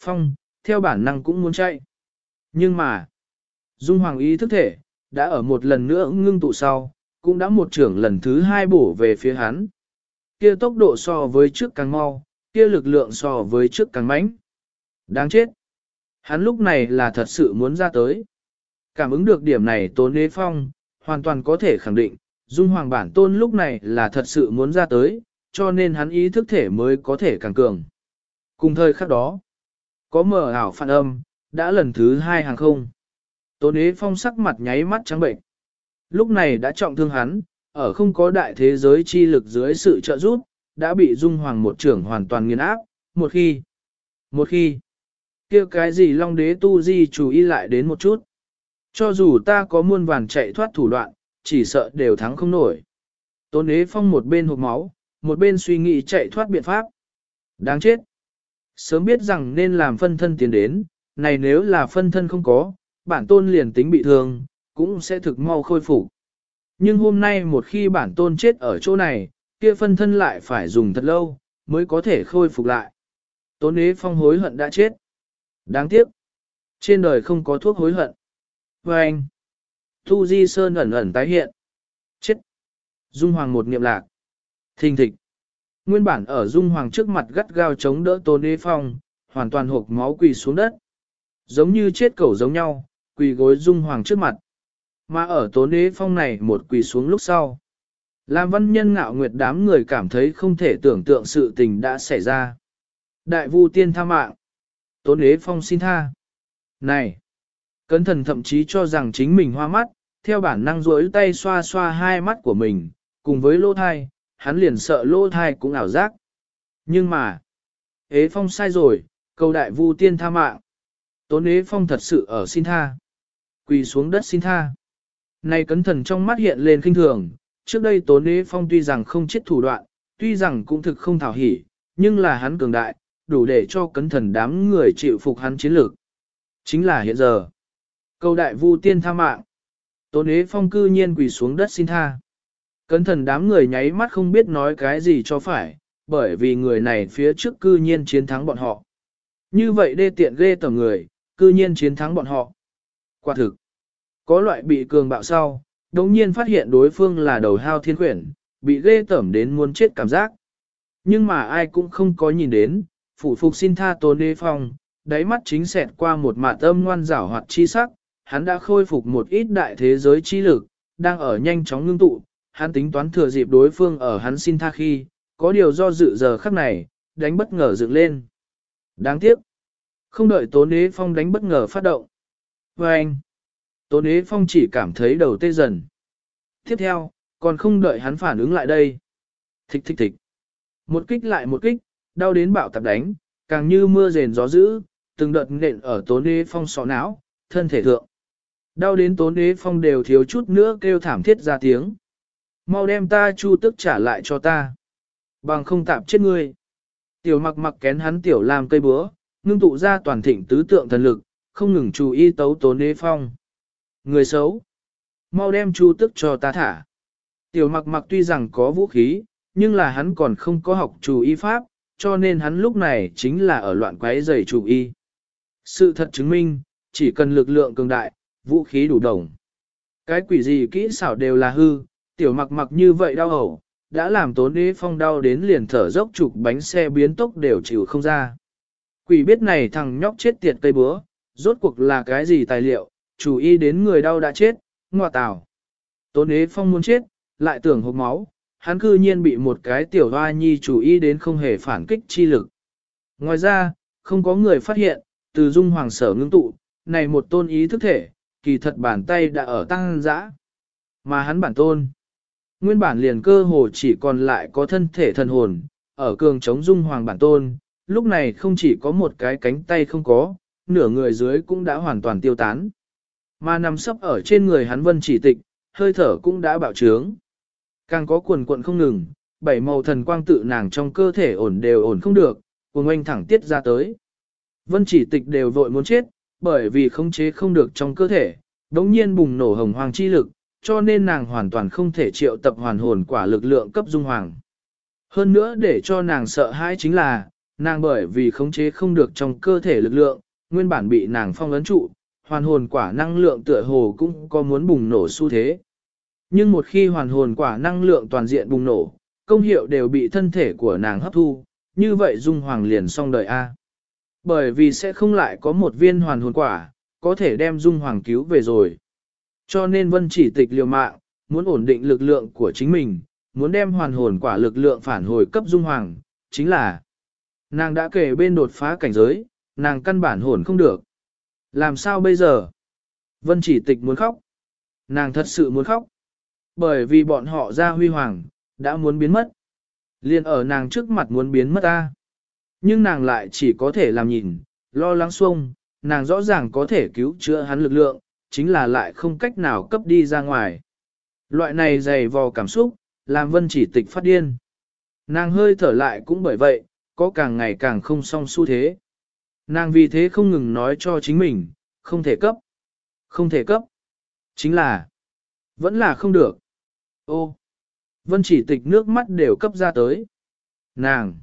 Phong, theo bản năng cũng muốn chạy. Nhưng mà, Dung Hoàng ý thức thể, đã ở một lần nữa ngưng tụ sau, cũng đã một trưởng lần thứ hai bổ về phía hắn. Kia tốc độ so với trước càng mau, kia lực lượng so với trước càng mãnh. Đáng chết. Hắn lúc này là thật sự muốn ra tới. Cảm ứng được điểm này Tố Nế Phong, hoàn toàn có thể khẳng định, Dung Hoàng bản tôn lúc này là thật sự muốn ra tới, cho nên hắn ý thức thể mới có thể càng cường. Cùng thời khắc đó, có mở ảo phản âm, đã lần thứ hai hàng không. Tố Nế Phong sắc mặt nháy mắt trắng bệnh. Lúc này đã trọng thương hắn, ở không có đại thế giới chi lực dưới sự trợ giúp, đã bị Dung Hoàng một trưởng hoàn toàn nghiền áp. Một khi, kia cái gì Long Đế tu di chú ý lại đến một chút. Cho dù ta có muôn vàn chạy thoát thủ đoạn, chỉ sợ đều thắng không nổi. Tố Nế Phong một bên hộc máu, một bên suy nghĩ chạy thoát biện pháp. Đáng chết. Sớm biết rằng nên làm phân thân tiến đến, này nếu là phân thân không có, bản tôn liền tính bị thương, cũng sẽ thực mau khôi phục. Nhưng hôm nay một khi bản tôn chết ở chỗ này, kia phân thân lại phải dùng thật lâu, mới có thể khôi phục lại. Tố Nế Phong hối hận đã chết. Đáng tiếc. Trên đời không có thuốc hối hận. Và anh. Thu Di Sơn ẩn ẩn tái hiện. Chết. Dung Hoàng một niệm lạc. Thình thịch. Nguyên bản ở Dung Hoàng trước mặt gắt gao chống đỡ Tố Nế Phong, hoàn toàn hộc máu quỳ xuống đất. Giống như chết cẩu giống nhau, quỳ gối Dung Hoàng trước mặt. Mà ở Tố Nế Phong này một quỳ xuống lúc sau. Lam Văn Nhân Ngạo Nguyệt đám người cảm thấy không thể tưởng tượng sự tình đã xảy ra. Đại Vu Tiên tha mạng. Tố Nế Phong xin tha. Này! Cẩn Thần thậm chí cho rằng chính mình hoa mắt, theo bản năng duỗi tay xoa xoa hai mắt của mình, cùng với lỗ thai, hắn liền sợ lỗ thai cũng ảo giác. Nhưng mà, Ế Phong sai rồi, cầu Đại Vu Tiên tha mạng. Tố Nế Phong thật sự ở xin tha. Quỳ xuống đất xin tha. Này Cẩn Thần trong mắt hiện lên khinh thường, trước đây Tố Nế Phong tuy rằng không chết thủ đoạn, tuy rằng cũng thực không thảo hỉ, nhưng là hắn cường đại, đủ để cho Cẩn Thần đám người chịu phục hắn chiến lược. Chính là hiện giờ. Cầu Đại Vu Tiên tha mạng. Tố Nế Phong cư nhiên quỳ xuống đất xin tha. Cẩn Thần đám người nháy mắt không biết nói cái gì cho phải, bởi vì người này phía trước cư nhiên chiến thắng bọn họ. Như vậy đê tiện ghê tởm người, cư nhiên chiến thắng bọn họ. Quả thực, có loại bị cường bạo sau, đồng nhiên phát hiện đối phương là đầu hao thiên quyển, bị ghê tởm đến muốn chết cảm giác. Nhưng mà ai cũng không có nhìn đến, phủ phục xin tha Tố Nế Phong, đáy mắt chính xẹt qua một mạt âm ngoan giảo hoạt chi sắc, hắn đã khôi phục một ít đại thế giới chi lực, đang ở nhanh chóng ngưng tụ, hắn tính toán thừa dịp đối phương ở hắn xin tha khi, có điều do dự giờ khắc này, đánh bất ngờ dựng lên. Đáng tiếc, không đợi Tố Nế Phong đánh bất ngờ phát động. Và anh, Tố Nế Phong chỉ cảm thấy đầu tê dần. Tiếp theo, còn không đợi hắn phản ứng lại đây. Thịch thịch thịch. Một kích lại một kích, đau đến bạo tạp đánh, càng như mưa rền gió dữ, từng đợt nện ở Tố Nế Phong sọ não, thân thể thượng. Đau đến Tố Nế Phong đều thiếu chút nữa kêu thảm thiết ra tiếng. Mau đem ta chu tức trả lại cho ta. Bằng không tạp chết ngươi. Tiểu Mặc Mặc kén hắn tiểu làm cây búa, ngưng tụ ra toàn thịnh tứ tượng thần lực, không ngừng chú ý tấu Tố Nế Phong. Người xấu. Mau đem chu tức cho ta thả. Tiểu Mặc Mặc tuy rằng có vũ khí, nhưng là hắn còn không có học chủ y pháp, cho nên hắn lúc này chính là ở loạn quái rầy chủ y. Sự thật chứng minh, chỉ cần lực lượng cường đại, vũ khí đủ đồng. Cái quỷ gì kỹ xảo đều là hư, Tiểu Mặc Mặc như vậy đau hổ, đã làm Tố Nế Phong đau đến liền thở dốc chụp bánh xe biến tốc đều chịu không ra. Quỷ biết này thằng nhóc chết tiệt cây búa, rốt cuộc là cái gì tài liệu, chủ y đến người đau đã chết, ngọa tào. Tố Nế Phong muốn chết, lại tưởng hộc máu, hắn cư nhiên bị một cái tiểu hoa nhi chủ y đến không hề phản kích chi lực. Ngoài ra, không có người phát hiện, từ Dung Hoàng sở ngưng tụ, này một tôn ý thức thể, kỳ thật bàn tay đã ở tăng dã. Mà hắn bản tôn, nguyên bản liền cơ hồ chỉ còn lại có thân thể thần hồn, ở cường chống Dung Hoàng bản tôn, lúc này không chỉ có một cái cánh tay không có, nửa người dưới cũng đã hoàn toàn tiêu tán. Mà nằm sấp ở trên người hắn Vân Chỉ Tịch, hơi thở cũng đã bạo trướng. Càng có cuồn cuộn không ngừng, bảy màu thần quang tự nàng trong cơ thể ổn đều ổn không được, cuồng oanh thẳng tiết ra tới. Vân Chỉ Tịch đều vội muốn chết, bởi vì khống chế không được trong cơ thể, đống nhiên bùng nổ hồng hoàng chi lực, cho nên nàng hoàn toàn không thể triệu tập hoàn hồn quả lực lượng cấp Dung Hoàng. Hơn nữa để cho nàng sợ hãi chính là, nàng bởi vì khống chế không được trong cơ thể lực lượng, nguyên bản bị nàng phong ấn trụ, hoàn hồn quả năng lượng tựa hồ cũng có muốn bùng nổ xu thế. Nhưng một khi hoàn hồn quả năng lượng toàn diện bùng nổ, công hiệu đều bị thân thể của nàng hấp thu, như vậy Dung Hoàng liền xong đời A. Bởi vì sẽ không lại có một viên hoàn hồn quả, có thể đem Dung Hoàng cứu về rồi. Cho nên Vân Chỉ Tịch liều mạng, muốn ổn định lực lượng của chính mình, muốn đem hoàn hồn quả lực lượng phản hồi cấp Dung Hoàng, chính là nàng đã kể bên đột phá cảnh giới, nàng căn bản hồn không được. Làm sao bây giờ? Vân Chỉ Tịch muốn khóc. Nàng thật sự muốn khóc. Bởi vì bọn họ ra huy hoàng, đã muốn biến mất. Liên ở nàng trước mặt muốn biến mất ta. Nhưng nàng lại chỉ có thể làm nhìn, lo lắng xuông, nàng rõ ràng có thể cứu chữa hắn lực lượng, chính là lại không cách nào cấp đi ra ngoài. Loại này dày vò cảm xúc, làm Vân Chỉ Tịch phát điên. Nàng hơi thở lại cũng bởi vậy, có càng ngày càng không song xu thế. Nàng vì thế không ngừng nói cho chính mình, không thể cấp. Không thể cấp. Chính là, vẫn là không được. Ô, Vân Chỉ Tịch nước mắt đều cấp ra tới. Nàng,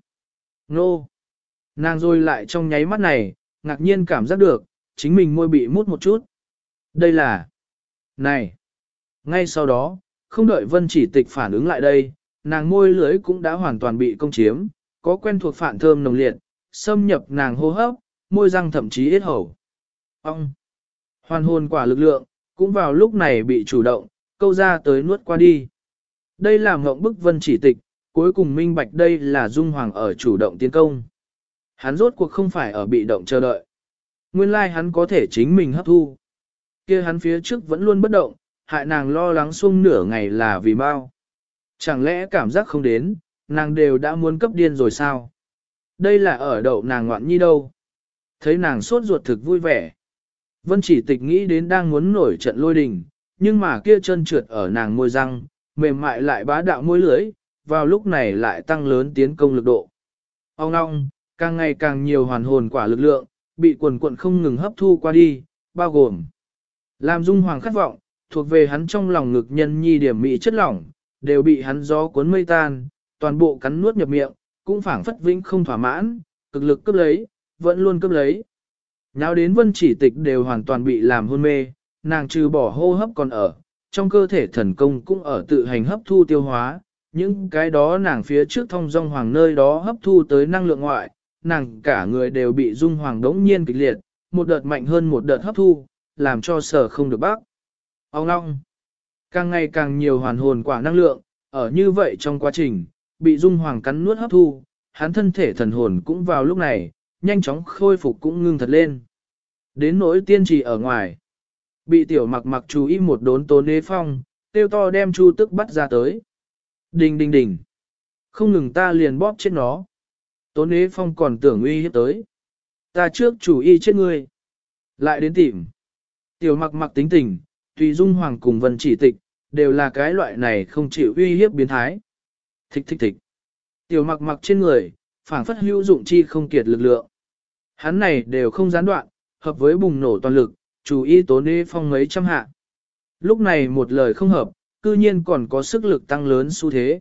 nô, nàng rồi lại trong nháy mắt này, ngạc nhiên cảm giác được, chính mình môi bị mút một chút. Đây là, này, ngay sau đó, không đợi Vân Chỉ Tịch phản ứng lại đây, nàng môi lưới cũng đã hoàn toàn bị công chiếm, có quen thuộc phản thơm nồng liệt, xâm nhập nàng hô hấp, môi răng thậm chí yết hầu. Ông, hoàn hồn quả lực lượng, cũng vào lúc này bị chủ động, câu ra tới nuốt qua đi. Đây là ngộng bức Vân Chỉ Tịch, cuối cùng minh bạch đây là Dung Hoàng ở chủ động tiến công. Hắn rốt cuộc không phải ở bị động chờ đợi. Nguyên lai hắn có thể chính mình hấp thu. Kia hắn phía trước vẫn luôn bất động, hại nàng lo lắng xuông nửa ngày là vì bao. Chẳng lẽ cảm giác không đến, nàng đều đã muốn cấp điên rồi sao? Đây là ở đậu nàng ngoạn nhi đâu. Thấy nàng sốt ruột thực vui vẻ. Vân Chỉ Tịch nghĩ đến đang muốn nổi trận lôi đình, nhưng mà kia chân trượt ở nàng môi răng, mềm mại lại bá đạo môi lưới, vào lúc này lại tăng lớn tiến công lực độ. Ông ngong, càng ngày càng nhiều hoàn hồn quả lực lượng, bị quần quận không ngừng hấp thu qua đi, bao gồm làm Dung Hoàng khát vọng, thuộc về hắn trong lòng ngực nhân nhi điểm mị chất lỏng, đều bị hắn gió cuốn mây tan, toàn bộ cắn nuốt nhập miệng, cũng phảng phất vĩnh không thỏa mãn, cực lực cướp lấy, vẫn luôn cướp lấy. Nháo đến Vân Chỉ Tịch đều hoàn toàn bị làm hôn mê, nàng trừ bỏ hô hấp còn ở, trong cơ thể thần công cũng ở tự hành hấp thu tiêu hóa, những cái đó nàng phía trước thông Dung Hoàng nơi đó hấp thu tới năng lượng ngoại, nàng cả người đều bị Dung Hoàng đống nhiên kịch liệt, một đợt mạnh hơn một đợt hấp thu, làm cho sở không được bác. Ông long, càng ngày càng nhiều hoàn hồn quả năng lượng, ở như vậy trong quá trình, bị Dung Hoàng cắn nuốt hấp thu, hắn thân thể thần hồn cũng vào lúc này, nhanh chóng khôi phục cũng ngưng thật lên. Đến nỗi tiên trì ở ngoài, bị tiểu mặc mặc chú ý một đốn tốn đế phong, tiêu to đem Chu Tức bắt ra tới. Đình đình đình, không ngừng ta liền bóp chết nó. Tốn đế phong còn tưởng uy hiếp tới. Ta trước chủ y chết ngươi. Lại đến tìm. Tiểu mặc mặc tính tình, tùy Dung Hoàng cùng Vân Chỉ Tịch, đều là cái loại này không chịu uy hiếp biến thái. Thích thích thích. Tiểu mặc mặc trên người, phảng phất hữu dụng chi không kiệt lực lượng. Hắn này đều không gián đoạn, hợp với bùng nổ toàn lực, chủ y tốn đế phong mấy trăm hạ. Lúc này một lời không hợp, cư nhiên còn có sức lực tăng lớn xu thế.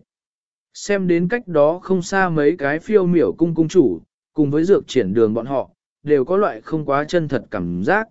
Xem đến cách đó không xa mấy cái phiêu miểu cung cung chủ, cùng với dược triển đường bọn họ, đều có loại không quá chân thật cảm giác,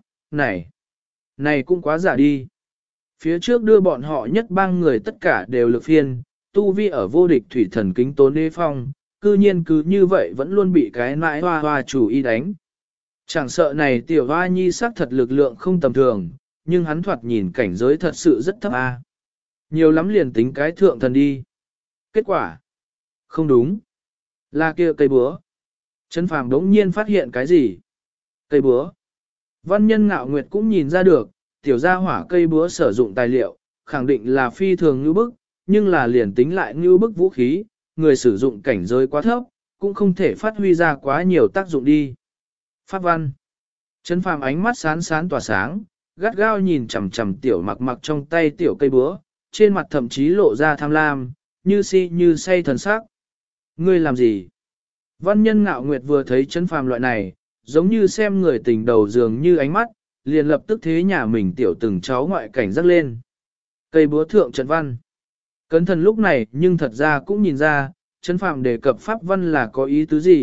này cũng quá giả đi. Phía trước đưa bọn họ nhất bang người tất cả đều lực phiên, tu vi ở vô địch thủy thần kính tốn đế phong, cư nhiên cứ như vậy vẫn luôn bị cái nãi hoa hoa chủ y đánh. Chẳng sợ này tiểu hoa nhi xác thật lực lượng không tầm thường, nhưng hắn thoạt nhìn cảnh giới thật sự rất thấp a. Nhiều lắm liền tính cái thượng thần đi. Kết quả? Không đúng. Là kia cây búa. Trấn Phàm đống nhiên phát hiện cái gì? Cây búa. Văn nhân Ngạo Nguyệt cũng nhìn ra được, tiểu gia hỏa cây búa sử dụng tài liệu, khẳng định là phi thường như bức, nhưng là liền tính lại như bức vũ khí, người sử dụng cảnh giới quá thấp, cũng không thể phát huy ra quá nhiều tác dụng đi. Pháp văn. Trấn Phàm ánh mắt sáng sáng tỏa sáng, gắt gao nhìn chằm chằm tiểu mặc mặc trong tay tiểu cây búa, trên mặt thậm chí lộ ra tham lam, như si như say thần sắc. Ngươi làm gì? Văn nhân Ngạo Nguyệt vừa thấy Trấn Phàm loại này, giống như xem người tình đầu dường như ánh mắt, liền lập tức thế nhà mình tiểu từng cháu ngoại cảnh giác lên. Cây búa thượng Trấn Văn. Cẩn thận lúc này nhưng thật ra cũng nhìn ra, Trấn Phàm đề cập pháp văn là có ý tứ gì,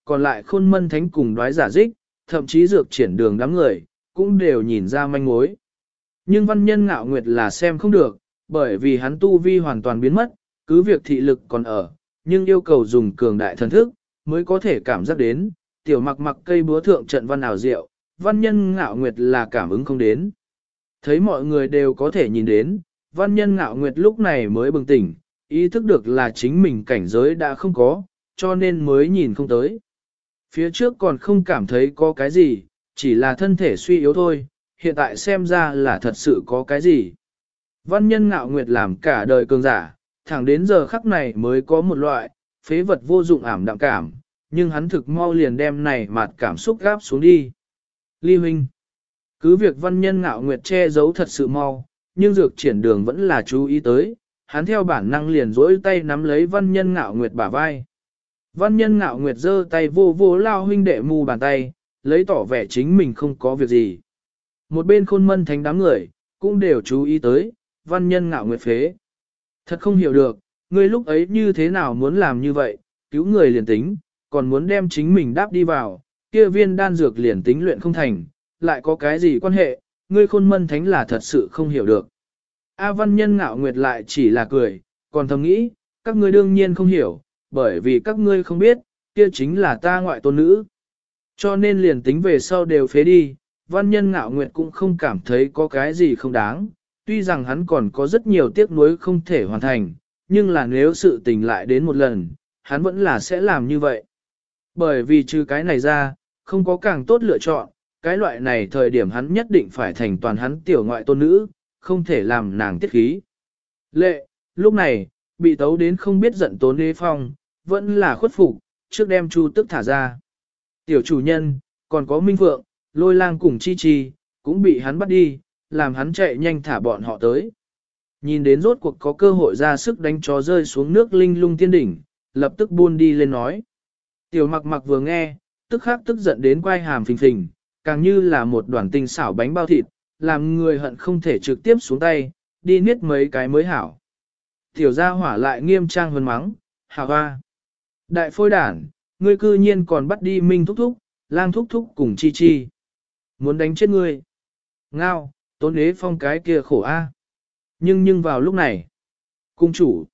còn lại Khôn Mân Thánh cùng Đoái Giả Dích, thậm chí Dược Triển Đường đám người, cũng đều nhìn ra manh mối. Nhưng Văn Nhân Ngạo Nguyệt là xem không được, bởi vì hắn tu vi hoàn toàn biến mất, cứ việc thị lực còn ở, nhưng yêu cầu dùng cường đại thần thức, mới có thể cảm giác đến, tiểu mặc mặc cây búa thượng trận văn ảo diệu, Văn Nhân Ngạo Nguyệt là cảm ứng không đến. Thấy mọi người đều có thể nhìn đến, Văn Nhân Ngạo Nguyệt lúc này mới bừng tỉnh, ý thức được là chính mình cảnh giới đã không có, cho nên mới nhìn không tới. Phía trước còn không cảm thấy có cái gì, chỉ là thân thể suy yếu thôi, hiện tại xem ra là thật sự có cái gì. Văn Nhân Ngạo Nguyệt làm cả đời cường giả, thẳng đến giờ khắc này mới có một loại, phế vật vô dụng ảm đạm cảm, nhưng hắn thực mau liền đem này mặt cảm xúc gáp xuống đi. Ly huynh, cứ việc Văn Nhân Ngạo Nguyệt che giấu thật sự mau, nhưng Dược Triển Đường vẫn là chú ý tới, hắn theo bản năng liền dỗi tay nắm lấy Văn Nhân Ngạo Nguyệt bả vai. Văn Nhân Ngạo Nguyệt giơ tay vô vô lao huynh đệ mù bàn tay, lấy tỏ vẻ chính mình không có việc gì. Một bên Khôn Mân Thánh đám người, cũng đều chú ý tới, Văn Nhân Ngạo Nguyệt phế. Thật không hiểu được, ngươi lúc ấy như thế nào muốn làm như vậy, cứu người liền tính, còn muốn đem chính mình đáp đi vào, kia viên đan dược liền tính luyện không thành, lại có cái gì quan hệ, ngươi Khôn Mân Thánh là thật sự không hiểu được. A Văn Nhân Ngạo Nguyệt lại chỉ là cười, còn thầm nghĩ, các ngươi đương nhiên không hiểu, bởi vì các ngươi không biết, kia chính là ta ngoại tôn nữ. Cho nên liền tính về sau đều phế đi, Văn Nhân Ngạo Nguyệt cũng không cảm thấy có cái gì không đáng, tuy rằng hắn còn có rất nhiều tiếc nuối không thể hoàn thành, nhưng là nếu sự tình lại đến một lần, hắn vẫn là sẽ làm như vậy. Bởi vì trừ cái này ra, không có càng tốt lựa chọn, cái loại này thời điểm hắn nhất định phải thành toàn hắn tiểu ngoại tôn nữ, không thể làm nàng tiết khí. Lệ, lúc này, bị tấu đến không biết giận Tốn Đế Phong, vẫn là khuất phục, trước đem Chu Tức thả ra. Tiểu chủ nhân, còn có Minh Phượng, Lôi Lang cùng Chi Chi, cũng bị hắn bắt đi, làm hắn chạy nhanh thả bọn họ tới. Nhìn đến rốt cuộc có cơ hội ra sức đánh chó rơi xuống nước linh lung tiên đỉnh, lập tức buôn đi lên nói. Tiểu mặc mặc vừa nghe, tức khắc tức giận đến quay hàm phình phình, càng như là một đoàn tinh xảo bánh bao thịt, làm người hận không thể trực tiếp xuống tay, đi niết mấy cái mới hảo. Tiểu gia hỏa lại nghiêm trang hơn mắng, hào hoa. Đại phôi đản, ngươi cư nhiên còn bắt đi Minh Thúc Thúc, Lang Thúc Thúc cùng Chi Chi. Muốn đánh chết ngươi. Ngao, Tốn Đế Phong cái kia khổ a. Nhưng vào lúc này, cung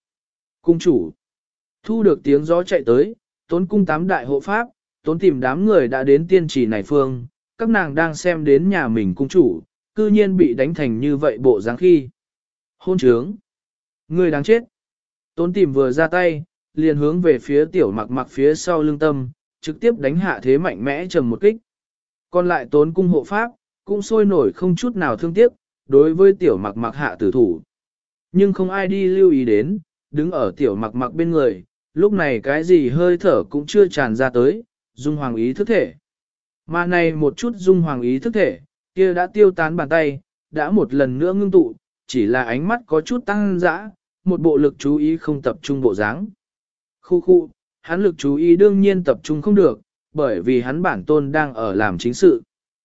chủ, thu được tiếng gió chạy tới, Tốn cung 8 đại hộ pháp, Tốn tìm đám người đã đến tiên trì này phương, các nàng đang xem đến nhà mình cung chủ, cư nhiên bị đánh thành như vậy bộ dáng khi. Hôn trướng, ngươi đáng chết. Tốn tìm vừa ra tay, liền hướng về phía tiểu mặc mặc phía sau lưng tâm, trực tiếp đánh hạ thế mạnh mẽ trầm một kích. Còn lại Tốn cung hộ pháp, cũng sôi nổi không chút nào thương tiếc, đối với tiểu mặc mặc hạ tử thủ. Nhưng không ai đi lưu ý đến, đứng ở tiểu mặc mặc bên người, lúc này cái gì hơi thở cũng chưa tràn ra tới, dung hoàng ý thức thể. Mà này một chút dung hoàng ý thức thể, kia đã tiêu tán bàn tay, đã một lần nữa ngưng tụ, chỉ là ánh mắt có chút tăng dã, một bộ lực chú ý không tập trung bộ dáng. Khu, hắn lực chú ý đương nhiên tập trung không được, bởi vì hắn bản tôn đang ở làm chính sự.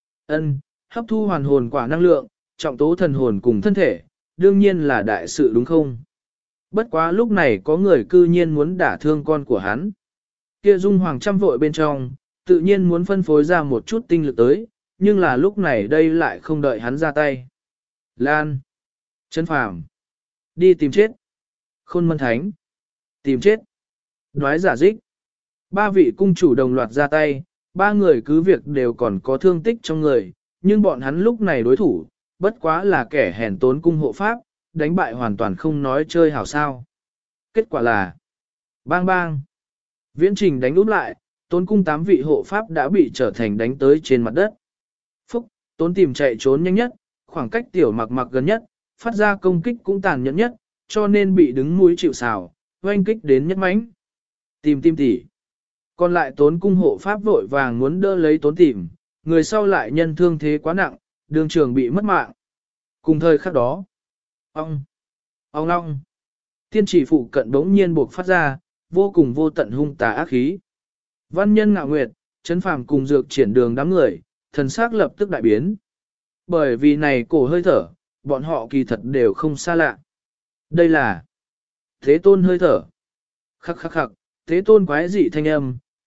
Hấp thu hoàn hồn quả năng lượng, trọng tố thần hồn cùng thân thể, đương nhiên là đại sự đúng không? Bất quá lúc này có người cư nhiên muốn đả thương con của hắn. Kia dung hoàng trăm vội bên trong, tự nhiên muốn phân phối ra một chút tinh lực tới, nhưng là lúc này đây lại không đợi hắn ra tay. Lan, Trấn Phàm, đi tìm chết. Khôn Mân Thánh, tìm chết. Đoái Giả Dích. 3 vị cung chủ đồng loạt ra tay, 3 người cứ việc đều còn có thương tích trong người, nhưng bọn hắn lúc này đối thủ, bất quá là kẻ hèn Tốn cung hộ pháp, đánh bại hoàn toàn không nói chơi hảo sao. Kết quả là bang bang. Viễn trình đánh úp lại, Tốn cung 8 vị hộ pháp đã bị trở thành đánh tới trên mặt đất. Phúc, Tốn tìm chạy trốn nhanh nhất, khoảng cách tiểu mặc mặc gần nhất, phát ra công kích cũng tàn nhẫn nhất, cho nên bị đứng mũi chịu sào, oanh kích đến nhất mãnh. Tìm tỉ. Còn lại Tốn cung hộ pháp vội vàng muốn đỡ lấy Tốn tìm, người sau lại nhân thương thế quá nặng, đường trường bị mất mạng. Cùng thời khắc đó, ông long, tiên chỉ phụ cận bỗng nhiên buộc phát ra, vô cùng vô tận hung tà ác khí. Văn Nhân Ngạo Nguyệt, Trấn Phàm cùng Dược Triển Đường đám người, thần sắc lập tức đại biến. Bởi vì này cổ hơi thở, bọn họ kỳ thật đều không xa lạ. Đây là Thế Tôn hơi thở. Khắc, Thế Tôn quái dị thanh âm,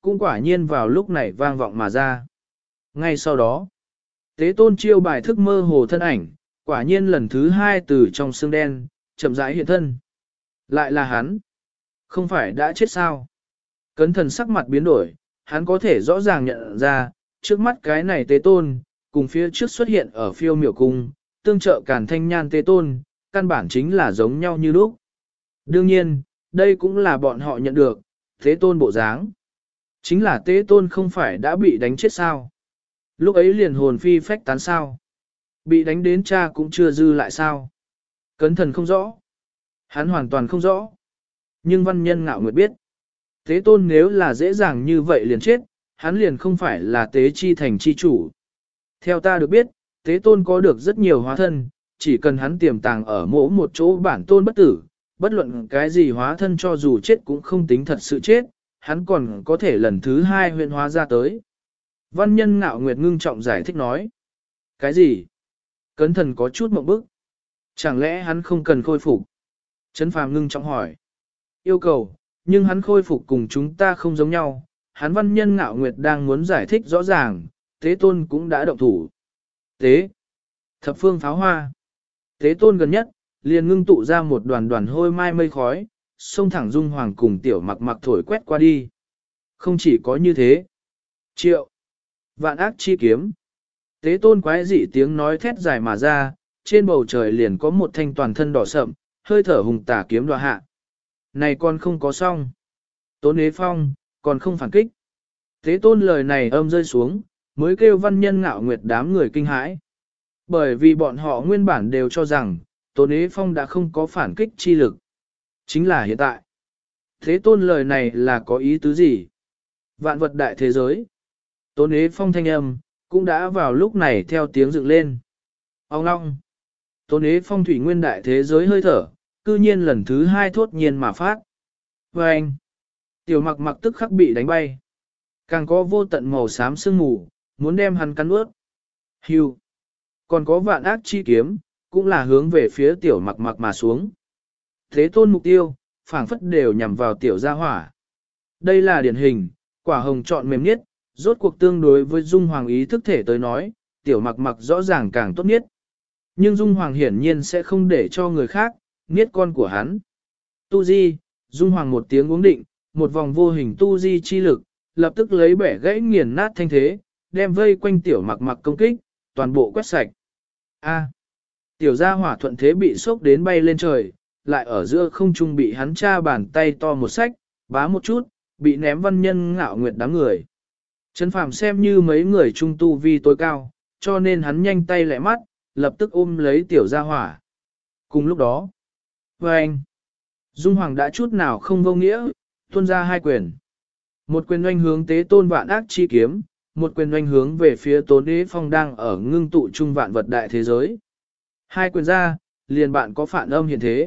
cũng quả nhiên vào lúc này vang vọng mà ra. Ngay sau đó, tế tôn chiêu bài thức mơ hồ thân ảnh, quả nhiên lần thứ hai từ trong xương đen, chậm rãi hiện thân. Lại là hắn. Không phải đã chết sao? Cấn thần sắc mặt biến đổi, hắn có thể rõ ràng nhận ra, trước mắt cái này tế tôn, cùng phía trước xuất hiện ở phiêu miểu cung, tương trợ càn thanh nhan tế tôn, căn bản chính là giống nhau như lúc. Đương nhiên, đây cũng là bọn họ nhận được, tế tôn bộ dáng. Chính là tế tôn không phải đã bị đánh chết sao? Lúc ấy liền hồn phi phách tán sao? Bị đánh đến cha cũng chưa dư lại sao? Cấn thần không rõ. Hắn hoàn toàn không rõ. Nhưng văn nhân ngạo nguyệt biết. Tế tôn nếu là dễ dàng như vậy liền chết, hắn liền không phải là tế chi thành chi chủ. Theo ta được biết, tế tôn có được rất nhiều hóa thân, chỉ cần hắn tiềm tàng ở mỗi một chỗ bản tôn bất tử, bất luận cái gì hóa thân cho dù chết cũng không tính thật sự chết, hắn còn có thể lần thứ hai huyện hóa ra tới. Văn nhân ngạo nguyệt ngưng trọng giải thích nói. Cái gì? Cấn thần có chút mộng bức. Chẳng lẽ hắn không cần khôi phục? Trấn Phàm ngưng trọng hỏi. Yêu cầu, nhưng hắn khôi phục cùng chúng ta không giống nhau. Hắn văn nhân ngạo nguyệt đang muốn giải thích rõ ràng, tế tôn cũng đã động thủ. Tế. Thập phương pháo hoa. Tế tôn gần nhất, liền ngưng tụ ra một đoàn đoàn hôi mai mây khói, xông thẳng Dung Hoàng cùng tiểu mặc mặc thổi quét qua đi. Không chỉ có như thế. Triệu. Vạn ác chi kiếm. Tế tôn quái dị tiếng nói thét dài mà ra, trên bầu trời liền có một thanh toàn thân đỏ sậm, hơi thở hùng tả kiếm đoạ hạ. Này còn không có xong. Tôn Ế Phong, còn không phản kích. Tế tôn lời này âm rơi xuống, mới kêu văn nhân ngạo nguyệt đám người kinh hãi. Bởi vì bọn họ nguyên bản đều cho rằng, Tôn Ế Phong đã không có phản kích chi lực. Chính là hiện tại. Thế tôn lời này là có ý tứ gì? Vạn vật đại thế giới. Tôn Ế Phong thanh âm, cũng đã vào lúc này theo tiếng dựng lên. Ông long. Tôn Ế Phong thủy nguyên đại thế giới hơi thở, cư nhiên lần thứ hai thốt nhiên mà phát. Và anh. Tiểu mặc mặc tức khắc bị đánh bay. Càng có vô tận màu xám sương mù, muốn đem hắn cắn ướt. Hưu. Còn có vạn ác chi kiếm, cũng là hướng về phía tiểu mặc mặc mà xuống. Thế tôn mục tiêu, phảng phất đều nhằm vào tiểu gia hỏa. Đây là điển hình, quả hồng chọn mềm nhất, rốt cuộc tương đối với Dung Hoàng ý thức thể tới nói, tiểu mặc mặc rõ ràng càng tốt nhất. Nhưng Dung Hoàng hiển nhiên sẽ không để cho người khác, niết con của hắn. Tu Di, Dung Hoàng một tiếng uống định, một vòng vô hình Tu Di chi lực, lập tức lấy bẻ gãy nghiền nát thanh thế, đem vây quanh tiểu mặc mặc công kích, toàn bộ quét sạch. A. Tiểu gia hỏa thuận thế bị sốc đến bay lên trời, lại ở giữa không trung bị hắn tra bàn tay to một sách, bá một chút, bị ném văn nhân ngạo nguyệt đám người. Trấn Phàm xem như mấy người trung tu vi tối cao, cho nên hắn nhanh tay lẹ mắt, lập tức ôm lấy tiểu gia hỏa. Cùng lúc đó, anh, Dung Hoàng đã chút nào không vô nghĩa, tuôn ra hai quyền. Một quyền oanh hướng tế tôn vạn ác chi kiếm, một quyền oanh hướng về phía Tôn Ế Phong đang ở ngưng tụ trung vạn vật đại thế giới. Hai quyền ra, liền bạn có phản âm hiện thế.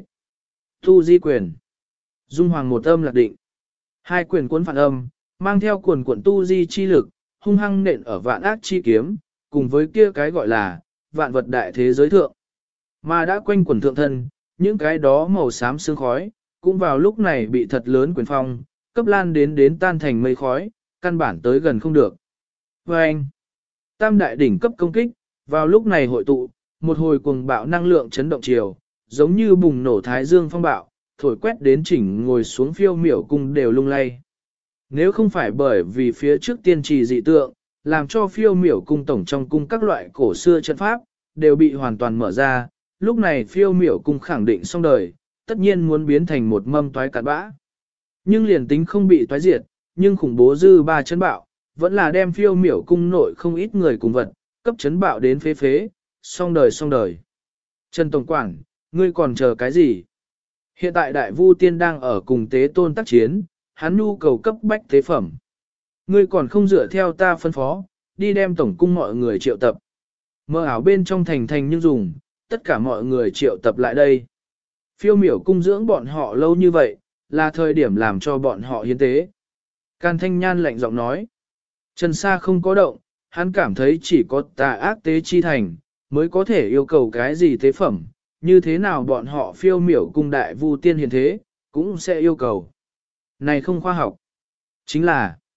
Tu di quyền. Dung Hoàng một âm lạc định. Hai quyền cuốn phản âm, mang theo quần cuộn tu di chi lực, hung hăng nện ở vạn ác chi kiếm, cùng với kia cái gọi là vạn vật đại thế giới thượng. Mà đã quanh quần thượng thân, những cái đó màu xám sương khói, cũng vào lúc này bị thật lớn quyền phong, cấp lan đến tan thành mây khói, căn bản tới gần không được. Và anh, tam đại đỉnh cấp công kích, vào lúc này hội tụ, một hồi cuồng bạo năng lượng chấn động chiều, giống như bùng nổ thái dương phong bạo, thổi quét đến chỉnh ngồi xuống phiêu miểu cung đều lung lay. Nếu không phải bởi vì phía trước tiên trì dị tượng, làm cho phiêu miểu cung tổng trong cung các loại cổ xưa trận pháp, đều bị hoàn toàn mở ra, lúc này phiêu miểu cung khẳng định xong đời, tất nhiên muốn biến thành một mâm toái cát bã. Nhưng liền tính không bị toái diệt, nhưng khủng bố dư ba chấn bạo, vẫn là đem phiêu miểu cung nội không ít người cùng vật, cấp chấn bạo đến phế phế, xong đời xong đời. Trần Tổng Quản, ngươi còn chờ cái gì? Hiện tại Đại Vu Tiên đang ở cùng tế tôn tác chiến, hắn nhu cầu cấp bách tế phẩm. Ngươi còn không dựa theo ta phân phó, đi đem tổng cung mọi người triệu tập. Mơ ảo bên trong thành nhưng dùng, tất cả mọi người triệu tập lại đây. Phiêu miểu cung dưỡng bọn họ lâu như vậy, là thời điểm làm cho bọn họ hiến tế. Can Thanh Nhan lạnh giọng nói. Trần Sa không có động, hắn cảm thấy chỉ có tà ác tế chi thành, mới có thể yêu cầu cái gì tế phẩm, như thế nào bọn họ phiêu miểu cung Đại Vu Tiên hiện thế, cũng sẽ yêu cầu. Này không khoa học. Chính là,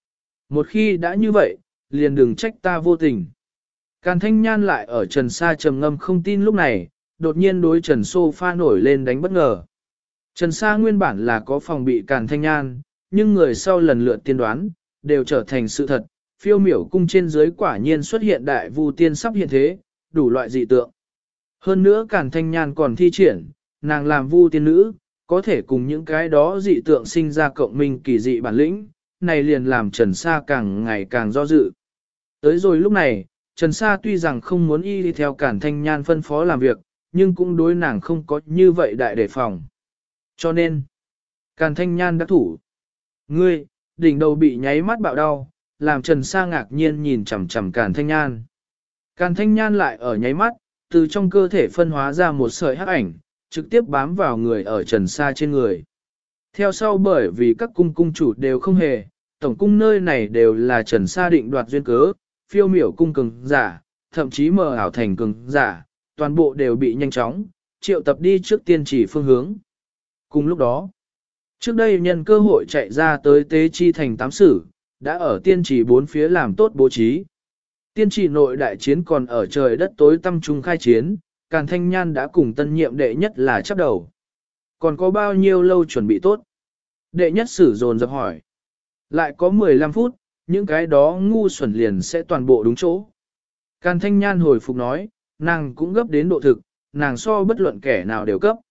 Một khi đã như vậy, liền đừng trách ta vô tình. Càn Thanh Nhan lại ở Trần Sa trầm ngâm không tin lúc này, đột nhiên đối Trần Sofa nổi lên đánh bất ngờ. Trần Sa nguyên bản là có phòng bị Càn Thanh Nhan, nhưng người sau lần lượt tiên đoán, đều trở thành sự thật. Phiêu miểu cung trên dưới quả nhiên xuất hiện đại vu tiên sắp hiện thế, đủ loại dị tượng. Hơn nữa Càn Thanh Nhan còn thi triển, nàng làm vu tiên nữ, có thể cùng những cái đó dị tượng sinh ra cộng minh kỳ dị bản lĩnh, này liền làm Trần Sa càng ngày càng do dự. Tới rồi lúc này, Trần Sa tuy rằng không muốn y đi theo Càn Thanh Nhan phân phó làm việc, nhưng cũng đối nàng không có như vậy đại đề phòng. Cho nên, Càn Thanh Nhan đã thủ. Ngươi, đỉnh đầu bị nháy mắt bạo đau, làm Trần Sa ngạc nhiên nhìn chằm chằm Càn Thanh Nhan. Càn Thanh Nhan lại ở nháy mắt, từ trong cơ thể phân hóa ra một sợi hắc ảnh, trực tiếp bám vào người ở Trần Sa trên người. Theo sau bởi vì các cung chủ đều không hề, tổng cung nơi này đều là Trần Sa định đoạt duyên cớ, phiêu miểu cung cường giả, thậm chí mờ ảo thành cường giả, toàn bộ đều bị nhanh chóng, triệu tập đi trước tiên chỉ phương hướng. Cùng lúc đó, trước đây nhân cơ hội chạy ra tới Tế Chi thành tám sử, đã ở tiên chỉ bốn phía làm tốt bố trí. Tiên chỉ nội đại chiến còn ở trời đất tối tăm trung khai chiến, Càn Thanh Nhan đã cùng tân nhiệm đệ nhất là chấp đầu. Còn có bao nhiêu lâu chuẩn bị tốt? Đệ nhất sử dồn dập hỏi. Lại có 15 phút, những cái đó ngu xuẩn liền sẽ toàn bộ đúng chỗ. Càn Thanh Nhan hồi phục nói, nàng cũng gấp đến độ thực, nàng so bất luận kẻ nào đều cấp.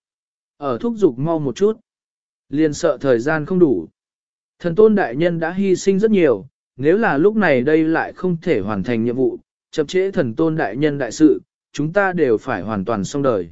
Ở thúc giục mau một chút, liền sợ thời gian không đủ. Thần tôn đại nhân đã hy sinh rất nhiều, nếu là lúc này đây lại không thể hoàn thành nhiệm vụ, chậm trễ thần tôn đại nhân đại sự, chúng ta đều phải hoàn toàn xong đời.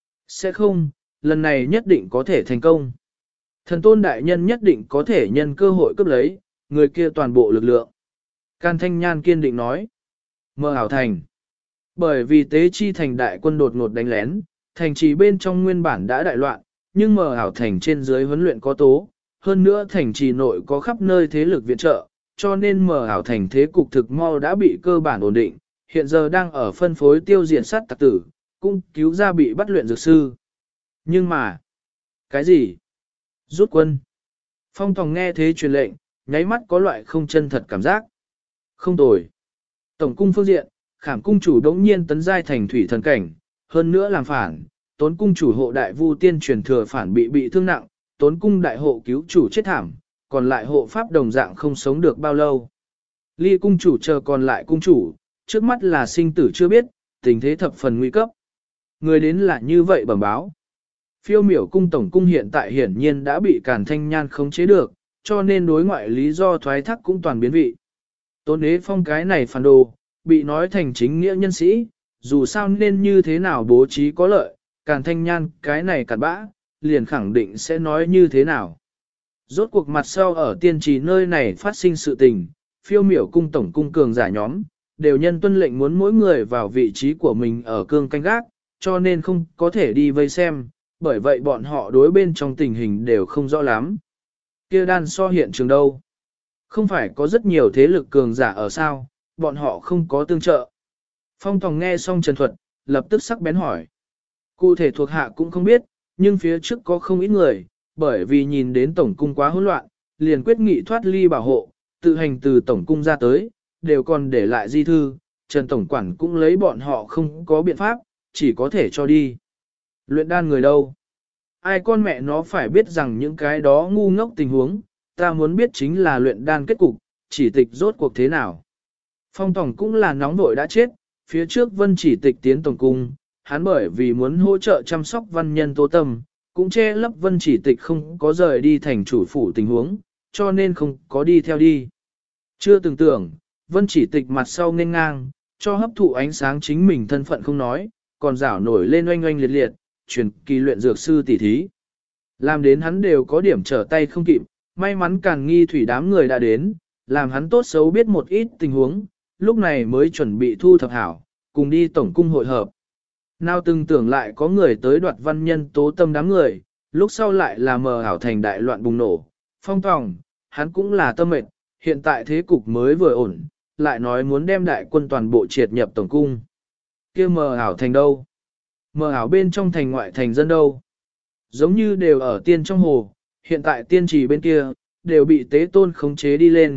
Sẽ không, lần này nhất định có thể thành công. Thần tôn đại nhân nhất định có thể nhân cơ hội cướp lấy, người kia toàn bộ lực lượng. Càn Thanh Nhan kiên định nói. Mơ ảo thành. Bởi vì Tế Chi thành đại quân đột ngột đánh lén, thành trì bên trong nguyên bản đã đại loạn, nhưng mờ ảo thành trên dưới huấn luyện có tố, hơn nữa thành trì nội có khắp nơi thế lực viện trợ, cho nên mờ ảo thành thế cục thực mau đã bị cơ bản ổn định, hiện giờ đang ở phân phối tiêu diệt sát tặc tử, cung cứu ra bị bắt luyện dược sư. Nhưng mà, cái gì? Rút quân. Phong Tòng nghe thế truyền lệnh, nháy mắt có loại không chân thật cảm giác. Không tồi. Tổng cung phương diện, Khảm cung chủ đống nhiên tấn giai thành thủy thần cảnh, hơn nữa làm phản, Tốn cung chủ hộ đại vu tiên truyền thừa phản bị thương nặng, Tốn cung đại hộ cứu chủ chết thảm, còn lại hộ pháp đồng dạng không sống được bao lâu. Ly cung chủ chờ còn lại cung chủ, trước mắt là sinh tử chưa biết, tình thế thập phần nguy cấp. Người đến là như vậy bẩm báo. Phiêu miểu cung tổng cung hiện tại hiển nhiên đã bị Càn Thanh Nhan khống chế được, cho nên đối ngoại lý do thoái thác cũng toàn biến vị. Tôn Đế Phong cái này phản đồ, bị nói thành chính nghĩa nhân sĩ, dù sao nên như thế nào bố trí có lợi, Càn Thanh Nhan cái này cặn bã, liền khẳng định sẽ nói như thế nào. Rốt cuộc mặt sau ở tiên trì nơi này phát sinh sự tình, phiêu miểu cung tổng cung cường giả nhóm, đều nhân tuân lệnh muốn mỗi người vào vị trí của mình ở cương canh gác, cho nên không có thể đi vây xem, bởi vậy bọn họ đối bên trong tình hình đều không rõ lắm. Kia đan so hiện trường đâu? Không phải có rất nhiều thế lực cường giả ở sao, bọn họ không có tương trợ. Phong Tòng nghe xong trần thuật, lập tức sắc bén hỏi. Cụ thể thuộc hạ cũng không biết, nhưng phía trước có không ít người, bởi vì nhìn đến tổng cung quá hỗn loạn, liền quyết nghị thoát ly bảo hộ, tự hành từ tổng cung ra tới, đều còn để lại di thư, Trần Tổng Quản cũng lấy bọn họ không có biện pháp, chỉ có thể cho đi. Luyện đan người đâu? Ai con mẹ nó phải biết rằng những cái đó ngu ngốc tình huống, ta muốn biết chính là luyện đan kết cục, chỉ tịch rốt cuộc thế nào. Phong Tổng cũng là nóng vội đã chết, phía trước Vân Chỉ Tịch tiến tổng cung, hắn bởi vì muốn hỗ trợ chăm sóc văn nhân Tố Tâm, cũng che lấp Vân Chỉ Tịch không có rời đi thành chủ phủ tình huống, cho nên không có đi theo đi. Chưa từng tưởng, Vân Chỉ Tịch mặt sau nên ngang, cho hấp thụ ánh sáng chính mình thân phận không nói, còn rảo nổi lên oanh oanh liệt liệt, truyền kỳ luyện dược sư tỷ thí. Làm đến hắn đều có điểm trở tay không kịp, may mắn Càn Nghi Thủy đám người đã đến, làm hắn tốt xấu biết một ít tình huống, lúc này mới chuẩn bị thu thập hảo, cùng đi tổng cung hội hợp. Nào từng tưởng lại có người tới đoạt văn nhân Tố Tâm đám người, lúc sau lại là mờ ảo thành đại loạn bùng nổ. Phong Tòng, hắn cũng là tâm mệt, hiện tại thế cục mới vừa ổn, lại nói muốn đem đại quân toàn bộ triệt nhập tổng cung. Kia mờ ảo thành đâu? Mờ ảo bên trong thành ngoại thành dân đâu? Giống như đều ở tiên trong hồ, hiện tại tiên trì bên kia, đều bị tế tôn khống chế đi lên,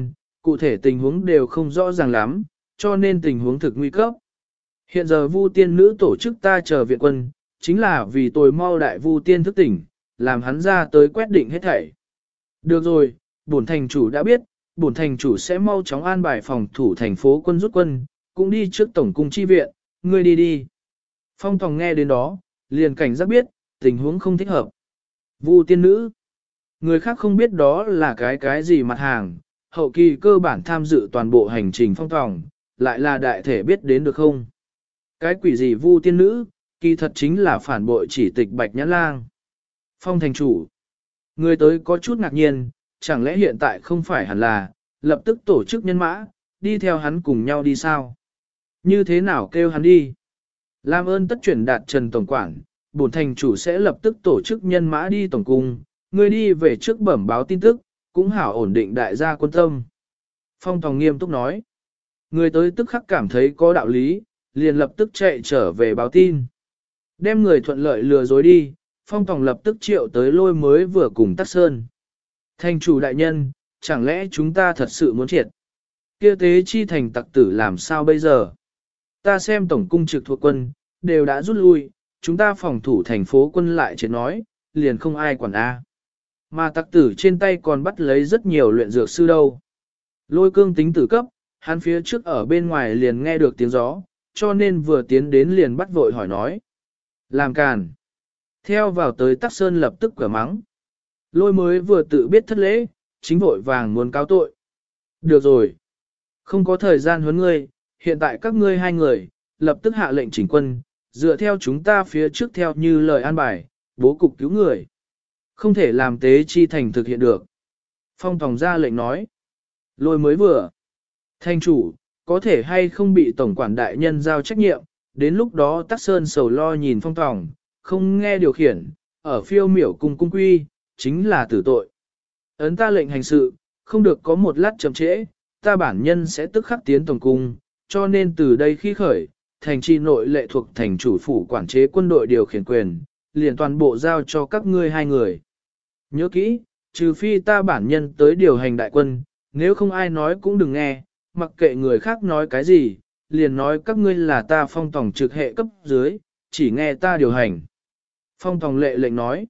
cụ thể tình huống đều không rõ ràng lắm, cho nên tình huống thực nguy cấp. Hiện giờ Vu tiên nữ tổ chức ta chờ viện quân, chính là vì tôi mau đại Vu tiên thức tỉnh, làm hắn ra tới quét định hết thảy. Được rồi, bổn thành chủ đã biết, bổn thành chủ sẽ mau chóng an bài phòng thủ thành phố quân rút quân, cũng đi trước tổng cung chi viện, ngươi đi đi. Phong Tòng nghe đến đó, liền cảnh giác biết, tình huống không thích hợp. Vu tiên nữ, người khác không biết đó là cái gì mặt hàng, hậu kỳ cơ bản tham dự toàn bộ hành trình Phong Tòng, lại là đại thể biết đến được không? Cái quỷ gì Vu tiên nữ, kỳ thật chính là phản bội chỉ tịch Bạch Nhãn Lang. Phong thành chủ, người tới có chút ngạc nhiên, chẳng lẽ hiện tại không phải hẳn là, lập tức tổ chức nhân mã, đi theo hắn cùng nhau đi sao? Như thế nào kêu hắn đi? Làm ơn tất chuyển đạt Trần Tổng Quản, bổn thành chủ sẽ lập tức tổ chức nhân mã đi tổng cung, người đi về trước bẩm báo tin tức, cũng hảo ổn định đại gia quân tâm. Phong Tòng nghiêm túc nói. Người tới tức khắc cảm thấy có đạo lý, liền lập tức chạy trở về báo tin. Đem người thuận lợi lừa dối đi, Phong Tòng lập tức triệu tới Lôi Mới vừa cùng Tắc Sơn. Thành chủ đại nhân, chẳng lẽ chúng ta thật sự muốn triệt? Kia tế chi thành tặc tử làm sao bây giờ? Ta xem tổng cung trực thuộc quân, đều đã rút lui, chúng ta phòng thủ thành phố quân lại triệt nói, liền không ai quản A. Mà tặc tử trên tay còn bắt lấy rất nhiều luyện dược sư đâu. Lôi Cương tính tử cấp, hắn phía trước ở bên ngoài liền nghe được tiếng gió, cho nên vừa tiến đến liền bắt vội hỏi nói. Làm càn. Theo vào tới Tắc Sơn lập tức cửa mắng. Lôi Mới vừa tự biết thất lễ, chính vội vàng muốn cáo tội. Được rồi. Không có thời gian huấn ngươi, hiện tại các ngươi hai người, lập tức hạ lệnh chỉnh quân, dựa theo chúng ta phía trước theo như lời an bài, bố cục cứu người. Không thể làm tế chi thành thực hiện được. Phong Tòng ra lệnh nói. Lôi Mới vừa. Thành chủ, có thể hay không bị tổng quản đại nhân giao trách nhiệm, đến lúc đó Tắc Sơn sầu lo nhìn Phong Tòng, không nghe điều khiển, ở phiêu miểu cùng cung quy, chính là tử tội. Ấn ta lệnh hành sự, không được có một lát chậm trễ, ta bản nhân sẽ tức khắc tiến tổng cung, cho nên từ đây khi khởi, thành trì nội lệ thuộc thành chủ phủ quản chế quân đội điều khiển quyền, liền toàn bộ giao cho các ngươi hai người. Nhớ kỹ, trừ phi ta bản nhân tới điều hành đại quân, nếu không ai nói cũng đừng nghe, mặc kệ người khác nói cái gì, liền nói các ngươi là ta Phong Tòng trực hệ cấp dưới, chỉ nghe ta điều hành. Phong Tòng lệ lệnh nói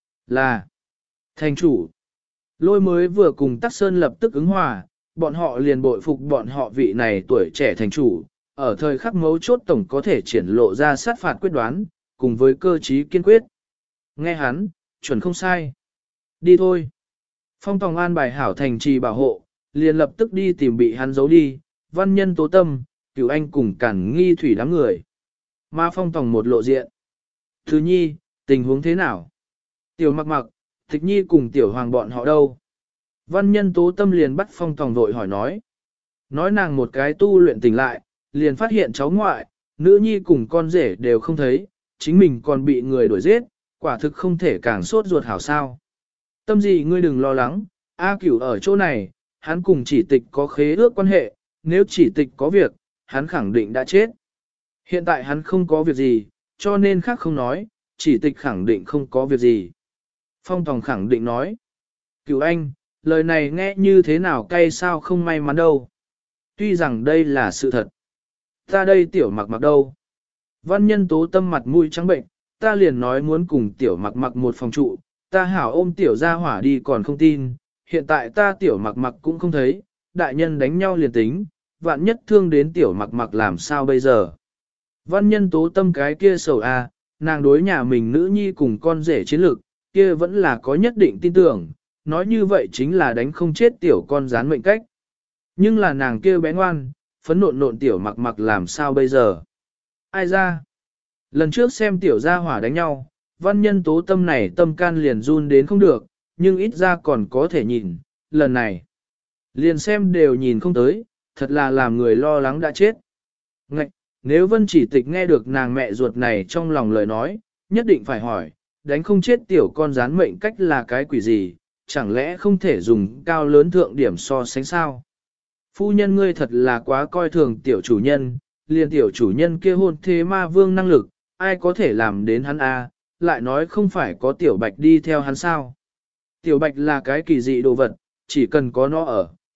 là thành chủ. Lôi Mới vừa cùng Tắc Sơn lập tức ứng hòa, bọn họ liền bội phục bọn họ vị này tuổi trẻ thành chủ, ở thời khắc mấu chốt tổng có thể triển lộ ra sát phạt quyết đoán, cùng với cơ trí kiên quyết. Nghe hắn, chuẩn không sai. Đi thôi. Phong Tòng an bài hảo thành trì bảo hộ, liền lập tức đi tìm bị hắn giấu đi, Văn Nhân Tố Tâm, Cửu Anh cùng Cản Nghi Thủy đám người. Mà Phong Tòng một lộ diện. Thứ nhi, tình huống thế nào? Tiểu Mặc Mặc, Tịch Nhi cùng Tiểu Hoàng bọn họ đâu? Văn Nhân Tố Tâm liền bắt Phong Tòng vội hỏi nói. Nói nàng một cái tu luyện tỉnh lại, liền phát hiện cháu ngoại, nữ nhi cùng con rể đều không thấy, chính mình còn bị người đuổi giết, quả thực không thể càng sốt ruột hảo sao. Tâm gì ngươi đừng lo lắng, A Cửu ở chỗ này, hắn cùng chỉ tịch có khế ước quan hệ, nếu chỉ tịch có việc, hắn khẳng định đã chết. Hiện tại hắn không có việc gì, cho nên khác không nói, chỉ tịch khẳng định không có việc gì. Phong Tòng khẳng định nói. Cửu Anh, lời này nghe như thế nào cay sao không may mắn đâu. Tuy rằng đây là sự thật. Ta đây Tiểu Mặc Mặc đâu. Văn Nhân Tố Tâm mặt mũi trắng bệnh, ta liền nói muốn cùng Tiểu Mặc Mặc một phòng trụ, ta hảo ôm Tiểu gia hỏa đi còn không tin, hiện tại ta Tiểu Mặc Mặc cũng không thấy, đại nhân đánh nhau liền tính, vạn nhất thương đến Tiểu Mặc Mặc làm sao bây giờ. Văn Nhân Tố Tâm cái kia sầu a, nàng đối nhà mình nữ nhi cùng con rể chiến lược, kia vẫn là có nhất định tin tưởng, nói như vậy chính là đánh không chết tiểu con rán mệnh cách. Nhưng là nàng kia bé ngoan, phấn nộn nộn Tiểu Mặc Mặc làm sao bây giờ. Ai ra? Lần trước xem Tiểu gia hỏa đánh nhau, Văn Nhân Tố Tâm này tâm can liền run đến không được, nhưng ít ra còn có thể nhìn, lần này. Liền xem đều nhìn không tới, thật là làm người lo lắng đã chết. Ngạch, nếu Vân Chỉ Tịch nghe được nàng mẹ ruột này trong lòng lời nói, nhất định phải hỏi, đánh không chết tiểu con rán mệnh cách là cái quỷ gì, chẳng lẽ không thể dùng cao lớn thượng điểm so sánh sao? Phu nhân ngươi thật là quá coi thường tiểu chủ nhân, liền tiểu chủ nhân kia hôn thế ma vương năng lực, ai có thể làm đến hắn a? Lại nói không phải có tiểu bạch đi theo hắn sao? Tiểu bạch là cái kỳ dị đồ vật, chỉ cần có nó ở,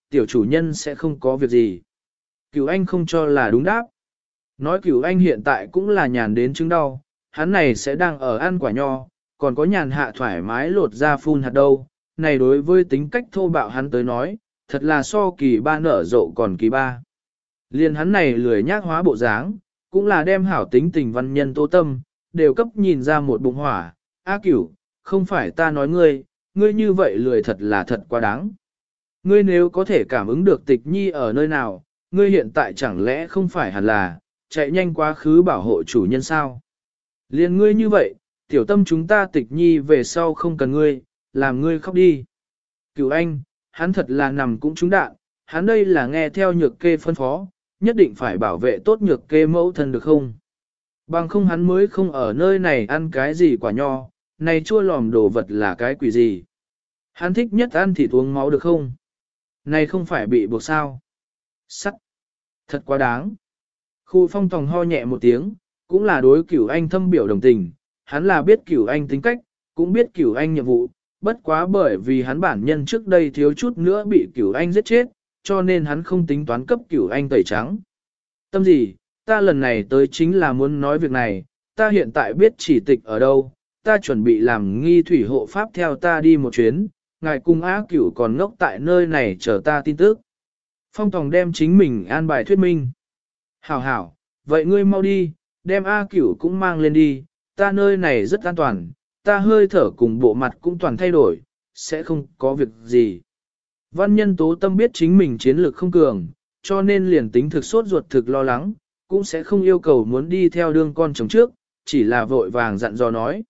tiểu chủ nhân sẽ không có việc gì. Cửu Anh không cho là đúng đáp. Nói Cửu Anh hiện tại cũng là nhàn đến chứng đau, hắn này sẽ đang ở ăn quả nho, còn có nhàn hạ thoải mái lột ra phun hạt đâu. Này đối với tính cách thô bạo hắn tới nói, thật là so kỳ ba nở rộ còn kỳ ba. Liên hắn này lười nhác hóa bộ dáng, cũng là đem hảo tính tình văn nhân Tô Tâm, đều cấp nhìn ra một bụng hỏa. A Cửu, không phải ta nói ngươi như vậy lười thật là thật quá đáng. Ngươi nếu có thể cảm ứng được tịch nhi ở nơi nào, ngươi hiện tại chẳng lẽ không phải hẳn là, chạy nhanh quá khứ bảo hộ chủ nhân sao? Liên ngươi như vậy, tiểu tâm chúng ta tịch nhi về sau không cần ngươi, làm ngươi khóc đi. Cửu Anh, hắn thật là nằm cũng trúng đạn, hắn đây là nghe theo nhược kê phân phó, nhất định phải bảo vệ tốt nhược kê mẫu thân được không? Bằng không hắn mới không ở nơi này ăn cái gì quả nho, này chua lòm đồ vật là cái quỷ gì? Hắn thích nhất ăn thịt uống máu được không? Này không phải bị buộc sao? Sắt! Thật quá đáng! Khu Phong Tòng ho nhẹ một tiếng, cũng là đối Cửu Anh thâm biểu đồng tình, hắn là biết Cửu Anh tính cách, cũng biết Cửu Anh nhiệm vụ, bất quá bởi vì hắn bản nhân trước đây thiếu chút nữa bị Cửu Anh giết chết, cho nên hắn không tính toán cấp Cửu Anh tẩy trắng. Tâm gì, ta lần này tới chính là muốn nói việc này, ta hiện tại biết chỉ tịch ở đâu, ta chuẩn bị làm nghi thủy hộ pháp theo ta đi một chuyến, ngài cùng Á Cửu còn ngốc tại nơi này chờ ta tin tức. Phong Tòng đem chính mình an bài thuyết minh. Hảo hảo, vậy ngươi mau đi, đem A Cửu cũng mang lên đi, ta nơi này rất an toàn, ta hơi thở cùng bộ mặt cũng toàn thay đổi, sẽ không có việc gì. Văn nhân Tố Tâm biết chính mình chiến lược không cường, cho nên liền tính thực sốt ruột thực lo lắng, cũng sẽ không yêu cầu muốn đi theo đương con chồng trước, chỉ là vội vàng dặn dò nói.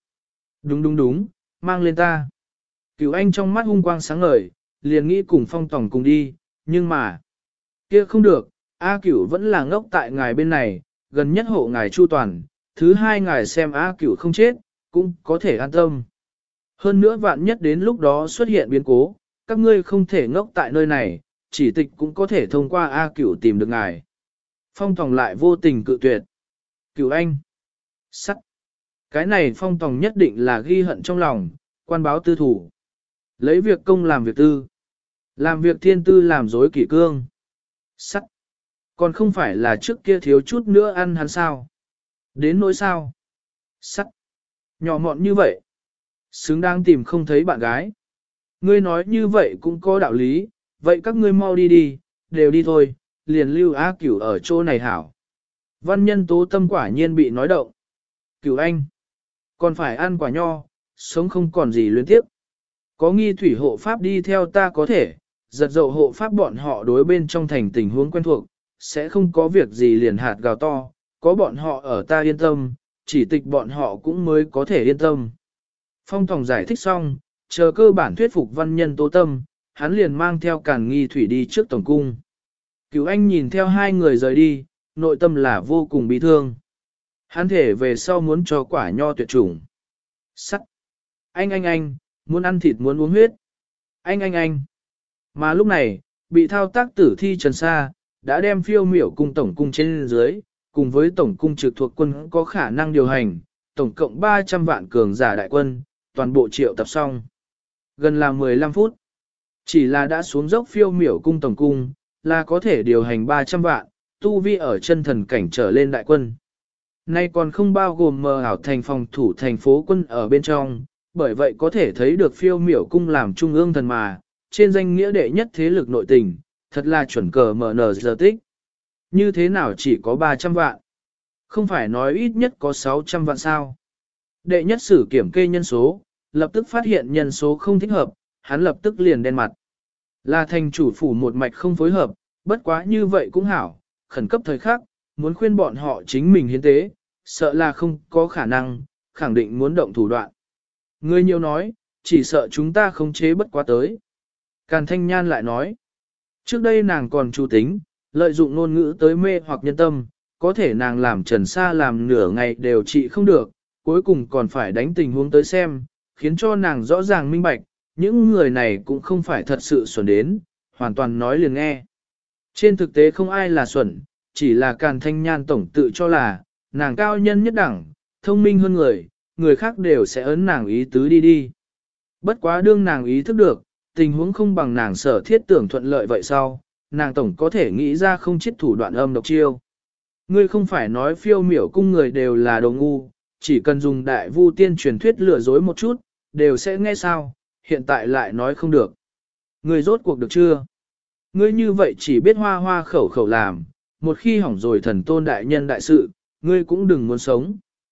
Đúng, mang lên ta. Cửu Anh trong mắt hung quang sáng ngời, liền nghĩ cùng Phong Tòng cùng đi, nhưng mà, kia không được, A Cửu vẫn là ngốc tại ngài bên này, gần nhất hộ ngài chu toàn, thứ hai ngài xem A Cửu không chết, cũng có thể an tâm. Hơn nữa vạn nhất đến lúc đó xuất hiện biến cố, các ngươi không thể ngốc tại nơi này, chỉ tịch cũng có thể thông qua A Cửu tìm được ngài. Phong Tòng lại vô tình cự tuyệt. Cửu Anh, sắt. Cái này Phong Tòng nhất định là ghi hận trong lòng, quan báo tư thủ. Lấy việc công làm việc tư. Làm việc thiên tư làm dối kỷ cương. Sắt. Còn không phải là trước kia thiếu chút nữa ăn hắn sao. Đến nỗi sao. Sắt. Nhỏ mọn như vậy. Xứng đang tìm không thấy bạn gái. Ngươi nói như vậy cũng có đạo lý. Vậy các ngươi mau đi đi, đều đi thôi, liền lưu A Cửu ở chỗ này hảo. Văn nhân Tố Tâm quả nhiên bị nói động. Cửu Anh. Còn phải ăn quả nho, sống không còn gì luyến tiếp. Có nghi thủy hộ pháp đi theo ta có thể, giật dậu hộ pháp bọn họ đối bên trong thành tình huống quen thuộc, sẽ không có việc gì liền hạt gào to, có bọn họ ở ta yên tâm, chỉ tịch bọn họ cũng mới có thể yên tâm. Phong Tòng giải thích xong, chờ cơ bản thuyết phục văn nhân Tố Tâm, hắn liền mang theo Càn Nghi Thủy đi trước tổng cung. Cửu Anh nhìn theo hai người rời đi, nội tâm là vô cùng bi thương. Hắn thể về sau muốn cho quả nho tuyệt chủng. Sắt. Anh, muốn ăn thịt muốn uống huyết. Anh. Mà lúc này, bị thao tác tử thi Trần Sa, đã đem phiêu miểu cung tổng cung trên dưới, cùng với tổng cung trực thuộc quân có khả năng điều hành, tổng cộng 300 vạn cường giả đại quân, toàn bộ triệu tập xong. Gần là 15 phút. Chỉ là đã xuống dốc phiêu miểu cung tổng cung, là có thể điều hành 300 vạn, tu vi ở chân thần cảnh trở lên đại quân. Nay còn không bao gồm mờ ảo thành phòng thủ thành phố quân ở bên trong, bởi vậy có thể thấy được phiêu miểu cung làm trung ương thần mà, trên danh nghĩa đệ nhất thế lực nội tình, thật là chuẩn cờ mở nở giờ tích. Như thế nào chỉ có 300 vạn? Không phải nói ít nhất có 600 vạn sao? Đệ nhất sử kiểm kê nhân số, lập tức phát hiện nhân số không thích hợp, hắn lập tức liền đen mặt. Là thành chủ phủ một mạch không phối hợp, bất quá như vậy cũng hảo, khẩn cấp thời khắc, muốn khuyên bọn họ chính mình hiến tế, sợ là không có khả năng, khẳng định muốn động thủ đoạn. Người nhiều nói, chỉ sợ chúng ta không chế bất quá tới. Càn Thanh Nhan lại nói, trước đây nàng còn chú tính, lợi dụng ngôn ngữ tới mê hoặc nhân tâm, có thể nàng làm Trần Sa làm nửa ngày đều trị không được, cuối cùng còn phải đánh tình huống tới xem, khiến cho nàng rõ ràng minh bạch, những người này cũng không phải thật sự xuẩn đến, hoàn toàn nói liền nghe. Trên thực tế không ai là xuẩn, chỉ là Càn Thanh Nhan tổng tự cho là, nàng cao nhân nhất đẳng, thông minh hơn người, người khác đều sẽ ấn nàng ý tứ đi. Bất quá đương nàng ý thức được, tình huống không bằng nàng sở thiết tưởng thuận lợi vậy sau, nàng tổng có thể nghĩ ra không chết thủ đoạn âm độc chiêu. Ngươi không phải nói phiêu miểu cung người đều là đồ ngu, chỉ cần dùng đại vu tiên truyền thuyết lừa dối một chút, đều sẽ nghe sao, hiện tại lại nói không được. Ngươi rốt cuộc được chưa? Ngươi như vậy chỉ biết hoa hoa khẩu khẩu làm, một khi hỏng rồi thần tôn đại nhân đại sự, ngươi cũng đừng muốn sống.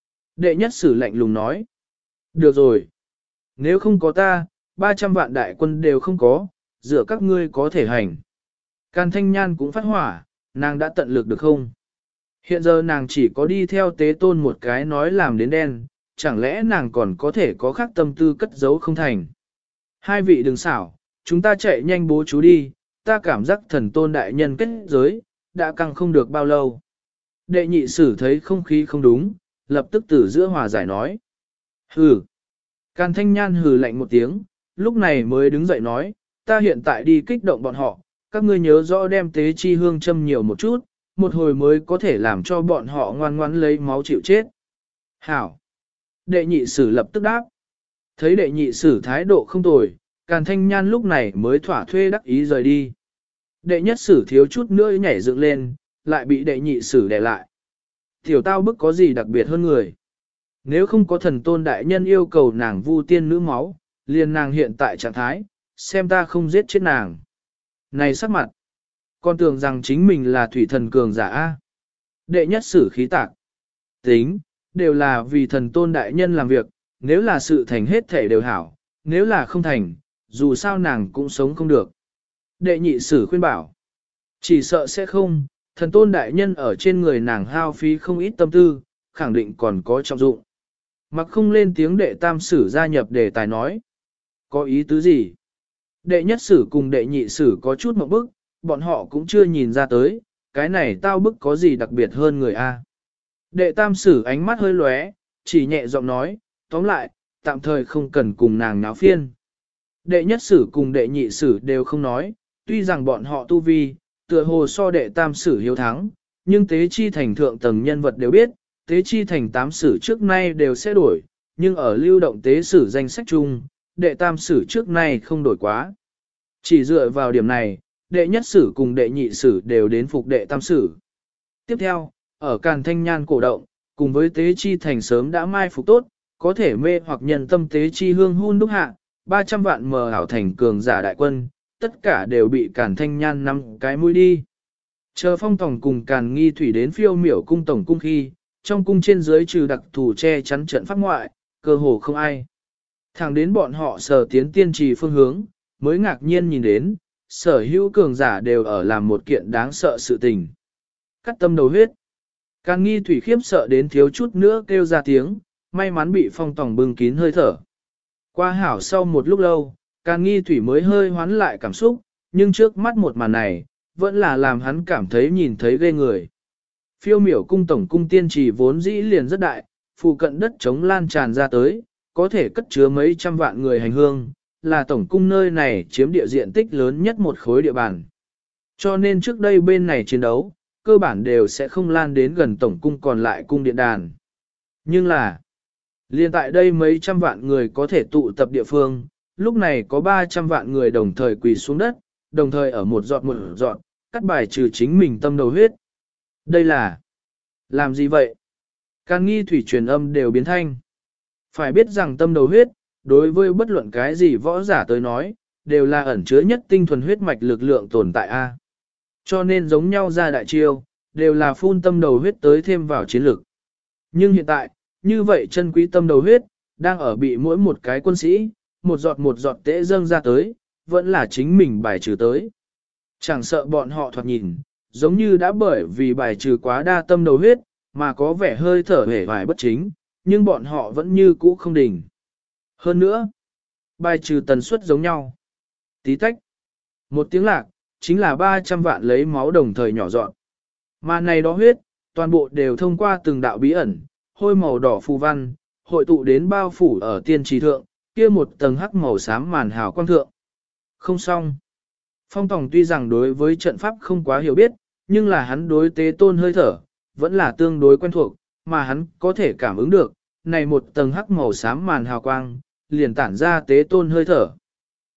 Đệ nhất sử lạnh lùng nói. Được rồi. Nếu không có ta, 300 vạn đại quân đều không có, dựa các ngươi có thể hành. Càn Thanh Nhan cũng phát hỏa, nàng đã tận lực được không? Hiện giờ nàng chỉ có đi theo tế tôn một cái nói làm đến đen, chẳng lẽ nàng còn có thể có khác tâm tư cất giấu không thành? Hai vị đừng xảo, chúng ta chạy nhanh bố chú đi, ta cảm giác thần tôn đại nhân kết giới, đã căng không được bao lâu. Đệ nhị sử thấy không khí không đúng, lập tức từ giữa hòa giải nói. Hừ. Càn Thanh Nhan hừ lạnh một tiếng, lúc này mới đứng dậy nói, ta hiện tại đi kích động bọn họ, các ngươi nhớ rõ đem tế chi hương châm nhiều một chút, một hồi mới có thể làm cho bọn họ ngoan ngoãn lấy máu chịu chết. Hảo. Đệ nhị sử lập tức đáp. Thấy đệ nhị sử thái độ không tồi, Càn Thanh Nhan lúc này mới thỏa thuê đắc ý rời đi. Đệ nhất sử thiếu chút nữa nhảy dựng lên, lại bị đệ nhị sử đè lại. Tiểu tao bức có gì đặc biệt hơn người. Nếu không có thần tôn đại nhân yêu cầu nàng vu tiên nữ máu, liền nàng hiện tại trạng thái, xem ta không giết chết nàng. Này sắc mặt, con tưởng rằng chính mình là thủy thần cường giả A. Đệ nhất sử khí tạc. Tính, đều là vì thần tôn đại nhân làm việc, nếu là sự thành hết thể đều hảo, nếu là không thành, dù sao nàng cũng sống không được. Đệ nhị sử khuyên bảo, chỉ sợ sẽ không, thần tôn đại nhân ở trên người nàng hao phí không ít tâm tư, khẳng định còn có trọng dụng. Mặc không lên tiếng đệ tam sử gia nhập đề tài nói. Có ý tứ gì? Đệ nhất sử cùng đệ nhị sử có chút một bức, bọn họ cũng chưa nhìn ra tới, cái này tao bức có gì đặc biệt hơn người A. Đệ tam sử ánh mắt hơi lóe, chỉ nhẹ giọng nói, tóm lại, tạm thời không cần cùng nàng náo phiên. Đệ nhất sử cùng đệ nhị sử đều không nói, tuy rằng bọn họ tu vi, tựa hồ so đệ tam sử hiếu thắng, nhưng tế chi thành thượng tầng nhân vật đều biết, tế chi thành 8 sử trước nay đều sẽ đổi, nhưng ở lưu động tế sử danh sách chung, đệ tam sử trước nay không đổi quá. Chỉ dựa vào điểm này, đệ nhất sử cùng đệ nhị sử đều đến phục đệ tam sử. Tiếp theo, ở Càn Thanh Nhan cổ động, cùng với tế chi thành sớm đã mai phục tốt, có thể mê hoặc nhân tâm tế chi hương hun đúc hạ, 300 vạn mờ ảo thành cường giả đại quân, tất cả đều bị Càn Thanh Nhan nắm cái mũi đi. Chờ Phong Tòng cùng Càn Nghi Thủy đến phiêu miểu cung tổng cung khi, trong cung trên dưới trừ đặc thù che chắn trận pháp ngoại, cơ hồ không ai. Thẳng đến bọn họ sở tiến tiên trì phương hướng, mới ngạc nhiên nhìn đến, sở hữu cường giả đều ở làm một kiện đáng sợ sự tình. Cắt tâm đầu huyết. Càn Nghi Thủy khiếp sợ đến thiếu chút nữa kêu ra tiếng, may mắn bị Phong Tòng bưng kín hơi thở. Qua hảo sau một lúc lâu, Càn Nghi Thủy mới hơi hoán lại cảm xúc, nhưng trước mắt một màn này, vẫn là làm hắn cảm thấy nhìn thấy ghê người. Phiêu miểu cung tổng cung tiên trì vốn dĩ liền rất đại, phụ cận đất trống lan tràn ra tới, có thể cất chứa mấy trăm vạn người hành hương, là tổng cung nơi này chiếm địa diện tích lớn nhất một khối địa bàn. Cho nên trước đây bên này chiến đấu, cơ bản đều sẽ không lan đến gần tổng cung còn lại cung điện đàn. Nhưng là, liên tại đây mấy trăm vạn người có thể tụ tập địa phương, lúc này có 300 vạn người đồng thời quỳ xuống đất, đồng thời ở một giọt, cắt bài trừ chính mình tâm đầu huyết. Đây là, làm gì vậy? Càn Nghi Thủy truyền âm đều biến thanh. Phải biết rằng tâm đầu huyết, đối với bất luận cái gì võ giả tới nói, đều là ẩn chứa nhất tinh thuần huyết mạch lực lượng tồn tại A. Cho nên giống nhau ra đại chiêu, đều là phun tâm đầu huyết tới thêm vào chiến lực. Nhưng hiện tại, như vậy chân quý tâm đầu huyết, đang ở bị mỗi một cái quân sĩ, một giọt tễ dâng ra tới, vẫn là chính mình bài trừ tới. Chẳng sợ bọn họ thoạt nhìn, giống như đã bởi vì bài trừ quá đa tâm đầu huyết, mà có vẻ hơi thở hể vải bất chính, nhưng bọn họ vẫn như cũ không đỉnh. Hơn nữa, bài trừ tần suất giống nhau. Tí tách. Một tiếng lạc, chính là 300 vạn lấy máu đồng thời nhỏ dọn. Mà này đó huyết, toàn bộ đều thông qua từng đạo bí ẩn, hôi màu đỏ phù văn, hội tụ đến bao phủ ở tiên trì thượng, kia một tầng hắc màu xám màn hào quang thượng. Không xong. Phong Tòng tuy rằng đối với trận pháp không quá hiểu biết, nhưng là hắn đối tế tôn hơi thở, vẫn là tương đối quen thuộc, mà hắn có thể cảm ứng được, này một tầng hắc màu xám màn hào quang, liền tản ra tế tôn hơi thở.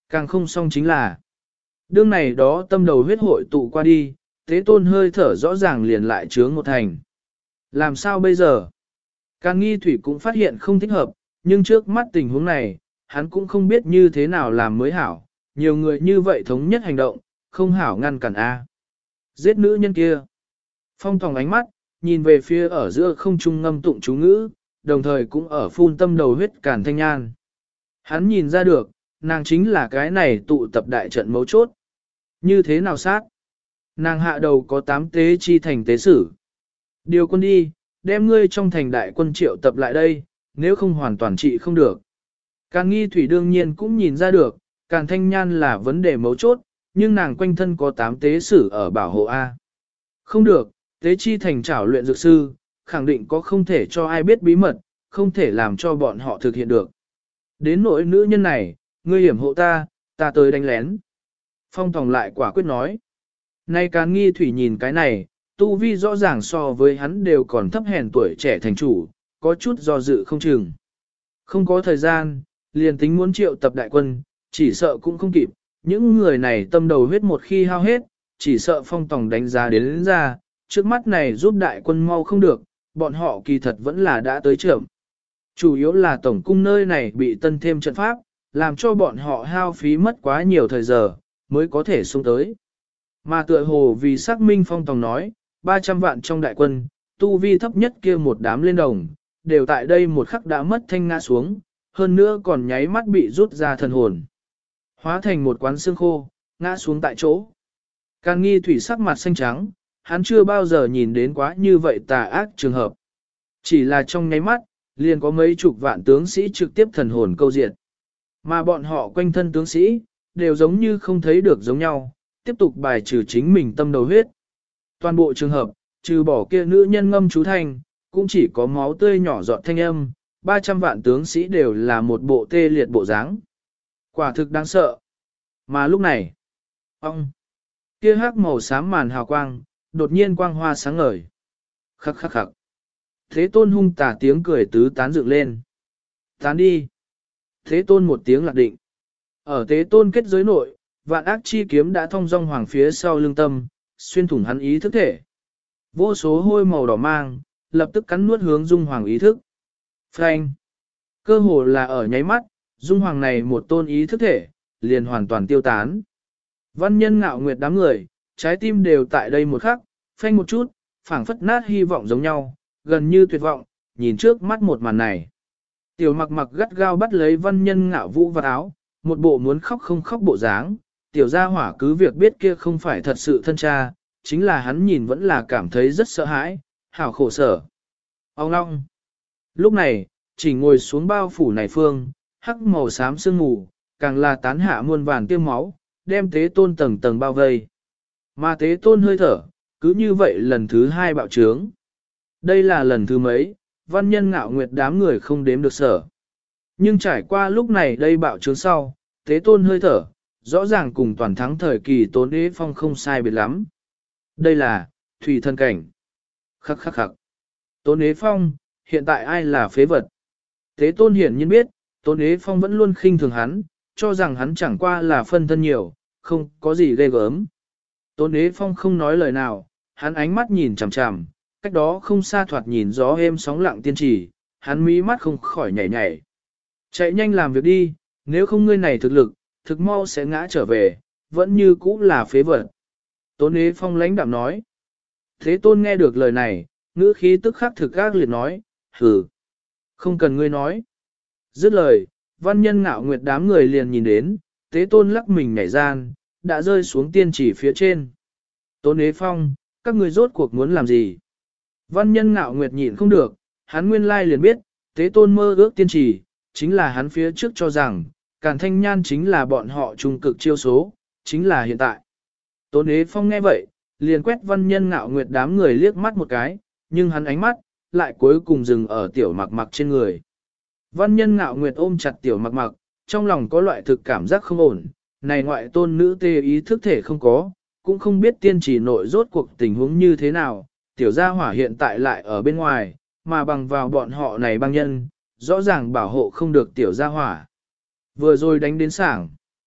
Càng không xong chính là, đương này đó tâm đầu huyết hội tụ qua đi, Thế Tôn hơi thở rõ ràng liền lại chướng một thành. Làm sao bây giờ? Càng nghi thủy cũng phát hiện không thích hợp, nhưng trước mắt tình huống này, hắn cũng không biết như thế nào làm mới hảo, nhiều người như vậy thống nhất hành động, không hảo ngăn cản A. Giết nữ nhân kia. Phong Tòng ánh mắt, nhìn về phía ở giữa không trung ngâm tụng chú ngữ, đồng thời cũng ở phun tâm đầu huyết Càn Thanh Nhan. Hắn nhìn ra được, nàng chính là cái này tụ tập đại trận mấu chốt. Như thế nào sát? Nàng hạ đầu có 8 tế chi thành tế sử. Điều quân đi, đem ngươi trong thành đại quân triệu tập lại đây, nếu không hoàn toàn trị không được. Càn nghi thủy đương nhiên cũng nhìn ra được, Càn Thanh Nhan là vấn đề mấu chốt, nhưng nàng quanh thân có 8 tế sử ở bảo hộ A. Không được, tế chi thành trảo luyện dược sư, khẳng định có không thể cho ai biết bí mật, không thể làm cho bọn họ thực hiện được. Đến nỗi nữ nhân này, ngươi hiểm hộ ta, ta tới đánh lén. Phong Tòng lại quả quyết nói. Nay Càn nghi thủy nhìn cái này, tu vi rõ ràng so với hắn đều còn thấp hèn tuổi trẻ thành chủ, có chút do dự không chừng. Không có thời gian, liền tính muốn triệu tập đại quân, chỉ sợ cũng không kịp, những người này tâm đầu huyết một khi hao hết, chỉ sợ Phong Tòng đánh giá đến ra, trước mắt này giúp đại quân mau không được, bọn họ kỳ thật vẫn là đã tới trưởng. Chủ yếu là tổng cung nơi này bị tân thêm trận pháp, làm cho bọn họ hao phí mất quá nhiều thời giờ, mới có thể xuống tới. Mà tựa hồ vì xác minh Phong Tòng nói, 300 vạn trong đại quân, tu vi thấp nhất kia một đám lên đồng, đều tại đây một khắc đã mất thanh ngã xuống, hơn nữa còn nháy mắt bị rút ra thần hồn. Hóa thành một quán xương khô, ngã xuống tại chỗ. Càn nghi thủy sắc mặt xanh trắng, hắn chưa bao giờ nhìn đến quá như vậy tà ác trường hợp. Chỉ là trong nháy mắt, liền có mấy chục vạn tướng sĩ trực tiếp thần hồn câu diệt. Mà bọn họ quanh thân tướng sĩ, đều giống như không thấy được giống nhau, tiếp tục bài trừ chính mình tâm đầu huyết. Toàn bộ trường hợp, trừ bỏ kia nữ nhân ngâm chú thanh, cũng chỉ có máu tươi nhỏ giọt thanh âm, 300 vạn tướng sĩ đều là một bộ tê liệt bộ dáng. Quả thực đáng sợ. Mà lúc này, ông, kia hắc màu xám màn hào quang, đột nhiên quang hoa sáng ngời. Khắc khắc khắc. Thế Tôn hung tà tiếng cười tứ tán dựng lên. Tán đi. Thế Tôn một tiếng lạc định. Ở Thế Tôn kết giới nội, vạn ác chi kiếm đã thông dong hoàng phía sau lưng tâm, xuyên thủng hắn ý thức thể. Vô số hôi màu đỏ mang, lập tức cắn nuốt hướng Dung Hoàng ý thức. Phanh. Cơ hồ là ở nháy mắt, Dung Hoàng này một tôn ý thức thể, liền hoàn toàn tiêu tán. Văn Nhân Ngạo Nguyệt đám người, trái tim đều tại đây một khắc, phanh một chút, phảng phất nát hy vọng giống nhau, gần như tuyệt vọng, nhìn trước mắt một màn này. Tiểu Mặc Mặc gắt gao bắt lấy Văn Nhân Ngạo Vũ vào áo, một bộ muốn khóc không khóc bộ dáng. Tiểu gia hỏa cứ việc biết kia không phải thật sự thân cha, chính là hắn nhìn vẫn là cảm thấy rất sợ hãi, hảo khổ sở. Ông long. Lúc này, chỉ ngồi xuống bao phủ này phương, hắc màu xám sương mù, càng là tán hạ muôn vàn tiêu máu, đem Tế Tôn tầng tầng bao vây. Mà Tế Tôn hơi thở, cứ như vậy lần thứ 2 bạo trướng. Đây là lần thứ mấy, Văn Nhân Ngạo Nguyệt đám người không đếm được sở. Nhưng trải qua lúc này đây bạo trướng sau, Tế Tôn hơi thở, rõ ràng cùng toàn thắng thời kỳ Tôn Đế Phong không sai biệt lắm. Đây là, thủy thân cảnh. Khắc khắc khắc. Tôn Đế Phong, hiện tại ai là phế vật? Tế Tôn hiển nhiên biết, Tôn Đế Phong vẫn luôn khinh thường hắn, cho rằng hắn chẳng qua là phân thân nhiều, không có gì ghê gớm. Tôn Đế Phong không nói lời nào, hắn ánh mắt nhìn chằm chằm, cách đó không xa thoạt nhìn gió êm sóng lặng tiên trì, hắn mí mắt không khỏi nhảy nhảy. Chạy nhanh làm việc đi, nếu không ngươi này thực lực, thực mau sẽ ngã trở về, vẫn như cũ là phế vật. Tôn Đế Phong lãnh đạm nói. Thế Tôn nghe được lời này, ngữ khí tức khắc thực ác liệt nói, hừ, không cần ngươi nói. Dứt lời, Văn Nhân Ngạo Nguyệt đám người liền nhìn đến, Thế Tôn lắc mình nhảy gian, đã rơi xuống tiên chỉ phía trên. Tôn Đế Phong, các ngươi rốt cuộc muốn làm gì? Văn Nhân Ngạo Nguyệt nhịn không được, hắn nguyên lai liền biết, Thế Tôn mơ ước tiên chỉ, chính là hắn phía trước cho rằng, Càn Thanh Nhan chính là bọn họ trung cực chiêu số, chính là hiện tại. Tôn Đế Phong nghe vậy, liền quét Văn Nhân Ngạo Nguyệt đám người liếc mắt một cái, nhưng hắn ánh mắt, lại cuối cùng dừng ở Tiểu Mặc Mặc trên người. Văn Nhân Ngạo Nguyệt ôm chặt Tiểu Mặc Mặc, trong lòng có loại thực cảm giác không ổn, này ngoại tôn nữ tê ý thức thể không có, cũng không biết tiên chỉ nội rốt cuộc tình huống như thế nào, Tiểu gia hỏa hiện tại lại ở bên ngoài, mà bằng vào bọn họ này băng nhân, rõ ràng bảo hộ không được Tiểu gia hỏa. Vừa rồi đánh đến sảng.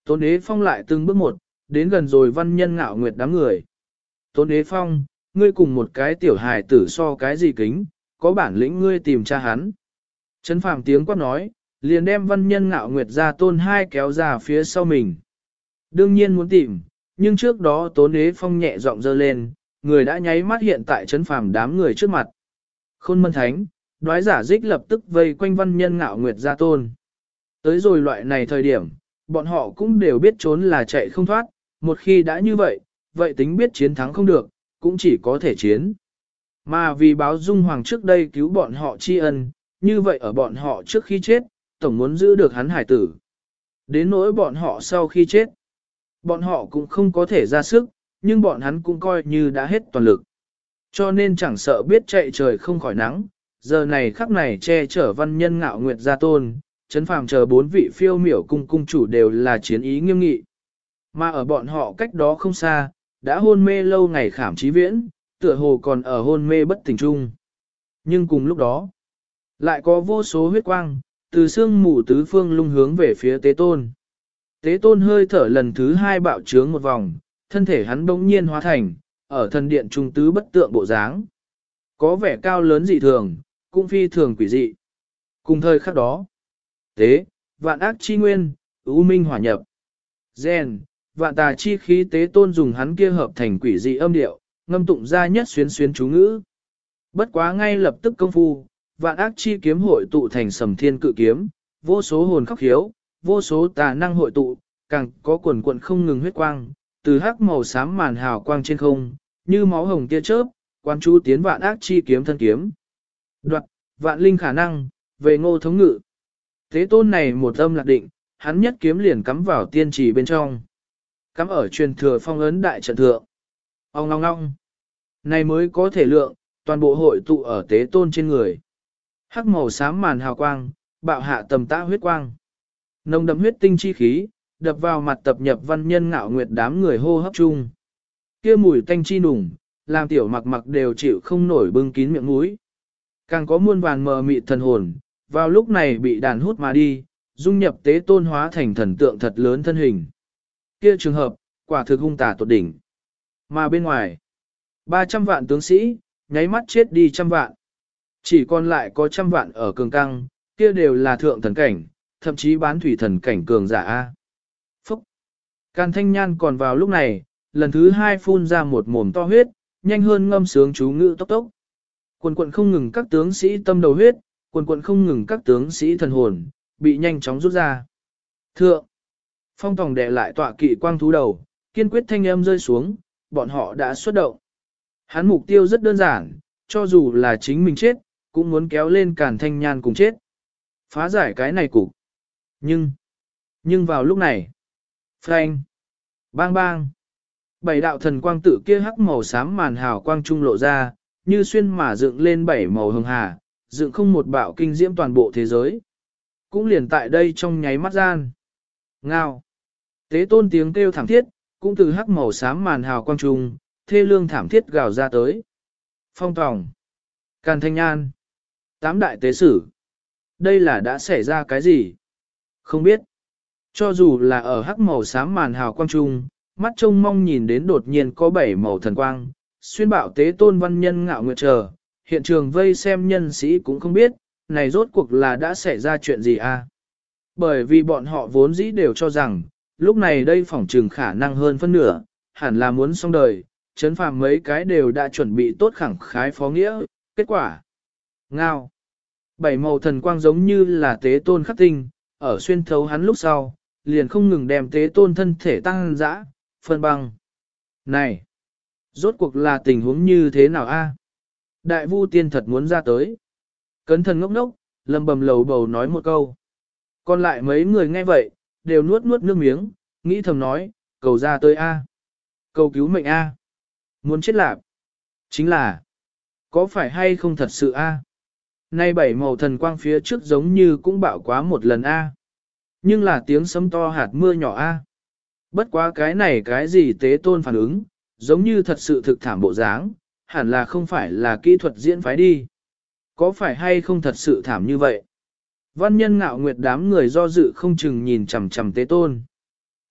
Tôn Đế Phong lại từng bước một, đến gần rồi Văn Nhân Ngạo Nguyệt đám người. Tôn Đế Phong, ngươi cùng một cái tiểu hài tử so cái gì kính, có bản lĩnh ngươi tìm cha hắn. Trấn Phàm tiếng quát nói, liền đem Văn Nhân Ngạo Nguyệt ra Tôn hai kéo ra phía sau mình. Đương nhiên muốn tìm, nhưng trước đó Tôn Đế Phong nhẹ giọng giơ lên, người đã nháy mắt hiện tại Trấn Phàm đám người trước mặt. Khôn Mân Thánh, đoái giả dích lập tức vây quanh Văn Nhân Ngạo Nguyệt ra Tôn. Tới rồi loại này thời điểm, bọn họ cũng đều biết trốn là chạy không thoát, một khi đã như vậy, vậy tính biết chiến thắng không được, cũng chỉ có thể chiến. Mà vì báo Dung Hoàng trước đây cứu bọn họ tri ân, như vậy ở bọn họ trước khi chết, tổng muốn giữ được hắn hải tử. Đến nỗi bọn họ sau khi chết, bọn họ cũng không có thể ra sức, nhưng bọn hắn cũng coi như đã hết toàn lực. Cho nên chẳng sợ biết chạy trời không khỏi nắng, giờ này khắc này che chở Văn Nhân Ngạo Nguyệt gia Tôn, Trấn Phàm chờ 4 vị phiêu miểu cung chủ đều là chiến ý nghiêm nghị. Mà ở bọn họ cách đó không xa, đã hôn mê lâu ngày Khảm Chí Viễn, tựa hồ còn ở hôn mê bất tỉnh chung. Nhưng cùng lúc đó, lại có vô số huyết quang, từ xương mù tứ phương lung hướng về phía Tế Tôn. Tế Tôn hơi thở lần thứ 2 bạo trướng một vòng, thân thể hắn bỗng nhiên hóa thành, ở thần điện trung tứ bất tượng bộ dáng. Có vẻ cao lớn dị thường, cũng phi thường quỷ dị. Cùng thời khắc đó, Tế, vạn ác chi nguyên, ưu minh hỏa nhập. Gen, vạn tà chi khí Tế Tôn dùng hắn kia hợp thành quỷ dị âm điệu, ngâm tụng ra nhất xuyến xuyến chú ngữ. Bất quá ngay lập tức công phu, vạn ác chi kiếm hội tụ thành Sầm Thiên Cự kiếm, vô số hồn khắc khiếu, vô số tà năng hội tụ, càng có quần quần không ngừng huyết quang, từ hắc màu xám màn hào quang trên không, như máu hồng tia chớp, quan chú tiến vạn ác chi kiếm thân kiếm. Đoạt, vạn linh khả năng, về Ngô thống ngự. Thế Tôn này một âm lạc định, hắn nhất kiếm liền cắm vào tiên trì bên trong. Cắm ở truyền thừa phong ấn đại trận thượng. Ông ngong ngong. Này mới có thể lượng, toàn bộ hội tụ ở Tế Tôn trên người. Hắc màu xám màn hào quang, bạo hạ tầm tã huyết quang. Nồng đậm huyết tinh chi khí, đập vào mặt tập nhập Văn Nhân Ngạo Nguyệt đám người hô hấp chung. Kia mùi tanh chi nùng, làm tiểu mặc mặc đều chịu không nổi bưng kín miệng mũi. Càng có muôn vàn mờ mịt thần hồn, vào lúc này bị đàn hút mà đi, dung nhập Tế Tôn hóa thành thần tượng thật lớn thân hình. Kia trường hợp, quả thực hung tà tột đỉnh. Mà bên ngoài, 300 vạn tướng sĩ, nháy mắt chết đi 100 vạn. Chỉ còn lại có 100 vạn ở cường căng, kia đều là thượng thần cảnh, thậm chí bán thủy thần cảnh cường giả A. Phúc! Càn Thanh Nhan còn vào lúc này, lần thứ 2 phun ra một mồm to huyết, nhanh hơn ngâm sướng chú ngữ tốc tốc. Quần quận không ngừng các tướng sĩ tâm đầu huyết, quần quận không ngừng các tướng sĩ thần hồn, bị nhanh chóng rút ra. Thượng! Phong Tòng đè lại tọa kỵ quang thú đầu, kiên quyết thanh âm rơi xuống, bọn họ đã xuất động. Hắn mục tiêu rất đơn giản, cho dù là chính mình chết, cũng muốn kéo lên Càn Thanh Nhan cùng chết. Phá giải cái này cục. Nhưng vào lúc này, phanh, bang bang, 7 đạo thần quang tự kia hắc màu xám màn hào quang trung lộ ra, như xuyên mà dựng lên 7 màu hồng hà, dựng không một bạo kinh diễm toàn bộ thế giới. Cũng liền tại đây trong nháy mắt gian. Ngao. Tế Tôn tiếng kêu thảm thiết, cũng từ hắc màu xám màn hào quang trung, thê lương thảm thiết gào ra tới. Phong Tòng, Càn Thanh Nhan, 8 đại tế sử. Đây là đã xảy ra cái gì? Không biết. Cho dù là ở hắc màu xám màn hào quang trung, mắt trông mong nhìn đến đột nhiên có 7 màu thần quang, xuyên bạo Tế Tôn Văn Nhân Ngạo Nguyệt chờ, hiện trường vây xem nhân sĩ cũng không biết, này rốt cuộc là đã xảy ra chuyện gì à? Bởi vì bọn họ vốn dĩ đều cho rằng, lúc này đây phỏng trừng khả năng hơn phân nửa, hẳn là muốn xong đời, Trấn Phàm mấy cái đều đã chuẩn bị tốt khẳng khái phó nghĩa, kết quả. Ngao. 7 màu thần quang giống như là Tế Tôn khắc tinh, ở xuyên thấu hắn lúc sau, liền không ngừng đem Tế Tôn thân thể tăng dã, phân băng. Này! Rốt cuộc là tình huống như thế nào a? Đại Vu Tiên thật muốn ra tới. Cấn thần ngốc ngốc, lầm bầm lầu bầu nói một câu. Còn lại mấy người nghe vậy, đều nuốt nuốt nước miếng, nghĩ thầm nói, cầu ra tới a, cầu cứu mệnh a, muốn chết lạp. Chính là, có phải hay không thật sự a? Nay 7 màu thần quang phía trước giống như cũng bạo quá một lần a. Nhưng là tiếng sấm to hạt mưa nhỏ a. Bất quá cái này cái gì Tế Tôn phản ứng, giống như thật sự thực thảm bộ dáng, hẳn là không phải là kỹ thuật diễn phái đi. Có phải hay không thật sự thảm như vậy? Văn Nhân Ngạo Nguyệt đám người do dự không chừng nhìn chằm chằm Tế Tôn.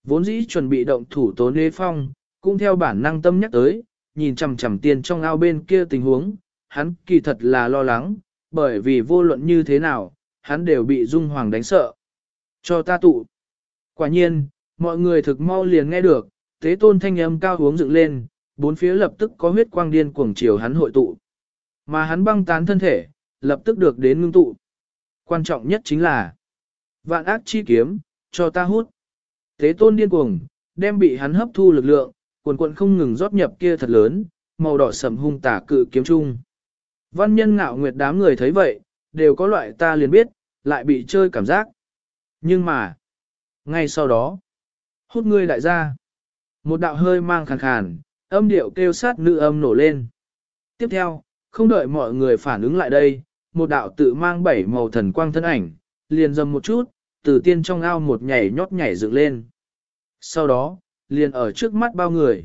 Vốn dĩ chuẩn bị động thủ Tố Nê Phong, cũng theo bản năng tâm nhắc tới, nhìn chằm chằm tiền trong ao bên kia tình huống, hắn kỳ thật là lo lắng, bởi vì vô luận như thế nào, hắn đều bị Dung Hoàng đánh sợ. Cho ta tụ. Quả nhiên, mọi người thực mau liền nghe được, Tế Tôn thanh âm cao hướng dựng lên, bốn phía lập tức có huyết quang điên cuồng chiều hắn hội tụ. Mà hắn băng tán thân thể, lập tức được đến ngưng tụ. Quan trọng nhất chính là vạn ác chi kiếm, cho ta hút. Tế Tôn điên cuồng, đem bị hắn hấp thu lực lượng, cuồn cuộn không ngừng rót nhập kia thật lớn, màu đỏ sẫm hung tả cự kiếm chung. Văn Nhân Ngạo Nguyệt đám người thấy vậy, đều có loại ta liền biết, lại bị chơi cảm giác. Nhưng mà, ngay sau đó, hút ngươi đại gia. Một đạo hơi mang khàn khàn, âm điệu kêu sát nữ âm nổ lên. Tiếp theo, không đợi mọi người phản ứng lại đây, một đạo tự mang bảy màu thần quang thân ảnh, liền dầm một chút, từ tiên trong ao một nhảy nhót nhảy dựng lên. Sau đó, liền ở trước mắt bao người.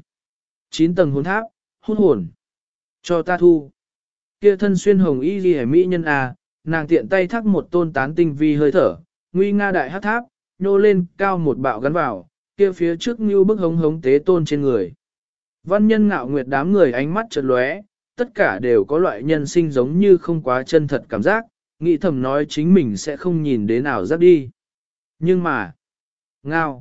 9 tầng hồn tháp, hút hồn. Cho ta thu. Kia thân xuyên hồng y ghi mỹ nhân à, nàng tiện tay thắc một tôn tán tinh vi hơi thở, nguy nga đại hát tháp, nô lên cao một bạo gắn vào, kia phía trước như bức hống hống Tế Tôn trên người. Văn Nhân Ngạo Nguyệt đám người ánh mắt chợt lóe, tất cả đều có loại nhân sinh giống như không quá chân thật cảm giác, nghĩ thầm nói chính mình sẽ không nhìn đến nào giáp đi. Nhưng mà, ngao.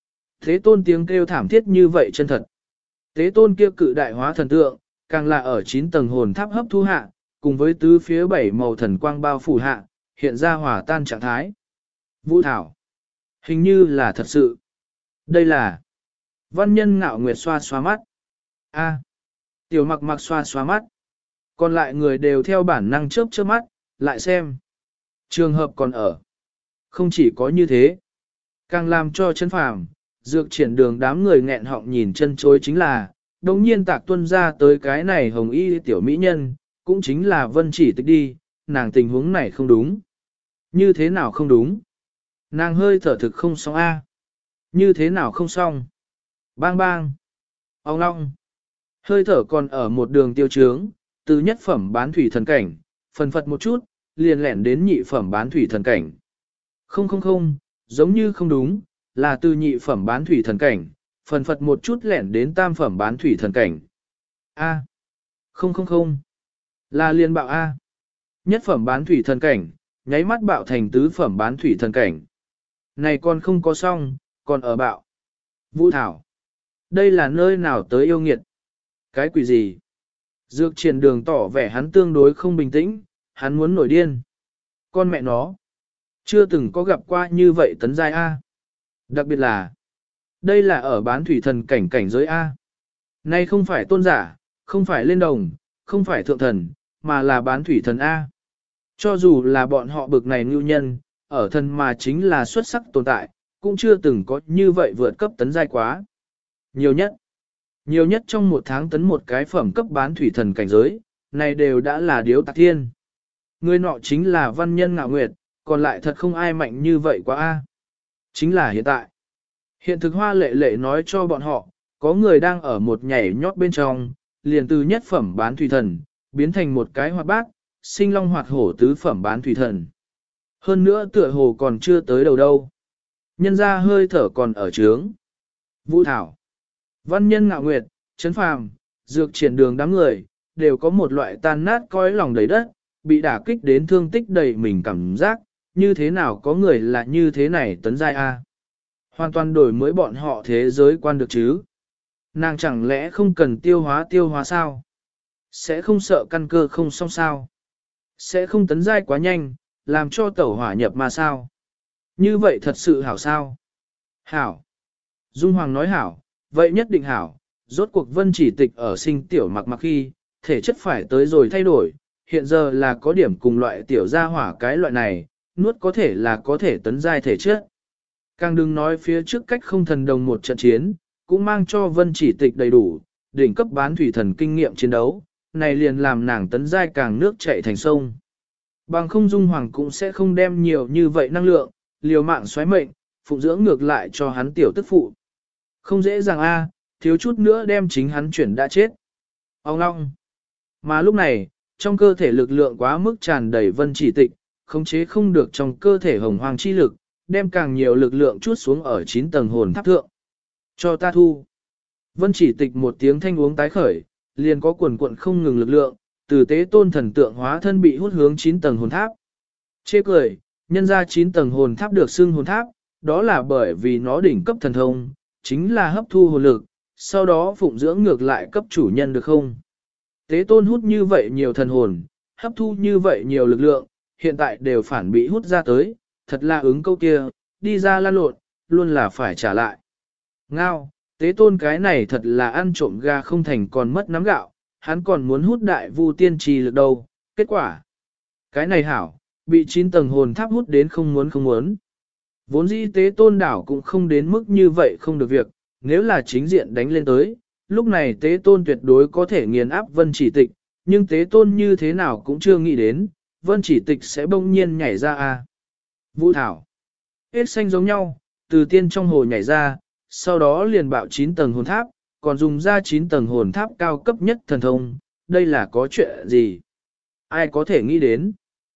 Tế Tôn tiếng kêu thảm thiết như vậy chân thật. Tế Tôn kia cự đại hóa thần tượng, càng là ở 9 tầng hồn tháp hấp thu hạ, cùng với tứ phía 7 màu thần quang bao phủ hạ, hiện ra hỏa tan trạng thái. Vũ Thảo. Hình như là thật sự. Đây là Văn Nhân Ngạo Nguyệt xoa xoa mắt. A. Tiểu Mặc Mặc xoa xoa mắt. Còn lại người đều theo bản năng chớp chớp mắt, lại xem. Trường hợp còn ở. Không chỉ có như thế. Càng làm cho chân phàm, dược triển đường đám người nghẹn họng nhìn chân chối chính là, đồng nhiên tạc tuân ra tới cái này hồng y tiểu mỹ nhân, cũng chính là Vân Chỉ Tịch đi, nàng tình huống này không đúng. Như thế nào không đúng? Nàng hơi thở thực không xong a. Như thế nào không xong? Bang bang. Ông long. Hơi thở còn ở một đường tiêu trướng, từ nhất phẩm bán thủy thần cảnh, phần phật một chút, liền lẻn đến nhị phẩm bán thủy thần cảnh. Không, giống như không đúng, là từ nhị phẩm bán thủy thần cảnh, phần phật một chút lẻn đến tam phẩm bán thủy thần cảnh. A. Không. Là liên bạo A. Nhất phẩm bán thủy thần cảnh, nháy mắt bạo thành tứ phẩm bán thủy thần cảnh. Này còn không có xong, còn ở bạo. Vũ Thảo. Đây là nơi nào tới yêu nghiệt? Cái quỷ gì? Dược triển đường tỏ vẻ hắn tương đối không bình tĩnh, hắn muốn nổi điên. Con mẹ nó. Chưa từng có gặp qua như vậy tấn giai A. Đặc biệt là, đây là ở bán thủy thần cảnh cảnh giới A. Nay không phải tôn giả, không phải lên đồng, không phải thượng thần, mà là bán thủy thần A. Cho dù là bọn họ bực này ngưu nhân, ở thần mà chính là xuất sắc tồn tại, cũng chưa từng có như vậy vượt cấp tấn giai quá. Nhiều nhất trong một tháng tấn một cái phẩm cấp bán thủy thần cảnh giới, này đều đã là điếu tạc thiên. Người nọ chính là Văn Nhân Ngạo Nguyệt, còn lại thật không ai mạnh như vậy quá A. Chính là hiện tại. Hiện thực Hoa Lệ Lệ nói cho bọn họ, có người đang ở một nhảy nhót bên trong, liền từ nhất phẩm bán thủy thần, biến thành một cái hoạt bát, sinh long hoạt hổ tứ phẩm bán thủy thần. Hơn nữa tựa hồ còn chưa tới đầu đâu. Nhân ra hơi thở còn ở trướng. Vũ Thảo, Văn Nhân Ngạo Nguyệt, Trấn Phàm, dược triển đường đám người, đều có một loại tan nát cõi lòng đầy đất, bị đả kích đến thương tích đầy mình cảm giác, như thế nào có người là như thế này tấn giai A. Hoàn toàn đổi mới bọn họ thế giới quan được chứ. Nàng chẳng lẽ không cần tiêu hóa sao? Sẽ không sợ căn cơ không xong sao? Sẽ không tấn giai quá nhanh, làm cho tẩu hỏa nhập mà sao? Như vậy thật sự hảo sao? Hảo. Dung Hoàng nói hảo, vậy nhất định hảo. Rốt cuộc Vân Chỉ Tịch ở sinh tiểu mặc mặc khi, thể chất phải tới rồi thay đổi, hiện giờ là có điểm cùng loại tiểu gia hỏa cái loại này, nuốt có thể là có thể tấn giai thể chất. Càng đừng nói phía trước cách không thần đồng một trận chiến, cũng mang cho Vân Chỉ Tịch đầy đủ, đỉnh cấp bán thủy thần kinh nghiệm chiến đấu, này liền làm nàng tấn giai càng nước chảy thành sông. Bằng không Dung Hoàng cũng sẽ không đem nhiều như vậy năng lượng, liều mạng xoáy mệnh, phụng dưỡng ngược lại cho hắn tiểu tức phụ. Không dễ dàng a, thiếu chút nữa đem chính hắn chuyển đã chết. Ông long. Mà lúc này, trong cơ thể lực lượng quá mức tràn đầy Vân Chỉ Tịch, khống chế không được trong cơ thể hồng hoàng chi lực, đem càng nhiều lực lượng chút xuống ở 9 tầng hồn tháp thượng. Cho ta thu. Vân Chỉ Tịch một tiếng thanh uống tái khởi, liền có quần quận không ngừng lực lượng, từ tế tôn thần tượng hóa thân bị hút hướng 9 tầng hồn tháp. Chê cười, nhân ra 9 tầng hồn tháp được xưng hồn tháp, đó là bởi vì nó đỉnh cấp thần thông, chính là hấp thu hồn lực, sau đó phụng dưỡng ngược lại cấp chủ nhân được không? Tế tôn hút như vậy nhiều thần hồn, hấp thu như vậy nhiều lực lượng, hiện tại đều phản bị hút ra tới, thật là ứng câu kia, đi ra lan lộn, luôn là phải trả lại. Ngao, tế tôn cái này thật là ăn trộm gà không thành còn mất nắm gạo, hắn còn muốn hút đại vu tiên trì lực đâu, kết quả. Cái này hảo, bị 9 tầng hồn tháp hút đến không muốn. Vốn dĩ tế tôn đảo cũng không đến mức như vậy không được việc, nếu là chính diện đánh lên tới, lúc này tế tôn tuyệt đối có thể nghiền áp Vân Chỉ Tịch, nhưng tế tôn như thế nào cũng chưa nghĩ đến, Vân Chỉ Tịch sẽ bỗng nhiên nhảy ra a. Vũ thảo, hết xanh giống nhau, từ tiên trong hồ nhảy ra, sau đó liền bạo 9 tầng hồn tháp, còn dùng ra 9 tầng hồn tháp cao cấp nhất thần thông, đây là có chuyện gì? Ai có thể nghĩ đến?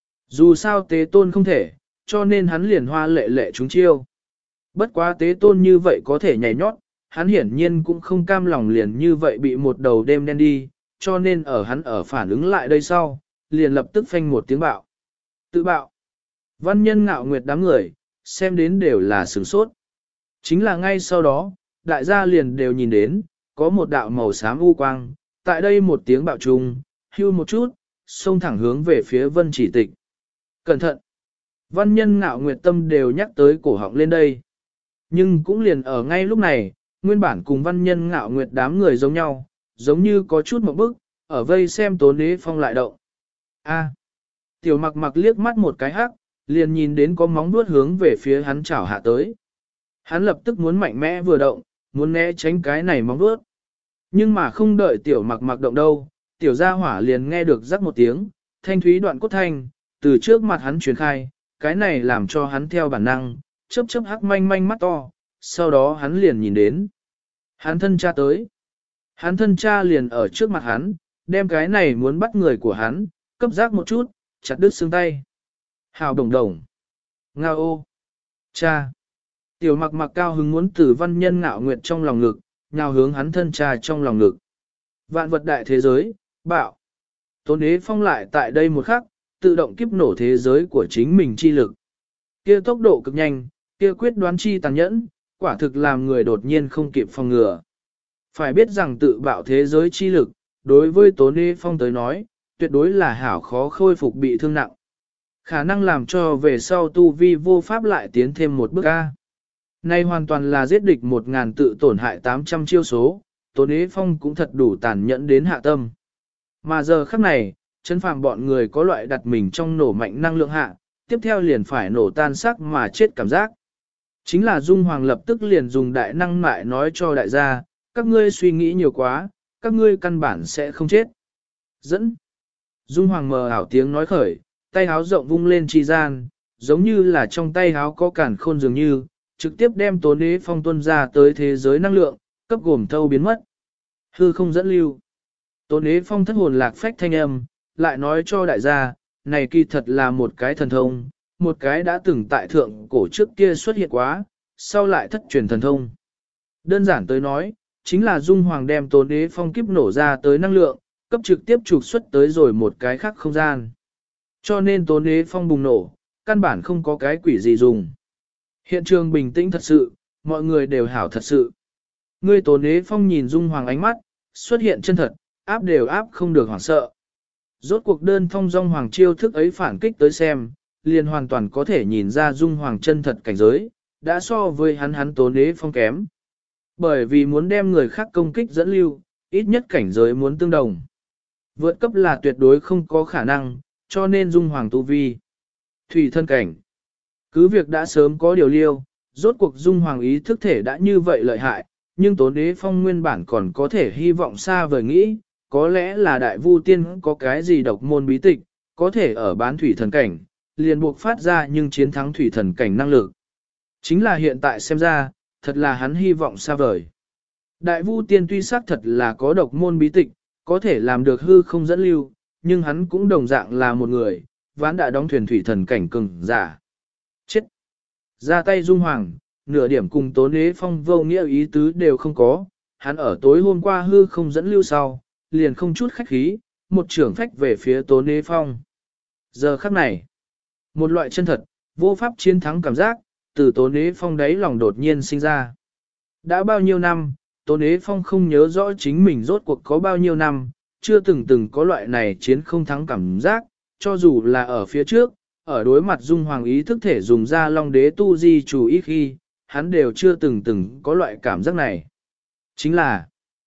Dù sao tế tôn không thể, cho nên hắn liền hoa lệ lệ chúng chiêu. Bất quá tế tôn như vậy có thể nhảy nhót, hắn hiển nhiên cũng không cam lòng liền như vậy bị một đầu đêm đen đi, cho nên hắn ở phản ứng lại đây sau, liền lập tức phanh một tiếng bạo. Tự bạo. Văn Nhân Ngạo Nguyệt đám người, xem đến đều là sửng sốt. Chính là ngay sau đó, đại gia liền đều nhìn đến, có một đạo màu xám u quang, tại đây một tiếng bạo trùng, hưu một chút, xông thẳng hướng về phía Vân Chỉ Tịch. Cẩn thận! Văn Nhân Ngạo Nguyệt tâm đều nhắc tới cổ họng lên đây. Nhưng cũng liền ở ngay lúc này, nguyên bản cùng Văn Nhân Ngạo Nguyệt đám người giống nhau, giống như có chút một bức, ở vây xem Tố Nế Phong lại động. A. Tiểu Mặc Mặc liếc mắt một cái hắc, liền nhìn đến có móng vuốt hướng về phía hắn chảo hạ tới. Hắn lập tức muốn mạnh mẽ vừa động, muốn né tránh cái này móng vuốt. Nhưng mà không đợi Tiểu Mặc Mặc động đâu, Tiểu Gia Hỏa liền nghe được rắc một tiếng, thanh thúy đoạn cốt thanh, từ trước mặt hắn truyền khai, cái này làm cho hắn theo bản năng, chớp chớp hắc manh manh mắt to, sau đó hắn liền nhìn đến. Hắn thân cha tới. Hắn thân cha liền ở trước mặt hắn, đem cái này muốn bắt người của hắn, cấp giác một chút, chặt đứt xương tay. Hào đồng đồng. Ngao ô. Cha. Tiểu Mặc Mặc cao hứng muốn từ Văn Nhân Ngạo Nguyệt trong lòng ngực, nhào hướng hắn thân cha trong lòng ngực. Vạn vật đại thế giới, bạo. Tôn Đế Phong lại tại đây một khắc, tự động kiếp nổ thế giới của chính mình chi lực. Kia tốc độ cực nhanh, kia quyết đoán chi tàn nhẫn, quả thực làm người đột nhiên không kịp phòng ngừa. Phải biết rằng tự bạo thế giới chi lực, đối với Tố Đế Phong tới nói, tuyệt đối là hảo khó khôi phục bị thương nặng. Khả năng làm cho về sau tu vi vô pháp lại tiến thêm một bước A. Nay hoàn toàn là giết địch 1000 tự tổn hại 800 chiêu số, Tố Đế Phong cũng thật đủ tàn nhẫn đến hạ tâm. Mà giờ khắc này, chân phàm bọn người có loại đặt mình trong nổ mạnh năng lượng hạ, tiếp theo liền phải nổ tan xác mà chết cảm giác. Chính là Dung Hoàng lập tức liền dùng đại năng mại nói cho đại gia, các ngươi suy nghĩ nhiều quá, các ngươi căn bản sẽ không chết. Dẫn. Dung Hoàng mờ ảo tiếng nói khởi, tay háo rộng vung lên chi gian, giống như là trong tay háo có cản khôn dường như, trực tiếp đem Tố Đế Phong tuân ra tới thế giới năng lượng, cấp gồm thâu biến mất. Hư không dẫn lưu. Tố Đế Phong thất hồn lạc phách thanh âm, lại nói cho đại gia, này kỳ thật là một cái thần thông, một cái đã từng tại thượng cổ trước kia xuất hiện quá, sau lại thất truyền thần thông. Đơn giản tới nói, chính là Dung Hoàng đem Tố Đế Phong kiếp nổ ra tới năng lượng, cấp trực tiếp trục xuất tới rồi một cái khác không gian. Cho nên Tố Đế Phong bùng nổ, căn bản không có cái quỷ gì dùng. Hiện trường bình tĩnh thật sự, mọi người đều hảo thật sự. Ngươi Tố Đế Phong nhìn Dung Hoàng ánh mắt, xuất hiện chân thật, áp đều áp không được hoảng sợ. Rốt cuộc đơn thông dong hoàng chiêu thức ấy phản kích tới xem, liền hoàn toàn có thể nhìn ra Dung Hoàng chân thật cảnh giới, đã so với hắn Tố Đế Phong kém. Bởi vì muốn đem người khác công kích dẫn lưu, ít nhất cảnh giới muốn tương đồng. Vượt cấp là tuyệt đối không có khả năng, cho nên Dung Hoàng tu vi. Thủy thân cảnh. Cứ việc đã sớm có điều liêu, rốt cuộc Dung Hoàng ý thức thể đã như vậy lợi hại, nhưng Tố Đế Phong nguyên bản còn có thể hy vọng xa vời nghĩ, có lẽ là Đại Vu Tiên có cái gì độc môn bí tịch, có thể ở bán thủy thần cảnh, liền buộc phát ra nhưng chiến thắng thủy thần cảnh năng lực. Chính là hiện tại xem ra, thật là hắn hy vọng xa vời. Đại Vu Tiên tuy xác thật là có độc môn bí tịch, có thể làm được hư không dẫn lưu, nhưng hắn cũng đồng dạng là một người, ván đã đóng thuyền thủy thần cảnh cường giả. Chết! Ra tay Dung Hoàng, nửa điểm cùng Tố Nế Phong vô nghĩa ý tứ đều không có, hắn ở tối hôm qua hư không dẫn lưu sau, liền không chút khách khí, một trưởng phách về phía Tố Nế Phong. Giờ khắc này, một loại chân thật, vô pháp chiến thắng cảm giác, từ Tố Nế Phong đáy lòng đột nhiên sinh ra. Đã bao nhiêu năm, Tố Nế Phong không nhớ rõ chính mình rốt cuộc có bao nhiêu năm, chưa từng có loại này chiến không thắng cảm giác, cho dù là ở phía trước, ở đối mặt Dung Hoàng ý thức thể dùng ra Long Đế tu di chủ ý khi, hắn đều chưa từng có loại cảm giác này. Chính là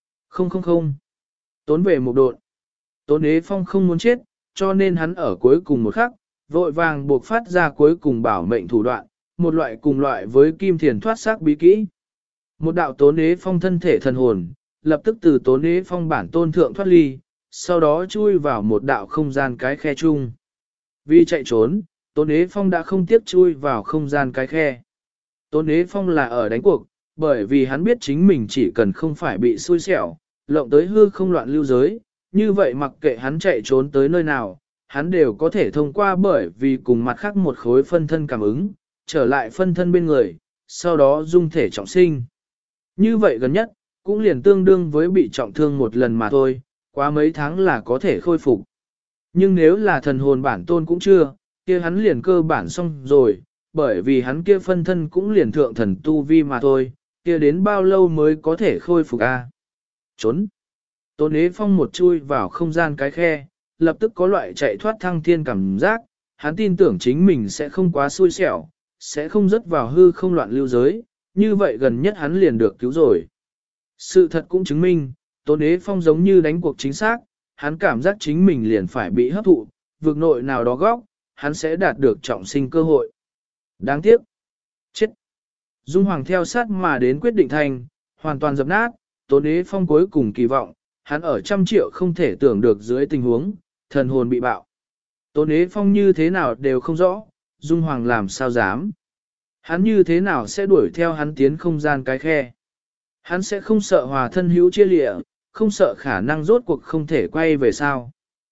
không. Tốn về một độn. Tố Nế Phong không muốn chết, cho nên hắn ở cuối cùng một khắc, vội vàng buộc phát ra cuối cùng bảo mệnh thủ đoạn, một loại cùng loại với kim thiền thoát xác bí kỹ. Một đạo Tố Nế Phong thân thể thần hồn, lập tức từ Tố Nế Phong bản tôn thượng thoát ly, sau đó chui vào một đạo không gian cái khe chung. Vì chạy trốn, Tố Nế Phong đã không tiếc chui vào không gian cái khe. Tố Nế Phong là ở đánh cuộc, bởi vì hắn biết chính mình chỉ cần không phải bị xui xẻo, lộng tới hư không loạn lưu giới, như vậy mặc kệ hắn chạy trốn tới nơi nào, hắn đều có thể thông qua bởi vì cùng mặt khác một khối phân thân cảm ứng, trở lại phân thân bên người, sau đó dung thể trọng sinh. Như vậy gần nhất, cũng liền tương đương với bị trọng thương một lần mà thôi, quá mấy tháng là có thể khôi phục. Nhưng nếu là thần hồn bản tôn cũng chưa, kia hắn liền cơ bản xong rồi, bởi vì hắn kia phân thân cũng liền thượng thần tu vi mà thôi, kia đến bao lâu mới có thể khôi phục a? Trốn. Tố Nế Phong một chui vào không gian cái khe, lập tức có loại chạy thoát thăng thiên cảm giác, hắn tin tưởng chính mình sẽ không quá xui xẻo, sẽ không rớt vào hư không loạn lưu giới, như vậy gần nhất hắn liền được cứu rồi. Sự thật cũng chứng minh, Tố Nế Phong giống như đánh cuộc chính xác, hắn cảm giác chính mình liền phải bị hấp thụ, vực nội nào đó góc, hắn sẽ đạt được trọng sinh cơ hội. Đáng tiếc. Chết. Dung Hoàng theo sát mà đến quyết định thành, hoàn toàn dập nát, Tố Nế Phong cuối cùng kỳ vọng, hắn ở 100 triệu không thể tưởng được dưới tình huống, thần hồn bị bạo. Tố Nế Phong như thế nào đều không rõ, Dung Hoàng làm sao dám. Hắn như thế nào sẽ đuổi theo hắn tiến không gian cái khe. Hắn sẽ không sợ hòa thân hữu chia lịa, không sợ khả năng rốt cuộc không thể quay về sao.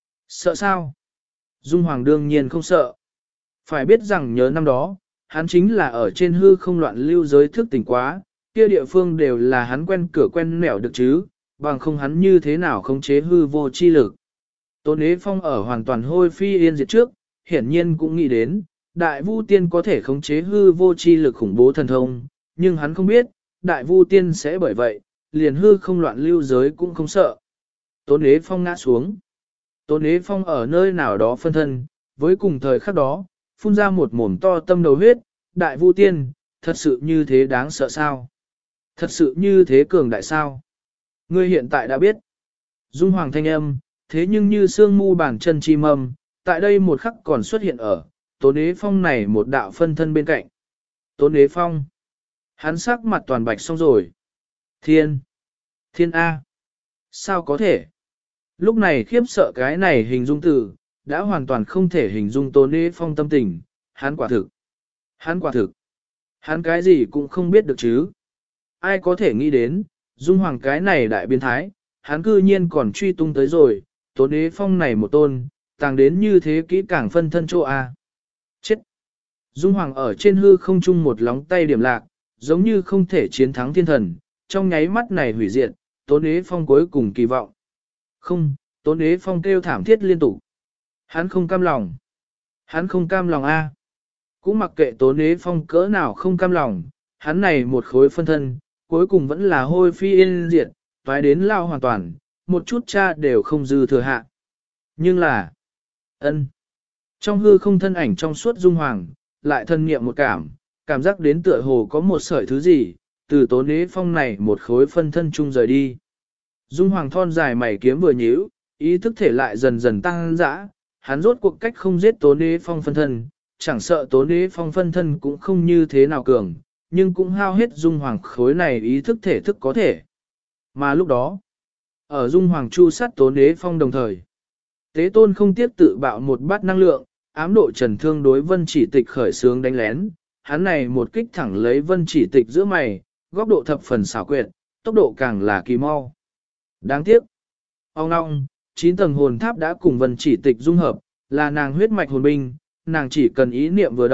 Sợ sao? Dung Hoàng đương nhiên không sợ. Phải biết rằng nhớ năm đó, hắn chính là ở trên hư không loạn lưu giới thức tỉnh quá, kia địa phương đều là hắn quen cửa quen nẻo được chứ, bằng không hắn như thế nào khống chế hư vô chi lực. Tôn Ế Phong ở hoàn toàn hôi phi yên diệt trước, hiển nhiên cũng nghĩ đến, Đại Vu Tiên có thể khống chế hư vô chi lực khủng bố thần thông, nhưng hắn không biết, Đại Vu Tiên sẽ bởi vậy, liền hư không loạn lưu giới cũng không sợ. Tôn Ế Phong ngã xuống. Tôn Ế Phong ở nơi nào đó phân thân, với cùng thời khắc đó, phun ra một mồm to tâm đầu huyết, Đại Vu Tiên, thật sự như thế đáng sợ sao? Thật sự như thế cường đại sao? Ngươi hiện tại đã biết. Dung Hoàng thanh âm, thế nhưng như sương mu bàn chân chi mầm, tại đây một khắc còn xuất hiện ở, Tôn Ế Phong này một đạo phân thân bên cạnh. Tôn Ế Phong. Hắn sắc mặt toàn bạch xong rồi. Thiên A. Sao có thể? Lúc này khiếp sợ cái này hình dung từ, đã hoàn toàn không thể hình dung Tôn Ế Phong tâm tình. Hắn quả thực. Hắn cái gì cũng không biết được chứ. Ai có thể nghĩ đến, Dung Hoàng cái này đại biến thái, hắn cư nhiên còn truy tung tới rồi, Tôn Ế Phong này một tôn, tàng đến như thế kỹ càng phân thân chỗ A. Chết! Dung Hoàng ở trên hư không trung một lóng tay điểm lạc, giống như không thể chiến thắng thiên thần, trong nháy mắt này hủy diệt, Tôn Ế Phong cuối cùng kỳ vọng. Không, Tôn Ế Phong kêu thảm thiết liên tục. Hắn không cam lòng. Hắn không cam lòng A. Cũng mặc kệ Tôn Ế Phong cỡ nào không cam lòng, hắn này một khối phân thân, cuối cùng vẫn là hôi phi yên diệt, toái đến lao hoàn toàn, một chút cha đều không dư thừa hạ. Nhưng là, trong hư không thân ảnh trong suốt Dung Hoàng, lại thân nghiệm một cảm giác đến tựa hồ có một sợi thứ gì, từ Tố Nế Phong này một khối phân thân chung rời đi. Dung Hoàng thon dài mày kiếm vừa nhíu, ý thức thể lại dần dần tăng dã, hắn rốt cuộc cách không giết Tố Nế Phong phân thân, chẳng sợ Tố Nế Phong phân thân cũng không như thế nào cường, nhưng cũng hao hết Dung Hoàng khối này ý thức thể thức có thể. Mà lúc đó, ở Dung Hoàng chu sát Tố Nế Phong đồng thời, Tế Tôn không tiếc tự bạo một bát năng lượng, ám độ trần thương đối Vân Chỉ Tịch khởi xướng đánh lén, hắn này một kích thẳng lấy Vân Chỉ Tịch giữa mày, góc độ thập phần xảo quyệt, tốc độ càng là kỳ mau. Đáng tiếc, ong, 9 tầng hồn tháp đã cùng Vân Chỉ Tịch dung hợp, là nàng huyết mạch hồn binh, nàng chỉ cần ý niệm vừa động,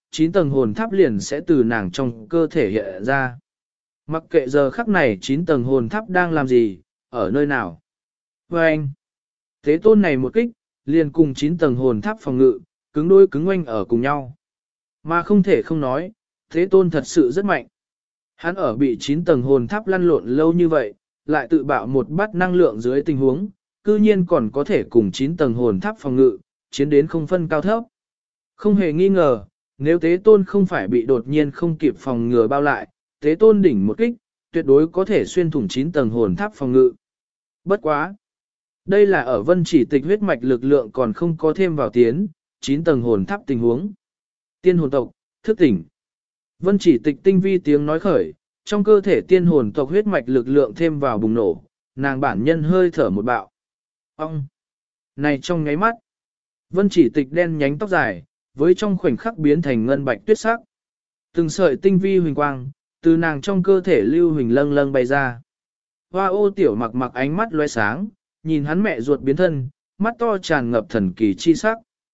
9 tầng hồn tháp liền sẽ từ nàng trong cơ thể hiện ra. Mặc kệ giờ khắc này 9 tầng hồn tháp đang làm gì, ở nơi nào. Và anh, thế tôn này một kích, liền cùng 9 tầng hồn tháp phòng ngự, cứng đôi cứng oanh ở cùng nhau. Mà không thể không nói, thế tôn thật sự rất mạnh. Hắn ở bị 9 tầng hồn tháp lăn lộn lâu như vậy, lại tự bạo một bát năng lượng dưới tình huống, cư nhiên còn có thể cùng 9 tầng hồn tháp phòng ngự, chiến đến không phân cao thấp. Không hề nghi ngờ, nếu tế tôn không phải bị đột nhiên không kịp phòng ngừa bao lại, tế tôn đỉnh một kích, tuyệt đối có thể xuyên thủng 9 tầng hồn tháp phòng ngự. Bất quá. Đây là ở vân chỉ tịch huyết mạch lực lượng còn không có thêm vào tiến, 9 tầng hồn tháp tình huống. Tiên hồn tộc, thức tỉnh. Vân chỉ tịch tinh vi tiếng nói khởi, trong cơ thể tiên hồn tộc huyết mạch lực lượng thêm vào bùng nổ, nàng bản nhân hơi thở một bạo. Ông! Này trong nháy mắt, vân chỉ tịch đen nhánh tóc dài, với trong khoảnh khắc biến thành ngân bạch tuyết sắc. Từng sợi tinh vi huỳnh quang, từ nàng trong cơ thể lưu huỳnh lâng lâng bay ra. Hoa ô tiểu mặc mặc ánh mắt lóe sáng, nhìn hắn mẹ ruột biến thân, mắt to tràn ngập thần kỳ chi sắc.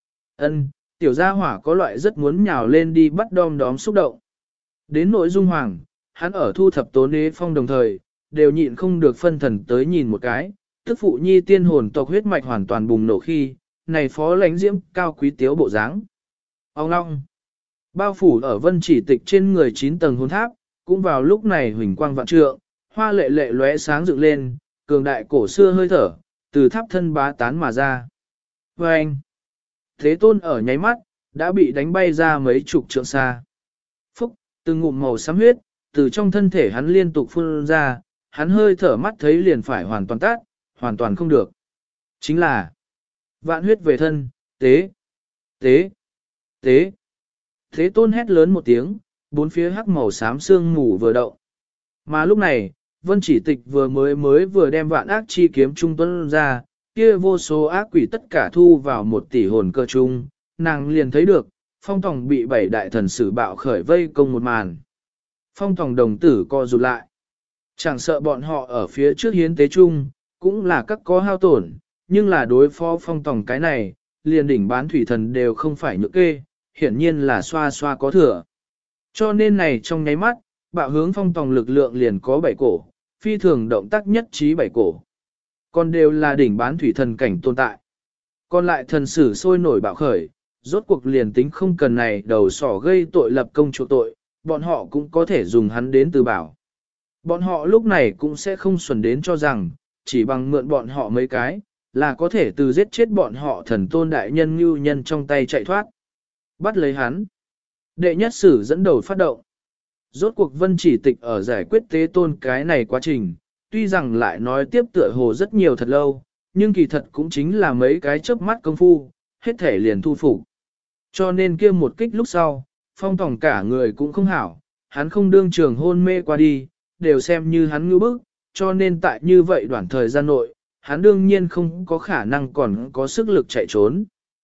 Ân, tiểu gia hỏa có loại rất muốn nhào lên đi bắt đom đóm xúc động. Đến nội dung hoàng, hắn ở thu thập tố nế phong đồng thời, đều nhịn không được phân thần tới nhìn một cái, tức phụ nhi tiên hồn tộc huyết mạch hoàn toàn bùng nổ khi, này phó lãnh diễm cao quý tiếu bộ dáng. Ông long, bao phủ ở vân chỉ tịch trên người 9 tầng hồn tháp, cũng vào lúc này huỳnh quang vạn trượng, hoa lệ lệ lóe sáng dựng lên, cường đại cổ xưa hơi thở, từ tháp thân bá tán mà ra. Và anh, thế tôn ở nháy mắt, đã bị đánh bay ra mấy chục trượng xa. Phúc, từng ngụm màu xám huyết, từ trong thân thể hắn liên tục phun ra, hắn hơi thở mắt thấy liền phải hoàn toàn tát, hoàn toàn không được. Chính là vạn huyết về thân, tế, tế, tế. Thế tôn hét lớn một tiếng, bốn phía hắc màu xám sương mù vừa động. Mà lúc này, vân chỉ tịch vừa đem vạn ác chi kiếm trung tuân ra, kia vô số ác quỷ tất cả thu vào 1 tỷ hồn cơ chung, nàng liền thấy được, phong tòng bị 7 đại thần sử bạo khởi vây công một màn. Phong tòng đồng tử co rụt lại. Chẳng sợ bọn họ ở phía trước hiến tế chung, cũng là các có hao tổn, nhưng là đối phó phong tòng cái này, liền đỉnh bán thủy thần đều không phải nhược kê, hiển nhiên là xoa xoa có thừa. Cho nên này trong nháy mắt, bạo hướng phong tòng lực lượng liền có 7 cổ, phi thường động tác nhất trí 7 cổ. Còn đều là đỉnh bán thủy thần cảnh tồn tại. Còn lại thần sử sôi nổi bạo khởi, rốt cuộc liền tính không cần này đầu sỏ gây tội lập công chỗ tội, bọn họ cũng có thể dùng hắn đến từ bảo. Bọn họ lúc này cũng sẽ không xuẩn đến cho rằng, chỉ bằng mượn bọn họ mấy cái, là có thể từ giết chết bọn họ thần tôn đại nhân như nhân trong tay chạy thoát. Bắt lấy hắn. Đệ nhất sử dẫn đầu phát động. Rốt cuộc vân chỉ tịch ở giải quyết tế tôn cái này quá trình, tuy rằng lại nói tiếp tựa hồ rất nhiều thật lâu, nhưng kỳ thật cũng chính là mấy cái chớp mắt công phu, hết thể liền thu phục. Cho nên kia một kích lúc sau, phong tòng cả người cũng không hảo, hắn không đương trường hôn mê qua đi, đều xem như hắn ngư bức, cho nên tại như vậy đoạn thời gian nội, hắn đương nhiên không có khả năng còn có sức lực chạy trốn.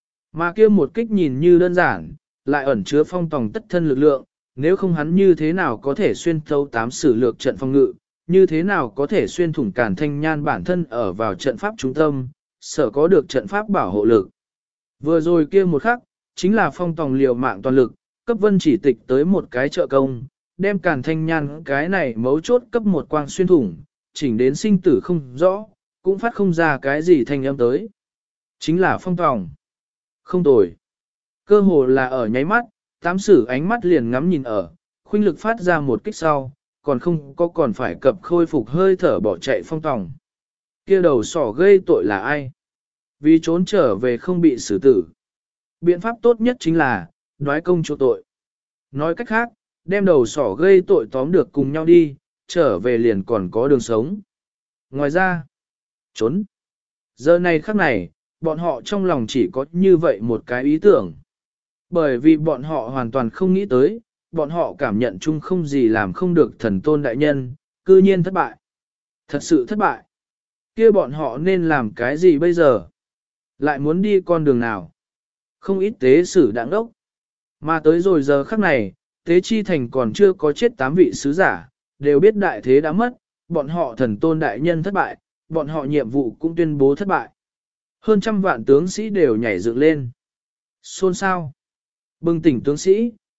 Mà kia một kích nhìn như đơn giản, lại ẩn chứa phong tòng tất thân lực lượng, nếu không hắn như thế nào có thể xuyên thấu 8 sử lược trận phong ngự, như thế nào có thể xuyên thủng cản thanh nhan bản thân ở vào trận pháp trung tâm, sở có được trận pháp bảo hộ lực. Vừa rồi kia một khắc, chính là phong tòng liều mạng toàn lực, cấp vân chỉ tịch tới một cái trợ công, đem cản thanh nhan cái này mấu chốt cấp một quang xuyên thủng, chỉnh đến sinh tử không rõ, cũng phát không ra cái gì thanh âm tới. Chính là phong tòng. Không tồi. Cơ hồ là ở nháy mắt, 8 sử ánh mắt liền ngắm nhìn ở, khuynh lực phát ra một kích sau, còn không có còn phải cập khôi phục hơi thở bỏ chạy phong tòng. Kia đầu sỏ gây tội là ai? Vì trốn trở về không bị xử tử. Biện pháp tốt nhất chính là, đoái công chỗ tội. Nói cách khác, đem đầu sỏ gây tội tóm được cùng nhau đi, trở về liền còn có đường sống. Ngoài ra, trốn. Giờ này khắc này, bọn họ trong lòng chỉ có như vậy một cái ý tưởng. Bởi vì bọn họ hoàn toàn không nghĩ tới, bọn họ cảm nhận chung không gì làm không được thần tôn đại nhân, cư nhiên thất bại. Thật sự thất bại. Kia bọn họ nên làm cái gì bây giờ? Lại muốn đi con đường nào? Không ít tế sử đảng đốc. Mà tới rồi giờ khắc này, tế chi thành còn chưa có chết 8 vị sứ giả, đều biết đại thế đã mất, bọn họ thần tôn đại nhân thất bại, bọn họ nhiệm vụ cũng tuyên bố thất bại. Hơn trăm vạn tướng sĩ đều nhảy dựng lên. Xôn xao. Bừng tỉnh tướng sĩ,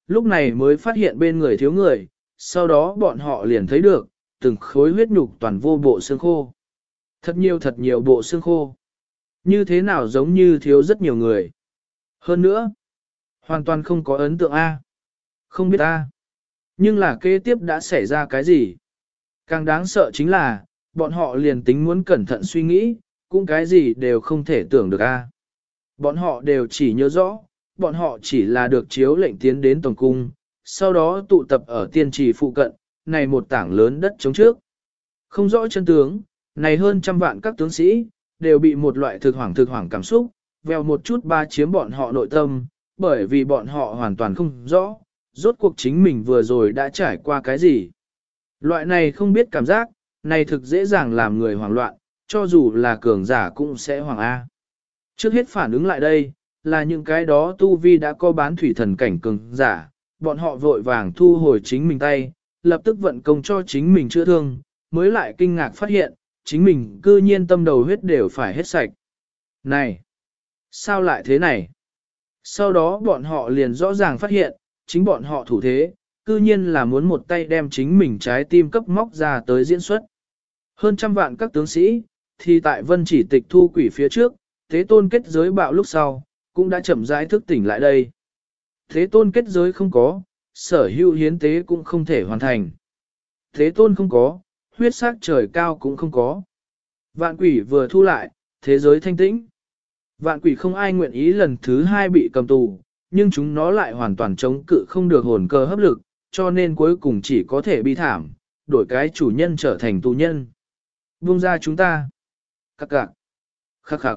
lúc này mới phát hiện bên người thiếu người, sau đó bọn họ liền thấy được, từng khối huyết nhục toàn vô bộ xương khô. Thật nhiều bộ xương khô. Như thế nào giống như thiếu rất nhiều người. Hơn nữa, hoàn toàn không có ấn tượng A. Không biết A. Nhưng là kế tiếp đã xảy ra cái gì? Càng đáng sợ chính là, bọn họ liền tính muốn cẩn thận suy nghĩ, cũng cái gì đều không thể tưởng được A. Bọn họ đều chỉ nhớ rõ, bọn họ chỉ là được chiếu lệnh tiến đến Tổng cung, sau đó tụ tập ở tiên trì phụ cận, này một tảng lớn đất chống trước. Không rõ chân tướng, này hơn trăm vạn các tướng sĩ, đều bị một loại thực hoảng cảm xúc, vèo một chút ba chiếm bọn họ nội tâm, bởi vì bọn họ hoàn toàn không rõ, rốt cuộc chính mình vừa rồi đã trải qua cái gì. Loại này không biết cảm giác, này thực dễ dàng làm người hoảng loạn, cho dù là cường giả cũng sẽ hoảng A. Trước hết phản ứng lại đây, là những cái đó tu vi đã có bán thủy thần cảnh cường giả, bọn họ vội vàng thu hồi chính mình tay, lập tức vận công cho chính mình chữa thương, mới lại kinh ngạc phát hiện, chính mình cư nhiên tâm đầu huyết đều phải hết sạch. Này! Sao lại thế này? Sau đó bọn họ liền rõ ràng phát hiện, chính bọn họ thủ thế, cư nhiên là muốn một tay đem chính mình trái tim cấp móc ra tới diễn xuất. Hơn trăm vạn các tướng sĩ, thì tại vân chỉ tịch thu quỷ phía trước, thế tôn kết giới bạo lúc sau, cũng đã chậm rãi thức tỉnh lại đây. Thế tôn kết giới không có, sở hữu hiến tế cũng không thể hoàn thành. Thế tôn không có, huyết sắc trời cao cũng không có. Vạn quỷ vừa thu lại, thế giới thanh tĩnh. Vạn quỷ không ai nguyện ý lần thứ hai bị cầm tù, nhưng chúng nó lại hoàn toàn chống cự không được hồn cơ hấp lực, cho nên cuối cùng chỉ có thể bi thảm, đổi cái chủ nhân trở thành tù nhân. Buông ra chúng ta. Các cạc. Khắc khắc.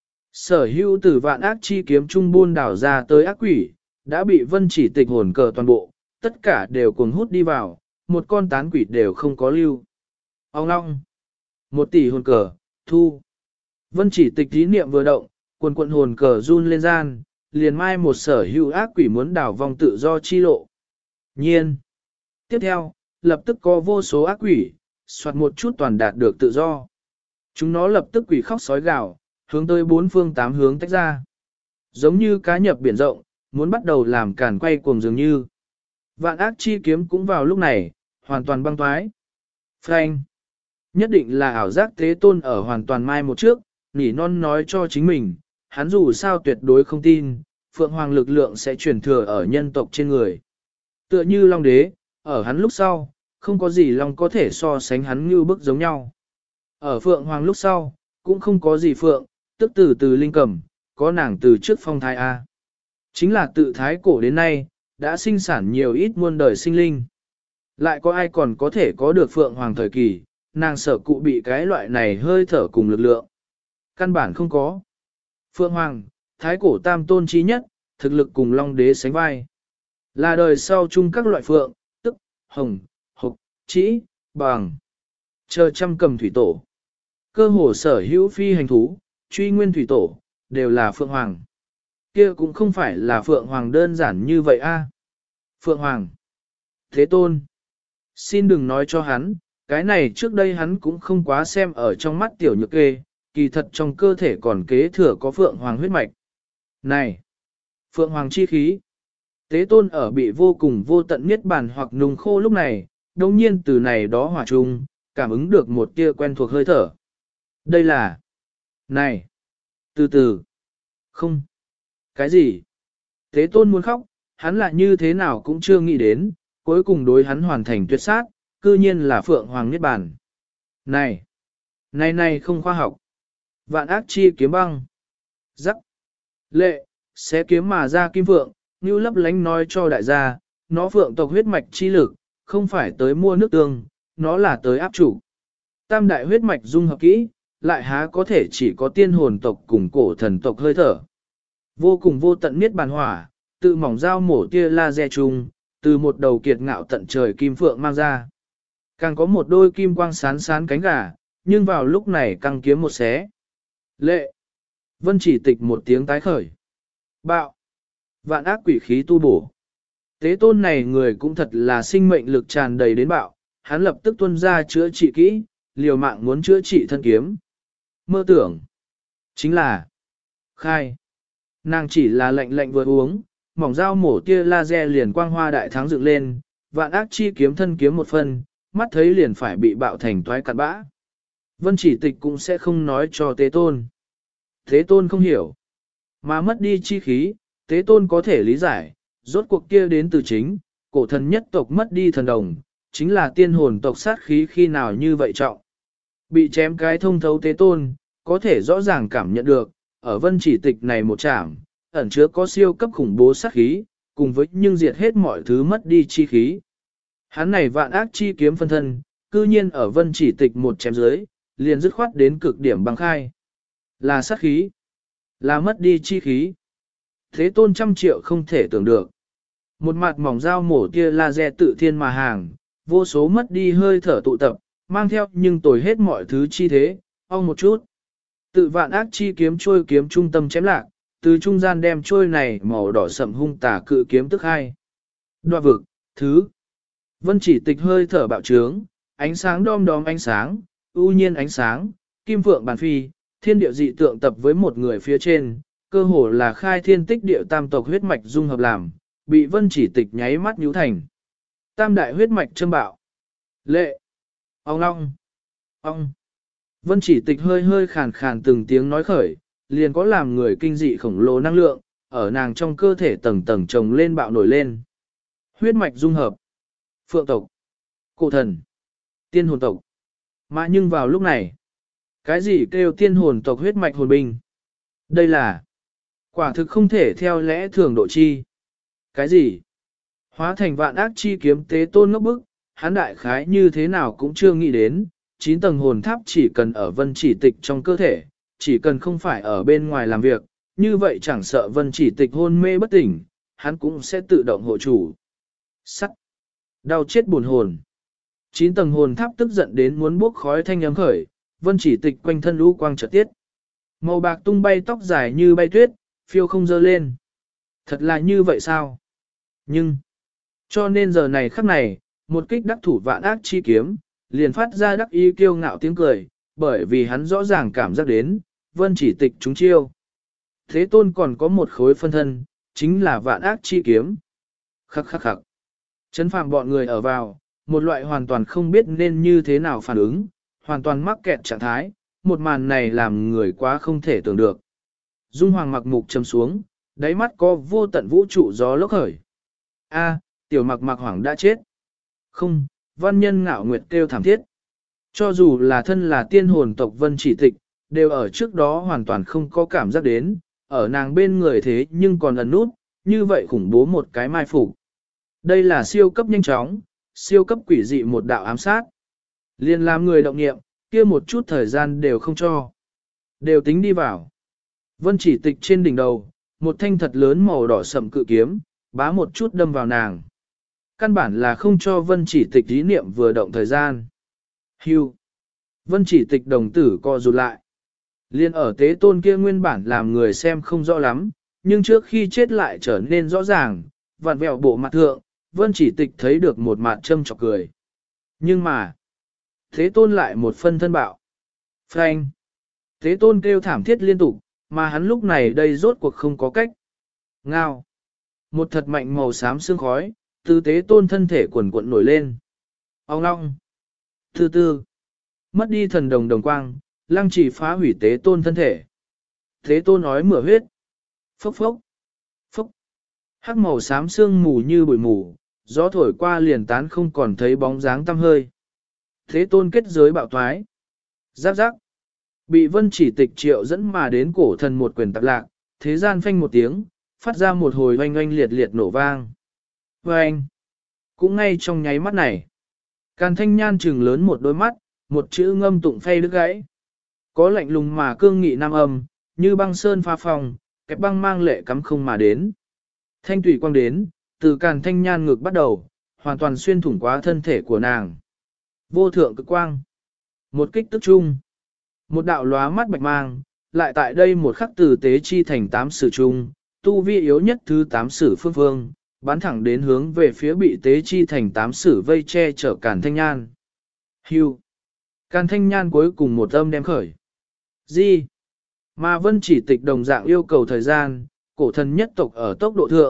Sở hữu từ vạn ác chi kiếm trung buôn đảo ra tới ác quỷ, đã bị vân chỉ tịch hồn cờ toàn bộ, tất cả đều cuồng hút đi vào, một con tán quỷ đều không có lưu. Ông long. 1 tỷ hồn cờ, thu. Vân chỉ tịch ý niệm vừa động, quần hồn cờ run lên gian, liền mai một sở hữu ác quỷ muốn đảo vòng tự do chi lộ. Nhiên. Tiếp theo, lập tức có vô số ác quỷ, soạt một chút toàn đạt được tự do. Chúng nó lập tức quỷ khóc sói gào, hướng tới 4 phương 8 hướng tách ra. Giống như cá nhập biển rộng, muốn bắt đầu làm càn quay cuồng dường như. Vạn ác chi kiếm cũng vào lúc này, hoàn toàn băng thoái. Frank. Nhất định là ảo giác thế tôn ở hoàn toàn mai một trước, nỉ non nói cho chính mình, hắn dù sao tuyệt đối không tin, Phượng Hoàng lực lượng sẽ truyền thừa ở nhân tộc trên người. Tựa như Long Đế, ở hắn lúc sau, không có gì Long có thể so sánh hắn như bức giống nhau. Ở Phượng Hoàng lúc sau, cũng không có gì Phượng, tức từ linh cầm, có nàng từ trước phong thái A. Chính là tự thái cổ đến nay, đã sinh sản nhiều ít muôn đời sinh linh. Lại có ai còn có thể có được Phượng Hoàng thời kỳ, nàng sở cụ bị cái loại này hơi thở cùng lực lượng. Căn bản không có. Phượng Hoàng, thái cổ tam tôn trí nhất, thực lực cùng Long Đế sánh vai. Là đời sau chung các loại phượng, tức, hồng, hộc, trĩ, bằng. Chờ trăm cầm thủy tổ. Cơ hồ sở hữu phi hành thú, truy nguyên thủy tổ, đều là Phượng Hoàng. Kia cũng không phải là Phượng Hoàng đơn giản như vậy a. Phượng Hoàng. Thế tôn. Xin đừng nói cho hắn, cái này trước đây hắn cũng không quá xem ở trong mắt tiểu nhược kê, kỳ thật trong cơ thể còn kế thừa có Phượng Hoàng huyết mạch. Này! Phượng Hoàng chi khí! Tế tôn ở bị vô cùng vô tận niết bàn hoặc nung khô lúc này, đồng nhiên từ này đó hỏa chung, cảm ứng được một tia quen thuộc hơi thở. Đây là... Này! Từ từ! Không! Cái gì? Tế tôn muốn khóc, hắn lại như thế nào cũng chưa nghĩ đến, cuối cùng đối hắn hoàn thành tuyệt sát, cư nhiên là Phượng Hoàng niết bàn. Này! Này không khoa học! Vạn ác chi kiếm băng. Rắc. Lệ, xé kiếm mà ra kim phượng, như lấp lánh nói cho đại gia, nó phượng tộc huyết mạch chi lực, không phải tới mua nước tương, nó là tới áp chủ. Tam đại huyết mạch dung hợp kỹ, lại há có thể chỉ có tiên hồn tộc cùng cổ thần tộc hơi thở. Vô cùng vô tận niết bàn hỏa, tự mỏng dao mổ tia laser chung, từ một đầu kiệt ngạo tận trời kim phượng mang ra. Càng có một đôi kim quang sán sán cánh gà, nhưng vào lúc này căng kiếm một xé. Lệ. Vân chỉ tịch một tiếng tái khởi. Bạo. Vạn ác quỷ khí tu bổ. Tế tôn này người cũng thật là sinh mệnh lực tràn đầy đến bạo, hắn lập tức tuân ra chữa trị kỹ, liều mạng muốn chữa trị thân kiếm. Mơ tưởng. Chính là. Khai. Nàng chỉ là lệnh vừa uống, mỏng dao mổ tia laser liền quang hoa đại thắng dựng lên, vạn ác chi kiếm thân kiếm một phân, mắt thấy liền phải bị bạo thành toái cặn bã. Vân Chỉ Tịch cũng sẽ không nói cho Tế Tôn. Tế Tôn không hiểu, mà mất đi chi khí, Tế Tôn có thể lý giải, rốt cuộc kia đến từ chính, cổ thần nhất tộc mất đi thần đồng, chính là tiên hồn tộc sát khí khi nào như vậy trọng. Bị chém cái thông thấu Tế Tôn, có thể rõ ràng cảm nhận được, ở Vân Chỉ Tịch này một chạm, ẩn chứa có siêu cấp khủng bố sát khí, cùng với nhưng diệt hết mọi thứ mất đi chi khí. Hắn này vạn ác chi kiếm phân thân, cư nhiên ở Vân Chỉ Tịch một chém dưới, liền dứt khoát đến cực điểm băng khai. Là sát khí, là mất đi chi khí. Thế Tôn trăm triệu không thể tưởng được. Một mặt mỏng dao mổ tia laser tự thiên mà hàng, vô số mất đi hơi thở tụ tập, mang theo nhưng tồi hết mọi thứ chi thế, ong một chút. Tự vạn ác chi kiếm trôi kiếm trung tâm chém lạc, từ trung gian đem trôi này màu đỏ sậm hung tà cự kiếm tức hai. Đoạ vực, thứ. Vân Chỉ Tịch hơi thở bạo trướng, ánh sáng đom đóm ánh sáng, ưu nhiên ánh sáng, kim phượng bàn phi, thiên địa dị tượng tập với một người phía trên, cơ hồ là khai thiên tích địa tam tộc huyết mạch dung hợp làm, bị Vân Chỉ Tịch nháy mắt nhíu thành. Tam đại huyết mạch châm bạo. Lệ. Ong long. Ong. Vân Chỉ Tịch hơi hơi khàn khàn từng tiếng nói khởi, liền có làm người kinh dị khổng lồ năng lượng, ở nàng trong cơ thể tầng tầng chồng lên bạo nổi lên. Huyết mạch dung hợp. Phượng tộc. Cổ thần. Tiên hồn tộc. Mà nhưng vào lúc này, cái gì kêu tiên hồn tộc huyết mạch hồn binh? Đây là quả thực không thể theo lẽ thường độ chi. Cái gì? Hóa thành vạn ác chi kiếm Tế Tôn ngốc bức, hắn đại khái như thế nào cũng chưa nghĩ đến, 9 tầng hồn tháp chỉ cần ở Vân Chỉ Tịch trong cơ thể, chỉ cần không phải ở bên ngoài làm việc, như vậy chẳng sợ Vân Chỉ Tịch hôn mê bất tỉnh, hắn cũng sẽ tự động hộ chủ. Sắc! Đau chết buồn hồn! 9 tầng hồn tháp tức giận đến muốn bốc khói thanh ấm khởi, Vân Chỉ Tịch quanh thân lũ quang chợt tiết. Màu bạc tung bay tóc dài như bay tuyết, phiêu không dơ lên. Thật là như vậy sao? Nhưng, cho nên giờ này khắc này, một kích đắc thủ vạn ác chi kiếm, liền phát ra đắc ý kiêu ngạo tiếng cười, bởi vì hắn rõ ràng cảm giác đến, Vân Chỉ Tịch trúng chiêu. Thế Tôn còn có một khối phân thân, chính là vạn ác chi kiếm. Khắc khắc khắc. Chấn phạm bọn người ở vào, một loại hoàn toàn không biết nên như thế nào phản ứng, hoàn toàn mắc kẹt trạng thái, một màn này làm người quá không thể tưởng được. Dung Hoàng mặc mục trầm xuống, đáy mắt có vô tận vũ trụ gió lốc khởi. A, tiểu mặc mặc hoàng đã chết. Không, văn nhân ngạo nguyệt kêu thảm thiết. Cho dù là thân là tiên hồn tộc Vân Chỉ Tịch, đều ở trước đó hoàn toàn không có cảm giác đến, ở nàng bên người thế nhưng còn ẩn nút, như vậy khủng bố một cái mai phục. Đây là siêu cấp nhanh chóng, siêu cấp quỷ dị một đạo ám sát. Liên làm người động nghiệm, kia một chút thời gian đều không cho. Đều tính đi vào. Vân Chỉ Tịch trên đỉnh đầu, một thanh thật lớn màu đỏ sậm cự kiếm, bá một chút đâm vào nàng. Căn bản là không cho Vân Chỉ Tịch ý niệm vừa động thời gian. Hưu. Vân Chỉ Tịch đồng tử co rụt lại. Liên ở Tế Tôn kia nguyên bản làm người xem không rõ lắm, nhưng trước khi chết lại trở nên rõ ràng, vặn vẹo bộ mặt thượng, Vân Chỉ Tịch thấy được một mặt châm chọc cười. Nhưng mà, Thế Tôn lại một phân thân bạo. Phanh. Thế Tôn kêu thảm thiết liên tục, mà hắn lúc này đây rốt cuộc không có cách. Ngao. Một thật mạnh màu xám sương khói, từ Tế Tôn thân thể quần cuộn nổi lên. Ông long. Thứ tư. Mất đi thần đồng đồng quang, lăng trì phá hủy Tế Tôn thân thể. Tế Tôn nói mửa huyết. Phốc phốc. Phốc. Hắc màu xám sương mù như bụi mù, gió thổi qua liền tán không còn thấy bóng dáng tăm hơi. Thế Tôn kết giới bạo thoái. Giáp giáp. Bị Vân Chỉ Tịch triệu dẫn mà đến cổ thần một quyền tạp lạc, thế gian phanh một tiếng, phát ra một hồi oanh oanh liệt liệt nổ vang. Oanh! Cũng ngay trong nháy mắt này, Càn Thanh Nhan trừng lớn một đôi mắt, một chữ ngâm tụng phay đứt gãy. Có lạnh lùng mà cương nghị nam âm, như băng sơn pha phòng, kẹp băng mang lệ cắm không mà đến. Thanh tủy quang đến, từ Càn Thanh Nhan ngực bắt đầu, hoàn toàn xuyên thủng qua thân thể của nàng. Vô thượng cực quang. Một kích tức chung. Một đạo lóa mắt bạch mang, lại tại đây một khắc từ tế chi thành 8 sử chung, tu vi yếu nhất thứ 8 sử phương phương, bắn thẳng đến hướng về phía bị tế chi thành 8 sử vây che chở Càn Thanh Nhan. Hưu. Càn Thanh Nhan cuối cùng một âm đem khởi. Gì? Mà Vân Chỉ Tịch đồng dạng yêu cầu thời gian, cổ thần nhất tộc ở tốc độ thượng,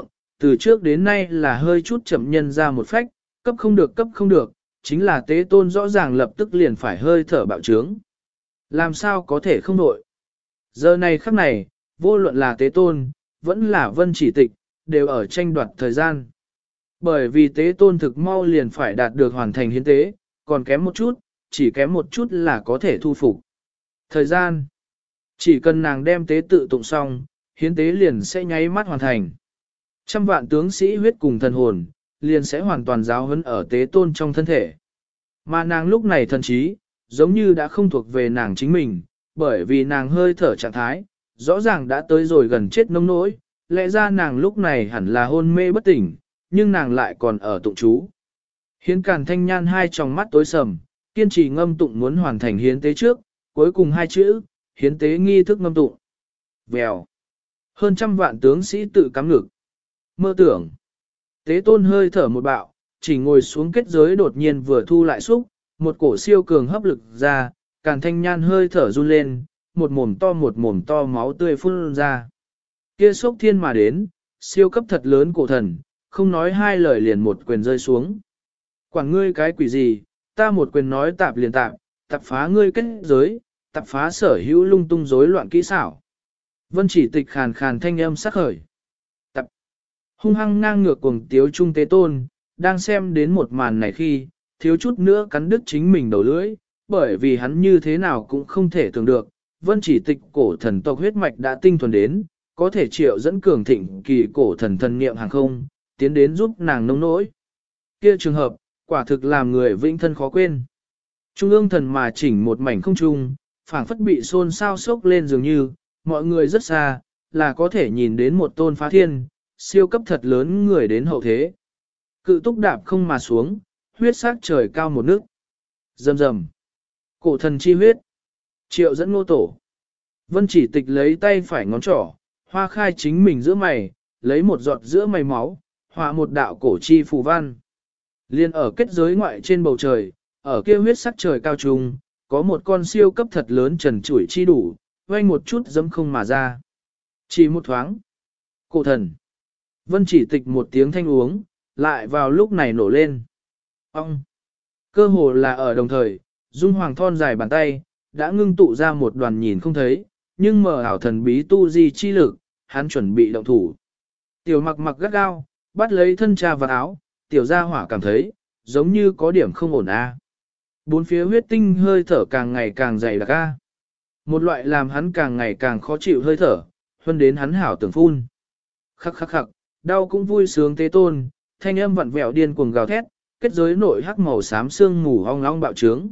Từ trước đến nay là hơi chút chậm nhân ra một phách, cấp không được, chính là tế tôn rõ ràng lập tức liền phải hơi thở bạo trướng. Làm sao có thể không đội? Giờ này khắc này, vô luận là tế tôn, vẫn là vân chỉ tịch, đều ở tranh đoạt thời gian. Bởi vì tế tôn thực mau liền phải đạt được hoàn thành hiến tế, còn kém một chút, chỉ kém một chút là có thể thu phục. Thời gian, chỉ cần nàng đem tế tự tụng xong, hiến tế liền sẽ nháy mắt hoàn thành. Trăm vạn tướng sĩ huyết cùng thần hồn, liền sẽ hoàn toàn giáo huấn ở tế tôn trong thân thể. Mà nàng lúc này thần trí, giống như đã không thuộc về nàng chính mình, bởi vì nàng hơi thở trạng thái, rõ ràng đã tới rồi gần chết nông nỗi, lẽ ra nàng lúc này hẳn là hôn mê bất tỉnh, nhưng nàng lại còn ở tụng chú. Hiến Càn Thanh Nhan hai tròng mắt tối sầm, kiên trì ngâm tụng muốn hoàn thành hiến tế trước, cuối cùng hai chữ, hiến tế nghi thức ngâm tụng. Vèo. Hơn trăm vạn tướng sĩ tự cắm ngực. Mơ tưởng. Tế tôn hơi thở một bạo, chỉ ngồi xuống kết giới đột nhiên vừa thu lại xúc, một cổ siêu cường hấp lực ra, Càn Thanh Nhan hơi thở run lên, một mồm to máu tươi phun ra. Kia sốc thiên mà đến, siêu cấp thật lớn cổ thần, không nói hai lời liền một quyền rơi xuống. Quản ngươi cái quỷ gì, ta một quyền nói tạp liền tạp, tạp phá ngươi kết giới, tạp phá sở hữu lung tung rối loạn kỹ xảo. Vân chỉ tịch khàn khàn thanh âm sắc khởi. Tập. Hung hăng ngang ngược cuồng tiếu trung tế tôn, đang xem đến một màn này khi, thiếu chút nữa cắn đứt chính mình đầu lưỡi, bởi vì hắn như thế nào cũng không thể tưởng được. Vân chỉ tịch cổ thần tộc huyết mạch đã tinh thuần đến, có thể triệu dẫn cường thịnh kỳ cổ thần thần niệm hàng không, tiến đến giúp nàng nông nỗi. Kia trường hợp, quả thực làm người vĩnh thân khó quên. Trung ương thần mà chỉnh một mảnh không trung, phảng phất bị xôn xao sốc lên dường như, mọi người rất xa, là có thể nhìn đến một tôn phá thiên, siêu cấp thật lớn người đến hậu thế. Cự túc đạp không mà xuống, huyết sắc trời cao một nước. Rầm rầm. Cổ thần chi huyết. Triệu dẫn ngô tổ. Vân chỉ tịch lấy tay phải ngón trỏ, hoa khai chính mình giữa mày, lấy một giọt giữa mày máu, hòa một đạo cổ chi phù văn. Liên ở kết giới ngoại trên bầu trời, ở kia huyết sắc trời cao trùng, có một con siêu cấp thật lớn trần chuỗi chi đủ, vang một chút dấm không mà ra. Chỉ một thoáng. Cổ thần. Vân chỉ tịch một tiếng thanh uống, lại vào lúc này nổ lên. Ông. Cơ hồ là ở đồng thời, Dung Hoàng thon dài bàn tay, đã ngưng tụ ra một đoàn nhìn không thấy, nhưng mờ ảo thần bí tu di chi lực, hắn chuẩn bị động thủ. Tiểu mặc mặc gắt gao, bắt lấy thân cha và áo, tiểu gia hỏa cảm thấy, giống như có điểm không ổn a. Bốn phía huyết tinh hơi thở càng ngày càng dày đặc a. Một loại làm hắn càng ngày càng khó chịu hơi thở, hơn đến hắn hảo tưởng phun. Khắc khắc khắc, đau cũng vui sướng tế tôn, thanh âm vặn vẹo điên cuồng gào thét, kết giới nội hắc màu xám xương mù ong ong bạo trướng.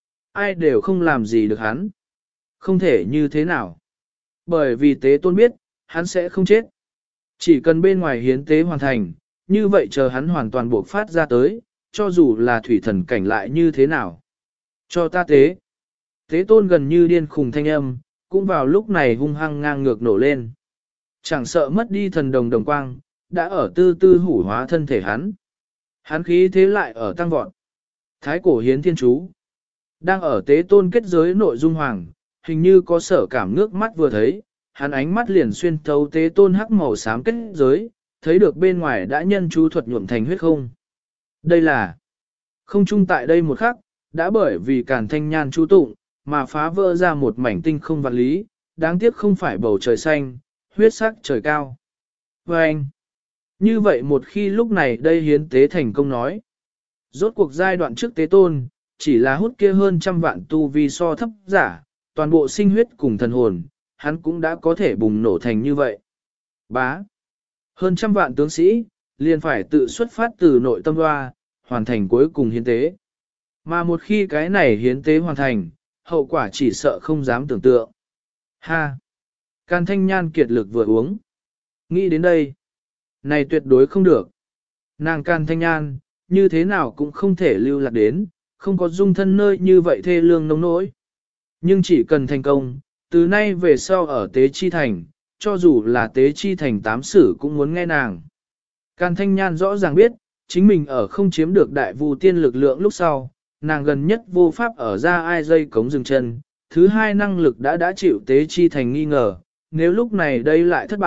Ai đều không làm gì được hắn. Không thể như thế nào. Bởi vì tế tôn biết, hắn sẽ không chết. Chỉ cần bên ngoài hiến tế hoàn thành, như vậy chờ hắn hoàn toàn buộc phát ra tới, cho dù là thủy thần cảnh lại như thế nào. Cho ta tế. Tế tôn gần như điên khùng thanh âm, cũng vào lúc này hung hăng ngang ngược nổ lên. Chẳng sợ mất đi thần đồng đồng quang, đã ở tư tư hủ hóa thân thể hắn. Hắn khí thế lại ở tăng vọt. Thái cổ hiến thiên chú. Đang ở tế tôn kết giới nội dung hoàng, hình như có sở cảm nước mắt vừa thấy, hắn ánh mắt liền xuyên thấu tế tôn hắc màu xám kết giới, thấy được bên ngoài đã nhân chú thuật nhuộm thành huyết không. Đây là không chung tại đây một khắc, đã bởi vì Càn Thanh Nhan chú tụng, mà phá vỡ ra một mảnh tinh không vật lý, đáng tiếc không phải bầu trời xanh, huyết sắc trời cao. Và anh, như vậy một khi lúc này đây hiến tế thành công nói, rốt cuộc giai đoạn trước tế tôn, chỉ là hút kia hơn trăm vạn tu vi so thấp giả, toàn bộ sinh huyết cùng thần hồn, hắn cũng đã có thể bùng nổ thành như vậy. Bá, hơn trăm vạn tướng sĩ, liền phải tự xuất phát từ nội tâm hoa, hoàn thành cuối cùng hiến tế. Mà một khi cái này hiến tế hoàn thành, hậu quả chỉ sợ không dám tưởng tượng. Ha! Càn Thanh Nhan kiệt lực vừa uống. Nghĩ đến đây. Này tuyệt đối không được. Nàng Càn Thanh Nhan, như thế nào cũng không thể lưu lạc đến, không có dung thân nơi như vậy thê lương nông nỗi. Nhưng chỉ cần thành công, từ nay về sau ở Tế Chi Thành, cho dù là Tế Chi Thành tám sử cũng muốn nghe nàng. Càn Thanh Nhan rõ ràng biết, chính mình ở không chiếm được đại vu tiên lực lượng lúc sau, nàng gần nhất vô pháp ở ra ai dây cống dừng chân, thứ hai năng lực đã chịu Tế Chi Thành nghi ngờ, nếu lúc này đây lại thất bại,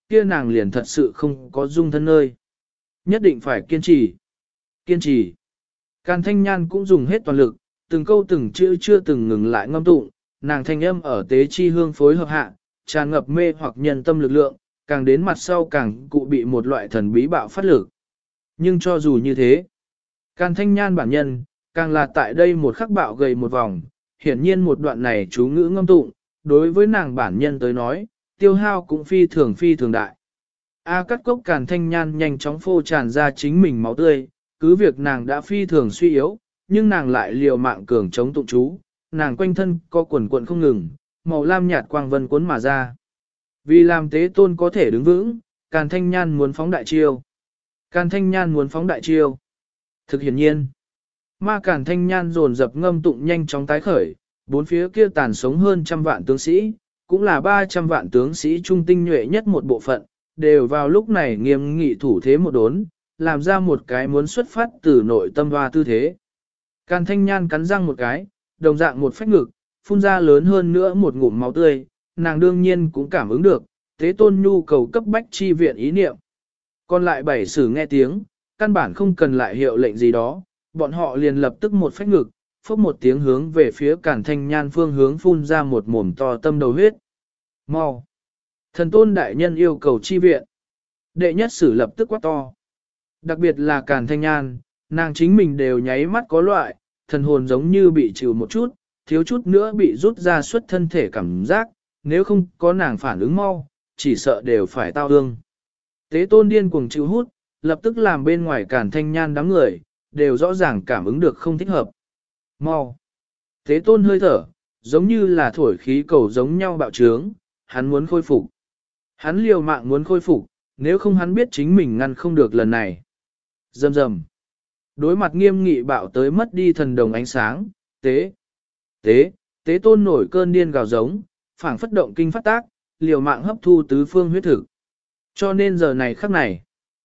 kia nàng liền thật sự không có dung thân nơi. Nhất định phải kiên trì. Kiên trì. Càn Thanh Nhan cũng dùng hết toàn lực, từng câu từng chữ chưa từng ngừng lại ngâm tụng, nàng thanh âm ở tế chi hương phối hợp hạ, tràn ngập mê hoặc nhân tâm lực lượng, càng đến mặt sau càng cụ bị một loại thần bí bạo phát lực. Nhưng cho dù như thế, Càn Thanh Nhan bản nhân, càng là tại đây một khắc bạo gầy một vòng, hiển nhiên một đoạn này chú ngữ ngâm tụng, đối với nàng bản nhân tới nói, tiêu hao cũng phi thường đại. A cắt cốc Càn Thanh Nhan nhanh chóng phô tràn ra chính mình máu tươi, cứ việc nàng đã phi thường suy yếu, nhưng nàng lại liều mạng cường chống tụng chú, nàng quanh thân có quần quần không ngừng, màu lam nhạt quang vân cuốn mà ra. Vì làm tế tôn có thể đứng vững, Càn Thanh Nhan muốn phóng đại chiêu. Càn Thanh Nhan muốn phóng đại chiêu. Thực hiển nhiên, ma Càn Thanh Nhan dồn dập ngâm tụng nhanh chóng tái khởi, bốn phía kia tàn sống hơn 100 vạn tướng sĩ, cũng là 300 vạn tướng sĩ trung tinh nhuệ nhất một bộ phận, đều vào lúc này nghiêm nghị thủ thế một đốn, làm ra một cái muốn xuất phát từ nội tâm hoa tư thế. Càn Thanh Nhan cắn răng một cái, đồng dạng một phách ngực, phun ra lớn hơn nữa một ngụm máu tươi, nàng đương nhiên cũng cảm ứng được, tế tôn nhu cầu cấp bách chi viện ý niệm. Còn lại bảy sử nghe tiếng, căn bản không cần lại hiệu lệnh gì đó, bọn họ liền lập tức một phách ngực, phốc một tiếng hướng về phía Càn Thanh Nhan phương hướng phun ra một mồm to tâm đầu huyết. Mau! Thần tôn đại nhân yêu cầu chi viện. Đệ nhất sử lập tức quát to. Đặc biệt là Càn Thanh Nhan, nàng chính mình đều nháy mắt có loại, thần hồn giống như bị chịu một chút, thiếu chút nữa bị rút ra xuất thân thể cảm giác, nếu không có nàng phản ứng mau, chỉ sợ đều phải tao ương. Tế tôn điên cuồng chịu hút, lập tức làm bên ngoài Càn Thanh Nhan đám người, đều rõ ràng cảm ứng được không thích hợp. Mau! Tế tôn hơi thở, giống như là thổi khí cầu giống nhau bạo trướng, hắn muốn khôi phục. Hắn liều mạng muốn khôi phục, nếu không hắn biết chính mình ngăn không được lần này. Rầm rầm. Đối mặt nghiêm nghị bạo tới mất đi thần đồng ánh sáng, tế tôn nổi cơn điên gào giống, phảng phất động kinh phát tác, liều mạng hấp thu tứ phương huyết thực. Cho nên giờ này khắc này,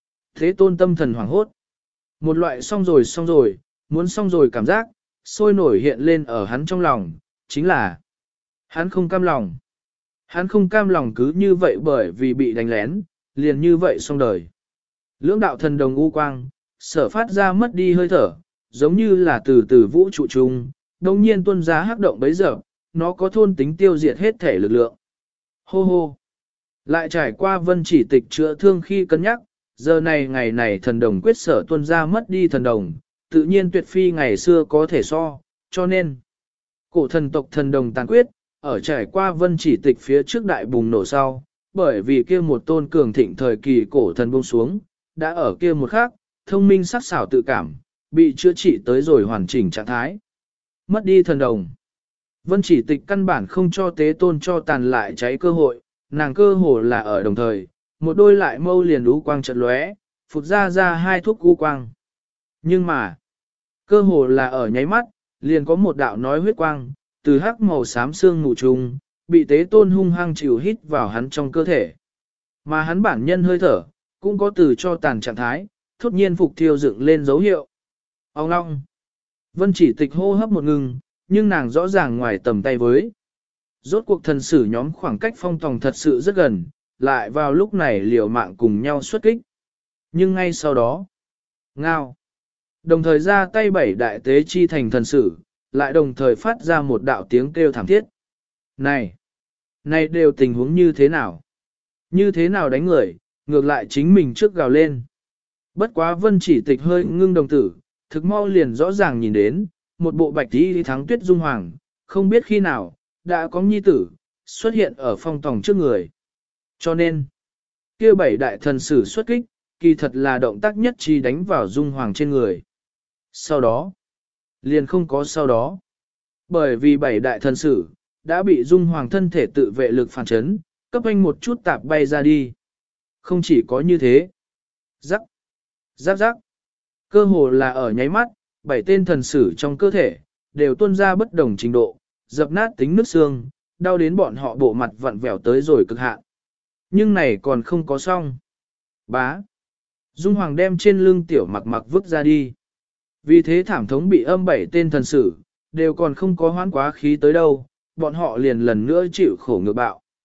tế tôn tâm thần hoảng hốt. Một loại xong rồi, muốn xong rồi cảm giác, sôi nổi hiện lên ở hắn trong lòng, chính là hắn không cam lòng. Hắn không cam lòng cứ như vậy bởi vì bị đánh lén, liền như vậy xong đời. Lưỡng đạo thần đồng u quang, sở phát ra mất đi hơi thở, giống như là từ vũ trụ trung, đồng nhiên tuôn ra hắc động bấy giờ, nó có thôn tính tiêu diệt hết thể lực lượng. Hô hô! Lại trải qua vân chỉ tịch chữa thương khi cân nhắc, giờ này ngày này thần đồng quyết sở tuôn ra mất đi thần đồng, tự nhiên tuyệt phi ngày xưa có thể so, cho nên cổ thần tộc thần đồng tàn quyết, ở trải qua vân chỉ tịch phía trước đại bùng nổ sau, bởi vì kia một tôn cường thịnh thời kỳ cổ thần buông xuống, đã ở kia một khác, thông minh sắc sảo tự cảm, bị chữa trị tới rồi hoàn chỉnh trạng thái. Mất đi thần đồng. Vân chỉ tịch căn bản không cho tế tôn cho tàn lại cháy cơ hội, nàng cơ hồ là ở đồng thời, một đôi lại mâu liền ú quang chợt lóe, phụt ra hai thuốc u quang. Nhưng mà, cơ hồ là ở nháy mắt, liền có một đạo nói huyết quang, từ hắc màu xám xương mù trùng, bị tế tôn hung hăng chịu hít vào hắn trong cơ thể. Mà hắn bản nhân hơi thở, cũng có từ cho tàn trạng thái, thốt nhiên phục thiêu dựng lên dấu hiệu. Ông long! Vân chỉ tịch hô hấp một ngừng, nhưng nàng rõ ràng ngoài tầm tay với. Rốt cuộc thần sử nhóm khoảng cách phong tòng thật sự rất gần, lại vào lúc này liều mạng cùng nhau xuất kích. Nhưng ngay sau đó, ngao! Đồng thời ra tay bảy đại tế chi thành thần sử, lại đồng thời phát ra một đạo tiếng kêu thảm thiết. Này! Này đều tình huống như thế nào? Như thế nào đánh người, ngược lại chính mình trước gào lên. Bất quá vân chỉ tịch hơi ngưng đồng tử, thực mau liền rõ ràng nhìn đến, một bộ bạch tí thắng tuyết dung hoàng, không biết khi nào, đã có nhi tử, xuất hiện ở phong tòng trước người. Cho nên, kia bảy đại thần sử xuất kích, kỳ thật là động tác nhất trí đánh vào dung hoàng trên người. Sau đó, liền không có sau đó. Bởi vì bảy đại thần sử, đã bị dung hoàng thân thể tự vệ lực phản chấn, cấp anh một chút tạp bay ra đi. Không chỉ có như thế. Rắc, rắc rắc. Cơ hồ là ở nháy mắt, bảy tên thần sử trong cơ thể, đều tuôn ra bất đồng trình độ, dập nát tính nước xương, đau đến bọn họ bộ mặt vặn vẹo tới rồi cực hạn. Nhưng này còn không có xong. Bá. Dung Hoàng đem trên lưng tiểu mặc mặc vứt ra đi. Vì thế thảm thống bị âm bảy tên thần sử, đều còn không có hoán quá khí tới đâu, bọn họ liền lần nữa chịu khổ ngược bạo.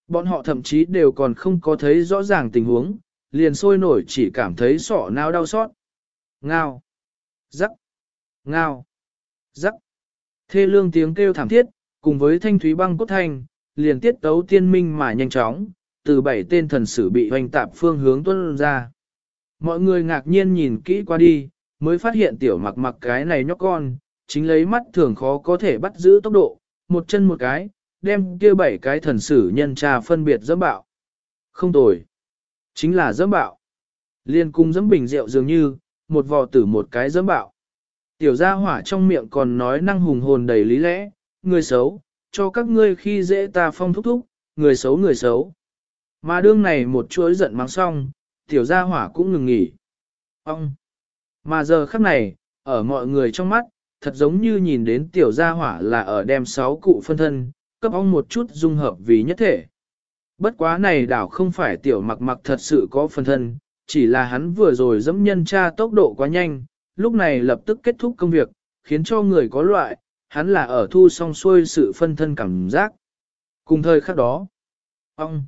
Bọn họ thậm chí đều còn không có thấy rõ ràng tình huống, liền sôi nổi chỉ cảm thấy sọ não đau xót. Ngao, rắc, ngao, rắc. Thê lương tiếng kêu thảm thiết, cùng với thanh thúy băng cốt thanh, liền tiết tấu tiên minh mà nhanh chóng, từ 7 tên thần sử bị hoành tạp phương hướng tuân ra. Mọi người ngạc nhiên nhìn kỹ qua đi, mới phát hiện tiểu mặc mặc cái này nhóc con, chính lấy mắt thường khó có thể bắt giữ tốc độ, một chân một cái, đem kia 7 cái thần sử nhân trà phân biệt dẫm bạo. Không tồi, chính là dẫm bạo. Liên cung dẫm bình rượu dường như, một vò tử một cái dẫm bạo. Tiểu gia hỏa trong miệng còn nói năng hùng hồn đầy lý lẽ, người xấu, cho các ngươi khi dễ ta phong thúc thúc, người xấu người xấu. Mà đương này một chuỗi giận mắng xong, tiểu gia hỏa cũng ngừng nghỉ. Ông! Mà giờ khắc này, ở mọi người trong mắt, thật giống như nhìn đến tiểu gia hỏa là ở đem 6 cụ phân thân, cấp ong một chút dung hợp vì nhất thể. Bất quá này đảo không phải tiểu mặc mặc thật sự có phân thân, chỉ là hắn vừa rồi dẫm nhân tra tốc độ quá nhanh, lúc này lập tức kết thúc công việc, khiến cho người có loại, hắn là ở thu xong xuôi sự phân thân cảm giác. Cùng thời khắc đó, ông,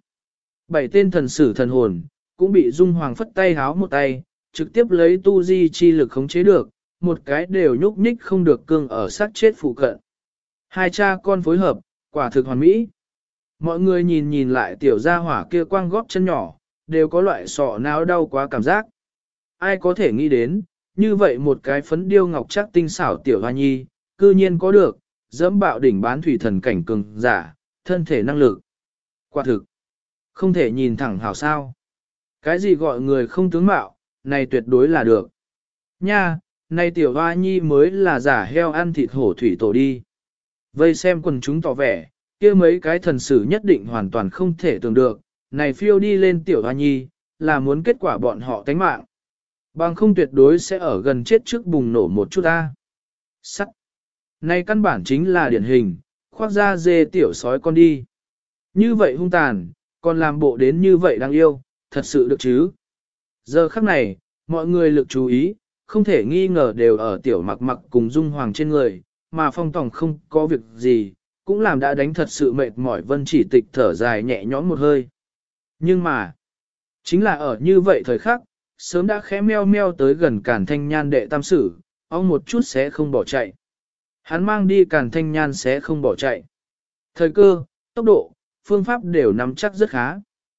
7 tên thần sử thần hồn, cũng bị Dung Hoàng phất tay háo một tay, trực tiếp lấy tu di chi lực khống chế được, một cái đều nhúc nhích không được cương ở sát chết phụ cận. Hai cha con phối hợp, quả thực hoàn mỹ. Mọi người nhìn nhìn lại tiểu gia hỏa kia quang góp chân nhỏ, đều có loại sọ não đau quá cảm giác. Ai có thể nghĩ đến, như vậy một cái phấn điêu ngọc chắc tinh xảo tiểu hoa nhi, cư nhiên có được, dẫm bạo đỉnh bán thủy thần cảnh cường giả, thân thể năng lực. Quả thực, không thể nhìn thẳng hảo sao. Cái gì gọi người không tướng mạo, này tuyệt đối là được. Nha, này tiểu hoa nhi mới là giả heo ăn thịt hổ thủy tổ đi. Vây xem quần chúng tỏ vẻ, kia mấy cái thần sử nhất định hoàn toàn không thể tưởng được, này phiêu đi lên tiểu hoa nhi, là muốn kết quả bọn họ tánh mạng. Bằng không tuyệt đối sẽ ở gần chết trước bùng nổ một chút ta. Sắt. Này căn bản chính là điển hình, khoác ra dê tiểu sói con đi. Như vậy hung tàn, còn làm bộ đến như vậy đáng yêu, thật sự được chứ. Giờ khắc này, mọi người lực chú ý, không thể nghi ngờ đều ở tiểu mặc mặc cùng Dung Hoàng trên người, mà Phong Tòng không có việc gì, cũng làm đã đánh thật sự mệt mỏi Vân Chỉ Tịch thở dài nhẹ nhõm một hơi. Nhưng mà, chính là ở như vậy thời khắc, sớm đã khẽ meo meo tới gần Càn Thanh Nhan đệ tam sử, ông một chút sẽ không bỏ chạy. Hắn mang đi Càn Thanh Nhan sẽ không bỏ chạy. Thời cơ, tốc độ, phương pháp đều nắm chắc rất khá.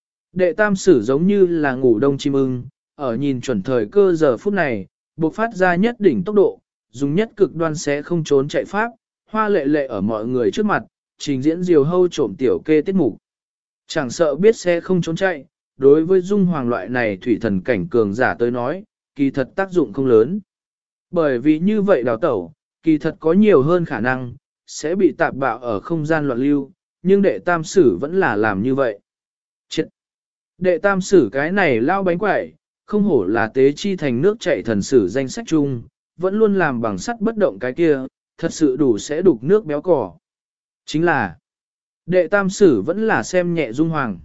Đệ tam sử giống như là ngủ đông chim ưng, ở nhìn chuẩn thời cơ giờ phút này, bộc phát ra nhất đỉnh tốc độ, dùng nhất cực đoan sẽ không trốn chạy pháp, hoa lệ lệ ở mọi người trước mặt, trình diễn diều hâu trộm tiểu kê tiết mục. Chẳng sợ biết sẽ không trốn chạy, đối với Dung Hoàng loại này thủy thần cảnh cường giả tới nói, kỳ thật tác dụng không lớn. Bởi vì như vậy đào tẩu, kỳ thật có nhiều hơn khả năng, sẽ bị tạp bạo ở không gian loạn lưu, nhưng đệ tam sử vẫn là làm như vậy. Chết! Đệ tam sử cái này lao bánh quẩy, không hổ là tế chi thành nước chạy thần sử danh sách chung, vẫn luôn làm bằng sắt bất động cái kia, thật sự đủ sẽ đục nước béo cỏ. Chính là, đệ tam sử vẫn là xem nhẹ Dung Hoàng.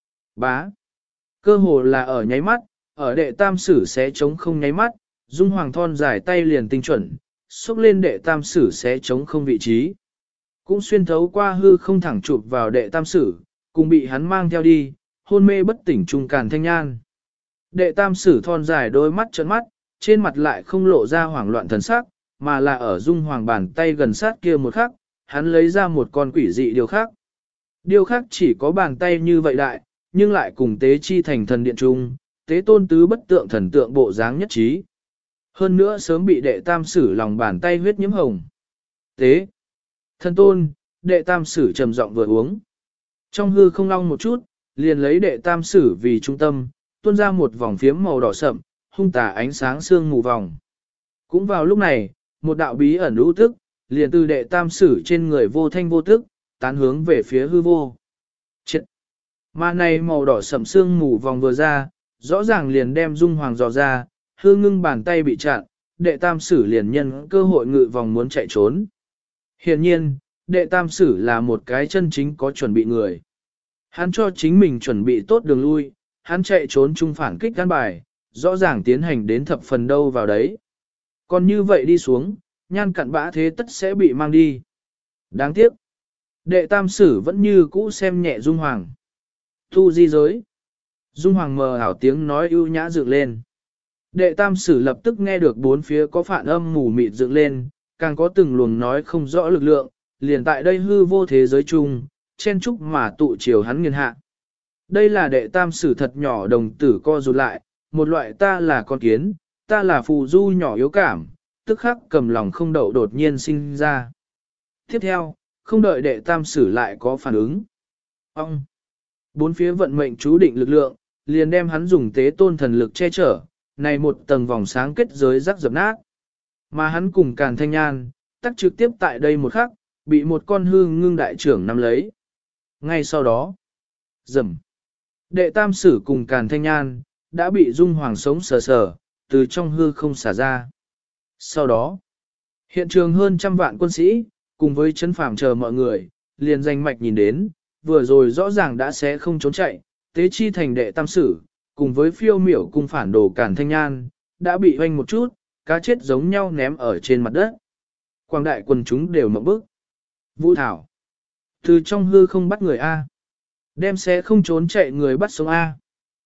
Bá! Cơ hồ là ở nháy mắt, ở đệ tam sử sẽ chống không nháy mắt, Dung Hoàng thon dài tay liền tinh chuẩn, xúc lên đệ tam sử sẽ chống không vị trí. Cũng xuyên thấu qua hư không thẳng chụp vào đệ tam sử, cùng bị hắn mang theo đi, hôn mê bất tỉnh trung Càn Thanh Nhan. Đệ tam sử thon dài đôi mắt trợn mắt, trên mặt lại không lộ ra hoảng loạn thần sắc, mà là ở Dung Hoàng bàn tay gần sát kia một khắc, hắn lấy ra một con quỷ dị điều khác. Điều khác chỉ có bàn tay như vậy đại, nhưng lại cùng tế chi thành thần điện trung, tế tôn tứ bất tượng thần tượng bộ dáng nhất trí. Hơn nữa sớm bị đệ tam sử lòng bàn tay huyết nhiễm hồng. Tế! Thần tôn, đệ tam sử trầm giọng vừa uống. Trong hư không long một chút, liền lấy đệ tam sử vì trung tâm, tuôn ra một vòng phiếm màu đỏ sậm, hung tà ánh sáng sương mù vòng. Cũng vào lúc này, một đạo bí ẩn lũ tức, liền từ đệ tam sử trên người vô thanh vô tức, tán hướng về phía hư vô. Chết! Mà này màu đỏ sậm sương mù vòng vừa ra, rõ ràng liền đem Dung Hoàng dò ra, hư ngưng bàn tay bị chặn, đệ tam sử liền nhân cơ hội ngự vòng muốn chạy trốn. Hiện nhiên, đệ tam sử là một cái chân chính có chuẩn bị người. Hắn cho chính mình chuẩn bị tốt đường lui, hắn chạy trốn chung phản kích căn bài, rõ ràng tiến hành đến thập phần đâu vào đấy. Còn như vậy đi xuống, Nhan cặn bã thế tất sẽ bị mang đi. Đáng tiếc, đệ tam sử vẫn như cũ xem nhẹ Dung Hoàng. Tu di giới. Dung Hoàng mờ ảo tiếng nói ưu nhã dựng lên. Đệ tam sử lập tức nghe được bốn phía có phản âm mù mịt dựng lên, càng có từng luồng nói không rõ lực lượng, liền tại đây hư vô thế giới chung, chen chúc mà tụ chiều hắn nghiền hạ. Đây là đệ tam sử thật nhỏ đồng tử co rụt lại, một loại ta là con kiến, ta là phù du nhỏ yếu cảm, tức khắc cầm lòng không đậu đột nhiên sinh ra. Tiếp theo, không đợi đệ tam sử lại có phản ứng. Ông! Bốn phía vận mệnh chú định lực lượng, liền đem hắn dùng tế tôn thần lực che chở, này một tầng vòng sáng kết giới rắc dập nát. Mà hắn cùng Càn Thanh Nhan, tắc trực tiếp tại đây một khắc, bị một con hư ngưng đại trưởng nắm lấy. Ngay sau đó, rầm, đệ tam sử cùng Càn Thanh Nhan, đã bị Dung Hoàng sống sờ sờ, từ trong hư không xả ra. Sau đó, hiện trường hơn trăm vạn quân sĩ, cùng với chân phàm chờ mọi người, liền danh mạch nhìn đến, vừa rồi rõ ràng đã sẽ không trốn chạy, tế chi thành đệ tam sử, cùng với phiêu miểu cung phản đồ Càn Thanh Nhan, đã bị hoanh một chút, cá chết giống nhau ném ở trên mặt đất. Quảng đại quần chúng đều mộng bức. Vũ Thảo, từ trong hư không bắt người A. Đem sẽ không trốn chạy người bắt sống A.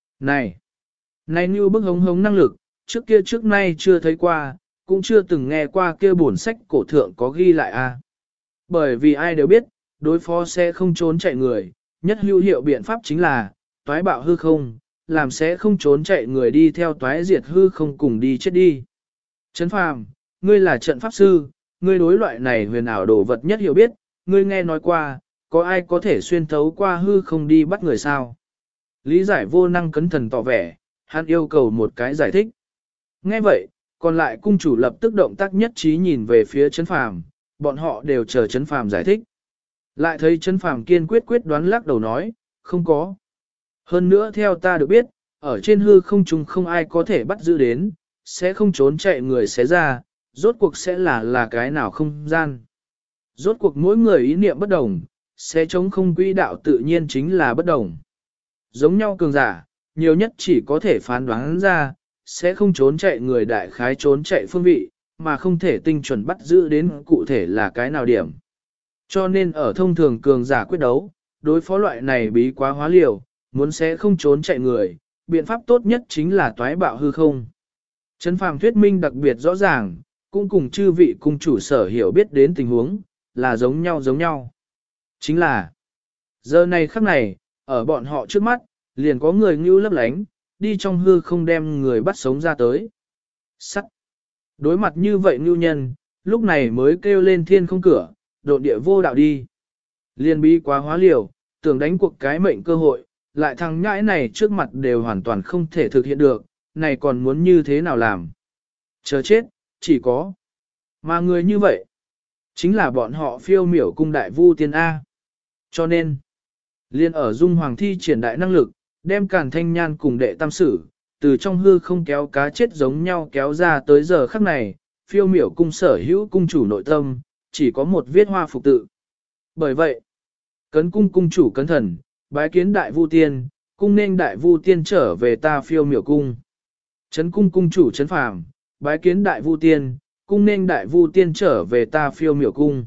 Này như bức hống hống năng lực, trước nay chưa thấy qua, cũng chưa từng nghe qua kia bổn sách cổ thượng có ghi lại A. Bởi vì ai đều biết, đối phó sẽ không trốn chạy người, nhất hữu hiệu biện pháp chính là, toái bạo hư không, làm sẽ không trốn chạy người đi theo toái diệt hư không cùng đi chết đi. Trấn Phàm, ngươi là trận pháp sư, ngươi đối loại này huyền ảo đồ vật nhất hiểu biết, ngươi nghe nói qua, có ai có thể xuyên thấu qua hư không đi bắt người sao? Lý giải vô năng cấn thần tỏ vẻ, hắn yêu cầu một cái giải thích. Nghe vậy, còn lại cung chủ lập tức động tác nhất trí nhìn về phía Trấn Phàm, bọn họ đều chờ Trấn Phàm giải thích. Lại thấy Trấn Phàm kiên quyết đoán lắc đầu nói, không có. Hơn nữa theo ta được biết, ở trên hư không trung không ai có thể bắt giữ đến, sẽ không trốn chạy người sẽ ra, rốt cuộc sẽ là cái nào không gian. Rốt cuộc mỗi người ý niệm bất đồng, sẽ chống không quỹ đạo tự nhiên chính là bất đồng. Giống nhau cường giả, nhiều nhất chỉ có thể phán đoán ra, sẽ không trốn chạy người đại khái trốn chạy phương vị, mà không thể tinh chuẩn bắt giữ đến cụ thể là cái nào điểm. Cho nên ở thông thường cường giả quyết đấu, đối phó loại này bí quá hóa liều, muốn sẽ không trốn chạy người, biện pháp tốt nhất chính là toái bạo hư không. Trấn Phàm thuyết minh đặc biệt rõ ràng, cũng cùng chư vị cung chủ sở hiểu biết đến tình huống, là giống nhau. Chính là, giờ này khắc này, ở bọn họ trước mắt, liền có người ngưu lấp lánh, đi trong hư không đem người bắt sống ra tới. Sắt. Đối mặt như vậy ngưu nhân, lúc này mới kêu lên thiên không cửa, độn địa vô đạo đi. Liên bí quá hóa liều, tưởng đánh cuộc cái mệnh cơ hội, lại thằng nhãi này trước mặt đều hoàn toàn không thể thực hiện được, này còn muốn như thế nào làm? Chờ chết, chỉ có. Mà người như vậy, chính là bọn họ phiêu miểu cung đại vu tiên A. Cho nên, liên ở Dung Hoàng thi triển đại năng lực, đem Càn Thanh Nhan cùng đệ tam sử, từ trong hư không kéo cá chết giống nhau kéo ra tới giờ khắc này, phiêu miểu cung sở hữu cung chủ nội tâm, chỉ có một viết hoa phục tự. Bởi vậy, cấn cung cung chủ cấn thần, bái kiến đại vu tiên, cung nên đại vu tiên trở về ta phiêu miểu cung. Trấn cung cung chủ Trấn Phàm, bái kiến đại vu tiên, cung nên đại vu tiên trở về ta phiêu miểu cung.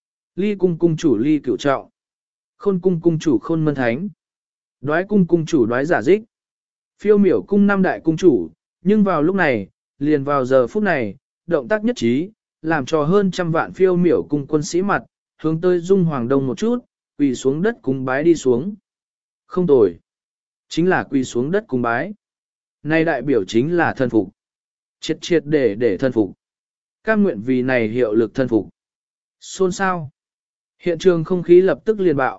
Ly cung cung chủ Ly Cửu Trọng, Khôn cung cung chủ Khôn Mân Thánh, Đoái cung cung chủ Đoái Giả Dích. Phiêu miểu cung năm đại cung chủ, nhưng vào lúc này, liền vào giờ phút này, động tác nhất trí, làm cho hơn trăm vạn phiêu miểu cung quân sĩ mặt, hướng tới Dung Hoàng Đông một chút, quỳ xuống đất cung bái đi xuống. Không tồi, chính là quỳ xuống đất cung bái. Này đại biểu chính là thân phục. Triệt để thân phục. Cam nguyện vì này hiệu lực thân phục. Xôn xao. Hiện trường không khí lập tức liền bạo.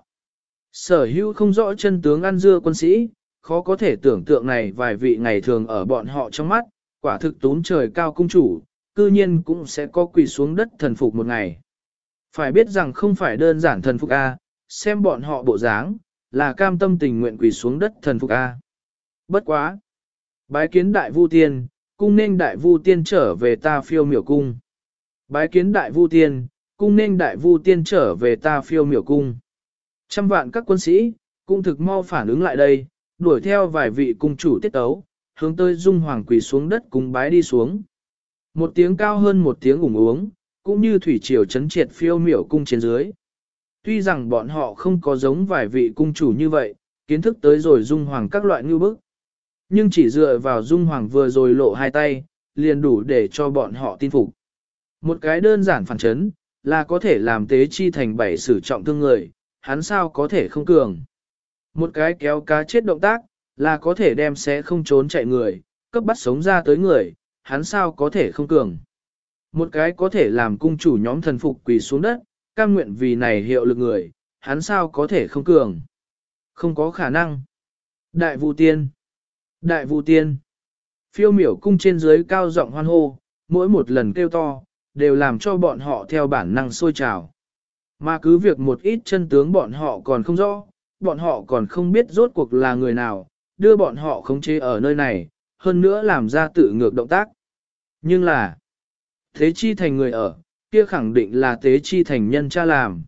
Sở hữu không rõ chân tướng ăn dưa quân sĩ, khó có thể tưởng tượng này vài vị ngày thường ở bọn họ trong mắt, quả thực tún trời cao cung chủ, cư nhiên cũng sẽ có quỳ xuống đất thần phục một ngày. Phải biết rằng không phải đơn giản thần phục A, xem bọn họ bộ dáng, là cam tâm tình nguyện quỳ xuống đất thần phục A. Bất quá. Bái kiến đại vu tiên, cung nên đại vu tiên trở về ta phiêu miểu cung. Bái kiến đại vu tiên, cung nên đại vu tiên trở về ta phiêu miểu cung. Trăm vạn các quân sĩ, cũng thực mau phản ứng lại đây, đuổi theo vài vị cung chủ tiết tấu, hướng tới Dung Hoàng quỳ xuống đất cung bái đi xuống. Một tiếng cao hơn một tiếng ủng uống, cũng như thủy triều chấn triệt phiêu miểu cung trên dưới. Tuy rằng bọn họ không có giống vài vị cung chủ như vậy, kiến thức tới rồi Dung Hoàng các loại ngưu bức. Nhưng chỉ dựa vào Dung Hoàng vừa rồi lộ hai tay, liền đủ để cho bọn họ tin phục. Một cái đơn giản phản chấn, là có thể làm tế chi thành bảy sử trọng thương người, hắn sao có thể không cường. Một cái kéo cá chết động tác, là có thể đem sẽ không trốn chạy người, cấp bắt sống ra tới người, hắn sao có thể không cường. Một cái có thể làm cung chủ nhóm thần phục quỳ xuống đất, cam nguyện vì này hiệu lực người, hắn sao có thể không cường. Không có khả năng. Đại Vu Tiên. Đại Vu Tiên. Phiêu miểu cung trên dưới cao giọng hoan hô, mỗi một lần kêu to, đều làm cho bọn họ theo bản năng sôi trào. Mà cứ việc một ít chân tướng bọn họ còn không rõ, bọn họ còn không biết rốt cuộc là người nào, đưa bọn họ khống chế ở nơi này, hơn nữa làm ra tự ngược động tác. Nhưng là, Tế Chi Thành người ở, kia khẳng định là Tế Chi Thành nhân cha làm.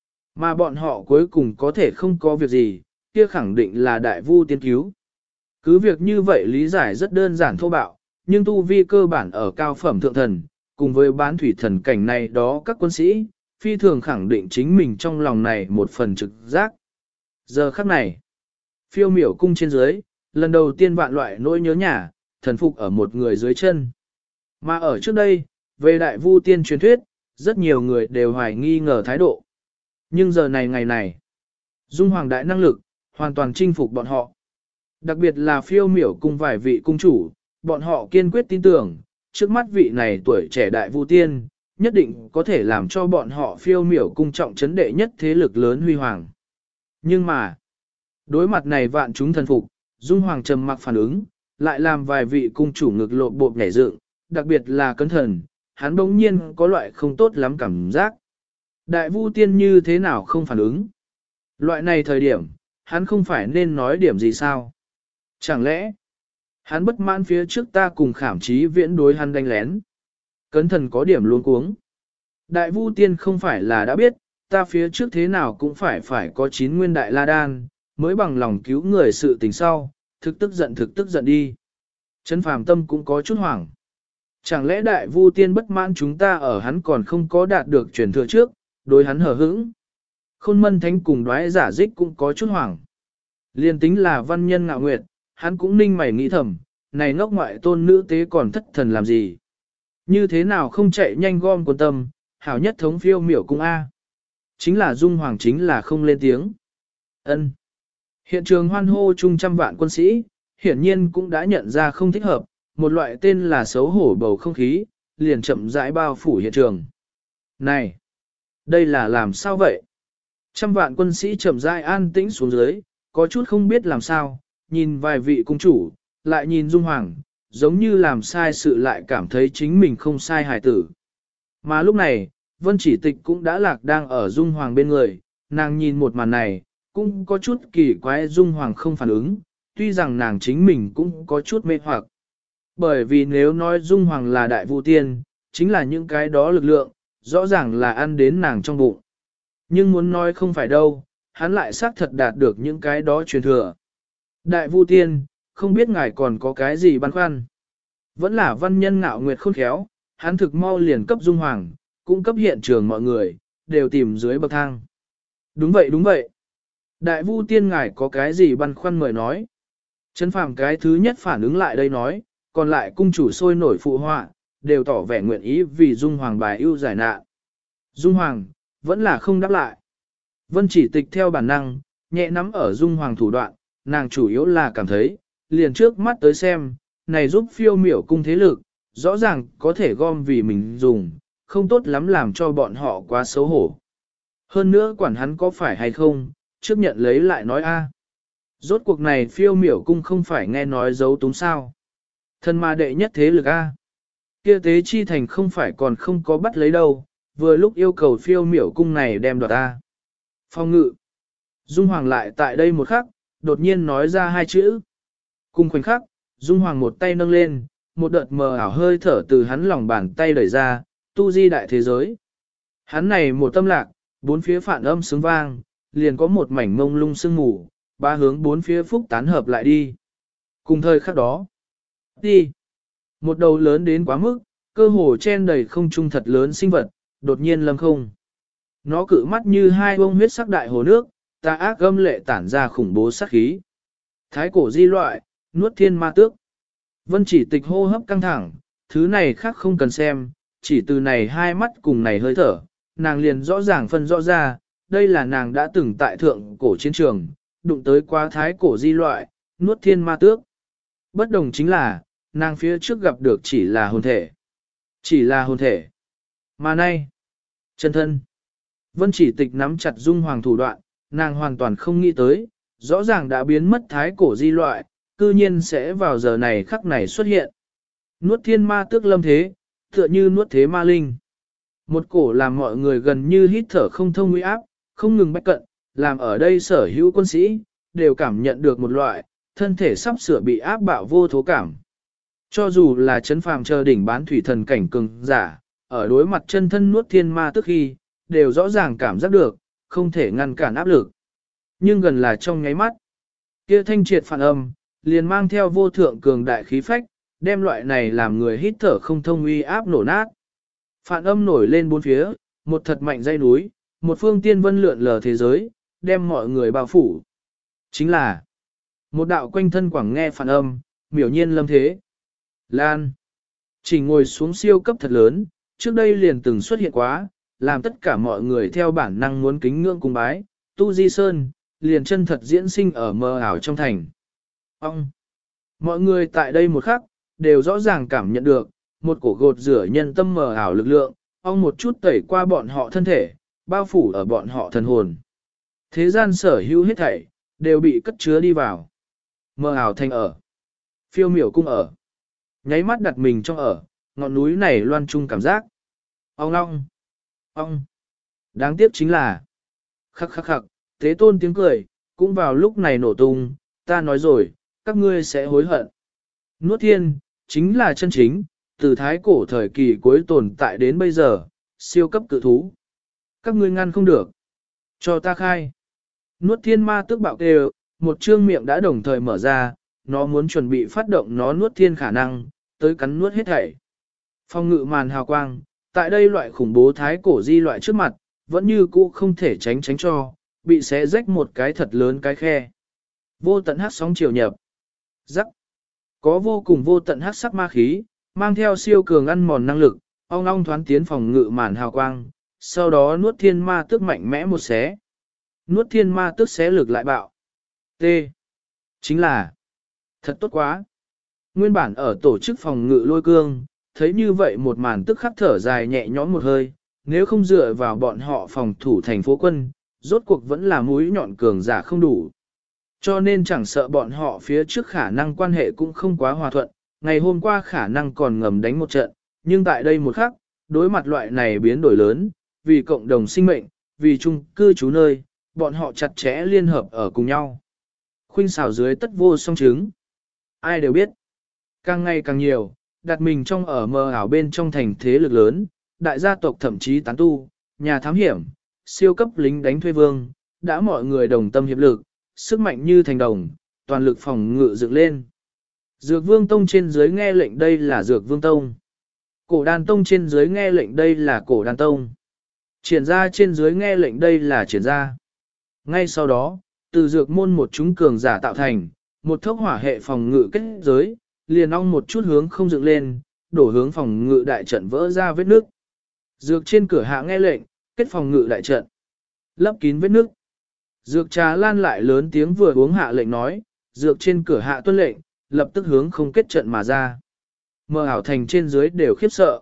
Mà bọn họ cuối cùng có thể không có việc gì, kia khẳng định là Đại Vu Tiên cứu. Cứ việc như vậy lý giải rất đơn giản thô bạo, nhưng tu vi cơ bản ở cao phẩm thượng thần, cùng với bán thủy thần cảnh này đó các quân sĩ, phi thường khẳng định chính mình trong lòng này một phần trực giác. Giờ khắc này, phiêu miểu cung trên dưới, lần đầu tiên vạn loại nỗi nhớ nhà, thần phục ở một người dưới chân. Mà ở trước đây, về Đại Vu Tiên truyền thuyết, rất nhiều người đều hoài nghi ngờ thái độ. Nhưng giờ này ngày này, Dung Hoàng đại năng lực, hoàn toàn chinh phục bọn họ. Đặc biệt là phiêu miểu cung vài vị cung chủ, bọn họ kiên quyết tin tưởng, trước mắt vị này tuổi trẻ Đại Vu Tiên, nhất định có thể làm cho bọn họ phiêu miểu cung trọng chấn đệ nhất thế lực lớn huy hoàng. Nhưng mà, đối mặt này vạn chúng thần phục, Dung Hoàng trầm mặc phản ứng, lại làm vài vị cung chủ ngực lộ bộp nhảy dựng, đặc biệt là cẩn thần, hắn bỗng nhiên có loại không tốt lắm cảm giác. Đại Vu Tiên như thế nào không phản ứng? Loại này thời điểm, hắn không phải nên nói điểm gì sao? Chẳng lẽ, hắn bất mãn phía trước ta cùng Khảm Chí Viễn đối hắn đánh lén? Cẩn thần có điểm luống cuống. Đại Vu Tiên không phải là đã biết, ta phía trước thế nào cũng phải có 9 nguyên đại la đan, mới bằng lòng cứu người sự tình sau, thực tức giận đi. Trấn Phàm tâm cũng có chút hoảng. Chẳng lẽ Đại Vu Tiên bất mãn chúng ta ở hắn còn không có đạt được truyền thừa trước, đối hắn hờ hững. Khôn Mân Thánh cùng Đoái Giả Dích cũng có chút hoảng. Liên tính là văn nhân Ngạo Nguyệt, hắn cũng ninh mày nghĩ thầm, này ngốc ngoại tôn nữ tế còn thất thần làm gì? Như thế nào không chạy nhanh gom quân tâm, hảo nhất thống phiêu miểu cung A. Chính là Dung Hoàng chính là không lên tiếng. Ân. Hiện trường hoan hô chung trăm vạn quân sĩ, hiển nhiên cũng đã nhận ra không thích hợp, một loại tên là xấu hổ bầu không khí, liền chậm rãi bao phủ hiện trường. Này! Đây là làm sao vậy? Trăm vạn quân sĩ chậm rãi an tĩnh xuống dưới, có chút không biết làm sao, nhìn vài vị cung chủ, lại nhìn Dung Hoàng, giống như làm sai sự lại cảm thấy chính mình không sai hài tử. Mà lúc này, Vân Chỉ Tịch cũng đã lạc đang ở Dung Hoàng bên người, nàng nhìn một màn này, cũng có chút kỳ quái Dung Hoàng không phản ứng, tuy rằng nàng chính mình cũng có chút mê hoặc. Bởi vì nếu nói Dung Hoàng là Đại Vu Tiên, chính là những cái đó lực lượng, rõ ràng là ăn đến nàng trong bụng. Nhưng muốn nói không phải đâu, hắn lại xác thật đạt được những cái đó truyền thừa. Đại Vu Tiên, không biết ngài còn có cái gì băn khoăn. Vẫn là văn nhân Ngạo Nguyệt khôn khéo, hắn thực mau liền cấp Dung Hoàng, cũng cấp hiện trường mọi người, đều tìm dưới bậc thang. Đúng vậy. Đại Vu Tiên ngài có cái gì băn khoăn mời nói. Trấn Phàm cái thứ nhất phản ứng lại đây nói, còn lại cung chủ sôi nổi phụ họa, đều tỏ vẻ nguyện ý vì Dung Hoàng bài ưu giải nạn. Dung Hoàng, vẫn là không đáp lại. Vân Chỉ Tịch theo bản năng, nhẹ nắm ở Dung Hoàng thủ đoạn, nàng chủ yếu là cảm thấy, liền trước mắt tới xem, này giúp phiêu miểu cung thế lực, rõ ràng có thể gom vì mình dùng, không tốt lắm làm cho bọn họ quá xấu hổ. Hơn nữa quản hắn có phải hay không, trước nhận lấy lại nói a. Rốt cuộc này phiêu miểu cung không phải nghe nói giấu túng sao. Thân ma đệ nhất thế lực a. Kia Tế Chi Thành không phải còn không có bắt lấy đâu, vừa lúc yêu cầu phiêu miểu cung này đem đoạt a. Phong ngự. Dung Hoàng lại tại đây một khắc, đột nhiên nói ra hai chữ. Cùng khoảnh khắc, Dung Hoàng một tay nâng lên, một đợt mờ ảo hơi thở từ hắn lòng bàn tay đẩy ra, tu di đại thế giới. Hắn này một tâm lạc, bốn phía phản âm sướng vang, liền có một mảnh mông lung sương mù, ba hướng bốn phía phúc tán hợp lại đi. Cùng thời khắc đó, đi, một đầu lớn đến quá mức, cơ hồ chen đầy không trung thật lớn sinh vật, đột nhiên lâm không. Nó cự mắt như hai bông huyết sắc đại hồ nước, ta ác âm lệ tản ra khủng bố sát khí. Thái cổ di loại, nuốt thiên ma tước. Vân Chỉ Tịch hô hấp căng thẳng, thứ này khác không cần xem, chỉ từ này hai mắt cùng này hơi thở, nàng liền rõ ràng phân rõ ra, đây là nàng đã từng tại thượng cổ chiến trường, đụng tới quá thái cổ di loại, nuốt thiên ma tước. Bất đồng chính là, nàng phía trước gặp được chỉ là hồn thể. Chỉ là hồn thể. Mà nay, chân thân. Vân Chỉ Tịch nắm chặt Dung Hoàng thủ đoạn, nàng hoàn toàn không nghĩ tới, rõ ràng đã biến mất thái cổ di loại, cư nhiên sẽ vào giờ này khắc này xuất hiện. Nuốt thiên ma tước lâm thế, tựa như nuốt thế ma linh. Một cổ làm mọi người gần như hít thở không thông uy áp, không ngừng bách cận, làm ở đây sở hữu quân sĩ, đều cảm nhận được một loại, thân thể sắp sửa bị áp bạo vô thố cảm. Cho dù là chấn phàm chờ đỉnh bán thủy thần cảnh cường giả, ở đối mặt chân thân nuốt thiên ma tức khi, đều rõ ràng cảm giác được, không thể ngăn cản áp lực. Nhưng gần là trong nháy mắt, kia thanh triệt phản âm, liền mang theo vô thượng cường đại khí phách, đem loại này làm người hít thở không thông uy áp nổ nát. Phản âm nổi lên bốn phía, một thật mạnh dây núi, một phương tiên vân lượn lờ thế giới, đem mọi người bao phủ. Chính là một đạo quanh thân quảng nghe phản âm, miểu nhiên lâm thế. Lan chỉ ngồi xuống siêu cấp thật lớn, trước đây liền từng xuất hiện quá, làm tất cả mọi người theo bản năng muốn kính ngưỡng cung bái, Tu Di Sơn, liền chân thật diễn sinh ở mơ ảo trong thành. Ông! Mọi người tại đây một khắc, đều rõ ràng cảm nhận được, một cổ gột rửa nhân tâm mờ ảo lực lượng, ông một chút tẩy qua bọn họ thân thể, bao phủ ở bọn họ thần hồn. Thế gian sở hữu hết thảy, đều bị cất chứa đi vào. Mờ ảo thành ở. Phiêu miểu cung ở. Nháy mắt đặt mình trong ở, ngọn núi này loan trung cảm giác. Ông long. Ông. Đáng tiếc chính là. Khắc khắc khắc, Thế Tôn tiếng cười, cũng vào lúc này nổ tung, ta nói rồi, các ngươi sẽ hối hận. Nuốt thiên, chính là chân chính, từ thái cổ thời kỳ cuối tồn tại đến bây giờ, siêu cấp cự thú. Các ngươi ngăn không được. Cho ta khai. Nuốt thiên ma tức bạo kêu, một trương miệng đã đồng thời mở ra, nó muốn chuẩn bị phát động nó nuốt thiên khả năng, tới cắn nuốt hết thảy. Phong ngự màn hào quang, tại đây loại khủng bố thái cổ di loại trước mặt, vẫn như cũ không thể tránh cho, bị xé rách một cái thật lớn cái khe. Vô tận hắc sóng chiều nhập. Rắc. Có vô cùng vô tận hắc sắc ma khí, mang theo siêu cường ăn mòn năng lực, ong ong thoán tiến phòng ngự màn hào quang, sau đó nuốt thiên ma tức mạnh mẽ một xé. Nuốt thiên ma tức xé lực lại bạo. T. Chính là. Thật tốt quá. Nguyên bản ở tổ chức phòng ngự lôi cương, thấy như vậy một màn tức khắc thở dài nhẹ nhõm một hơi, nếu không dựa vào bọn họ phòng thủ thành phố quân, rốt cuộc vẫn là mũi nhọn cường giả không đủ. Cho nên chẳng sợ bọn họ phía trước khả năng quan hệ cũng không quá hòa thuận, ngày hôm qua khả năng còn ngầm đánh một trận, nhưng tại đây một khắc, đối mặt loại này biến đổi lớn, vì cộng đồng sinh mệnh, vì chung cư trú nơi, bọn họ chặt chẽ liên hợp ở cùng nhau. Khuynh xảo dưới tất vô song chứng. Ai đều biết, càng ngày càng nhiều, đặt mình trong ở mơ ảo bên trong thành thế lực lớn, đại gia tộc thậm chí tán tu, nhà thám hiểm, siêu cấp lính đánh thuê vương, đã mọi người đồng tâm hiệp lực, sức mạnh như thành đồng, toàn lực phòng ngự dựng lên. Dược Vương Tông trên dưới nghe lệnh đây là Dược Vương Tông. Cổ Đan Tông trên dưới nghe lệnh đây là Cổ Đan Tông. Triển gia trên dưới nghe lệnh đây là Triển gia. Ngay sau đó, từ dược môn một chúng cường giả tạo thành, một thốc hỏa hệ phòng ngự kết giới, liền ong một chút hướng không dựng lên, đổ hướng phòng ngự đại trận vỡ ra vết nước. Dược trên cửa hạ nghe lệnh, kết phòng ngự đại trận, lấp kín vết nước. Dược trà lan lại lớn tiếng vừa uống hạ lệnh nói, dược trên cửa hạ tuân lệnh, lập tức hướng không kết trận mà ra. Mơ ảo thành trên dưới đều khiếp sợ.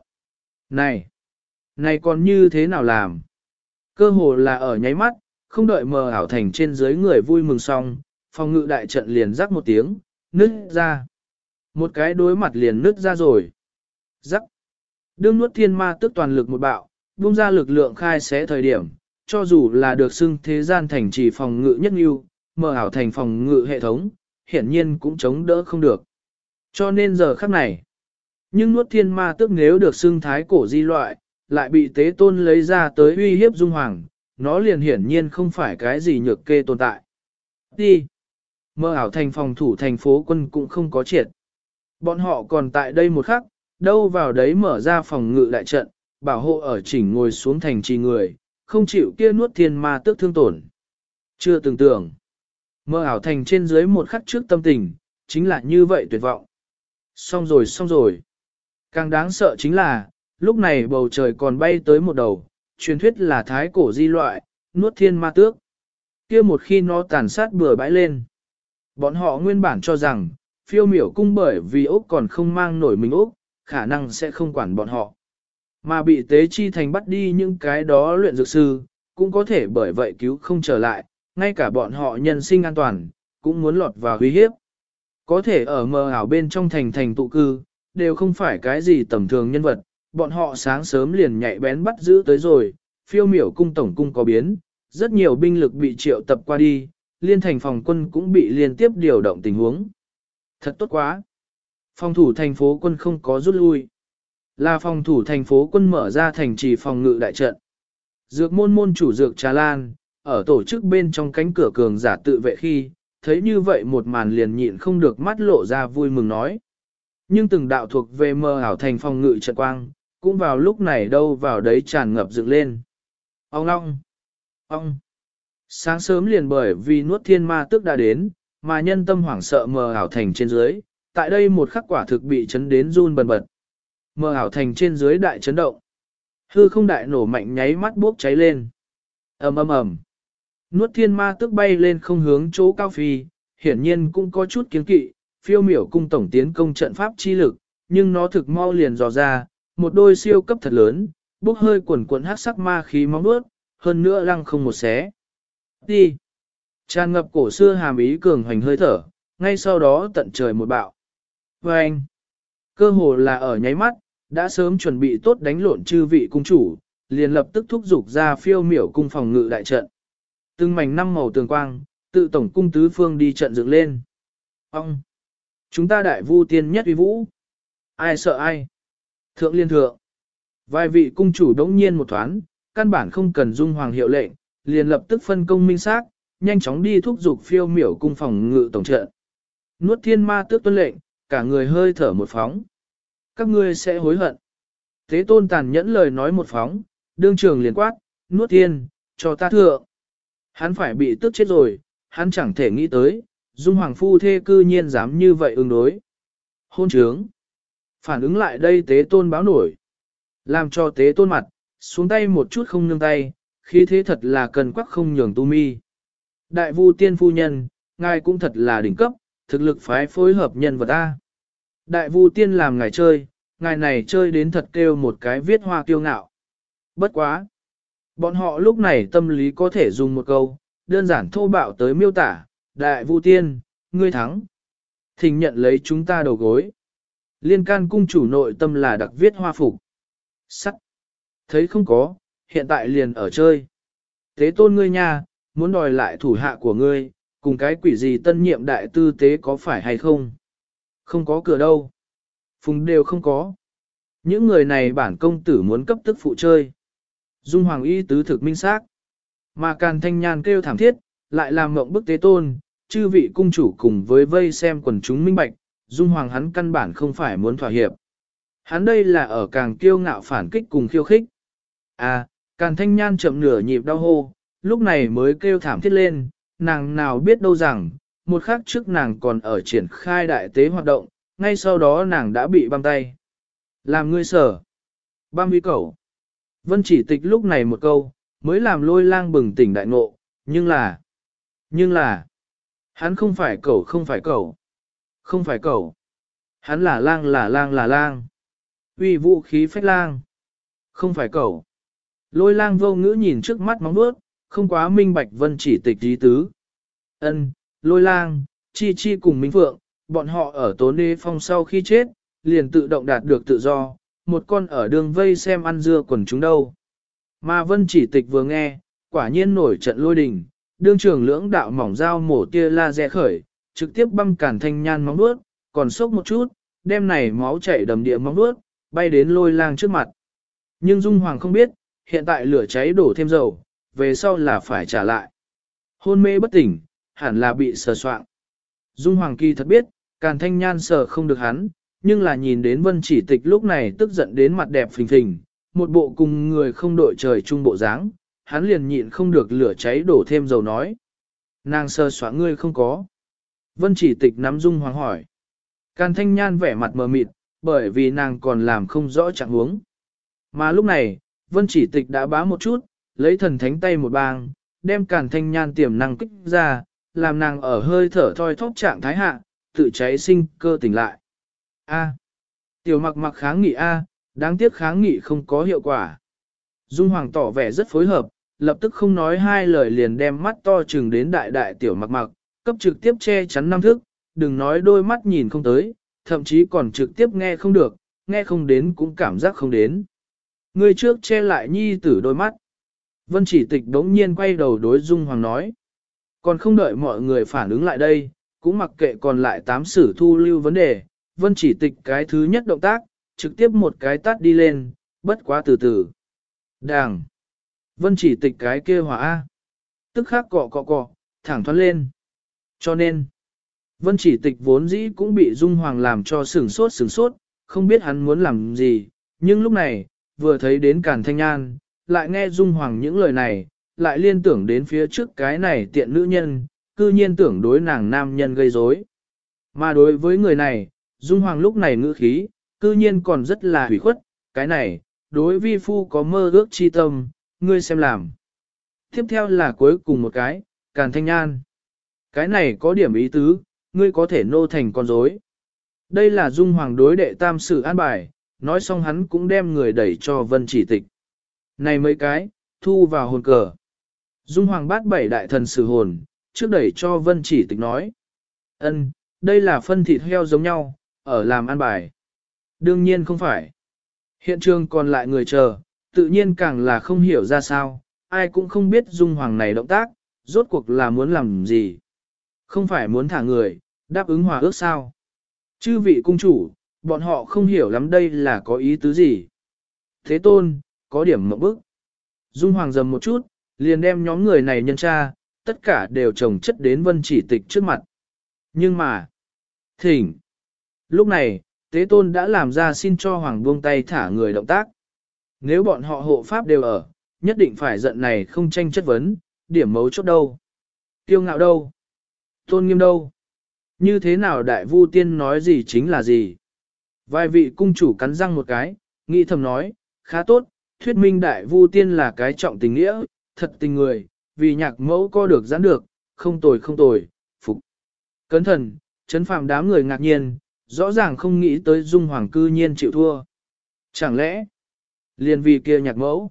Này còn như thế nào làm? Cơ hồ là ở nháy mắt, không đợi mờ ảo thành trên dưới người vui mừng xong, phòng ngự đại trận liền rắc một tiếng, nứt ra. Một cái đối mặt liền nứt ra rồi. Rắc. Đương nuốt thiên ma tức toàn lực một bạo, buông ra lực lượng khai xé thời điểm, cho dù là được xưng thế gian thành trì phòng ngự nhất lưu, mờ ảo thành phòng ngự hệ thống, hiển nhiên cũng chống đỡ không được. Cho nên giờ khắc này, nhưng nuốt thiên ma tức nếu được xưng thái cổ di loại, lại bị Tế Tôn lấy ra tới uy hiếp Dung Hoàng, nó liền hiển nhiên không phải cái gì nhược kê tồn tại. Đi! Mơ ảo thành phòng thủ thành phố quân cũng không có triệt. Bọn họ còn tại đây một khắc, đâu vào đấy mở ra phòng ngự đại trận, bảo hộ ở chỉnh ngồi xuống thành trì người, không chịu kia nuốt thiên ma tước thương tổn. Chưa từng tưởng. Mơ ảo thành trên dưới một khắc trước tâm tình, chính là như vậy tuyệt vọng. Xong rồi xong rồi. Càng đáng sợ chính là, lúc này bầu trời còn bay tới một đầu, truyền thuyết là thái cổ di loại, nuốt thiên ma tước. Kia một khi nó tàn sát bừa bãi lên. Bọn họ nguyên bản cho rằng, phiêu miểu cung bởi vì Úc còn không mang nổi mình Úc, khả năng sẽ không quản bọn họ. Mà bị tế chi thành bắt đi những cái đó luyện dược sư, cũng có thể bởi vậy cứu không trở lại, ngay cả bọn họ nhân sinh an toàn, cũng muốn lọt vào uy hiếp. Có thể ở mờ ảo bên trong thành tụ cư, đều không phải cái gì tầm thường nhân vật, bọn họ sáng sớm liền nhạy bén bắt giữ tới rồi, phiêu miểu cung tổng cung có biến, rất nhiều binh lực bị triệu tập qua đi, liên thành phòng quân cũng bị liên tiếp điều động tình huống. Thật tốt quá! Phòng thủ thành phố quân không có rút lui. Là phòng thủ thành phố quân mở ra thành trì phòng ngự đại trận. Dược môn môn chủ dược Trà Lan, ở tổ chức bên trong cánh cửa cường giả tự vệ khi, thấy như vậy một màn liền nhịn không được mắt lộ ra vui mừng nói. Nhưng từng đạo thuộc về mơ ảo thành phòng ngự trận quang, cũng vào lúc này đâu vào đấy tràn ngập dựng lên. Ông long! Ông! Sáng sớm liền bởi vì nuốt thiên ma tức đã đến, mà nhân tâm hoảng sợ mờ ảo thành trên dưới, tại đây một khắc quả thực bị chấn đến run bần bật. Mờ ảo thành trên dưới đại chấn động. Hư không đại nổ mạnh nháy mắt bốc cháy lên. Ầm ầm ầm. Nuốt thiên ma tức bay lên không hướng chỗ cao phi, hiển nhiên cũng có chút kiêng kỵ, phiêu miểu cung tổng tiến công trận pháp chi lực, nhưng nó thực mau liền dò ra, một đôi siêu cấp thật lớn, bốc hơi quần cuộn hắc sắc ma khí móng nuốt, hơn nữa lăng không một xé. Đi! Tràn ngập cổ xưa hàm ý cường hoành hơi thở, ngay sau đó tận trời một bạo. Và anh! Cơ hồ là ở nháy mắt, đã sớm chuẩn bị tốt đánh lộn chư vị cung chủ, liền lập tức thúc giục ra phiêu miểu cung phòng ngự đại trận. Từng mảnh năm màu tường quang, tự tổng cung tứ phương đi trận dựng lên. Ông! Chúng ta đại vu tiên nhất uy vũ. Ai sợ ai? Thượng liên thượng. Vài vị cung chủ đống nhiên một thoáng, căn bản không cần dung hoàng hiệu lệnh, liền lập tức phân công minh xác, nhanh chóng đi thúc giục phiêu miểu cung phòng ngự tổng trận. Nuốt thiên ma tước tuân lệnh, cả người hơi thở một phóng. Các ngươi sẽ hối hận. Thế tôn tàn nhẫn lời nói một phóng, đương trường liền quát, nuốt thiên, cho ta thượng. Hắn phải bị tức chết rồi, hắn chẳng thể nghĩ tới, dung hoàng phu thê cư nhiên dám như vậy ứng đối. Hôn trướng. Phản ứng lại đây tế tôn báo nổi. Làm cho tế tôn mặt, xuống tay một chút không nương tay, khí thế thật là cần quắc không nhường tu mi. Đại vu tiên phu nhân, ngài cũng thật là đỉnh cấp, thực lực phái phối hợp nhân vật ta. Đại vu tiên làm ngài chơi, ngài này chơi đến thật kêu một cái viết hoa kiêu ngạo. Bất quá. Bọn họ lúc này tâm lý có thể dùng một câu, đơn giản thô bạo tới miêu tả, đại vu tiên, ngươi thắng. Thỉnh nhận lấy chúng ta đầu gối. Liên can cung chủ nội tâm là đặc viết hoa phục. Sắt. Thấy không có, hiện tại liền ở chơi. Tế tôn ngươi nha, muốn đòi lại thủ hạ của ngươi, cùng cái quỷ gì tân nhiệm đại tư tế có phải hay không? Không có cửa đâu. Phùng đều không có. Những người này bản công tử muốn cấp tức phụ chơi. Dung hoàng y tứ thực minh xác. Mà Càn Thanh Nhan kêu thảm thiết, lại làm mộng bức tế tôn, chư vị cung chủ cùng với vây xem quần chúng minh bạch, Dung hoàng hắn căn bản không phải muốn thỏa hiệp. Hắn đây là ở càng kiêu ngạo phản kích cùng khiêu khích. À, Càn Thanh Nhan chậm nửa nhịp đau hô, lúc này mới kêu thảm thiết lên, nàng nào biết đâu rằng, một khắc trước nàng còn ở triển khai đại tế hoạt động, ngay sau đó nàng đã bị băm tay. Làm ngươi sở. Băm uy cẩu. Vân Chỉ Tịch lúc này một câu, mới làm Lôi Lang bừng tỉnh đại ngộ, nhưng là, hắn không phải cẩu không phải cẩu, không phải cẩu. Hắn là lang là lang là lang. Uy vũ khí phách lang. Không phải cẩu. Lôi Lang vô ngữ nhìn trước mắt móng vuốt, không quá minh bạch Vân Chỉ Tịch ý tứ. Ân, Lôi Lang, Chi Chi cùng Minh Phượng, bọn họ ở Tốn Đế Phong sau khi chết, liền tự động đạt được tự do, một con ở đường vây xem ăn dưa quần chúng đâu. Mà Vân Chỉ Tịch vừa nghe, quả nhiên nổi trận lôi đình, đương trường lưỡng đạo mỏng dao mổ tia laser khởi, trực tiếp băm Càn Thanh Nhan móng vuốt, còn sốc một chút, đem này máu chảy đầm địa móng vuốt, bay đến Lôi Lang trước mặt. Nhưng Dung Hoàng không biết, hiện tại lửa cháy đổ thêm dầu, về sau là phải trả lại. Hôn mê bất tỉnh, hẳn là bị sờ soạng. Dung Hoàng kỳ thật biết, Càn Thanh Nhan sờ không được hắn, nhưng là nhìn đến Vân Chỉ Tịch lúc này tức giận đến mặt đẹp phình phình, một bộ cùng người không đội trời chung bộ dáng, hắn liền nhịn không được lửa cháy đổ thêm dầu nói. nàng sơ xóa ngươi không có. Vân Chỉ Tịch nắm Dung Hoàng hỏi. Càn Thanh Nhan vẻ mặt mờ mịt, bởi vì nàng còn làm không rõ trạng huống. Mà lúc này, Vân Chỉ Tịch đã bá một chút, lấy thần thánh tay một bang, đem Càn Thanh Nhan tiềm năng kích ra, làm nàng ở hơi thở thoi thóp trạng thái hạ, tự cháy sinh cơ tỉnh lại. A. Tiểu Mặc Mặc kháng nghị A, đáng tiếc kháng nghị không có hiệu quả. Dung Hoàng tỏ vẻ rất phối hợp, lập tức không nói hai lời liền đem mắt to trừng đến đại đại Tiểu Mặc Mặc, cấp trực tiếp che chắn năm thức, đừng nói đôi mắt nhìn không tới, thậm chí còn trực tiếp nghe không được, nghe không đến cũng cảm giác không đến. Người trước che lại nhi tử đôi mắt. Vân Chỉ Tịch đống nhiên quay đầu đối Dung Hoàng nói. Còn không đợi mọi người phản ứng lại đây, cũng mặc kệ còn lại 8 sử thu lưu vấn đề, Vân Chỉ Tịch cái thứ nhất động tác, trực tiếp một cái tát đi lên, bất quá từ từ. Đàng! Vân Chỉ Tịch cái kia hỏa A. Tức khắc cọ, thẳng thoát lên. Cho nên, Vân Chỉ Tịch vốn dĩ cũng bị Dung Hoàng làm cho sửng sốt, không biết hắn muốn làm gì, nhưng lúc này, vừa thấy đến Càn Thanh Nhan, lại nghe Dung Hoàng những lời này, lại liên tưởng đến phía trước cái này tiện nữ nhân, cư nhiên tưởng đối nàng nam nhân gây rối. Mà đối với người này, Dung Hoàng lúc này ngữ khí, cư nhiên còn rất là hủy khuất, cái này, đối vi phu có mơ ước chi tâm, ngươi xem làm. Tiếp theo là cuối cùng một cái, Càn Thanh Nhan. Cái này có điểm ý tứ, ngươi có thể nô thành con rối. Đây là Dung Hoàng đối đệ tam sử an bài, nói xong hắn cũng đem người đẩy cho Vân Chỉ Tịch. Này mấy cái, thu vào hồn cờ. Dung Hoàng bát 7 đại thần sử hồn, trước đẩy cho Vân Chỉ Tịch nói. Ân, đây là phân thịt heo giống nhau, ở làm an bài. Đương nhiên không phải. Hiện trường còn lại người chờ, tự nhiên càng là không hiểu ra sao, ai cũng không biết Dung Hoàng này động tác, rốt cuộc là muốn làm gì. Không phải muốn thả người, đáp ứng hòa ước sao. Chư vị cung chủ, bọn họ không hiểu lắm đây là có ý tứ gì. Thế Tôn, có điểm mộng bức. Dung Hoàng dầm một chút, liền đem nhóm người này nhân tra, tất cả đều chồng chất đến Vân Chỉ Tịch trước mặt. Nhưng mà, thỉnh. Lúc này, Thế Tôn đã làm ra xin cho Hoàng buông tay thả người động tác. Nếu bọn họ hộ pháp đều ở, nhất định phải giận này không tranh chất vấn, điểm mấu chốt đâu. Tiêu ngạo đâu. Tôn nghiêm đâu. Như thế nào đại vu tiên nói gì chính là gì. Vài vị cung chủ cắn răng một cái, nghĩ thầm nói, khá tốt, thuyết minh đại vu tiên là cái trọng tình nghĩa, thật tình người, vì nhạc mẫu co được giãn được, không tồi, phục. Cẩn thận, chấn phàm đám người ngạc nhiên, rõ ràng không nghĩ tới Dung Hoàng cư nhiên chịu thua. Chẳng lẽ, liền vì kia nhạc mẫu?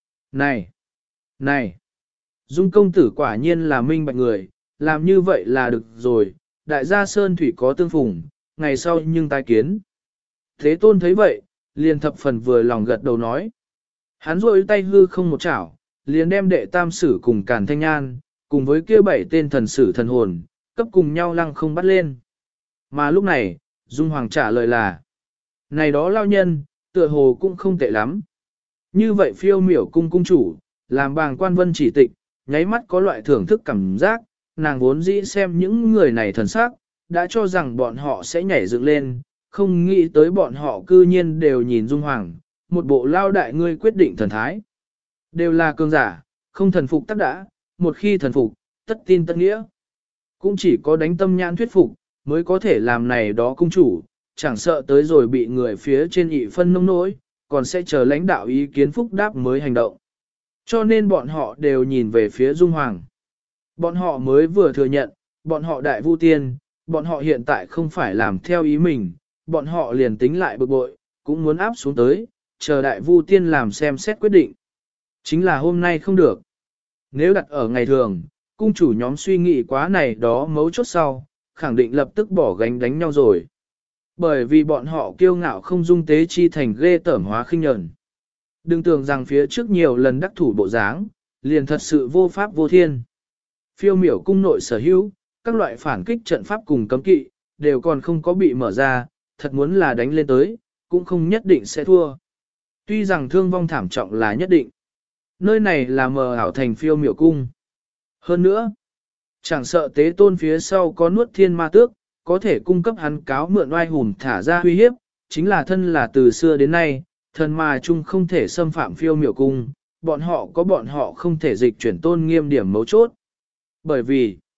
Này, Dung công tử quả nhiên là minh bạch người, làm như vậy là được rồi, đại gia Sơn Thủy có tương phùng, ngày sau nhưng tai kiến. Thế Tôn thấy vậy, liền thập phần vừa lòng gật đầu nói. Hắn rôi tay hư không một chảo, liền đem đệ tam sử cùng Càn Thanh Nhan, cùng với kia 7 tên thần sử thần hồn, cấp cùng nhau lăng không bắt lên. Mà lúc này, Dung Hoàng trả lời là, này đó lao nhân, tựa hồ cũng không tệ lắm. Như vậy phiêu miểu cung cung chủ, làm bàng quan Vân Chỉ Tịch, nháy mắt có loại thưởng thức cảm giác, nàng vốn dĩ xem những người này thần sắc, đã cho rằng bọn họ sẽ nhảy dựng lên, không nghĩ tới bọn họ cư nhiên đều nhìn Dung Hoàng, một bộ lao đại ngươi quyết định thần thái. Đều là cường giả, không thần phục tất đã, một khi thần phục, tất tin tất nghĩa. Cũng chỉ có đánh tâm nhãn thuyết phục, mới có thể làm này đó cung chủ, chẳng sợ tới rồi bị người phía trên ị phân nông nỗi, còn sẽ chờ lãnh đạo ý kiến phúc đáp mới hành động. Cho nên bọn họ đều nhìn về phía Dung Hoàng. Bọn họ mới vừa thừa nhận, bọn họ đại vu tiên, bọn họ hiện tại không phải làm theo ý mình, bọn họ liền tính lại bực bội, cũng muốn áp xuống tới, chờ đại vu tiên làm xem xét quyết định. Chính là hôm nay không được. Nếu đặt ở ngày thường, cung chủ nhóm suy nghĩ quá này đó mấu chốt sau, khẳng định lập tức bỏ gánh đánh nhau rồi. Bởi vì bọn họ kiêu ngạo không dung tế chi thành ghê tởm hóa khinh nhẫn. Đừng tưởng rằng phía trước nhiều lần đắc thủ bộ dáng, liền thật sự vô pháp vô thiên. Phiêu miểu cung nội sở hữu, các loại phản kích trận pháp cùng cấm kỵ, đều còn không có bị mở ra, thật muốn là đánh lên tới, cũng không nhất định sẽ thua. Tuy rằng thương vong thảm trọng là nhất định. Nơi này là mờ ảo thành phiêu miểu cung. Hơn nữa, chẳng sợ Tế Tôn phía sau có nuốt thiên ma tước, có thể cung cấp hắn cáo mượn oai hùng thả ra uy hiếp, chính là thân là từ xưa đến nay, thần mà chung không thể xâm phạm phiêu miểu cung, bọn họ có bọn họ không thể dịch chuyển tôn nghiêm điểm mấu chốt. Bởi vì,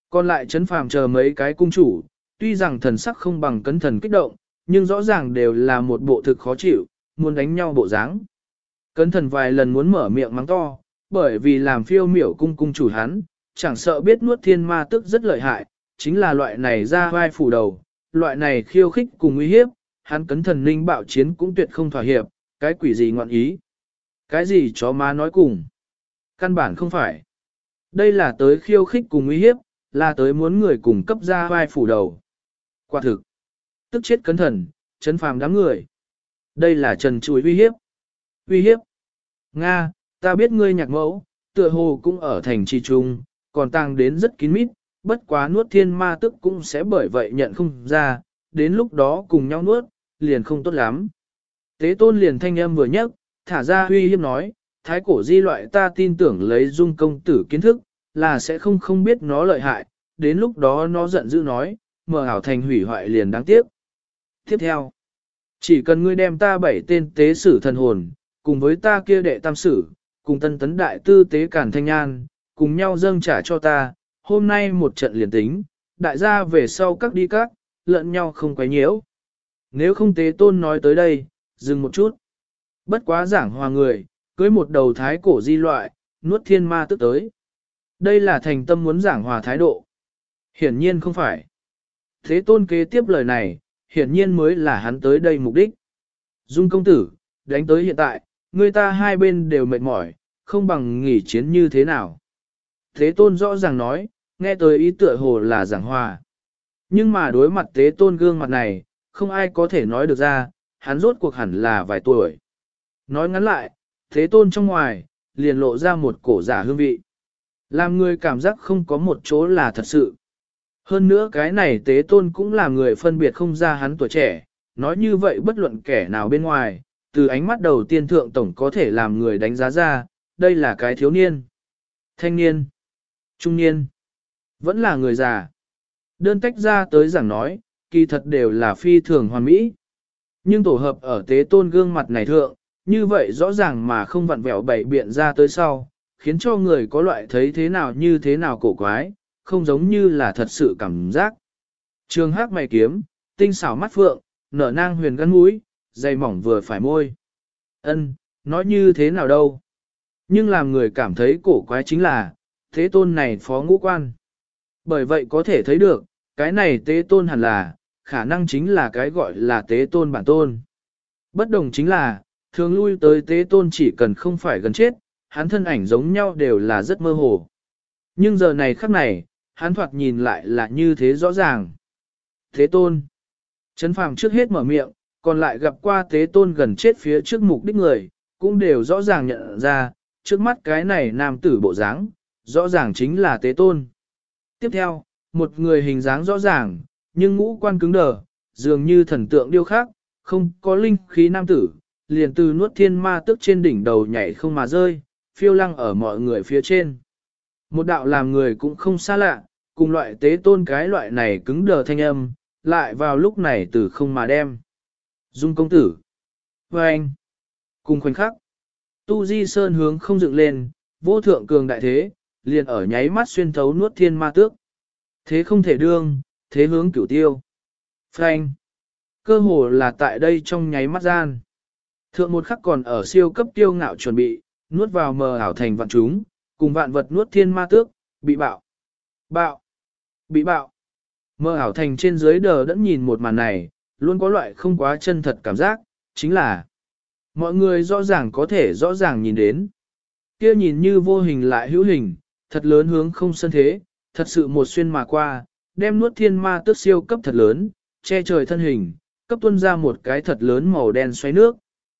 Còn lại Trấn Phàm chờ mấy cái cung chủ, tuy rằng thần sắc không bằng Cấn Thần kích động, nhưng rõ ràng đều là một bộ thực khó chịu, muốn đánh nhau bộ dáng. Cấn Thần vài lần muốn mở miệng mắng to, bởi vì làm phiêu miểu cung cung chủ hắn, chẳng sợ biết nuốt thiên ma tức rất lợi hại, chính là loại này ra vai phủ đầu, loại này khiêu khích cùng uy hiếp, hắn Cấn Thần linh bạo chiến cũng tuyệt không thỏa hiệp, cái quỷ gì ngọn ý. Cái gì chó má nói cùng. Căn bản không phải. Đây là tới khiêu khích cùng uy hiếp, là tới muốn người cùng cấp ra vai phủ đầu. Quả thực. Tức chết Cấn Thần, Trấn Phàm đám người. Đây là trần trùi uy hiếp. Uy hiếp. Nga, ta biết ngươi nhạc mẫu, tựa hồ cũng ở thành trì trung, còn tăng đến rất kín mít, bất quá nuốt thiên ma tức cũng sẽ bởi vậy nhận không ra, đến lúc đó cùng nhau nuốt, liền không tốt lắm. Tế tôn liền thanh âm vừa nhấc, thả ra uy hiếp nói, thái cổ di loại ta tin tưởng lấy dung công tử kiến thức, là sẽ không biết nó lợi hại, đến lúc đó nó giận dữ nói, mở ảo thành hủy hoại liền đáng tiếc. Tiếp theo, chỉ cần ngươi đem ta 7 tên tế sử thần hồn, cùng với ta kia đệ tam sử, cùng tân tấn đại tư tế cản thanh an, cùng nhau dâng trả cho ta, hôm nay một trận liền tính, đại gia về sau các đi các, lẫn nhau không quấy nhiễu. Nếu không tế tôn nói tới đây, dừng một chút. Bất quá giảng hòa người, cưới một đầu thái cổ di loại, nuốt thiên ma tức tới. Đây là thành tâm muốn giảng hòa thái độ. Hiển nhiên không phải. Thế tôn kế tiếp lời này, hiển nhiên mới là hắn tới đây mục đích. Dung công tử, đánh tới hiện tại, người ta hai bên đều mệt mỏi, không bằng nghỉ chiến như thế nào. Thế tôn rõ ràng nói, nghe tới ý tựa hồ là giảng hòa. Nhưng mà đối mặt tế tôn gương mặt này, không ai có thể nói được ra, hắn rốt cuộc hẳn là vài tuổi. Nói ngắn lại, thế tôn trong ngoài, liền lộ ra một cổ giả hương vị. Làm người cảm giác không có một chỗ là thật sự. Hơn nữa cái này tế tôn cũng là người phân biệt không ra hắn tuổi trẻ, nói như vậy bất luận kẻ nào bên ngoài, từ ánh mắt đầu tiên thượng tổng có thể làm người đánh giá ra, đây là cái thiếu niên, thanh niên, trung niên, vẫn là người già. Đơn tách ra tới giảng nói, kỳ thật đều là phi thường hoàn mỹ. Nhưng tổ hợp ở tế tôn gương mặt này thượng, như vậy rõ ràng mà không vặn vẹo bày biện ra tới sau, khiến cho người có loại thấy thế nào như thế nào cổ quái, không giống như là thật sự cảm giác. Trường hắc mày kiếm, tinh xảo mắt phượng, nở nang huyền gân mũi, dày mỏng vừa phải môi. Ân, nói như thế nào đâu. Nhưng làm người cảm thấy cổ quái chính là, thế tôn này phó ngũ quan. Bởi vậy có thể thấy được, cái này tế tôn hẳn là, khả năng chính là cái gọi là tế tôn bản tôn. Bất đồng chính là, thường lui tới tế tôn chỉ cần không phải gần chết, hắn thân ảnh giống nhau đều là rất mơ hồ. Nhưng giờ này khắc này, hắn thoạt nhìn lại là như thế rõ ràng. Tế tôn. Trấn Phàm trước hết mở miệng, còn lại gặp qua tế tôn gần chết phía trước mục đích người, cũng đều rõ ràng nhận ra, trước mắt cái này nam tử bộ dáng, rõ ràng chính là tế tôn. Tiếp theo, một người hình dáng rõ ràng, nhưng ngũ quan cứng đờ, dường như thần tượng điêu khắc, không có linh khí nam tử, liền từ nuốt thiên ma tức trên đỉnh đầu nhảy không mà rơi, phiêu lăng ở mọi người phía trên. Một đạo làm người cũng không xa lạ, cùng loại tế tôn cái loại này cứng đờ thanh âm, lại vào lúc này từ không mà đem. Dung công tử. Và anh. Cùng khoảnh khắc. Tu Di Sơn hướng không dựng lên, vô thượng cường đại thế, liền ở nháy mắt xuyên thấu nuốt thiên ma tước. Thế không thể đương, thế hướng cửu tiêu. Phanh. Cơ hồ là tại đây trong nháy mắt gian. Thượng một khắc còn ở siêu cấp tiêu ngạo chuẩn bị, nuốt vào mờ ảo thành vạn chúng, cùng vạn vật nuốt thiên ma tước, bị bạo. Bạo. Bị bạo. Mờ ảo thành trên dưới đờ đẫn nhìn một màn này, luôn có loại không quá chân thật cảm giác, chính là mọi người rõ ràng có thể rõ ràng nhìn đến. Kia nhìn như vô hình lại hữu hình, thật lớn hướng không sân thế, thật sự một xuyên mà qua, đem nuốt thiên ma tước siêu cấp thật lớn, che trời thân hình, cấp tuân ra một cái thật lớn màu đen xoáy nước.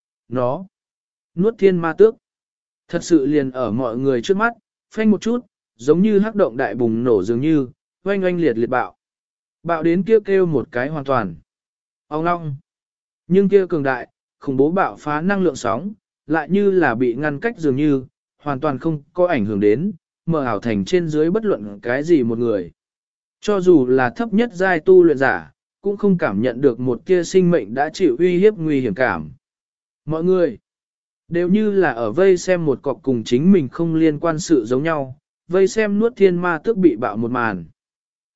Nó, nuốt thiên ma tước, thật sự liền ở mọi người trước mắt, phanh một chút, giống như hắc động đại bùng nổ dường như, oanh oanh liệt liệt bạo. Bạo đến kia kêu một cái hoàn toàn. Ông long. Nhưng kia cường đại, khủng bố bạo phá năng lượng sóng, lại như là bị ngăn cách dường như, hoàn toàn không có ảnh hưởng đến, mờ ảo thành trên dưới bất luận cái gì một người. Cho dù là thấp nhất giai tu luyện giả, cũng không cảm nhận được một kia sinh mệnh đã chịu uy hiếp nguy hiểm cảm. Mọi người đều như là ở vây xem một cọc cùng chính mình không liên quan sự giống nhau, vây xem nuốt thiên ma tước bị bạo một màn.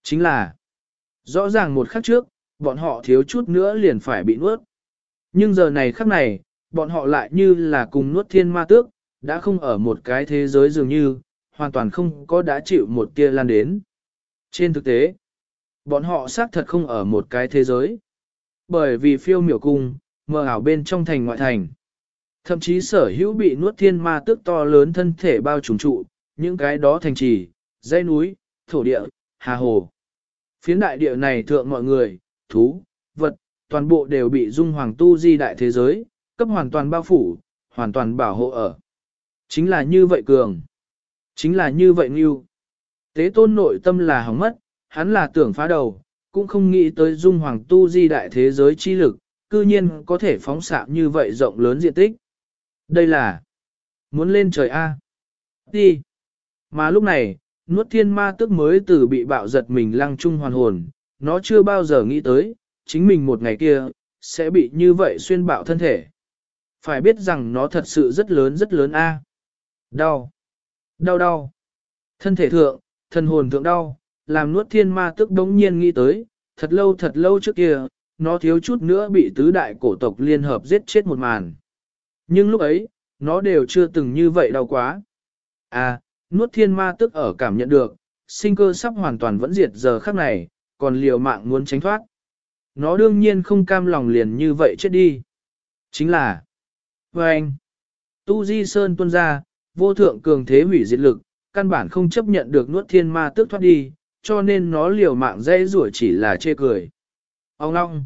Chính là, rõ ràng một khắc trước, bọn họ thiếu chút nữa liền phải bị nuốt. Nhưng giờ này khắc này, bọn họ lại như là cùng nuốt thiên ma tước, đã không ở một cái thế giới dường như, hoàn toàn không có đã chịu một tia lan đến. Trên thực tế, bọn họ xác thật không ở một cái thế giới. Bởi vì phiêu miểu cung, mờ ảo bên trong thành ngoại thành. Thậm chí sở hữu bị nuốt thiên ma tước to lớn thân thể bao trùm trụ, những cái đó thành trì, dãy núi, thổ địa, hà hồ. Phiến đại địa này thượng mọi người, thú, vật, toàn bộ đều bị dung hoàng tu di đại thế giới, cấp hoàn toàn bao phủ, hoàn toàn bảo hộ ở. Chính là như vậy cường. Chính là như vậy nghiêu. Tế tôn nội tâm là hỏng mất, hắn là tưởng phá đầu, cũng không nghĩ tới dung hoàng tu di đại thế giới chi lực, cư nhiên có thể phóng xạ như vậy rộng lớn diện tích. Đây là muốn lên trời A. Đi. Mà lúc này, nuốt thiên ma tức mới từ bị bạo giật mình lăng trung hoàn hồn, nó chưa bao giờ nghĩ tới, chính mình một ngày kia, sẽ bị như vậy xuyên bạo thân thể. Phải biết rằng nó thật sự rất lớn A. Đau. Đau đau. Thân thể thượng, thân hồn thượng đau, làm nuốt thiên ma tức đống nhiên nghĩ tới, thật lâu trước kia, nó thiếu chút nữa bị tứ đại cổ tộc liên hợp giết chết một màn. Nhưng lúc ấy, nó đều chưa từng như vậy đau quá. À, nuốt thiên ma tức ở cảm nhận được, sinh cơ sắp hoàn toàn vẫn diệt giờ khắc này, còn liều mạng muốn tránh thoát. Nó đương nhiên không cam lòng liền như vậy chết đi. Chính là, và anh, Tu Di Sơn tuôn ra, vô thượng cường thế hủy diệt lực, căn bản không chấp nhận được nuốt thiên ma tức thoát đi, cho nên nó liều mạng dây rủa chỉ là chê cười. Ông ngong,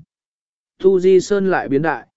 Tu Di Sơn lại biến đại.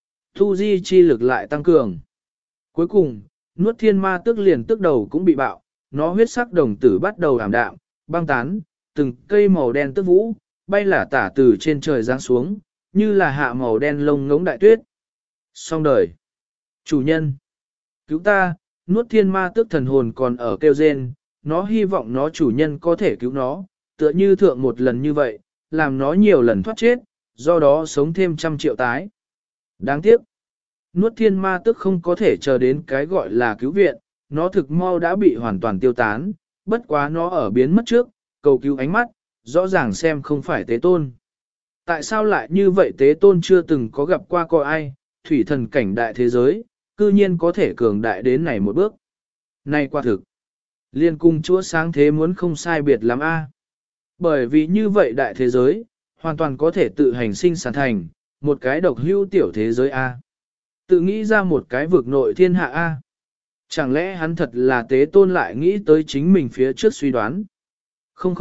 Tu Di chi lực lại tăng cường. Cuối cùng, nuốt thiên ma tức liền tức đầu cũng bị bạo, nó huyết sắc đồng tử bắt đầu ảm đạm, băng tán, từng cây màu đen tức vũ, bay lả tả từ trên trời giáng xuống, như là hạ màu đen lông ngống đại tuyết. Xong đời. Chủ nhân. Cứu ta, nuốt thiên ma tức thần hồn còn ở kêu rên, nó hy vọng nó chủ nhân có thể cứu nó, tựa như thượng một lần như vậy, làm nó nhiều lần thoát chết, do đó sống thêm 100 triệu tái. Đáng tiếc. Nuốt thiên ma tức không có thể chờ đến cái gọi là cứu viện, nó thực mau đã bị hoàn toàn tiêu tán, bất quá nó ở biến mất trước, cầu cứu ánh mắt, rõ ràng xem không phải tế tôn. Tại sao lại như vậy tế tôn chưa từng có gặp qua coi ai, thủy thần cảnh đại thế giới, cư nhiên có thể cường đại đến này một bước. Này quả thực, liên cung chúa sáng thế muốn không sai biệt lắm a. Bởi vì như vậy đại thế giới, hoàn toàn có thể tự hành sinh sản thành, một cái độc hữu tiểu thế giới a. Tự nghĩ ra một cái vực nội thiên hạ A. Chẳng lẽ hắn thật là tế tôn lại nghĩ tới chính mình phía trước suy đoán? Không.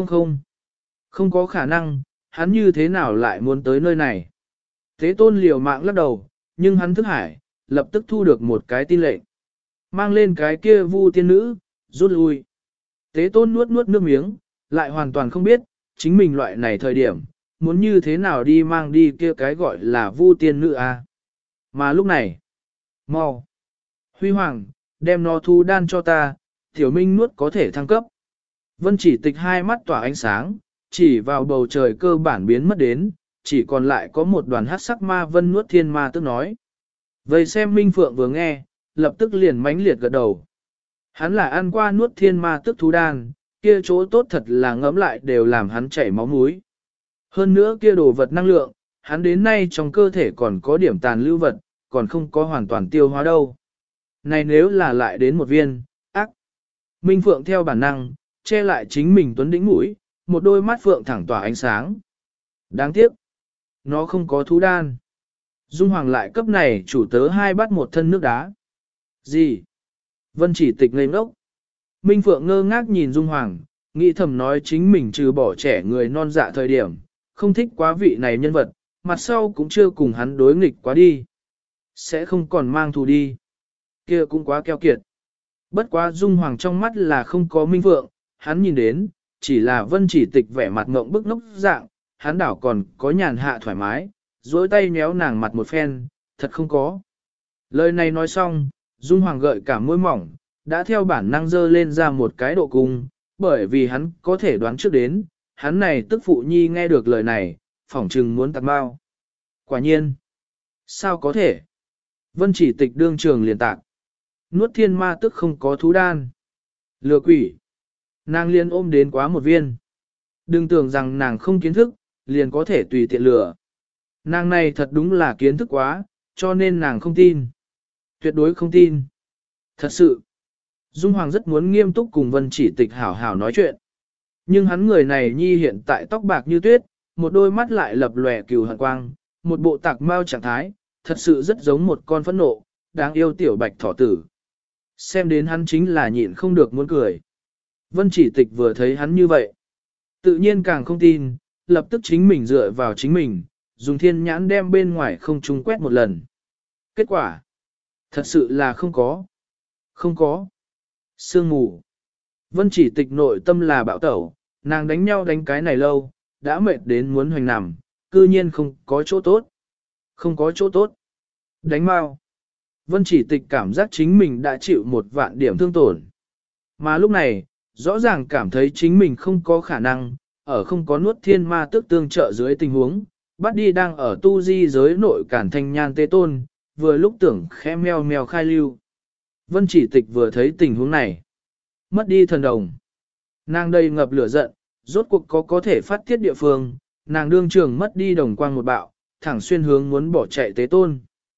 Không có khả năng, hắn như thế nào lại muốn tới nơi này? Tế tôn liều mạng lắc đầu, nhưng hắn thức hải, lập tức thu được một cái tin lệnh. Mang lên cái kia vu tiên nữ, rút lui. Tế tôn nuốt nước miếng, lại hoàn toàn không biết, chính mình loại này thời điểm, muốn như thế nào đi mang đi kia cái gọi là vu tiên nữ A. Mà lúc này, mau, Huy Hoàng, đem nó thu đan cho ta, Tiểu Minh nuốt có thể thăng cấp. Vân Chỉ Tịch hai mắt tỏa ánh sáng, chỉ vào bầu trời cơ bản biến mất đến, chỉ còn lại có một đoàn hắc sắc ma vân nuốt thiên ma tức nói. Vậy xem Minh Phượng vừa nghe, lập tức liền mãnh liệt gật đầu. Hắn là ăn qua nuốt thiên ma tức thú đan, kia chỗ tốt thật là ngấm lại đều làm hắn chảy máu mũi. Hơn nữa kia đồ vật năng lượng, hắn đến nay trong cơ thể còn có điểm tàn lưu vật, còn không có hoàn toàn tiêu hóa đâu. Này nếu là lại đến một viên, ác. Minh Phượng theo bản năng, che lại chính mình tuấn đỉnh mũi, một đôi mắt Phượng thẳng tỏa ánh sáng. Đáng tiếc, nó không có thú đan. Dung Hoàng lại cấp này chủ tớ hai bắt một thân nước đá. Gì? Vân Chỉ Tịch ngây ngốc. Minh Phượng ngơ ngác nhìn Dung Hoàng, nghĩ thầm nói chính mình trừ bỏ trẻ người non dạ thời điểm, không thích quá vị này nhân vật, mặt sau cũng chưa cùng hắn đối nghịch quá đi. Sẽ không còn mang thù đi. Kia cũng quá keo kiệt. Bất quá Dung Hoàng trong mắt là không có Minh Phượng, hắn nhìn đến, chỉ là Vân Chỉ Tịch vẻ mặt ngộng bức ngốc dạng, hắn đảo còn có nhàn hạ thoải mái, duỗi tay méo nàng mặt một phen, thật không có. Lời này nói xong, Dung Hoàng gợi cả môi mỏng, đã theo bản năng dơ lên ra một cái độ cung, bởi vì hắn có thể đoán trước đến, hắn này tức phụ nhi nghe được lời này, phỏng trừng muốn tạt bao. Quả nhiên. Sao có thể? Vân Chỉ Tịch đương trường liền tạc. Nuốt thiên ma tức không có thú đan. Lừa quỷ. Nàng liên ôm đến quá một viên. Đừng tưởng rằng nàng không kiến thức, liền có thể tùy tiện lừa. Nàng này thật đúng là kiến thức quá, cho nên nàng không tin. Tuyệt đối không tin. Thật sự, Dung Hoàng rất muốn nghiêm túc cùng Vân Chỉ Tịch hảo hảo nói chuyện. Nhưng hắn người này nhi hiện tại tóc bạc như tuyết, một đôi mắt lại lập lòe cừu hận quang, một bộ tạc mau trạng thái, thật sự rất giống một con phẫn nộ, đáng yêu tiểu bạch thỏ tử. Xem đến hắn chính là nhịn không được muốn cười. Vân Chỉ Tịch vừa thấy hắn như vậy, tự nhiên càng không tin, lập tức chính mình dựa vào chính mình, dùng thiên nhãn đem bên ngoài không trung quét một lần. Kết quả, thật sự là không có. Không có. Sương mù. Vân Chỉ Tịch nội tâm là bạo tẩu, nàng đánh nhau đánh cái này lâu, đã mệt đến muốn hoành nằm, cư nhiên không có chỗ tốt. Không có chỗ tốt. Đánh mau. Vân Chỉ Tịch cảm giác chính mình đã chịu 1.000.000 điểm thương tổn. Mà lúc này, rõ ràng cảm thấy chính mình không có khả năng, ở không có nuốt thiên ma tức tương trợ dưới tình huống, bắt đi đang ở tu di giới nội cản thanh nhan tế tôn, vừa lúc tưởng khẽ meo meo khai lưu. Vân Chỉ Tịch vừa thấy tình huống này, mất đi thần đồng. Nàng đây ngập lửa giận, rốt cuộc có thể phát tiết địa phương, nàng đương trường mất đi đồng quang một bạo, thẳng xuyên hướng muốn bỏ chạy tế tôn.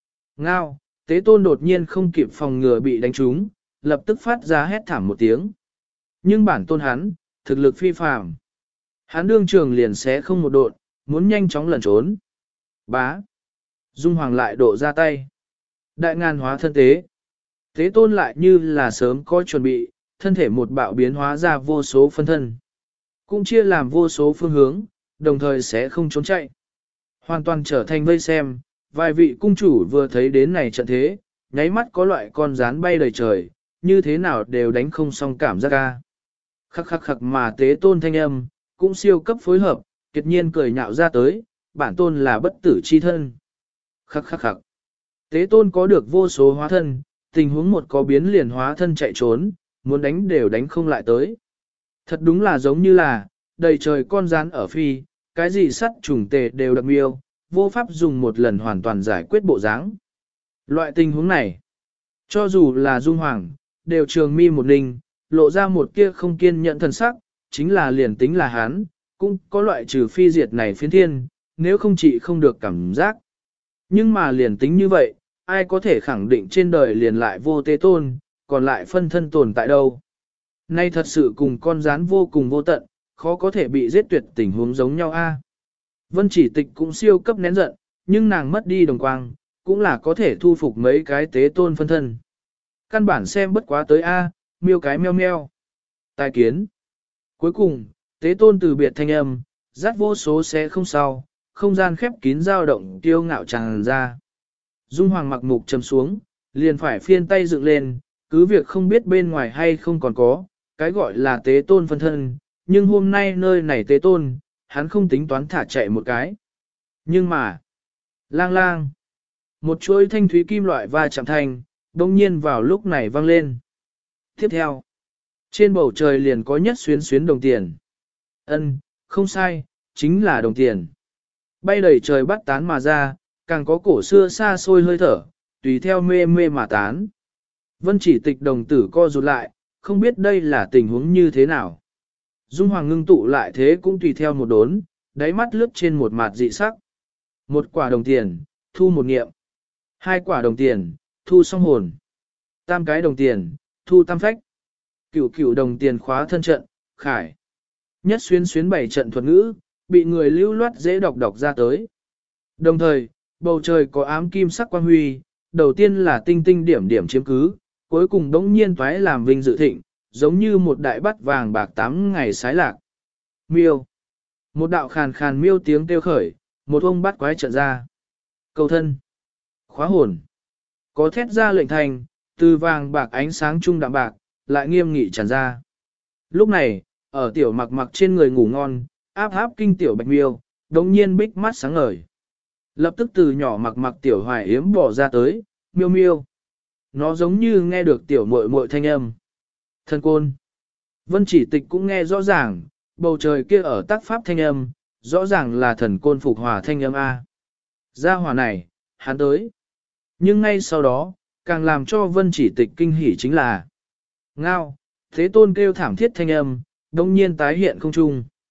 Ngao, tế tôn đột nhiên không kịp phòng ngừa bị đánh trúng, lập tức phát ra hét thảm một tiếng. Nhưng bản tôn hắn, thực lực phi phàm. Hắn đương trường liền sẽ không một độn, muốn nhanh chóng lẩn trốn. Bá. Dung Hoàng lại độ ra tay. Đại ngàn hóa thân tế. Tế tôn lại như là sớm có chuẩn bị, thân thể một bạo biến hóa ra vô số phân thân. Cũng chia làm vô số phương hướng, đồng thời sẽ không trốn chạy. Hoàn toàn trở thành vây xem, vài vị cung chủ vừa thấy đến này trận thế, nháy mắt có loại con rán bay đầy trời, như thế nào đều đánh không xong cảm giác ca. Khắc khắc khắc mà tế tôn thanh âm, cũng siêu cấp phối hợp, kiệt nhiên cười nhạo ra tới, bản tôn là bất tử chi thân. Khắc khắc khắc. Tế tôn có được vô số hóa thân, tình huống một có biến liền hóa thân chạy trốn, muốn đánh đều đánh không lại tới. Thật đúng là giống như là, đầy trời con rán ở phi, cái gì sắt trùng tề đều đặc miêu, vô pháp dùng một lần hoàn toàn giải quyết bộ dáng. Loại tình huống này, cho dù là Dung Hoàng, đều trường mi một ninh, lộ ra một kia không kiên nhẫn thần sắc, chính là liền tính là hắn, cũng có loại trừ phi diệt này phiến thiên, nếu không chỉ không được cảm giác. Nhưng mà liền tính như vậy, ai có thể khẳng định trên đời liền lại vô tế tôn, còn lại phân thân tồn tại đâu. Nay thật sự cùng con rán vô cùng vô tận, khó có thể bị giết tuyệt tình huống giống nhau a. Vân Chỉ Tịch cũng siêu cấp nén giận, nhưng nàng mất đi đồng quang, cũng là có thể thu phục mấy cái tế tôn phân thân. Căn bản xem bất quá tới a, miêu cái meo meo. Tài kiến. Cuối cùng, tế tôn từ biệt thanh âm, dắt vô số sẽ không sao, không gian khép kín dao động tiêu ngạo tràn ra. Dung Hoàng mặc mục trầm xuống, liền phải phiên tay dựng lên, cứ việc không biết bên ngoài hay không còn có, cái gọi là tế tôn phân thân, nhưng hôm nay nơi này tế tôn, hắn không tính toán thả chạy một cái. Nhưng mà, lang lang, một chuỗi thanh thúy kim loại va chạm thanh, đông nhiên vào lúc này vang lên. Tiếp theo, trên bầu trời liền có nhất xuyến xuyến đồng tiền. Ân, không sai, chính là đồng tiền. Bay đầy trời bắt tán mà ra, càng có cổ xưa xa xôi hơi thở, tùy theo mê mê mà tán. Vân Chỉ Tịch đồng tử co rụt lại, không biết đây là tình huống như thế nào. Dung Hoàng ngưng tụ lại thế cũng tùy theo một đốn, đáy mắt lướt trên một mặt dị sắc. Một quả đồng tiền, thu một nghiệm. Hai quả đồng tiền, thu song hồn. Tam cái đồng tiền, thu tam phách. Cửu cửu đồng tiền khóa thân trận, khải. Nhất xuyến xuyến bảy trận thuật ngữ, bị người lưu loát dễ đọc ra tới. Đồng thời, bầu trời có ám kim sắc quang huy, đầu tiên là tinh tinh điểm điểm chiếm cứ, cuối cùng đống nhiên toái làm vinh dự thịnh, giống như một đại bát vàng bạc 8 ngày sái lạc. Miêu. Một đạo khàn khàn miêu tiếng kêu khởi, một ông bắt quái trận ra. Cầu thân. Khóa hồn. Có thét ra lệnh thành, từ vàng bạc ánh sáng trung đạm bạc, lại nghiêm nghị tràn ra. Lúc này, ở tiểu mặc mặc trên người ngủ ngon, áp áp kinh tiểu bạch miêu, đống nhiên bích mắt sáng ngời. Lập tức từ nhỏ mặc mặc tiểu hoài yếm bỏ ra tới, miêu miêu. Nó giống như nghe được tiểu muội muội thanh âm. Thần côn. Vân Chỉ Tịch cũng nghe rõ ràng, bầu trời kia ở tác pháp thanh âm, rõ ràng là thần côn phục hòa thanh âm A. Gia hỏa này, hắn tới. Nhưng ngay sau đó, càng làm cho Vân Chỉ Tịch kinh hỉ chính là ngao, thế tôn kêu thảm thiết thanh âm, đông nhiên tái hiện không trung.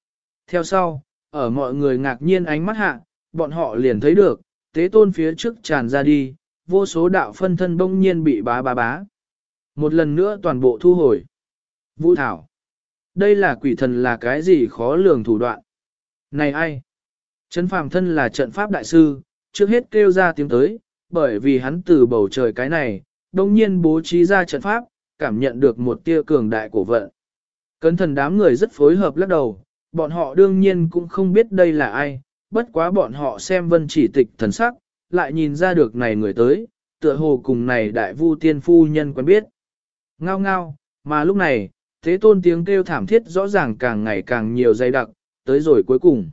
Theo sau, ở mọi người ngạc nhiên ánh mắt hạ, bọn họ liền thấy được, tế tôn phía trước tràn ra đi, vô số đạo phân thân bỗng nhiên bị bá bá bá. Một lần nữa toàn bộ thu hồi. Vũ Thảo. Đây là quỷ thần là cái gì khó lường thủ đoạn. Này ai? Trấn Phàm thân là trận pháp đại sư, trước hết kêu ra tiếng tới, bởi vì hắn từ bầu trời cái này, đồng nhiên bố trí ra trận pháp, cảm nhận được một tia cường đại cổ vận. Cấn thần đám người rất phối hợp lắc đầu, bọn họ đương nhiên cũng không biết đây là ai, bất quá bọn họ xem vân chỉ tịch thần sắc, lại nhìn ra được này người tới, tựa hồ cùng này đại vu tiên phu nhân quen biết. Ngao ngao, mà lúc này, thế tôn tiếng kêu thảm thiết rõ ràng càng ngày càng nhiều dày đặc, tới rồi cuối cùng.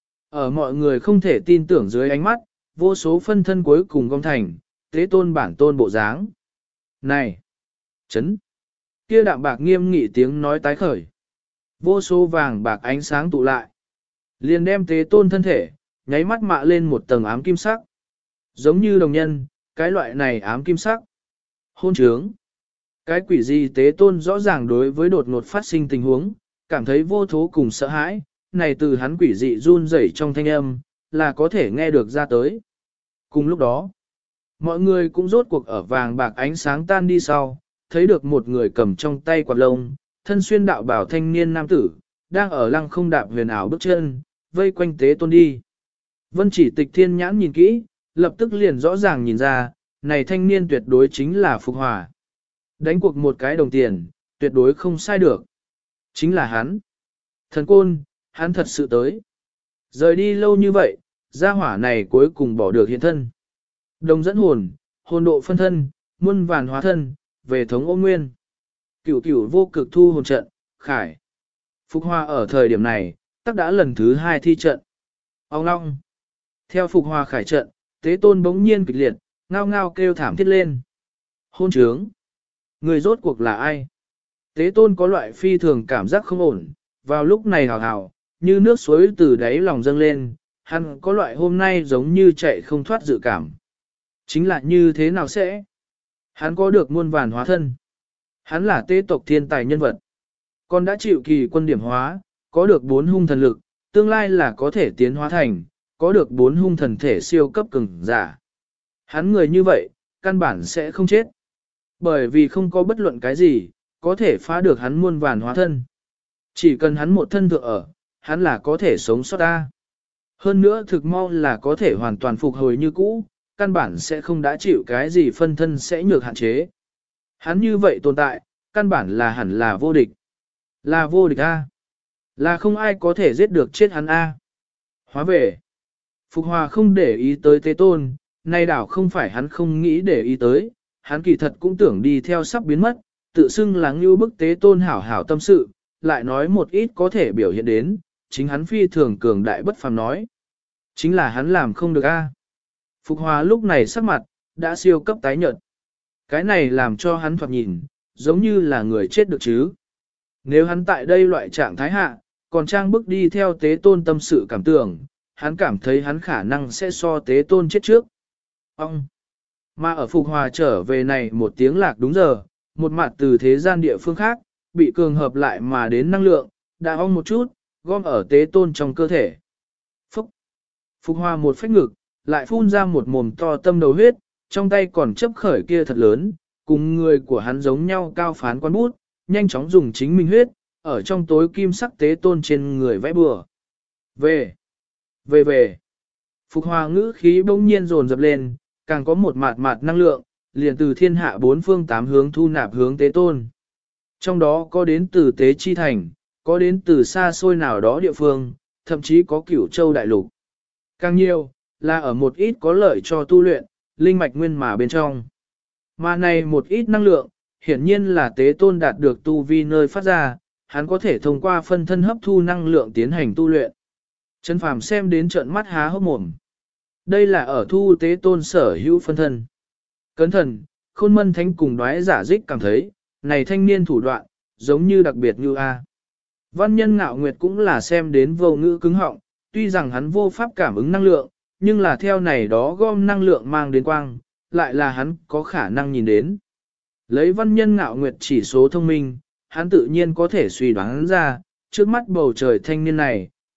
Ở mọi người không thể tin tưởng dưới ánh mắt, vô số phân thân cuối cùng gom thành, thế tôn bản tôn bộ dáng. Này! Chấn! Kia đạm bạc nghiêm nghị tiếng nói tái khởi. Vô số vàng bạc ánh sáng tụ lại. Liền đem tế tôn thân thể, nháy mắt mạ lên một tầng ám kim sắc. Giống như đồng nhân, cái loại này ám kim sắc. Hôn trướng! Cái quỷ gì tế tôn rõ ràng đối với đột ngột phát sinh tình huống, cảm thấy vô thố cùng sợ hãi, này từ hắn quỷ dị run rẩy trong thanh âm, là có thể nghe được ra tới. Cùng lúc đó, mọi người cũng rốt cuộc ở vàng bạc ánh sáng tan đi sau, thấy được một người cầm trong tay quạt lông, thân xuyên đạo bảo thanh niên nam tử, đang ở lăng không đạp huyền ảo bước chân, vây quanh tế tôn đi. Vân chỉ tịch thiên nhãn nhìn kỹ, lập tức liền rõ ràng nhìn ra, này thanh niên tuyệt đối chính là Phục Hòa. Đánh cuộc một cái đồng tiền, tuyệt đối không sai được. Chính là hắn. Thần côn, hắn thật sự tới. Rời đi lâu như vậy, gia hỏa này cuối cùng bỏ được hiện thân. Đồng dẫn hồn, hồn độ phân thân, muôn vàn hóa thân, về thống ôn nguyên. Cửu cửu vô cực thu hồn trận, khải. Phục Hòa ở thời điểm này, tắc đã lần thứ 2 thi trận. Ông long. Theo Phục Hòa khải trận, tế tôn bỗng nhiên kịch liệt, ngao ngao kêu thảm thiết lên. Hôn trướng. Người rốt cuộc là ai? Tế tôn có loại phi thường cảm giác không ổn, vào lúc này hào hào, như nước suối từ đáy lòng dâng lên, hắn có loại hôm nay giống như chạy không thoát dự cảm. Chính là như thế nào sẽ? Hắn có được muôn vàn hóa thân. Hắn là tế tộc thiên tài nhân vật. Còn đã chịu kỳ quân điểm hóa, có được 4 hung thần lực, tương lai là có thể tiến hóa thành, có được 4 hung thần thể siêu cấp cường giả. Hắn người như vậy, căn bản sẽ không chết. Bởi vì không có bất luận cái gì, có thể phá được hắn muôn vàn hóa thân. Chỉ cần hắn một thân thượng ở, hắn là có thể sống sót ta. Hơn nữa thực mau là có thể hoàn toàn phục hồi như cũ, căn bản sẽ không đã chịu cái gì phân thân sẽ nhược hạn chế. Hắn như vậy tồn tại, căn bản là hẳn là vô địch. Là vô địch A. Là không ai có thể giết được chết hắn A. Hóa về. Phục Hòa không để ý tới tế tôn, nay đảo không phải hắn không nghĩ để ý tới, hắn kỳ thật cũng tưởng đi theo sắp biến mất, tự xưng là ngưu bức tế tôn hảo hảo tâm sự, lại nói một ít có thể biểu hiện đến, chính hắn phi thường cường đại bất phàm nói. Chính là hắn làm không được a. Phục Hòa lúc này sắc mặt, đã siêu cấp tái nhợt. Cái này làm cho hắn thoạt nhìn, giống như là người chết được chứ. Nếu hắn tại đây loại trạng thái hạ, còn trang bức đi theo tế tôn tâm sự cảm tưởng, hắn cảm thấy hắn khả năng sẽ so tế tôn chết trước. Ông! Mà ở Phục Hòa trở về này một tiếng lạc đúng giờ, một mặt từ thế gian địa phương khác, bị cường hợp lại mà đến năng lượng, đã ong một chút, gom ở tế tôn trong cơ thể. Phúc! Phục Hòa một phách ngực, lại phun ra một mồm to tâm đầu huyết, trong tay còn chấp khởi kia thật lớn, cùng người của hắn giống nhau cao phán quan bút, nhanh chóng dùng chính mình huyết, ở trong tối kim sắc tế tôn trên người vẽ bừa. Về! Về về! Phục Hòa ngữ khí bỗng nhiên dồn dập lên, càng có một mạt mạt năng lượng, liền từ thiên hạ 4 phương 8 hướng thu nạp hướng tế tôn. Trong đó có đến từ tế chi thành, có đến từ xa xôi nào đó địa phương, thậm chí có cửu châu đại lục. Càng nhiều, là ở một ít có lợi cho tu luyện, linh mạch nguyên mà bên trong. Mà này một ít năng lượng, hiển nhiên là tế tôn đạt được tu vi nơi phát ra, hắn có thể thông qua phân thân hấp thu năng lượng tiến hành tu luyện. Trấn Phàm xem đến trợn mắt há hốc mồm. Đây là ở thu tế tôn sở hữu phân thân. Cẩn thận, Khôn Mân Thánh cùng đoái giả dích cảm thấy, này thanh niên thủ đoạn, giống như đặc biệt như A. Văn nhân Ngạo Nguyệt cũng là xem đến vô ngữ cứng họng, tuy rằng hắn vô pháp cảm ứng năng lượng, nhưng là theo này đó gom năng lượng mang đến quang, lại là hắn có khả năng nhìn đến. Lấy văn nhân Ngạo Nguyệt chỉ số thông minh, hắn tự nhiên có thể suy đoán ra, trước mắt bầu trời thanh niên này,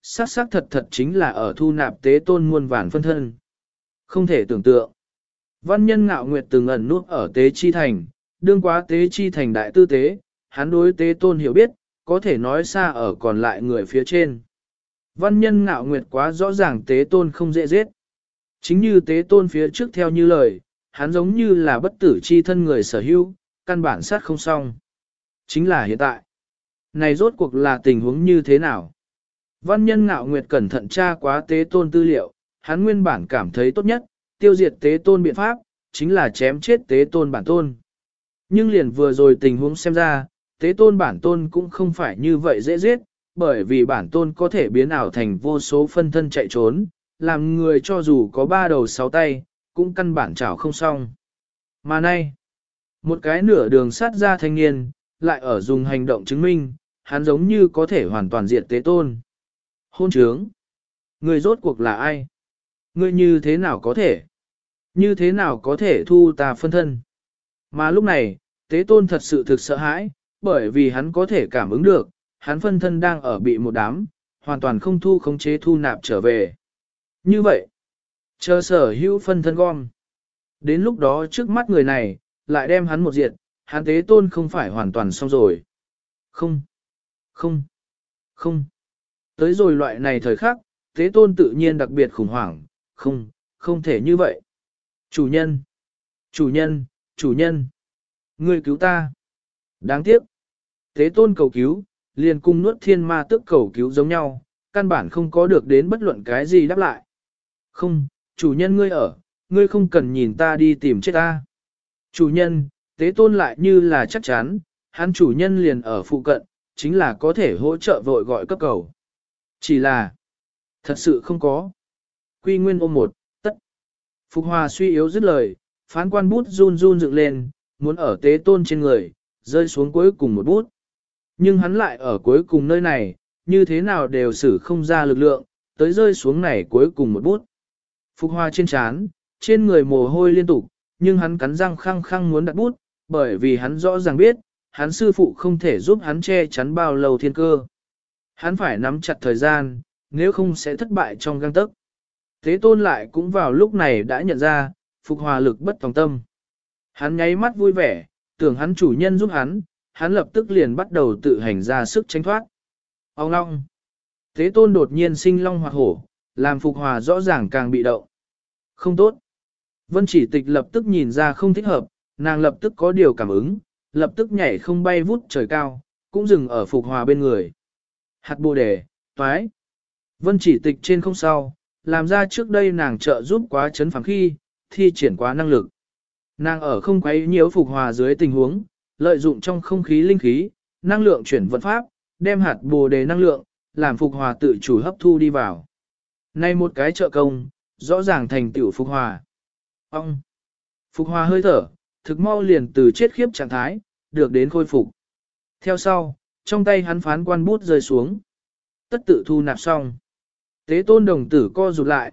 xác xác thật thật chính là ở thu nạp tế tôn muôn vàn phân thân. Không thể tưởng tượng. Văn nhân ngạo nguyệt từng ẩn nút ở tế chi thành, đương quá tế chi thành đại tư tế, hắn đối tế tôn hiểu biết, có thể nói xa ở còn lại người phía trên. Văn nhân ngạo nguyệt quá rõ ràng tế tôn không dễ giết. Chính như tế tôn phía trước theo như lời, hắn giống như là bất tử chi thân người sở hữu, căn bản sát không xong. Chính là hiện tại. Này rốt cuộc là tình huống như thế nào? Văn nhân ngạo nguyệt cẩn thận tra quá tế tôn tư liệu, hắn nguyên bản cảm thấy tốt nhất, tiêu diệt tế tôn biện pháp, chính là chém chết tế tôn bản tôn. Nhưng liền vừa rồi tình huống xem ra, tế tôn bản tôn cũng không phải như vậy dễ giết, bởi vì bản tôn có thể biến ảo thành vô số phân thân chạy trốn, làm người cho dù có 3 đầu 6 tay, cũng căn bản chảo không xong. Mà nay, một cái nửa đường sát ra thanh niên, lại ở dùng hành động chứng minh, hắn giống như có thể hoàn toàn diệt tế tôn. Hôn trướng! Người rốt cuộc là ai? Ngươi như thế nào có thể? Như thế nào có thể thu ta phân thân? Mà lúc này, tế tôn thật sự thực sợ hãi, bởi vì hắn có thể cảm ứng được, hắn phân thân đang ở bị một đám, hoàn toàn không thu khống chế thu nạp trở về. Như vậy, chờ sở hữu phân thân gom. Đến lúc đó trước mắt người này, lại đem hắn một diệt, hắn tế tôn không phải hoàn toàn xong rồi. Không, không, không. Tới rồi loại này thời khắc, tế tôn tự nhiên đặc biệt khủng hoảng, không thể như vậy. Chủ nhân, chủ nhân, chủ nhân, ngươi cứu ta. Đáng tiếc, tế tôn cầu cứu, liền cùng nuốt thiên ma tức cầu cứu giống nhau, căn bản không có được đến bất luận cái gì đáp lại. Không, chủ nhân ngươi ở, ngươi không cần nhìn ta đi tìm chết ta. Chủ nhân, tế tôn lại như là chắc chắn, hắn chủ nhân liền ở phụ cận, chính là có thể hỗ trợ vội gọi cấp cầu. Chỉ là, thật sự không có. Quy nguyên ôm một, tất. Phục Hòa suy yếu dứt lời, phán quan bút run run dựng lên, muốn ở tế tôn trên người, rơi xuống cuối cùng một bút. Nhưng hắn lại ở cuối cùng nơi này, như thế nào đều xử không ra lực lượng, tới rơi xuống này cuối cùng một bút. Phục Hòa trên trán, trên người mồ hôi liên tục, nhưng hắn cắn răng khăng khăng muốn đặt bút, bởi vì hắn rõ ràng biết, hắn sư phụ không thể giúp hắn che chắn bao lâu thiên cơ. Hắn phải nắm chặt thời gian, nếu không sẽ thất bại trong gang tấc. Thế tôn lại cũng vào lúc này đã nhận ra, Phục Hòa lực bất tòng tâm. Hắn nháy mắt vui vẻ, tưởng hắn chủ nhân giúp hắn lập tức liền bắt đầu tự hành ra sức tránh thoát. Ông long! Thế tôn đột nhiên sinh long hoặc hổ, làm Phục Hòa rõ ràng càng bị động. Không tốt! Vân Chỉ Tịch lập tức nhìn ra không thích hợp, nàng lập tức có điều cảm ứng, lập tức nhảy không bay vút trời cao, cũng dừng ở Phục Hòa bên người. Hạt bồ đề, toái. Vân Chỉ Tịch trên không sau, làm ra trước đây nàng trợ giúp quá chấn phẳng khi, thi triển quá năng lực. Nàng ở không quấy nhiễu Phục Hòa dưới tình huống, lợi dụng trong không khí linh khí, năng lượng chuyển vận pháp, đem hạt bồ đề năng lượng, làm Phục Hòa tự chủ hấp thu đi vào. Nay một cái trợ công, rõ ràng thành tựu Phục Hòa. Ông! Phục Hòa hơi thở, thực mau liền từ chết khiếp trạng thái, được đến khôi phục. Theo sau, trong tay hắn phán quan bút rơi xuống. Tất tự thu nạp xong. Tế tôn đồng tử co rụt lại,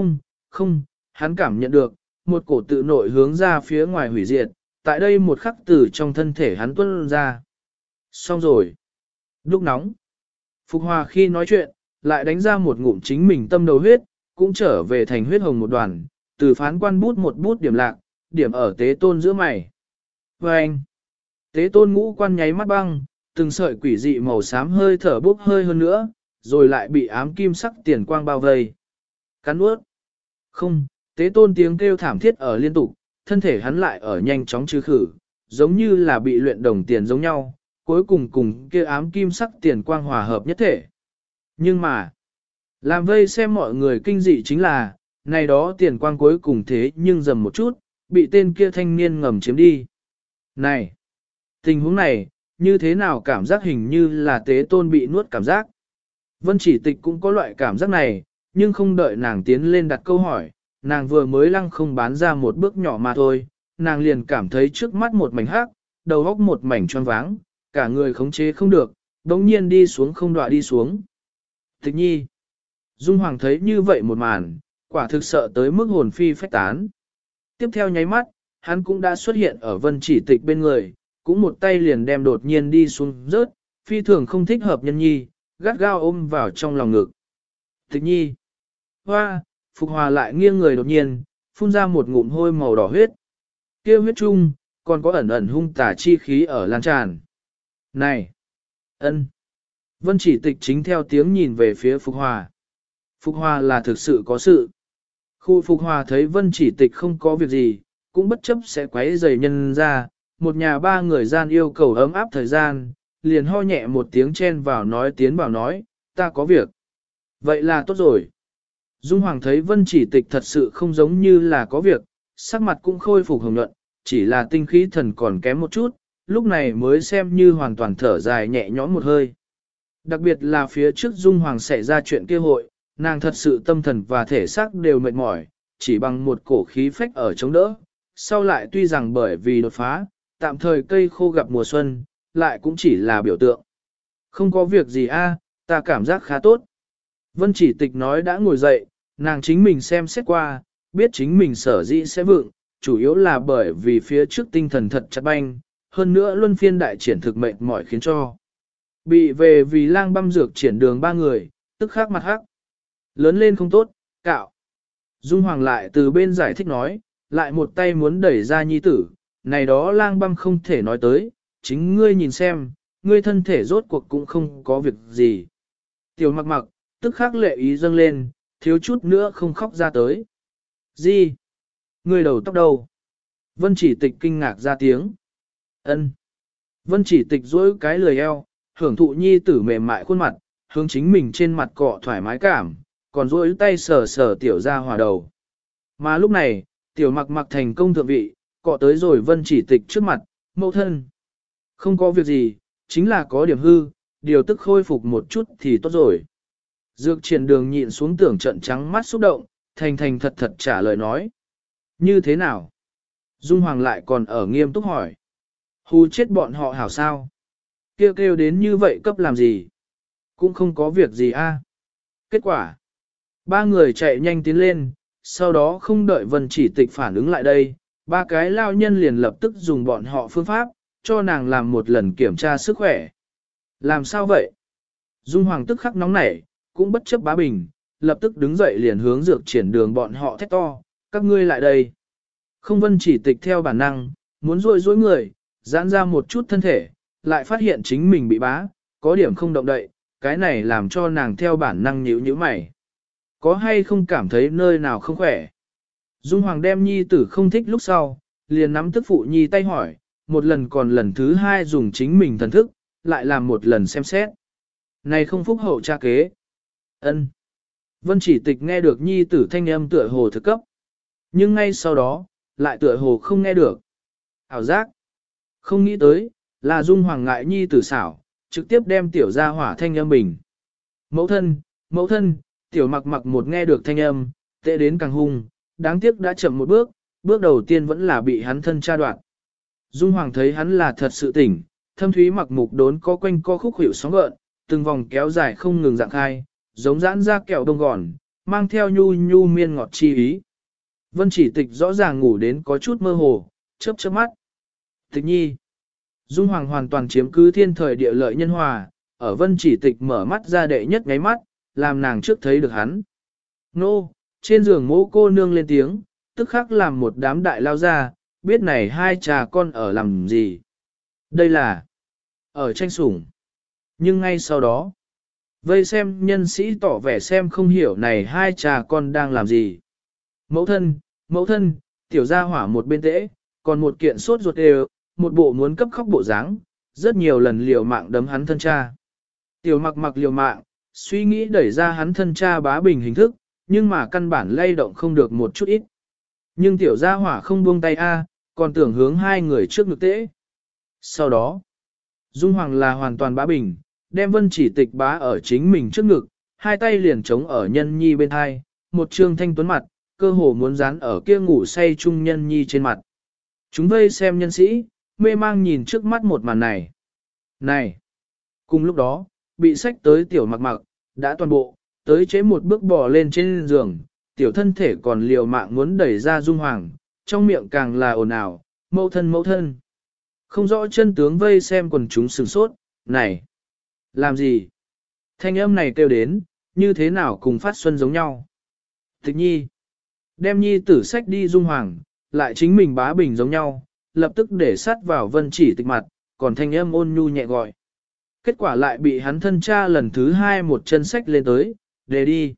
không, hắn cảm nhận được, một cổ tự nội hướng ra phía ngoài hủy diệt, tại đây một khắc tử trong thân thể hắn tuôn ra. Xong rồi. Lúc nóng. Phục Hòa khi nói chuyện, lại đánh ra một ngụm chính mình tâm đầu huyết, cũng trở về thành huyết hồng một đoàn, từ phán quan bút một bút điểm lạc, điểm ở tế tôn giữa mày. Và anh, tế tôn ngũ quan nháy mắt băng, từng sợi quỷ dị màu xám hơi thở bốc hơi hơn nữa, rồi lại bị ám kim sắc tiền quang bao vây. Cắn nuốt. Không, tế tôn tiếng kêu thảm thiết ở liên tục, thân thể hắn lại ở nhanh chóng trừ khử, giống như là bị luyện đồng tiền giống nhau, cuối cùng cùng kia ám kim sắc tiền quang hòa hợp nhất thể. Nhưng mà, làm vây xem mọi người kinh dị chính là, này đó tiền quang cuối cùng thế nhưng dầm một chút, bị tên kia thanh niên ngầm chiếm đi. Này, tình huống này, như thế nào cảm giác hình như là tế tôn bị nuốt cảm giác. Vân Chỉ Tịch cũng có loại cảm giác này, nhưng không đợi nàng tiến lên đặt câu hỏi, nàng vừa mới lăng không bán ra một bước nhỏ mà thôi, nàng liền cảm thấy trước mắt một mảnh hắc, đầu óc một mảnh choáng váng, cả người khống chế không được, đống nhiên đi xuống không đọa đi xuống. Tịch nhi, Dung Hoàng thấy như vậy một màn, quả thực sợ tới mức hồn phi phách tán. Tiếp theo nháy mắt, hắn cũng đã xuất hiện ở Vân Chỉ Tịch bên người, cũng một tay liền đem đột nhiên đi xuống rớt, phi thường không thích hợp nhân nhi, gắt gao ôm vào trong lòng ngực. Tịch nhi. Hoa, Phục Hòa lại nghiêng người đột nhiên, phun ra một ngụm hôi màu đỏ huyết. Kia huyết chung, còn có ẩn ẩn hung tà chi khí ở lan tràn. Này! Ân! Vân Chỉ Tịch chính theo tiếng nhìn về phía Phục Hòa. Phục Hòa là thực sự có sự. Khu Phục Hòa thấy Vân Chỉ Tịch không có việc gì, cũng bất chấp sẽ quấy rầy nhân ra, một nhà ba người gian yêu cầu ấm áp thời gian, liền ho nhẹ một tiếng chen vào nói tiến vào nói, ta có việc. Vậy là tốt rồi. Dung Hoàng thấy Vân Chỉ Tịch thật sự không giống như là có việc, sắc mặt cũng khôi phục hồng nhuận, chỉ là tinh khí thần còn kém một chút, lúc này mới xem như hoàn toàn thở dài nhẹ nhõm một hơi. Đặc biệt là phía trước Dung Hoàng xảy ra chuyện kia hội, nàng thật sự tâm thần và thể xác đều mệt mỏi, chỉ bằng một cổ khí phách ở chống đỡ. Sau lại tuy rằng bởi vì đột phá, tạm thời cây khô gặp mùa xuân, lại cũng chỉ là biểu tượng. Không có việc gì a, ta cảm giác khá tốt. Vân Chỉ Tịch nói đã ngồi dậy, nàng chính mình xem xét qua, biết chính mình sở dĩ sẽ vượng, chủ yếu là bởi vì phía trước tinh thần thật chặt banh, hơn nữa luân phiên đại triển thực mệnh mỏi khiến cho. Bị về vì lang băm dược triển đường ba người, tức khắc mặt hắc. Lớn lên không tốt, cạo. Dung Hoàng lại từ bên giải thích nói, lại một tay muốn đẩy ra nhi tử, này đó lang băm không thể nói tới, chính ngươi nhìn xem, ngươi thân thể rốt cuộc cũng không có việc gì. Tiểu Mặc Mặc, tức khắc lệ ý dâng lên, thiếu chút nữa không khóc ra tới. Gì? Ngươi đầu tóc đâu? Vân Chỉ Tịch kinh ngạc ra tiếng. Ân. Vân Chỉ Tịch duỗi cái lười eo, hưởng thụ nhi tử mềm mại khuôn mặt, hướng chính mình trên mặt cọ thoải mái cảm, còn duỗi tay sờ sờ tiểu ra hòa đầu. Mà lúc này, tiểu Mặc Mặc thành công thượng vị, cọ tới rồi Vân Chỉ Tịch trước mặt, mẫu thân. Không có việc gì, chính là có điểm hư, điều tức khôi phục một chút thì tốt rồi. Dược triển đường nhịn xuống tưởng trận trắng mắt xúc động, thành thành thật thật trả lời nói. Như thế nào? Dung Hoàng lại còn ở nghiêm túc hỏi. Hù chết bọn họ hảo sao? Kêu kêu đến như vậy cấp làm gì? Cũng không có việc gì a. Kết quả. Ba người chạy nhanh tiến lên, sau đó không đợi Vân Chỉ Tịch phản ứng lại đây, ba cái lao nhân liền lập tức dùng bọn họ phương pháp, cho nàng làm một lần kiểm tra sức khỏe. Làm sao vậy? Dung Hoàng tức khắc nóng nảy, cũng bất chấp bá bình, lập tức đứng dậy liền hướng dược triển đường bọn họ thét to, các ngươi lại đây. Không Vân Chỉ Tịch theo bản năng, muốn rôi rối người, giãn ra một chút thân thể, lại phát hiện chính mình bị bá, có điểm không động đậy, cái này làm cho nàng theo bản năng nhíu nhíu mày. Có hay không cảm thấy nơi nào không khỏe? Dung Hoàng đem nhi tử không thích lúc sau, liền nắm tức phụ nhi tay hỏi, một lần còn lần thứ hai dùng chính mình thần thức, lại làm một lần xem xét. Này không phúc hậu cha kế. Ân. Vân Chỉ Tịch nghe được nhi tử thanh âm tựa hồ thực cấp. Nhưng ngay sau đó, lại tựa hồ không nghe được. Ảo giác. Không nghĩ tới, là Dung Hoàng ngại nhi tử xảo, trực tiếp đem tiểu ra hỏa thanh âm bình. Mẫu thân, tiểu Mặc Mặc một nghe được thanh âm, tệ đến càng hung, đáng tiếc đã chậm một bước, bước đầu tiên vẫn là bị hắn thân cha đoạn. Dung Hoàng thấy hắn là thật sự tỉnh, thâm thúy mặc mục đốn có quanh co khúc hiệu sóng gợn, từng vòng kéo dài không ngừng dạng khai, giống giãn ra kẹo đông gòn, mang theo nhu nhu miên ngọt chi ý. Vân Chỉ Tịch rõ ràng ngủ đến có chút mơ hồ, chớp chớp mắt. Tịch nhi. Dung Hoàng hoàn toàn chiếm cứ thiên thời địa lợi nhân hòa, ở Vân Chỉ Tịch mở mắt ra đệ nhất ngáy mắt, làm nàng trước thấy được hắn. Nô, trên giường mỗ cô nương lên tiếng, tức khắc làm một đám đại lao ra, biết này hai cha con ở làm gì. Đây là ở tranh sủng. Nhưng ngay sau đó, vây xem nhân sĩ tỏ vẻ xem không hiểu này hai cha con đang làm gì. Mẫu thân, tiểu gia hỏa một bên tễ, còn một kiện sốt ruột đều, một bộ muốn cấp khóc bộ dáng, rất nhiều lần liều mạng đấm hắn thân cha. Tiểu Mặc Mặc liều mạng, suy nghĩ đẩy ra hắn thân cha bá bình hình thức, nhưng mà căn bản lay động không được một chút ít. Nhưng tiểu gia hỏa không buông tay còn tưởng hướng hai người trước ngực tễ. Sau đó, Dung Hoàng là hoàn toàn bá bình, đem Vân Chỉ Tịch bá ở chính mình trước ngực, hai tay liền chống ở nhân nhi bên hai, một trương thanh tuấn mặt, cơ hồ muốn dán ở kia ngủ say chung nhân nhi trên mặt. Chúng vây xem nhân sĩ, mê mang nhìn trước mắt một màn này. Này! Cùng lúc đó, bị sách tới tiểu Mặc Mặc, đã toàn bộ, tới chế một bước bò lên trên giường, tiểu thân thể còn liều mạng muốn đẩy ra Dung Hoàng, trong miệng càng là ồn ào, mẫu thân. Không rõ chân tướng vây xem quần chúng sửng sốt, này, làm gì? Thanh âm này kêu đến, như thế nào cùng Phát Xuân giống nhau. Tịch nhi, đem nhi tử sách đi Dung Hoàng, lại chính mình bá bình giống nhau, lập tức để sát vào Vân Chỉ Tịch mặt, còn thanh âm ôn nhu nhẹ gọi. Kết quả lại bị hắn thân cha lần thứ hai một chân sách lên tới, để đi.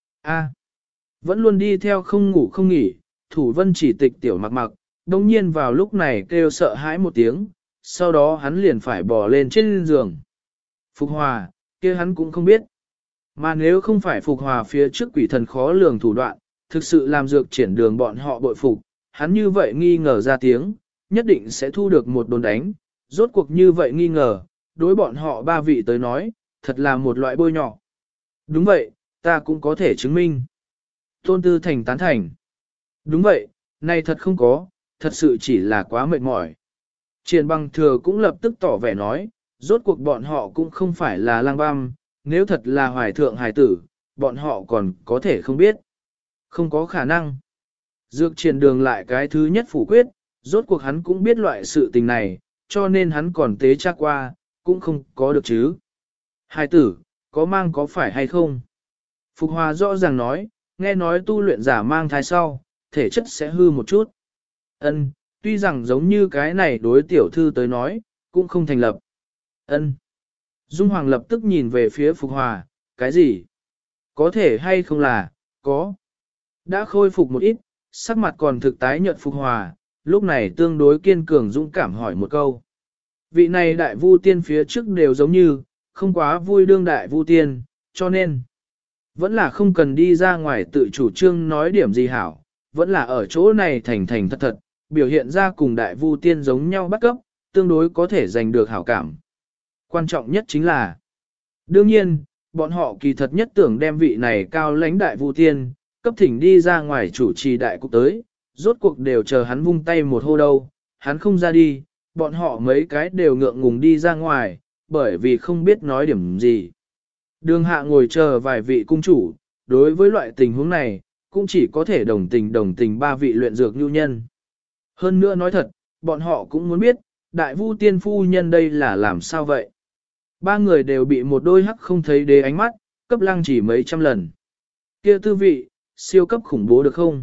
A, vẫn luôn đi theo không ngủ không nghỉ, thủ Vân Chỉ Tịch tiểu mặc mặc, đồng nhiên vào lúc này kêu sợ hãi một tiếng, sau đó hắn liền phải bò lên trên giường. Phục Hòa, kia hắn cũng không biết. Mà nếu không phải Phục Hòa phía trước quỷ thần khó lường thủ đoạn, thực sự làm Dược Triển Đường bọn họ bội phục, hắn như vậy nghi ngờ ra tiếng, nhất định sẽ thu được một đòn đánh. Rốt cuộc như vậy nghi ngờ, đối bọn họ ba vị tới nói, thật là một loại bôi nhọ. Đúng vậy, ta cũng có thể chứng minh. Tôn Tư Thành tán thành. Đúng vậy, này thật không có, thật sự chỉ là quá mệt mỏi. Triển Bằng Thừa cũng lập tức tỏ vẻ nói, rốt cuộc bọn họ cũng không phải là lang băm, nếu thật là hoài thượng hài tử, bọn họ còn có thể không biết. Không có khả năng. Dược Triển Đường lại cái thứ nhất phủ quyết, rốt cuộc hắn cũng biết loại sự tình này, cho nên hắn còn tế tra qua, cũng không có được chứ. Hài tử, có mang có phải hay không? Phục Hòa rõ ràng nói, nghe nói tu luyện giả mang thai sau, thể chất sẽ hư một chút. Ân, tuy rằng giống như cái này đối tiểu thư tới nói, cũng không thành lập. Ân. Dung Hoàng lập tức nhìn về phía Phục Hòa, cái gì? Có thể hay không là, có. Đã khôi phục một ít, sắc mặt còn thực tái nhợt Phục Hòa, lúc này tương đối kiên cường dũng cảm hỏi một câu. Vị này đại vu tiên phía trước đều giống như, không quá vui đương đại vu tiên, cho nên, vẫn là không cần đi ra ngoài tự chủ trương nói điểm gì hảo, vẫn là ở chỗ này thành thành thật thật, biểu hiện ra cùng đại vu tiên giống nhau bắt cấp, tương đối có thể giành được hảo cảm. Quan trọng nhất chính là, đương nhiên, bọn họ kỳ thật nhất tưởng đem vị này cao lãnh đại vu tiên, cấp thỉnh đi ra ngoài chủ trì đại cục tới, rốt cuộc đều chờ hắn vung tay một hô đâu, hắn không ra đi, bọn họ mấy cái đều ngượng ngùng đi ra ngoài, bởi vì không biết nói điểm gì. Đường hạ ngồi chờ vài vị cung chủ, đối với loại tình huống này, cũng chỉ có thể đồng tình ba vị luyện dược nhu nhân. Hơn nữa nói thật, bọn họ cũng muốn biết, đại vu tiên phu nhân đây là làm sao vậy? Ba người đều bị một đôi hắc không thấy đế ánh mắt, cấp lăng chỉ mấy trăm lần. Kia tư vị, siêu cấp khủng bố được không?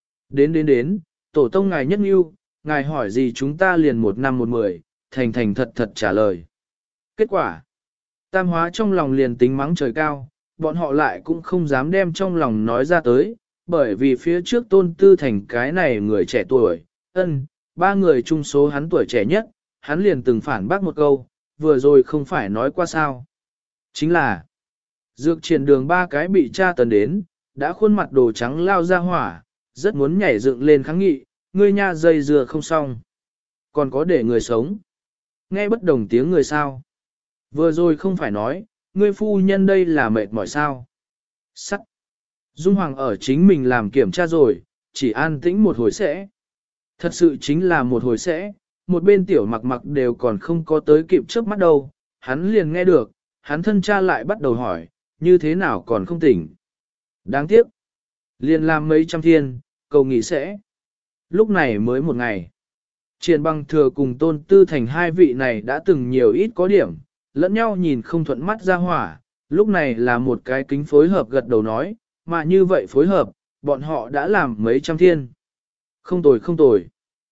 Đến, tổ tông ngài nhất yêu, ngài hỏi gì chúng ta liền 1 năm 1 10, thành thành thật thật trả lời. Kết quả, tam hóa trong lòng liền tính mắng trời cao, bọn họ lại cũng không dám đem trong lòng nói ra tới, bởi vì phía trước Tôn Tư Thành cái này người trẻ tuổi, ba người chung số hắn tuổi trẻ nhất, hắn liền từng phản bác một câu, vừa rồi không phải nói qua sao. Chính là, Dược Triển Đường ba cái bị tra tấn đến, đã khuôn mặt đồ trắng lao ra hỏa, rất muốn nhảy dựng lên kháng nghị, ngươi nha dây dừa không xong. Còn có để người sống. Nghe bất đồng tiếng người sao. Vừa rồi không phải nói, ngươi phu nhân đây là mệt mỏi sao. Sắt. Dung Hoàng ở chính mình làm kiểm tra rồi, chỉ an tĩnh một hồi sẽ. Thật sự chính là một hồi sẽ, một bên tiểu mặc mặc đều còn không có tới kịp trước mắt đâu, hắn liền nghe được, hắn thân cha lại bắt đầu hỏi, như thế nào còn không tỉnh. Đáng tiếc. Liền làm mấy trăm thiên, cầu nghỉ sẽ. Lúc này mới một ngày. Triển Bằng Thừa cùng Tôn Tư Thành hai vị này đã từng nhiều ít có điểm, lẫn nhau nhìn không thuận mắt ra hỏa, lúc này là một cái kính phối hợp gật đầu nói, mà như vậy phối hợp, bọn họ đã làm mấy trăm thiên. Không tồi.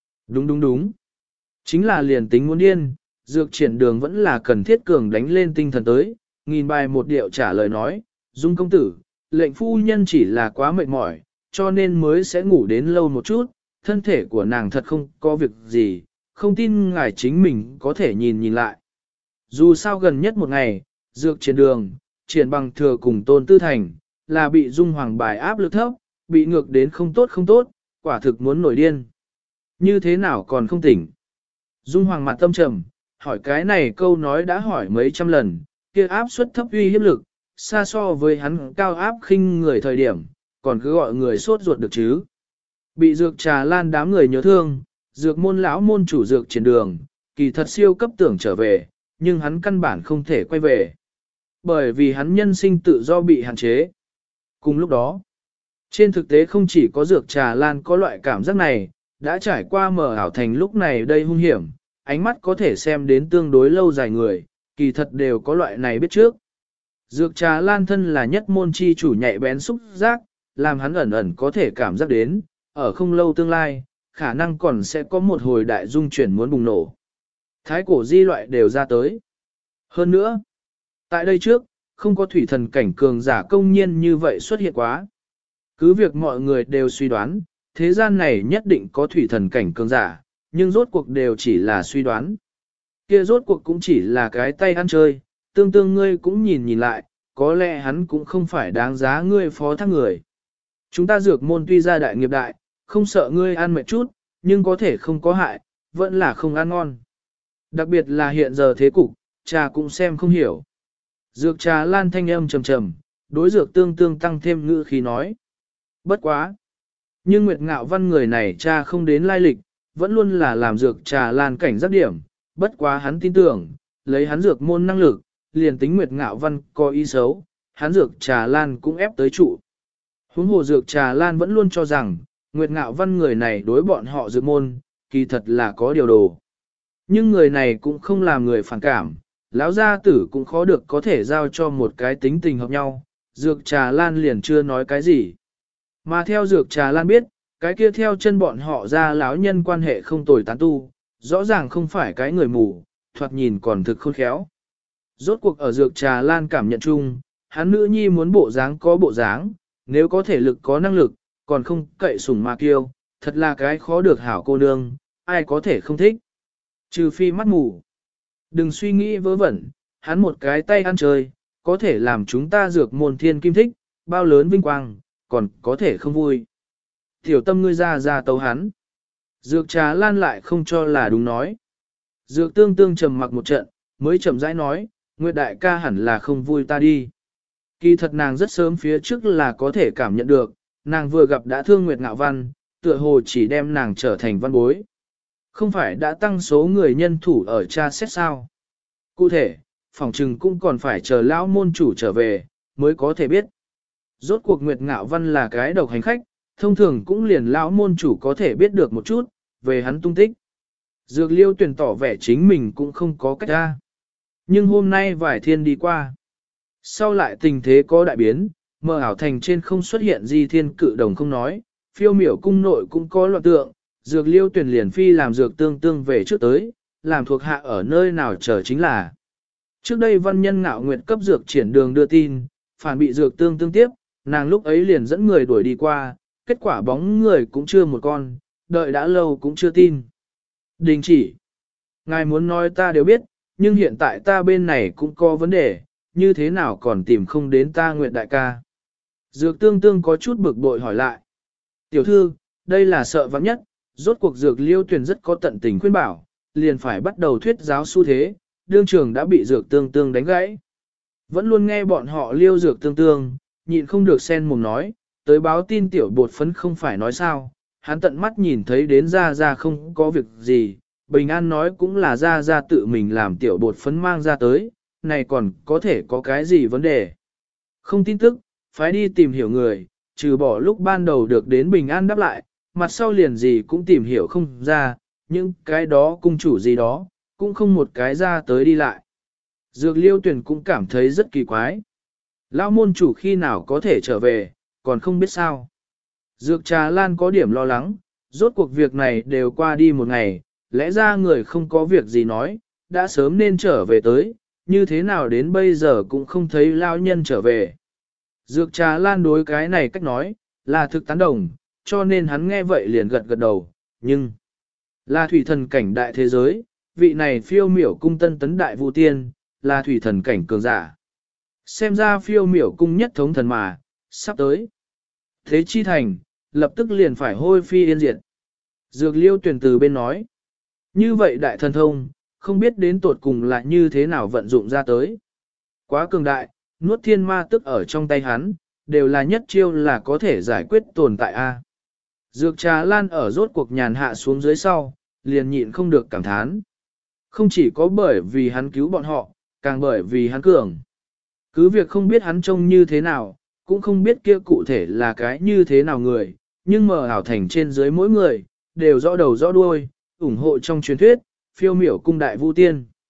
Đúng. Chính là liền tính muốn điên, Dược Triển Đường vẫn là cần thiết cường đánh lên tinh thần tới, nghìn bài một điệu trả lời nói, Dung công tử, lệnh phu nhân chỉ là quá mệt mỏi, cho nên mới sẽ ngủ đến lâu một chút, thân thể của nàng thật không có việc gì, không tin ngài chính mình có thể nhìn lại. Dù sao gần nhất một ngày, Dược Triển Đường, Triển Bằng Thừa cùng Tôn Tư Thành, là bị Dung Hoàng bài áp lực thấp, bị ngược đến không tốt, quả thực muốn nổi điên. Như thế nào còn không tỉnh? Dung Hoàng mặt tâm trầm, hỏi cái này câu nói đã hỏi mấy trăm lần, kia áp suất thấp uy hiếp lực, xa so với hắn cao áp khinh người thời điểm, còn cứ gọi người sốt ruột được chứ. Bị Dược Trà Lan đám người nhớ thương, Dược môn lão môn chủ Dược Triển Đường, kỳ thật siêu cấp tưởng trở về, nhưng hắn căn bản không thể quay về. Bởi vì hắn nhân sinh tự do bị hạn chế. Cùng lúc đó, trên thực tế không chỉ có Dược Trà Lan có loại cảm giác này, đã trải qua mở ảo thành lúc này đây hung hiểm, ánh mắt có thể xem đến tương đối lâu dài người, kỳ thật đều có loại này biết trước. Dược trà lan thân là nhất môn chi chủ nhạy bén xúc giác, làm hắn ẩn ẩn có thể cảm giác đến, ở không lâu tương lai, khả năng còn sẽ có một hồi đại dung chuyển muốn bùng nổ. Thái cổ di loại đều ra tới. Hơn nữa, tại đây trước, không có thủy thần cảnh cường giả công nhiên như vậy xuất hiện quá. Cứ việc mọi người đều suy đoán, thế gian này nhất định có thủy thần cảnh cường giả, nhưng rốt cuộc đều chỉ là suy đoán. Kia rốt cuộc cũng chỉ là cái tay ăn chơi, tương tương ngươi cũng nhìn lại, có lẽ hắn cũng không phải đáng giá ngươi phó thác người. Chúng ta dược môn tuy ra đại nghiệp đại, không sợ ngươi ăn mệt chút, nhưng có thể không có hại, vẫn là không ăn ngon. Đặc biệt là hiện giờ thế cục, trà cũng xem không hiểu. Dược trà lan thanh âm trầm trầm, đối dược tương tương tăng thêm ngữ khí nói. Bất quá. Nhưng Nguyệt Ngạo Văn người này cha không đến lai lịch, vẫn luôn là làm dược trà lan cảnh giác điểm, bất quá hắn tin tưởng, lấy hắn dược môn năng lực, liền tính Nguyệt Ngạo Văn có ý xấu, hắn dược trà lan cũng ép tới trụ. Huống hồ dược trà lan vẫn luôn cho rằng, Nguyệt Ngạo Văn người này đối bọn họ dược môn, kỳ thật là có điều đồ. Nhưng người này cũng không làm người phản cảm, lão gia tử cũng khó được có thể giao cho một cái tính tình hợp nhau, dược trà lan liền chưa nói cái gì. Mà theo dược trà lan biết, cái kia theo chân bọn họ ra lão nhân quan hệ không tồi tán tu, rõ ràng không phải cái người mù, thoạt nhìn còn thực khôn khéo. Rốt cuộc ở dược trà lan cảm nhận chung, hắn nữ nhi muốn bộ dáng có bộ dáng, nếu có thể lực có năng lực, còn không cậy sủng mà kiêu, thật là cái khó được hảo cô nương, ai có thể không thích. Trừ phi mắt mù. Đừng suy nghĩ vớ vẩn, hắn một cái tay ăn chơi, có thể làm chúng ta dược môn thiên kim thích, bao lớn vinh quang, còn có thể không vui. Tiểu tâm ngươi ra tấu hắn. Dược trà lan lại không cho là đúng nói. Dược tương tương trầm mặc một trận, mới chậm rãi nói, Nguyệt đại ca hẳn là không vui ta đi. Kỳ thật nàng rất sớm phía trước là có thể cảm nhận được, nàng vừa gặp đã thương Nguyệt Ngạo Văn, tựa hồ chỉ đem nàng trở thành văn bối. Không phải đã tăng số người nhân thủ ở tra xét sao. Cụ thể, phòng trừng cũng còn phải chờ lão môn chủ trở về, mới có thể biết. Rốt cuộc Nguyệt Ngạo Văn là cái độc hành khách, thông thường cũng liền lão môn chủ có thể biết được một chút, về hắn tung tích. Dược liêu tuyển tỏ vẻ chính mình cũng không có cách ra. Nhưng hôm nay vài thiên đi qua. Sau lại tình thế có đại biến, mờ ảo thành trên không xuất hiện di thiên cự đồng không nói, phiêu miểu cung nội cũng có loạn tượng, dược liêu tuyển liền phi làm dược tương tương về trước tới, làm thuộc hạ ở nơi nào chờ chính là. Trước đây văn nhân ngạo nguyệt cấp dược triển đường đưa tin, phản bị dược tương tương tiếp, nàng lúc ấy liền dẫn người đuổi đi qua, kết quả bóng người cũng chưa một con, đợi đã lâu cũng chưa tin. Đình chỉ. Ngài muốn nói ta đều biết, nhưng hiện tại ta bên này cũng có vấn đề, như thế nào còn tìm không đến ta Nguyệt đại ca. Dược tương tương có chút bực bội hỏi lại. Tiểu thư, đây là sợ vắng nhất, rốt cuộc dược liêu tuyển rất có tận tình khuyên bảo, liền phải bắt đầu thuyết giáo xu thế, đương trường đã bị dược tương tương đánh gãy. Vẫn luôn nghe bọn họ liêu dược tương tương, nhịn không được sen mồm nói, tới báo tin tiểu bột phấn không phải nói sao, hắn tận mắt nhìn thấy đến ra không có việc gì, bình an nói cũng là ra tự mình làm tiểu bột phấn mang ra tới, này còn có thể có cái gì vấn đề. Không tin tức, phải đi tìm hiểu người, trừ bỏ lúc ban đầu được đến bình an đáp lại, mặt sau liền gì cũng tìm hiểu không ra, những cái đó cung chủ gì đó, cũng không một cái ra tới đi lại. Dược liêu tuyển cũng cảm thấy rất kỳ quái. Lão môn chủ khi nào có thể trở về, còn không biết sao. Dược trà lan có điểm lo lắng, rốt cuộc việc này đều qua đi một ngày, lẽ ra người không có việc gì nói, đã sớm nên trở về tới, như thế nào đến bây giờ cũng không thấy lao nhân trở về. Dược trà lan đối cái này cách nói, là thực tán đồng, cho nên hắn nghe vậy liền gật gật đầu, nhưng là thủy thần cảnh đại thế giới, vị này phiêu miểu cung tân tấn đại vũ tiên, là thủy thần cảnh cường giả. Xem ra phiêu miểu cung nhất thống thần mà, sắp tới. Thế chi thành, lập tức liền phải hôi phi yên diệt. Dược liêu tuyển từ bên nói. Như vậy đại thần thông, không biết đến tột cùng là như thế nào vận dụng ra tới. Quá cường đại, nuốt thiên ma tức ở trong tay hắn, đều là nhất chiêu là có thể giải quyết tồn tại a. Dược trà lan ở rốt cuộc nhàn hạ xuống dưới sau, liền nhịn không được cảm thán. Không chỉ có bởi vì hắn cứu bọn họ, càng bởi vì hắn cường. Cứ việc không biết hắn trông như thế nào, cũng không biết kia cụ thể là cái như thế nào người, nhưng mờ ảo thành trên dưới mỗi người, đều rõ đầu rõ đuôi, ủng hộ trong truyền thuyết, phiêu miểu cung đại vu tiên.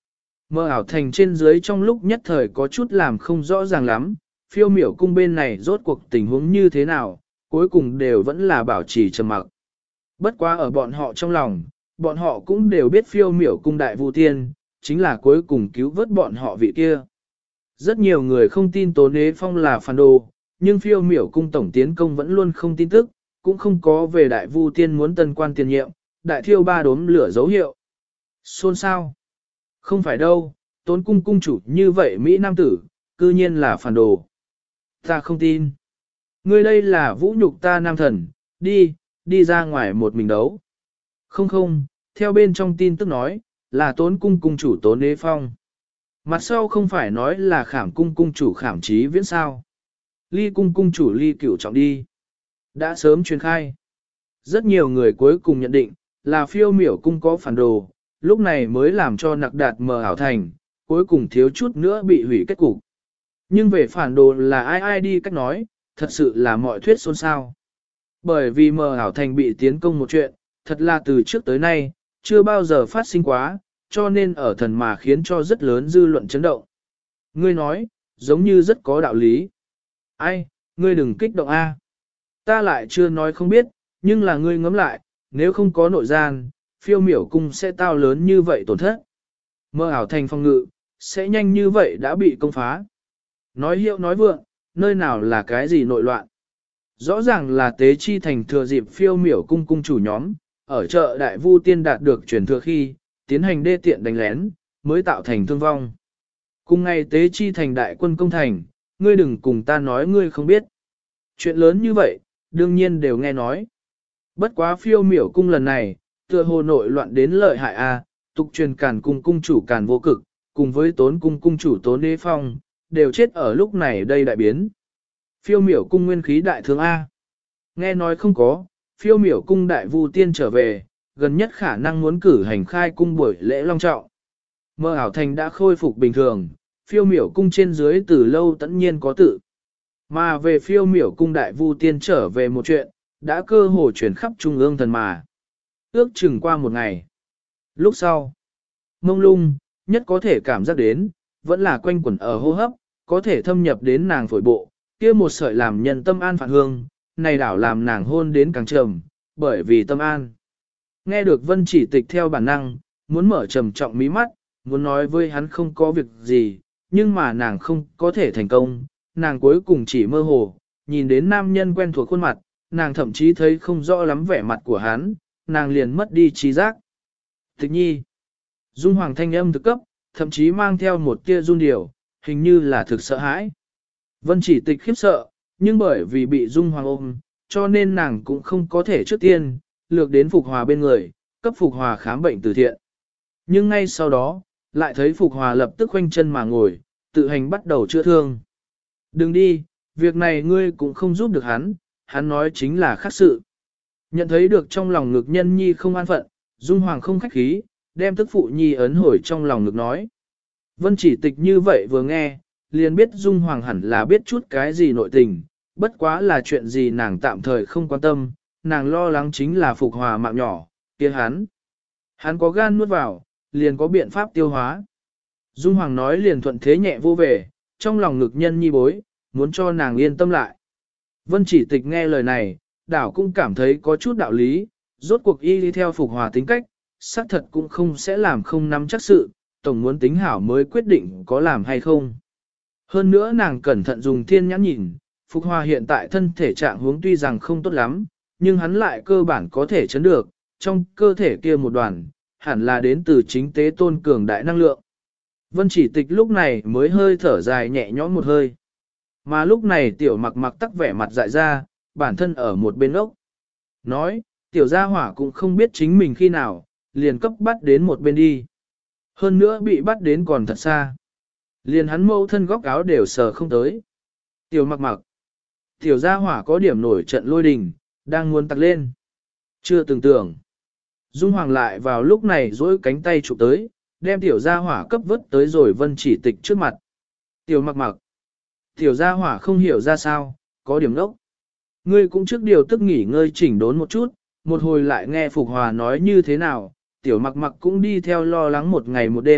Mơ ảo thành trên dưới trong lúc nhất thời có chút làm không rõ ràng lắm, phiêu miểu cung bên này rốt cuộc tình huống như thế nào, cuối cùng đều vẫn là bảo trì trầm mặc. Bất quá ở bọn họ trong lòng, bọn họ cũng đều biết phiêu miểu cung đại vu tiên, chính là cuối cùng cứu vớt bọn họ vị kia. Rất nhiều người không tin Tố Nế Phong là phản đồ, nhưng phiêu miểu cung tổng tiến công vẫn luôn không tin tức, cũng không có về đại vu tiên muốn tân quan tiền nhiệm, đại thiêu ba đốm lửa dấu hiệu. Xôn sao? Không phải đâu, Tốn cung cung chủ như vậy Mỹ Nam tử, cư nhiên là phản đồ. Ta không tin. Ngươi đây là vũ nhục ta nam thần, đi ra ngoài một mình đấu. Không, theo bên trong tin tức nói, là Tốn cung cung chủ Tốn Nế Phong. Mặt sau không phải nói là Khảm cung cung chủ Khảm Chí Viễn sao. Ly cung cung chủ Ly Cửu Trọng đi. Đã sớm truyền khai. Rất nhiều người cuối cùng nhận định, là phiêu miểu cung có phản đồ, lúc này mới làm cho nặc đạt mờ ảo thành, cuối cùng thiếu chút nữa bị hủy kết cục. Nhưng về phản đồ là ai đi cách nói, thật sự là mọi thuyết xôn xao. Bởi vì mờ ảo thành bị tiến công một chuyện, thật là từ trước tới nay, chưa bao giờ phát sinh quá, cho nên ở thần mà khiến cho rất lớn dư luận chấn động. Ngươi nói, giống như rất có đạo lý. Ai, ngươi đừng kích động a. Ta lại chưa nói không biết, nhưng là ngươi ngẫm lại, nếu không có nội gian, phiêu miểu cung sẽ tao lớn như vậy tổn thất. Mơ ảo thành phòng ngự, sẽ nhanh như vậy đã bị công phá. Nói hiệu nói vượng, nơi nào là cái gì nội loạn. Rõ ràng là tế chi thành thừa dịp phiêu miểu cung cung chủ nhóm, ở chợ đại vu tiên đạt được truyền thừa khi, tiến hành đê tiện đánh lén, mới tạo thành thương vong. Cùng ngày tế chi thành đại quân công thành, ngươi đừng cùng ta nói ngươi không biết. Chuyện lớn như vậy, đương nhiên đều nghe nói. Bất quá phiêu miểu cung lần này, tựa hồ nội loạn đến lợi hại a, tục truyền càn cung cung chủ càn vô cực, cùng với tốn cung cung chủ Tốn Nế Phong, đều chết ở lúc này đây đại biến. Phiêu miểu cung nguyên khí đại thương A. Nghe nói không có, phiêu miểu cung đại vu tiên trở về, gần nhất khả năng muốn cử hành khai cung buổi lễ long trọng. Mơ ảo thành đã khôi phục bình thường, phiêu miểu cung trên dưới từ lâu tất nhiên có tự. Mà về phiêu miểu cung đại vu tiên trở về một chuyện, đã cơ hồ chuyển khắp trung ương thần mà. Ước chừng qua một ngày. Lúc sau, mông lung, nhất có thể cảm giác đến, vẫn là quanh quẩn ở hô hấp, có thể thâm nhập đến nàng phổi bộ, kia một sợi làm nhân tâm an phản hương, này đảo làm nàng hôn đến càng trầm, bởi vì tâm an. Nghe được Vân Chỉ Tịch theo bản năng, muốn mở trầm trọng mí mắt, muốn nói với hắn không có việc gì, nhưng mà nàng không có thể thành công, nàng cuối cùng chỉ mơ hồ, nhìn đến nam nhân quen thuộc khuôn mặt, nàng thậm chí thấy không rõ lắm vẻ mặt của hắn, nàng liền mất đi trí giác. Tịch nhi, Dung Hoàng thanh âm thực cấp, thậm chí mang theo một tia run điều, hình như là thực sợ hãi. Vân Chỉ Tịch khiếp sợ, nhưng bởi vì bị Dung Hoàng ôm, cho nên nàng cũng không có thể trước tiên, lược đến Phục Hòa bên người, cấp Phục Hòa khám bệnh từ thiện. Nhưng ngay sau đó, lại thấy Phục Hòa lập tức khoanh chân mà ngồi, tự hành bắt đầu chữa thương. Đừng đi, việc này ngươi cũng không giúp được hắn nói chính là khác sự. Nhận thấy được trong lòng ngực nhân nhi không an phận, Dung Hoàng không khách khí, đem tức phụ nhi ấn hồi trong lòng ngực nói. Vân Chỉ Tịch như vậy vừa nghe, liền biết Dung Hoàng hẳn là biết chút cái gì nội tình, bất quá là chuyện gì nàng tạm thời không quan tâm, nàng lo lắng chính là Phục Hòa mạng nhỏ, kia hắn có gan nuốt vào, liền có biện pháp tiêu hóa. Dung Hoàng nói liền thuận thế nhẹ vô về, trong lòng ngực nhân nhi bối, muốn cho nàng yên tâm lại. Vân Chỉ Tịch nghe lời này, đảo cũng cảm thấy có chút đạo lý, rốt cuộc y đi theo Phục Hòa tính cách, xác thật cũng không sẽ làm không nắm chắc sự, tổng muốn tính hảo mới quyết định có làm hay không. Hơn nữa nàng cẩn thận dùng thiên nhãn nhìn, Phục Hòa hiện tại thân thể trạng huống tuy rằng không tốt lắm, nhưng hắn lại cơ bản có thể chấn được, trong cơ thể kia một đoàn, hẳn là đến từ chính tế tôn cường đại năng lượng. Vân Chỉ Tịch lúc này mới hơi thở dài nhẹ nhõm một hơi. Mà lúc này tiểu mặc mặc tắc vẻ mặt dại ra, bản thân ở một bên ốc. Nói, tiểu gia hỏa cũng không biết chính mình khi nào, liền cấp bắt đến một bên đi. Hơn nữa bị bắt đến còn thật xa. Liền hắn mâu thân góc áo đều sờ không tới. Tiểu mặc mặc. Tiểu gia hỏa có điểm nổi trận lôi đình, đang muốn tặc lên. Chưa từng tưởng. Dung Hoàng lại vào lúc này dỗi cánh tay chụp tới, đem tiểu gia hỏa cấp vứt tới rồi Vân Chỉ Tịch trước mặt. Tiểu mặc mặc. Tiểu gia hỏa không hiểu ra sao, có điểm đốc. Ngươi cũng trước điều tức nghỉ ngơi chỉnh đốn một chút, một hồi lại nghe Phục Hòa nói như thế nào, tiểu mặc mặc cũng đi theo lo lắng một ngày một đêm,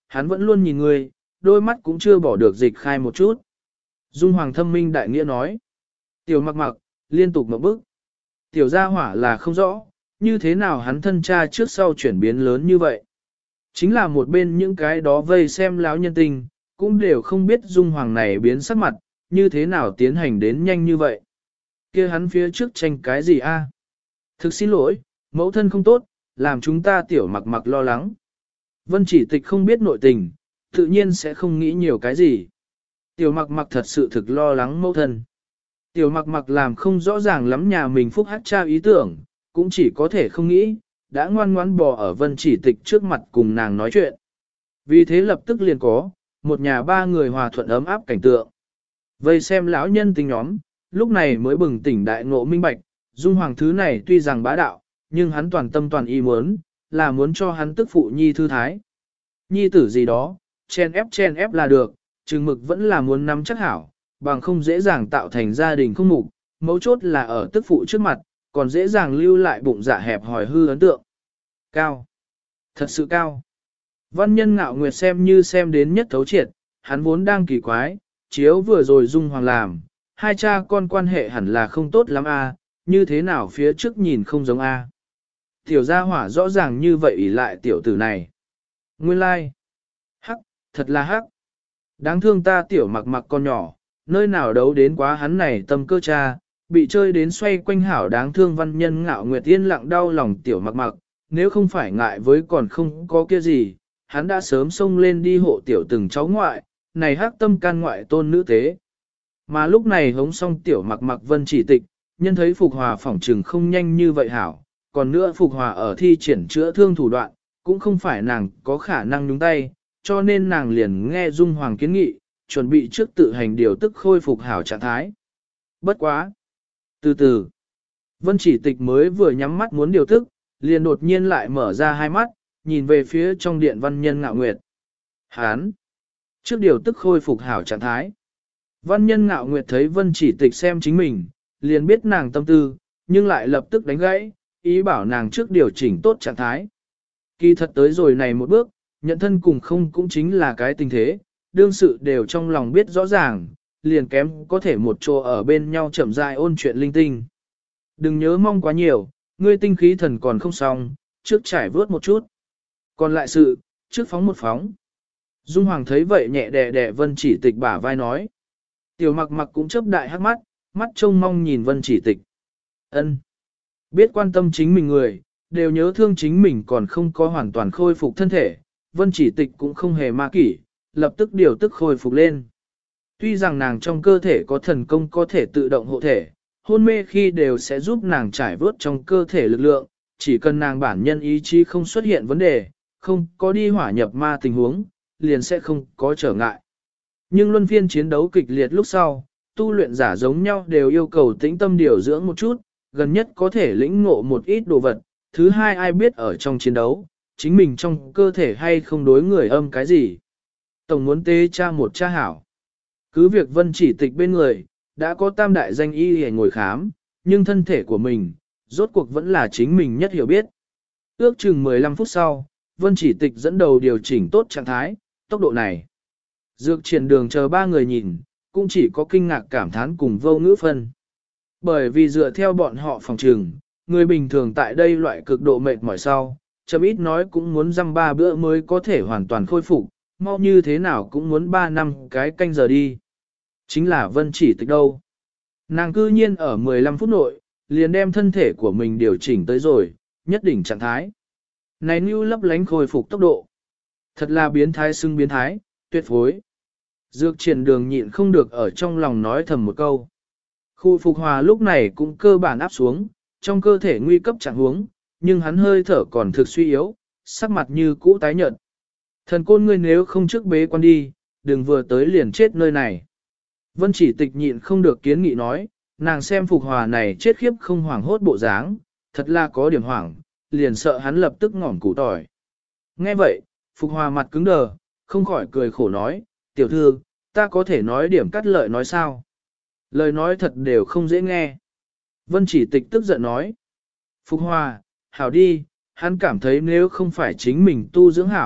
hắn vẫn luôn nhìn ngươi, đôi mắt cũng chưa bỏ được dịch khai một chút. Dung Hoàng thâm minh đại nghĩa nói. Tiểu mặc mặc, liên tục một bước. Tiểu gia hỏa là không rõ, như thế nào hắn thân cha trước sau chuyển biến lớn như vậy. Chính là một bên những cái đó vây xem lão nhân tình, cũng đều không biết Dung Hoàng này biến sắc mặt, như thế nào tiến hành đến nhanh như vậy. Kia hắn phía trước tranh cái gì a? Thực xin lỗi, mẫu thân không tốt, làm chúng ta tiểu mặc mặc lo lắng. Vân Chỉ Tịch không biết nội tình, tự nhiên sẽ không nghĩ nhiều cái gì. Tiểu mặc mặc thật sự thực lo lắng mẫu thân. Tiểu mặc mặc làm không rõ ràng lắm nhà mình phúc hát cha ý tưởng, cũng chỉ có thể không nghĩ, đã ngoan ngoãn bò ở Vân Chỉ Tịch trước mặt cùng nàng nói chuyện. Vì thế lập tức liền có, một nhà ba người hòa thuận ấm áp cảnh tượng. Vây xem lão nhân tình nhóm, lúc này mới bừng tỉnh đại ngộ minh bạch, Dung Hoàng thứ này tuy rằng bá đạo, nhưng hắn toàn tâm toàn ý muốn, là muốn cho hắn tức phụ nhi thư thái. Nhi tử gì đó, chen ép là được, chừng mực vẫn là muốn nắm chắc hảo, bằng không dễ dàng tạo thành gia đình không mục, mấu chốt là ở tức phụ trước mặt, còn dễ dàng lưu lại bụng dạ hẹp hòi hư ấn tượng. Cao. Thật sự cao. Văn nhân Ngạo Nguyệt xem như xem đến nhất thấu triệt, hắn vốn đang kỳ quái, chiếu vừa rồi Dung Hoàng làm, hai cha con quan hệ hẳn là không tốt lắm a, như thế nào phía trước nhìn không giống a. Tiểu gia hỏa rõ ràng như vậy ỷ lại tiểu tử này. Nguyên lai. Like. Hắc, thật là hắc. Đáng thương ta tiểu mặc mặc con nhỏ, nơi nào đấu đến quá hắn này tâm cơ cha, bị chơi đến xoay quanh hảo đáng thương văn nhân Ngạo Nguyệt yên lặng đau lòng tiểu mặc mặc, nếu không phải ngại với còn không có kia gì, hắn đã sớm xông lên đi hộ tiểu từng cháu ngoại, này hắc tâm can ngoại tôn nữ tế. Mà lúc này hống xong tiểu mặc mặc Vân Chỉ Tịch, nhân thấy Phục Hòa phỏng trừng không nhanh như vậy hảo, còn nữa Phục Hòa ở thi triển chữa thương thủ đoạn, cũng không phải nàng có khả năng nhúng tay, cho nên nàng liền nghe Dung Hoàng kiến nghị, chuẩn bị trước tự hành điều tức khôi phục hảo trạng thái. Bất quá. Từ từ, Vân Chỉ Tịch mới vừa nhắm mắt muốn điều tức, liền đột nhiên lại mở ra hai mắt, nhìn về phía trong điện văn nhân Ngạo Nguyệt. Hán! Trước điều tức khôi phục hảo trạng thái. Văn nhân Ngạo Nguyệt thấy Vân Chỉ Tịch xem chính mình, liền biết nàng tâm tư, nhưng lại lập tức đánh gãy, ý bảo nàng trước điều chỉnh tốt trạng thái. Kỳ thật tới rồi này một bước, nhận thân cùng không cũng chính là cái tình thế, đương sự đều trong lòng biết rõ ràng, liền kém có thể một chỗ ở bên nhau chậm rãi ôn chuyện linh tinh. Đừng nhớ mong quá nhiều, ngươi tinh khí thần còn không xong, trước trải vớt một chút. Còn lại sự, trước phóng một phóng. Dung Hoàng thấy vậy nhẹ đè đè Vân Chỉ Tịch bả vai nói. Tiểu mặc mặc cũng chớp đại hắc mắt, mắt trông mong nhìn Vân Chỉ Tịch. Ân, biết quan tâm chính mình người, đều nhớ thương chính mình còn không có hoàn toàn khôi phục thân thể. Vân Chỉ Tịch cũng không hề ma kỷ, lập tức điều tức khôi phục lên. Tuy rằng nàng trong cơ thể có thần công có thể tự động hộ thể, hôn mê khi đều sẽ giúp nàng trải vớt trong cơ thể lực lượng, chỉ cần nàng bản nhân ý chí không xuất hiện vấn đề, không có đi hỏa nhập ma tình huống, liền sẽ không có trở ngại. Nhưng luân phiên chiến đấu kịch liệt lúc sau, tu luyện giả giống nhau đều yêu cầu tĩnh tâm điều dưỡng một chút, gần nhất có thể lĩnh ngộ một ít đồ vật, thứ hai ai biết ở trong chiến đấu, chính mình trong cơ thể hay không đối người âm cái gì. Tổng muốn tế cha một cha hảo. Cứ việc Vân Chỉ Tịch bên người, đã có tam đại danh y để ngồi khám, nhưng thân thể của mình, rốt cuộc vẫn là chính mình nhất hiểu biết. Ước chừng 15 phút sau, Vân Chỉ Tịch dẫn đầu điều chỉnh tốt trạng thái, tốc độ này. Dược triển đường chờ ba người nhìn, cũng chỉ có kinh ngạc cảm thán cùng vô ngữ phân. Bởi vì dựa theo bọn họ phòng trường, người bình thường tại đây loại cực độ mệt mỏi sau, chậm ít nói cũng muốn dăm 3 bữa mới có thể hoàn toàn khôi phục, mau như thế nào cũng muốn 3 năm cái canh giờ đi. Chính là Vân Chỉ Tịch đâu. Nàng cư nhiên ở 15 phút nội, liền đem thân thể của mình điều chỉnh tới rồi, nhất định trạng thái. Này như lấp lánh khôi phục tốc độ. Thật là biến thái xưng biến thái, tuyệt phối. Dược triển đường nhịn không được ở trong lòng nói thầm một câu. Khu Phục Hòa lúc này cũng cơ bản áp xuống, trong cơ thể nguy cấp trạng huống, nhưng hắn hơi thở còn thực suy yếu, sắc mặt như cũ tái nhợt. Thần côn ngươi nếu không trước bế quan đi, đừng vừa tới liền chết nơi này. Vân Chỉ Tịch nhịn không được kiến nghị nói, nàng xem Phục Hòa này chết khiếp không hoảng hốt bộ dáng, thật là có điểm hoảng, liền sợ hắn lập tức ngỏm củ tỏi. Nghe vậy, Phục Hòa mặt cứng đờ, không khỏi cười khổ nói, tiểu thư, ta có thể nói điểm cắt lợi nói sao? Lời nói thật đều không dễ nghe. Vân Chỉ Tịch tức giận nói, Phục Hòa, hảo đi, hắn cảm thấy nếu không phải chính mình tu dưỡng hảo,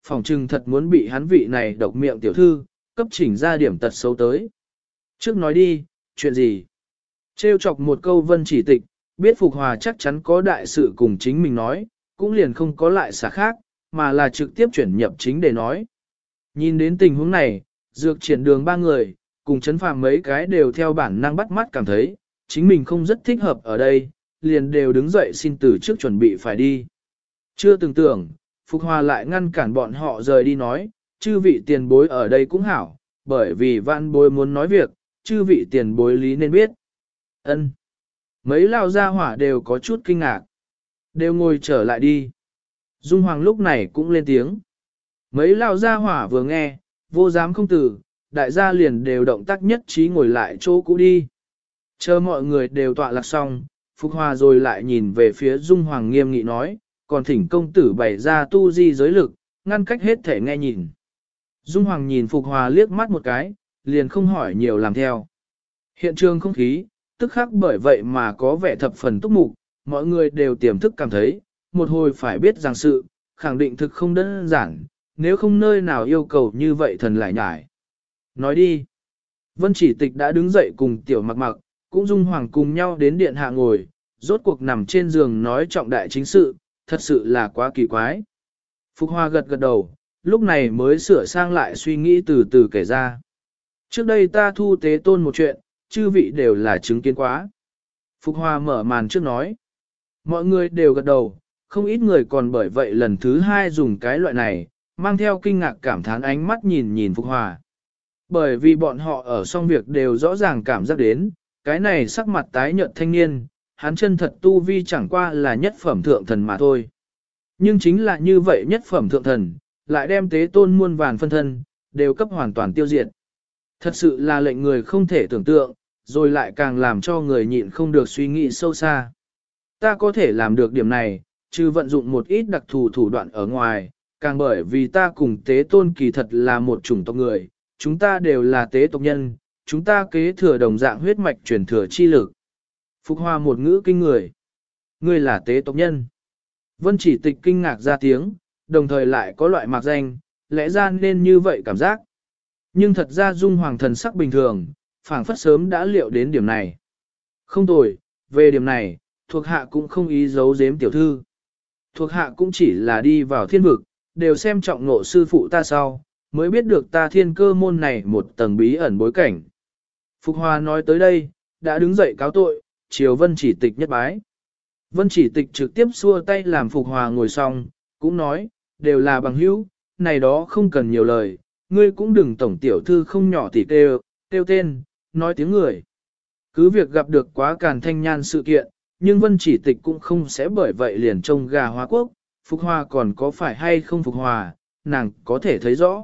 phỏng chừng thật muốn bị hắn vị này độc miệng tiểu thư, cấp chỉnh ra điểm tật xấu tới. Trước nói đi, chuyện gì? Trêu chọc một câu Vân Chỉ Tịch, biết Phục Hòa chắc chắn có đại sự cùng chính mình nói, cũng liền không có lại xả khác, mà là trực tiếp chuyển nhập chính để nói. Nhìn đến tình huống này, dược triển đường ba người, cùng chấn phàm mấy cái đều theo bản năng bắt mắt cảm thấy, chính mình không rất thích hợp ở đây, liền đều đứng dậy xin từ trước chuẩn bị phải đi. Chưa từng tưởng, Phục Hòa lại ngăn cản bọn họ rời đi nói, chư vị tiền bối ở đây cũng hảo, bởi vì vạn bối muốn nói việc, chư vị tiền bối lý nên biết. Ân. Mấy lao gia hỏa đều có chút kinh ngạc. Đều ngồi trở lại đi. Dung Hoàng lúc này cũng lên tiếng. Mấy lao gia hỏa vừa nghe, vô dám không từ, đại gia liền đều động tác nhất trí ngồi lại chỗ cũ đi. Chờ mọi người đều tọa lạc xong, Phục Hòa rồi lại nhìn về phía Dung Hoàng nghiêm nghị nói, còn thỉnh công tử bày ra tu di giới lực, ngăn cách hết thể nghe nhìn. Dung Hoàng nhìn Phục Hòa liếc mắt một cái, liền không hỏi nhiều làm theo. Hiện trường không khí, tức khắc bởi vậy mà có vẻ thập phần túc mục, mọi người đều tiềm thức cảm thấy, một hồi phải biết rằng sự, khẳng định thực không đơn giản, nếu không nơi nào yêu cầu như vậy thần lại nhải. Nói đi. Vân Chỉ Tịch đã đứng dậy cùng Tiểu Mặc Mặc, cũng Dung Hoàng cùng nhau đến điện hạ ngồi, rốt cuộc nằm trên giường nói trọng đại chính sự, thật sự là quá kỳ quái. Phục Hoa gật gật đầu, lúc này mới sửa sang lại suy nghĩ từ từ kể ra. Trước đây ta thu tế tôn một chuyện, chư vị đều là chứng kiến quá. Phục Hoa mở màn trước nói. Mọi người đều gật đầu, không ít người còn bởi vậy lần thứ hai dùng cái loại này, mang theo kinh ngạc cảm thán ánh mắt nhìn Phục Hoa. Bởi vì bọn họ ở xong việc đều rõ ràng cảm giác đến, cái này sắc mặt tái nhợt thanh niên, hắn chân thật tu vi chẳng qua là nhất phẩm thượng thần mà thôi. Nhưng chính là như vậy nhất phẩm thượng thần, lại đem tế tôn muôn vàn phân thân, đều cấp hoàn toàn tiêu diệt. Thật sự là lệnh người không thể tưởng tượng, rồi lại càng làm cho người nhịn không được suy nghĩ sâu xa. Ta có thể làm được điểm này, trừ vận dụng một ít đặc thù thủ đoạn ở ngoài, càng bởi vì ta cùng tế tôn kỳ thật là một chủng tộc người, chúng ta đều là tế tộc nhân, chúng ta kế thừa đồng dạng huyết mạch truyền thừa chi lực. Phục Hoa một ngữ kinh người. Ngươi là tế tộc nhân. Vân Chỉ Tịch kinh ngạc ra tiếng, đồng thời lại có loại mạc danh, lẽ ra nên như vậy cảm giác. Nhưng thật ra Dung Hoàng thần sắc bình thường, phảng phất sớm đã liệu đến điểm này. Không tồi, về điểm này, thuộc hạ cũng không ý giấu giếm tiểu thư. Thuộc hạ cũng chỉ là đi vào thiên vực, đều xem trọng ngộ sư phụ ta sau, mới biết được ta thiên cơ môn này một tầng bí ẩn bối cảnh. Phục Hoa nói tới đây, đã đứng dậy cáo tội, chiều Vân Chỉ Tịch nhất bái. Vân Chỉ Tịch trực tiếp xua tay làm Phục Hòa ngồi xong, cũng nói, đều là bằng hữu, này đó không cần nhiều lời, ngươi cũng đừng tổng tiểu thư không nhỏ tỉ kêu tên, nói tiếng người. Cứ việc gặp được quá càn thanh nhan sự kiện, nhưng Vân Chỉ Tịch cũng không sẽ bởi vậy liền trông gà hóa quốc, Phục Hòa còn có phải hay không Phục Hòa, nàng có thể thấy rõ.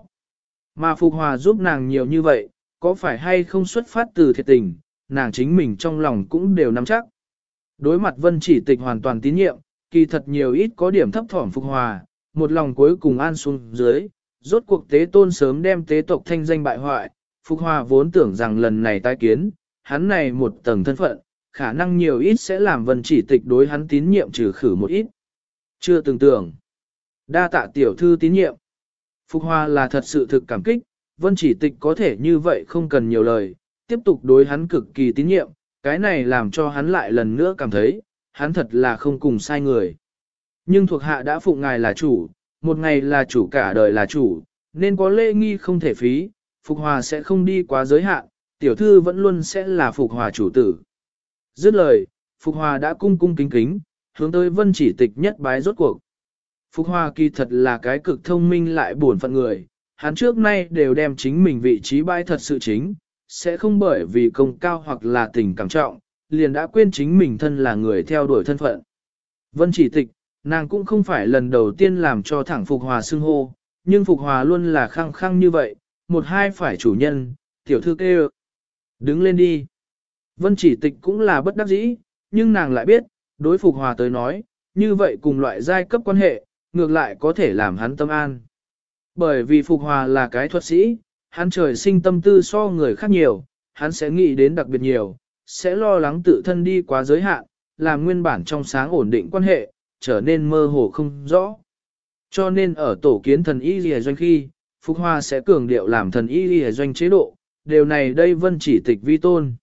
Mà Phục Hòa giúp nàng nhiều như vậy, có phải hay không xuất phát từ thiệt tình, nàng chính mình trong lòng cũng đều nắm chắc. Đối mặt Vân Chỉ Tịch hoàn toàn tín nhiệm, kỳ thật nhiều ít có điểm thấp thỏm Phục Hòa, một lòng cuối cùng an xuống dưới, rốt cuộc tế tôn sớm đem tế tộc thanh danh bại hoại, Phục Hòa vốn tưởng rằng lần này tái kiến, hắn này một tầng thân phận, khả năng nhiều ít sẽ làm Vân Chỉ Tịch đối hắn tín nhiệm trừ khử một ít. Chưa từng tưởng. Đa tạ tiểu thư tín nhiệm. Phục Hòa là thật sự thực cảm kích, Vân Chỉ Tịch có thể như vậy không cần nhiều lời, tiếp tục đối hắn cực kỳ tín nhiệm, cái này làm cho hắn lại lần nữa cảm thấy, hắn thật là không cùng sai người. Nhưng thuộc hạ đã phụng ngài là chủ, một ngày là chủ cả đời là chủ, nên có lễ nghi không thể phí, Phục Hòa sẽ không đi quá giới hạn, tiểu thư vẫn luôn sẽ là Phục Hòa chủ tử. Dứt lời, Phục Hòa đã cung cung kính kính, hướng tới Vân Chỉ Tịch nhất bái rốt cuộc. Phục Hòa kỳ thật là cái cực thông minh lại buồn phận người, hắn trước nay đều đem chính mình vị trí bái thật sự chính, sẽ không bởi vì công cao hoặc là tình cảm trọng, liền đã quên chính mình thân là người theo đuổi thân phận. Vân Chỉ Tịch, nàng cũng không phải lần đầu tiên làm cho thẳng Phục Hòa xưng hô, nhưng Phục Hòa luôn là khăng khăng như vậy, một hai phải chủ nhân, tiểu thư kêu. Đứng lên đi. Vân Chỉ Tịch cũng là bất đắc dĩ, nhưng nàng lại biết, đối Phục Hòa tới nói, như vậy cùng loại giai cấp quan hệ, ngược lại có thể làm hắn tâm an. Bởi vì Phục Hòa là cái thuật sĩ, hắn trời sinh tâm tư so người khác nhiều, hắn sẽ nghĩ đến đặc biệt nhiều, sẽ lo lắng tự thân đi quá giới hạn, làm nguyên bản trong sáng ổn định quan hệ, trở nên mơ hồ không rõ. Cho nên ở tổ kiến thần y lìa doanh khi, Phục Hòa sẽ cường điệu làm thần y lìa doanh chế độ, điều này đây Vân Chỉ Tịch vi tôn.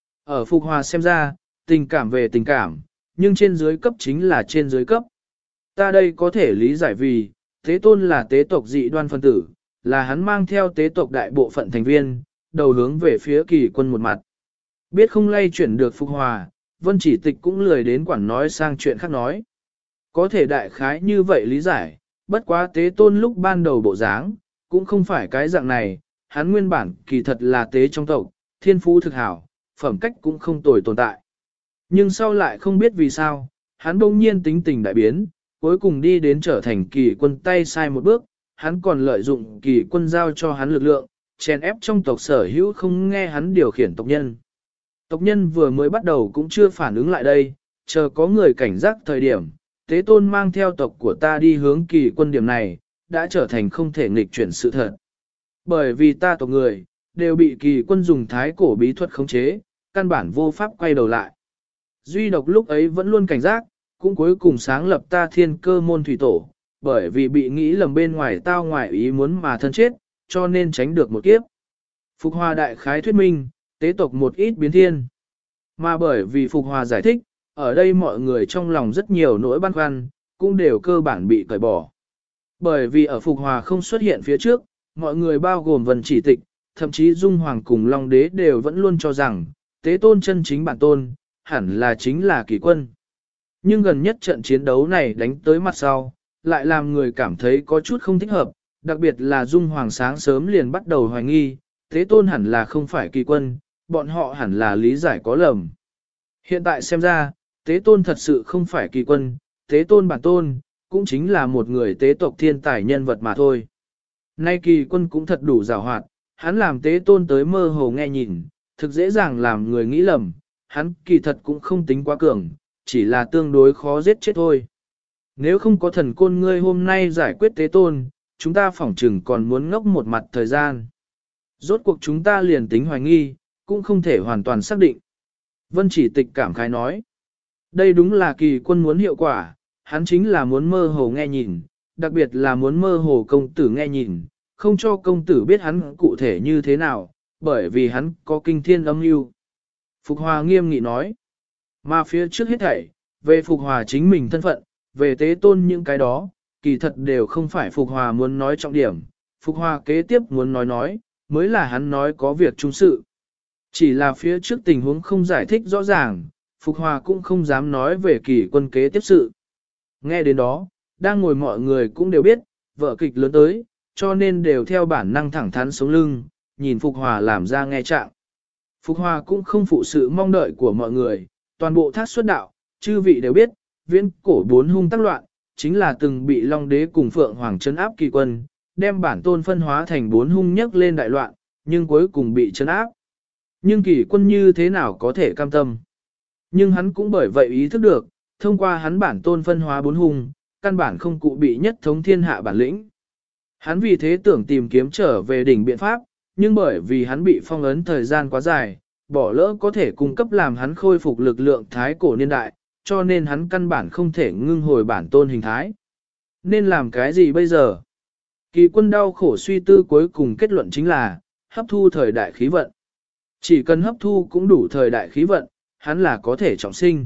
Ở Phục Hòa xem ra, tình cảm về tình cảm, nhưng trên dưới cấp chính là trên dưới cấp. Ta đây có thể lý giải vì, Tế Tôn là tế tộc dị đoan phân tử, là hắn mang theo tế tộc đại bộ phận thành viên, đầu hướng về phía Kỳ Quân một mặt. Biết không lay chuyển được Phục Hòa, Vân Chỉ Tịch cũng lười đến quản nói sang chuyện khác nói. Có thể đại khái như vậy lý giải, bất quá Tế Tôn lúc ban đầu bộ dáng, cũng không phải cái dạng này, hắn nguyên bản kỳ thật là tế trong tộc, thiên phú thực hảo, phẩm cách cũng không tồi tồn tại. Nhưng sau lại không biết vì sao, hắn bỗng nhiên tính tình đại biến, cuối cùng đi đến trở thành Kỳ Quân tay sai một bước, hắn còn lợi dụng Kỳ Quân giao cho hắn lực lượng, chèn ép trong tộc sở hữu không nghe hắn điều khiển tộc nhân. Tộc nhân vừa mới bắt đầu cũng chưa phản ứng lại đây, chờ có người cảnh giác thời điểm, Tế Tôn mang theo tộc của ta đi hướng Kỳ Quân điểm này, đã trở thành không thể nghịch chuyển sự thật. Bởi vì ta tộc người, đều bị Kỳ Quân dùng thái cổ bí thuật khống chế, căn bản vô pháp quay đầu lại. Duy độc lúc ấy vẫn luôn cảnh giác, cũng cuối cùng sáng lập ta Thiên Cơ môn thủy tổ, bởi vì bị nghĩ lầm bên ngoài tao ngoại ý muốn mà thân chết, cho nên tránh được một kiếp. Phục Hòa đại khái thuyết minh, tế tộc một ít biến thiên. Mà bởi vì Phục Hòa giải thích, ở đây mọi người trong lòng rất nhiều nỗi băn khoăn, cũng đều cơ bản bị cởi bỏ. Bởi vì ở Phục Hòa không xuất hiện phía trước, mọi người bao gồm Vân Chỉ Tịch, thậm chí Dung Hoàng cùng Long Đế đều vẫn luôn cho rằng, Tế Tôn chân chính bản tôn, hẳn là chính là Kỳ Quân. Nhưng gần nhất trận chiến đấu này đánh tới mặt sau, lại làm người cảm thấy có chút không thích hợp, đặc biệt là Dung Hoàng sáng sớm liền bắt đầu hoài nghi, Tế Tôn hẳn là không phải Kỳ Quân, bọn họ hẳn là lý giải có lầm. Hiện tại xem ra, Tế Tôn thật sự không phải Kỳ Quân, Tế Tôn bản tôn, cũng chính là một người tế tộc thiên tài nhân vật mà thôi. Nay Kỳ Quân cũng thật đủ giàu hoạt, hắn làm Tế Tôn tới mơ hồ nghe nhìn, thực dễ dàng làm người nghĩ lầm, hắn kỳ thật cũng không tính quá cường, chỉ là tương đối khó giết chết thôi. Nếu không có thần côn ngươi hôm nay giải quyết Tế Tôn, chúng ta phỏng chừng còn muốn ngốc một mặt thời gian. Rốt cuộc chúng ta liền tính hoài nghi, cũng không thể hoàn toàn xác định. Vân Chỉ Tịch cảm khái nói, đây đúng là Kỳ Quân muốn hiệu quả, hắn chính là muốn mơ hồ nghe nhìn, đặc biệt là muốn mơ hồ công tử nghe nhìn, không cho công tử biết hắn cụ thể như thế nào, bởi vì hắn có kinh thiên âm mưu. Phục Hòa nghiêm nghị nói, mà phía trước hết thảy, về Phục Hòa chính mình thân phận, về Tế Tôn những cái đó, kỳ thật đều không phải Phục Hòa muốn nói trọng điểm, Phục Hòa kế tiếp muốn nói, mới là hắn nói có việc trung sự. Chỉ là phía trước tình huống không giải thích rõ ràng, Phục Hòa cũng không dám nói về Kỳ Quân kế tiếp sự. Nghe đến đó, đang ngồi mọi người cũng đều biết, vở kịch lớn tới, cho nên đều theo bản năng thẳng thắn sống lưng, nhìn Phục Hòa làm ra nghe trạng. Phục Hòa cũng không phụ sự mong đợi của mọi người, toàn bộ thác xuất đạo, chư vị đều biết, viễn cổ bốn hung tác loạn, chính là từng bị Long Đế cùng Phượng Hoàng trấn áp Kỳ Quân, đem bản tôn phân hóa thành bốn hung nhất lên đại loạn, nhưng cuối cùng bị trấn áp. Nhưng Kỳ Quân như thế nào có thể cam tâm? Nhưng hắn cũng bởi vậy ý thức được, thông qua hắn bản tôn phân hóa bốn hung, căn bản không cụ bị nhất thống thiên hạ bản lĩnh. Hắn vì thế tưởng tìm kiếm trở về đỉnh biện pháp, nhưng bởi vì hắn bị phong ấn thời gian quá dài, bỏ lỡ có thể cung cấp làm hắn khôi phục lực lượng thái cổ niên đại, cho nên hắn căn bản không thể ngưng hồi bản tôn hình thái. Nên làm cái gì bây giờ? Kỳ Quân đau khổ suy tư cuối cùng kết luận chính là, hấp thu thời đại khí vận. Chỉ cần hấp thu cũng đủ thời đại khí vận, hắn là có thể trọng sinh.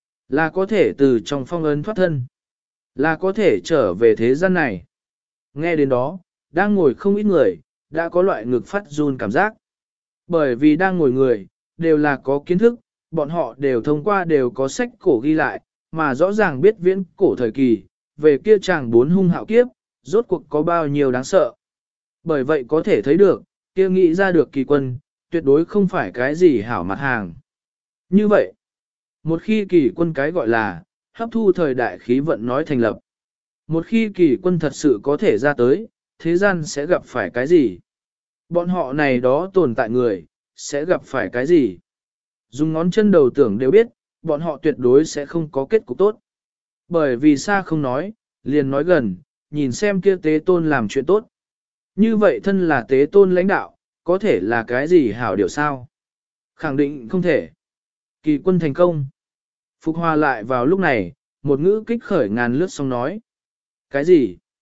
Là có thể từ trong phong ấn thoát thân. Là có thể trở về thế gian này. Nghe đến đó, đang ngồi không ít người, đã có loại ngực phát run cảm giác. Bởi vì đang ngồi người, đều là có kiến thức, bọn họ đều thông qua đều có sách cổ ghi lại, mà rõ ràng biết viễn cổ thời kỳ, về kia chàng bốn hung hạo kiếp, rốt cuộc có bao nhiêu đáng sợ. Bởi vậy có thể thấy được, kia nghĩ ra được Kỳ Quân, tuyệt đối không phải cái gì hảo mặt hàng. Như vậy, một khi Kỳ Quân cái gọi là, hấp thu thời đại khí vận nói thành lập. Một khi Kỳ Quân thật sự có thể ra tới, thế gian sẽ gặp phải cái gì? Bọn họ này đó tồn tại người, sẽ gặp phải cái gì? Dùng ngón chân đầu tưởng đều biết, bọn họ tuyệt đối sẽ không có kết cục tốt. Bởi vì xa không nói, liền nói gần, nhìn xem kia Tế Tôn làm chuyện tốt. Như vậy thân là Tế Tôn lãnh đạo, có thể là cái gì hảo điều sao? Khẳng định không thể. Kỳ Quân thành công. Phục Hòa lại vào lúc này, một ngữ kích khởi ngàn lướt sóng nói. Cái gì?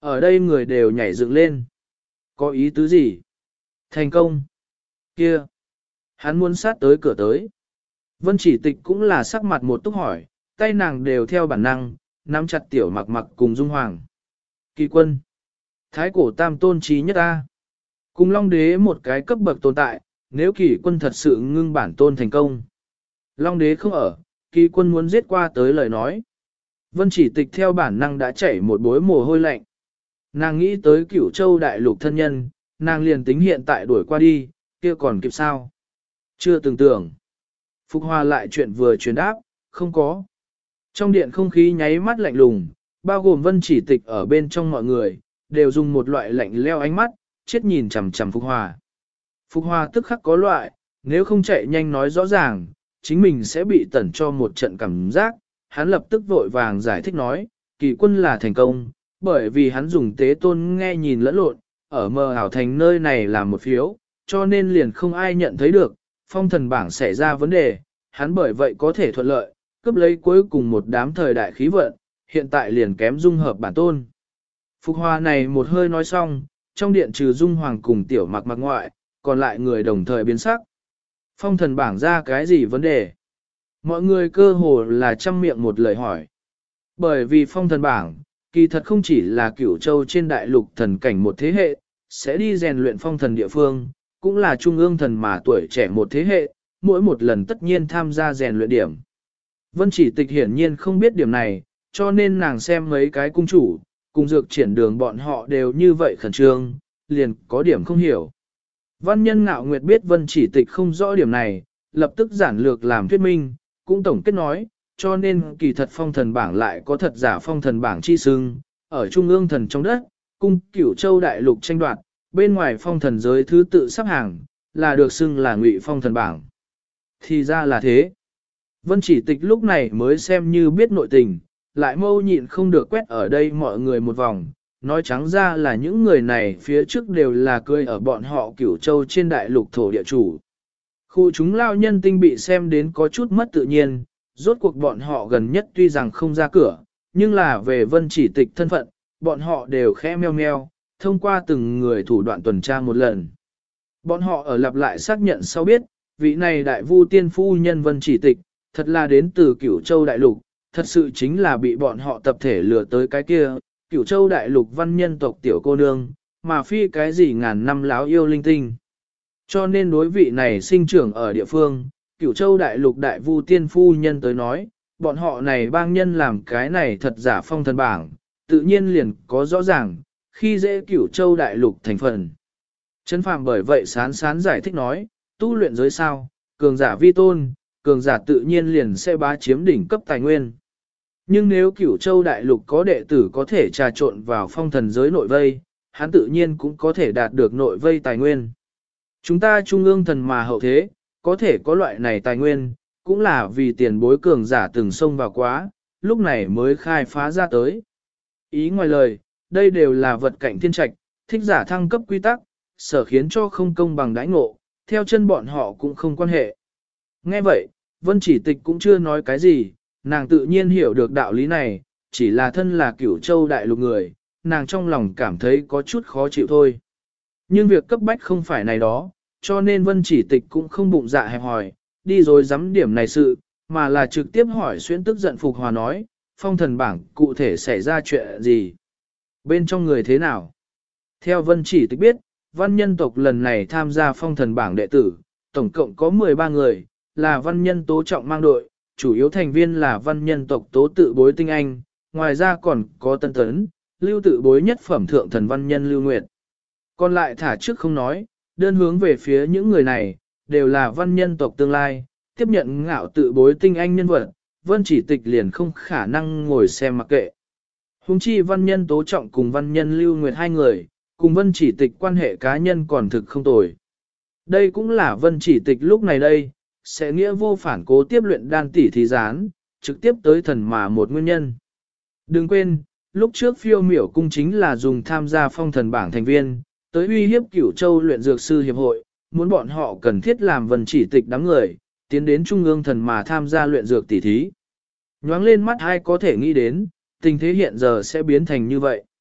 Ở đây người đều nhảy dựng lên. Có ý tứ gì? Thành công. Kia. Hắn muốn sát tới cửa tới. Vân Chỉ Tịch cũng là sắc mặt một túc hỏi, tay nàng đều theo bản năng, nắm chặt tiểu mặc mặc cùng Dung Hoàng. Kỳ quân. Thái cổ tam tôn trí nhất ta. Cùng Long Đế một cái cấp bậc tồn tại, nếu kỳ quân thật sự ngưng bản tôn thành công. Long Đế không ở, kỳ quân muốn giết qua tới lời nói. Vân Chỉ Tịch theo bản năng đã chảy một bối mồ hôi lạnh. Nàng nghĩ tới Cửu Châu đại lục thân nhân, nàng liền tính hiện tại đuổi qua đi, kia còn kịp sao? Chưa từng tưởng. Phục Hòa lại chuyện vừa truyền đáp, không có. Trong điện không khí nháy mắt lạnh lùng, bao gồm Vân Chỉ Tịch ở bên trong mọi người, đều dùng một loại lạnh leo ánh mắt, chết nhìn chằm chằm Phục Hòa. Phục Hòa tức khắc có loại, nếu không chạy nhanh nói rõ ràng, chính mình sẽ bị tẩn cho một trận cảm giác. Hắn lập tức vội vàng giải thích nói, kỳ quân là thành công, bởi vì hắn dùng tế tôn nghe nhìn lẫn lộn, ở mờ ảo thành nơi này là một phiếu, cho nên liền không ai nhận thấy được, phong thần bảng xảy ra vấn đề, hắn bởi vậy có thể thuận lợi, cướp lấy cuối cùng một đám thời đại khí vận, hiện tại liền kém dung hợp bản tôn. Phục Hòa này một hơi nói xong, trong điện trừ Dung Hoàng cùng tiểu mặc mặc ngoại, còn lại người đồng thời biến sắc. Phong thần bảng ra cái gì vấn đề? Mọi người cơ hồ là trăm miệng một lời hỏi. Bởi vì phong thần bảng, kỳ thật không chỉ là Cửu Châu trên đại lục thần cảnh một thế hệ, sẽ đi rèn luyện phong thần địa phương, cũng là trung ương thần mà tuổi trẻ một thế hệ, mỗi một lần tất nhiên tham gia rèn luyện điểm. Vân Chỉ Tịch hiển nhiên không biết điểm này, cho nên nàng xem mấy cái cung chủ, cùng dược triển đường bọn họ đều như vậy khẩn trương, liền có điểm không hiểu. Văn nhân Ngạo Nguyệt biết Vân Chỉ Tịch không rõ điểm này, lập tức giản lược làm thuyết minh, cũng tổng kết nói, cho nên kỳ thật phong thần bảng lại có thật giả phong thần bảng chi xưng, ở trung ương thần trong đất, cung Cửu Châu đại lục tranh đoạt, bên ngoài phong thần giới thứ tự sắp hàng, là được xưng là Ngụy phong thần bảng. Thì ra là thế. Vân Chỉ Tịch lúc này mới xem như biết nội tình, lại mâu nhịn không được quét ở đây mọi người một vòng, nói trắng ra là những người này phía trước đều là cười ở bọn họ Cửu Châu trên đại lục thổ địa chủ. Khu chúng lao nhân tinh bị xem đến có chút mất tự nhiên, rốt cuộc bọn họ gần nhất tuy rằng không ra cửa, nhưng là về Vân Chỉ Tịch thân phận, bọn họ đều khẽ meo meo, thông qua từng người thủ đoạn tuần tra một lần. Bọn họ ở lặp lại xác nhận sau biết, vị này đại vu tiên phu nhân Vân Chỉ Tịch, thật là đến từ Cửu Châu đại lục, thật sự chính là bị bọn họ tập thể lừa tới cái kia, Cửu Châu đại lục văn nhân tộc tiểu cô nương, mà phi cái gì ngàn năm láo yêu linh tinh. Cho nên đối vị này sinh trưởng ở địa phương, Cửu Châu đại lục đại vu tiên phu nhân tới nói, bọn họ này bang nhân làm cái này thật giả phong thần bảng, tự nhiên liền có rõ ràng, khi dễ Cửu Châu đại lục thành phần. Trấn Phàm bởi vậy sán sán giải thích nói, tu luyện giới sao, cường giả vi tôn, cường giả tự nhiên liền sẽ bá chiếm đỉnh cấp tài nguyên. Nhưng nếu Cửu Châu đại lục có đệ tử có thể trà trộn vào phong thần giới nội vây, hắn tự nhiên cũng có thể đạt được nội vây tài nguyên. Chúng ta trung ương thần mà hậu thế, có thể có loại này tài nguyên, cũng là vì tiền bối cường giả từng xông vào quá, lúc này mới khai phá ra tới. Ý ngoài lời, đây đều là vật cảnh thiên trạch, thích giả thăng cấp quy tắc, sở khiến cho không công bằng đãi ngộ, theo chân bọn họ cũng không quan hệ. Nghe vậy, Vân Chỉ Tịch cũng chưa nói cái gì, nàng tự nhiên hiểu được đạo lý này, chỉ là thân là Cửu Châu đại lục người, nàng trong lòng cảm thấy có chút khó chịu thôi. Nhưng việc cấp bách không phải này đó, cho nên Vân Chỉ Tịch cũng không bụng dạ hẹp hòi, đi rồi dám điểm này sự, mà là trực tiếp hỏi xuyên tức giận Phục Hòa nói, phong thần bảng cụ thể xảy ra chuyện gì? Bên trong người thế nào? Theo Vân Chỉ Tịch biết, văn nhân tộc lần này tham gia phong thần bảng đệ tử, tổng cộng có 13 người, là văn nhân tố trọng mang đội, chủ yếu thành viên là văn nhân tộc tố tự bối tinh anh, ngoài ra còn có tân tấn, lưu tự bối nhất phẩm thượng thần văn nhân lưu nguyệt. Còn lại thả trước không nói, đơn hướng về phía những người này, đều là văn nhân tộc tương lai, tiếp nhận ngạo tự bối tinh anh nhân vật, Vân Chỉ Tịch liền không khả năng ngồi xem mặc kệ. Hùng chi văn nhân tố trọng cùng văn nhân lưu nguyệt hai người, cùng Vân Chỉ Tịch quan hệ cá nhân còn thực không tồi. Đây cũng là Vân Chỉ Tịch lúc này đây, sẽ nghĩa vô phản cố tiếp luyện đan tỷ thí gián, trực tiếp tới thần mà một nguyên nhân. Đừng quên, lúc trước phiêu miểu cung chính là dùng tham gia phong thần bảng thành viên, tới uy hiếp Cửu Châu luyện dược sư hiệp hội, muốn bọn họ cần thiết làm Vân Chỉ Tịch đám người, tiến đến trung ương thần mà tham gia luyện dược tỷ thí. Nhoáng lên mắt ai có thể nghĩ đến, tình thế hiện giờ sẽ biến thành như vậy.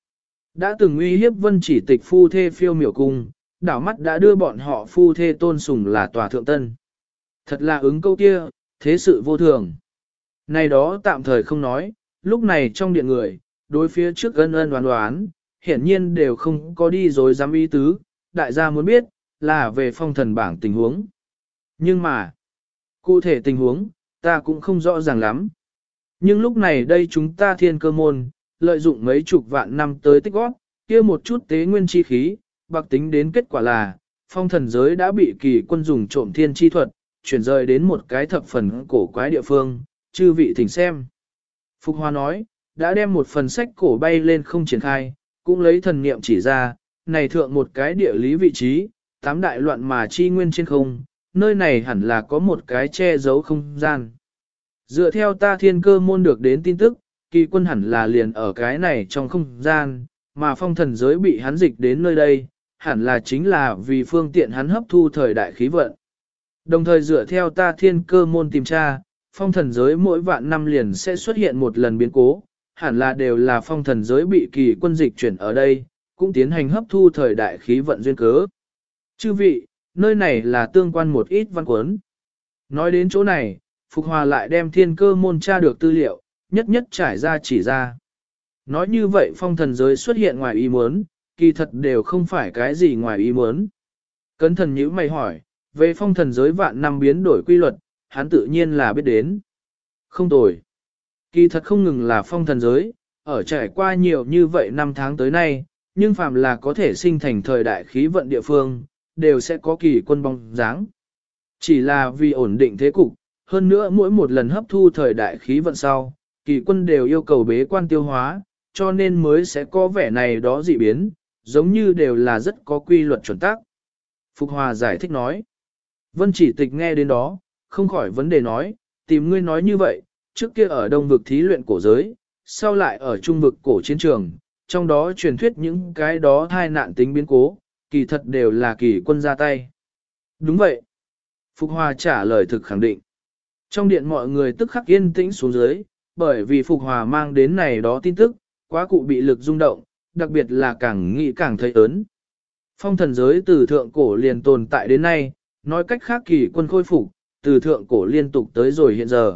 Đã từng uy hiếp Vân Chỉ Tịch phu thê phiêu miểu cung, đảo mắt đã đưa bọn họ phu thê tôn sùng là tòa thượng tân. Thật là ứng câu kia, thế sự vô thường. Này đó tạm thời không nói, lúc này trong điện người, đối phía trước ân ân đoán đoán, hiển nhiên đều không có đi rồi dám ý tứ, đại gia muốn biết, là về phong thần bảng tình huống. Nhưng mà, cụ thể tình huống, ta cũng không rõ ràng lắm. Nhưng lúc này đây chúng ta thiên cơ môn, lợi dụng mấy chục vạn năm tới tích góp, kia một chút tế nguyên chi khí, bạc tính đến kết quả là, phong thần giới đã bị kỳ quân dùng trộm thiên chi thuật, chuyển rời đến một cái thập phần cổ quái địa phương, chư vị thỉnh xem. Phục Hoa nói, đã đem một phần sách cổ bay lên không triển khai, cũng lấy thần niệm chỉ ra, này thượng một cái địa lý vị trí, tám đại loạn mà chi nguyên trên không, nơi này hẳn là có một cái che giấu không gian. Dựa theo ta thiên cơ môn được đến tin tức, kỳ quân hẳn là liền ở cái này trong không gian, mà phong thần giới bị hắn dịch đến nơi đây, hẳn là chính là vì phương tiện hắn hấp thu thời đại khí vận. Đồng thời dựa theo ta thiên cơ môn tìm tra, phong thần giới mỗi vạn năm liền sẽ xuất hiện một lần biến cố, hẳn là đều là phong thần giới bị kỳ quân dịch chuyển ở đây, cũng tiến hành hấp thu thời đại khí vận duyên cớ. Chư vị, nơi này là tương quan một ít văn cuốn. Nói đến chỗ này, Phục Hòa lại đem thiên cơ môn tra được tư liệu, nhất nhất trải ra chỉ ra. Nói như vậy phong thần giới xuất hiện ngoài ý muốn, kỳ thật đều không phải cái gì ngoài ý muốn. Cấn thần nhữ mày hỏi, về phong thần giới vạn năm biến đổi quy luật, hắn tự nhiên là biết đến. Không tồi. Kỳ thật không ngừng là phong thần giới, ở trải qua nhiều như vậy năm tháng tới nay, nhưng phàm là có thể sinh thành thời đại khí vận địa phương, đều sẽ có kỳ quân bóng dáng. Chỉ là vì ổn định thế cục, hơn nữa mỗi một lần hấp thu thời đại khí vận sau, kỳ quân đều yêu cầu bế quan tiêu hóa, cho nên mới sẽ có vẻ này đó dị biến, giống như đều là rất có quy luật chuẩn tắc. Phục Hòa giải thích nói. Vân Chỉ Tịch nghe đến đó, không khỏi vấn đề nói, tìm ngươi nói như vậy, trước kia ở đông vực thí luyện cổ giới, sau lại ở trung vực cổ chiến trường, trong đó truyền thuyết những cái đó thai nạn tính biến cố, kỳ thật đều là kỳ quân ra tay. Đúng vậy. Phục Hòa trả lời thực khẳng định. Trong điện mọi người tức khắc yên tĩnh xuống dưới, bởi vì Phục Hòa mang đến này đó tin tức, quá cụ bị lực rung động, đặc biệt là càng nghĩ càng thấy ớn. Phong thần giới từ thượng cổ liền tồn tại đến nay, nói cách khác kỳ quân khôi phục, từ thượng cổ liên tục tới rồi hiện giờ.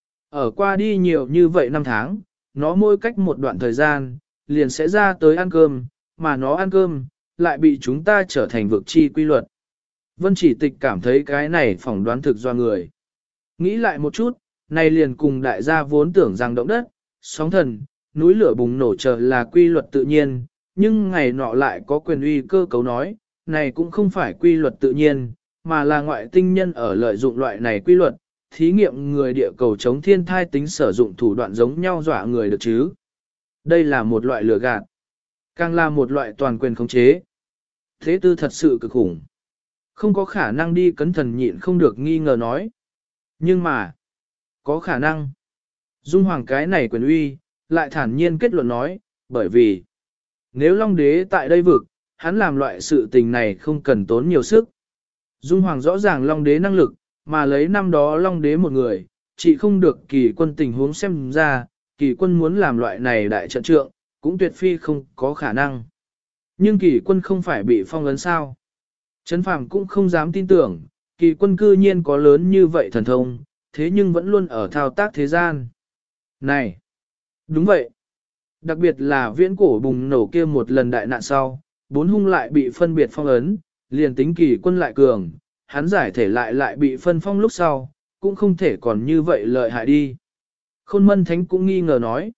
Ở qua đi nhiều như vậy năm tháng, nó mỗi cách một đoạn thời gian, liền sẽ ra tới ăn cơm, mà nó ăn cơm, lại bị chúng ta trở thành vực chi quy luật. Vân Chỉ Tịch cảm thấy cái này phỏng đoán thực do người. Nghĩ lại một chút, này liền cùng đại gia vốn tưởng rằng động đất, sóng thần, núi lửa bùng nổ chờ là quy luật tự nhiên, nhưng ngày nọ lại có quyền uy cơ cấu nói, này cũng không phải quy luật tự nhiên, mà là ngoại tinh nhân ở lợi dụng loại này quy luật, thí nghiệm người địa cầu chống thiên thai tính sử dụng thủ đoạn giống nhau dọa người được chứ. Đây là một loại lừa gạt, càng là một loại toàn quyền khống chế. Thế tư thật sự cực khủng. Không có khả năng đi cấn thần nhịn không được nghi ngờ nói. Nhưng mà, có khả năng. Dung Hoàng cái này quyền uy, lại thản nhiên kết luận nói, bởi vì, nếu Long Đế tại đây vực, hắn làm loại sự tình này không cần tốn nhiều sức. Dung Hoàng rõ ràng Long Đế năng lực, mà lấy năm đó Long Đế một người, chỉ không được kỳ quân tình huống xem ra, kỳ quân muốn làm loại này đại trận trượng, cũng tuyệt phi không có khả năng. Nhưng kỳ quân không phải bị phong ấn sao. Trấn Phàm cũng không dám tin tưởng, kỳ quân cư nhiên có lớn như vậy thần thông, thế nhưng vẫn luôn ở thao tác thế gian. Này! Đúng vậy! Đặc biệt là viễn cổ bùng nổ kia một lần đại nạn sau, bốn hung lại bị phân biệt phong ấn, liền tính kỳ quân lại cường, hắn giải thể lại bị phân phong lúc sau, cũng không thể còn như vậy lợi hại đi. Khôn Mân Thánh cũng nghi ngờ nói.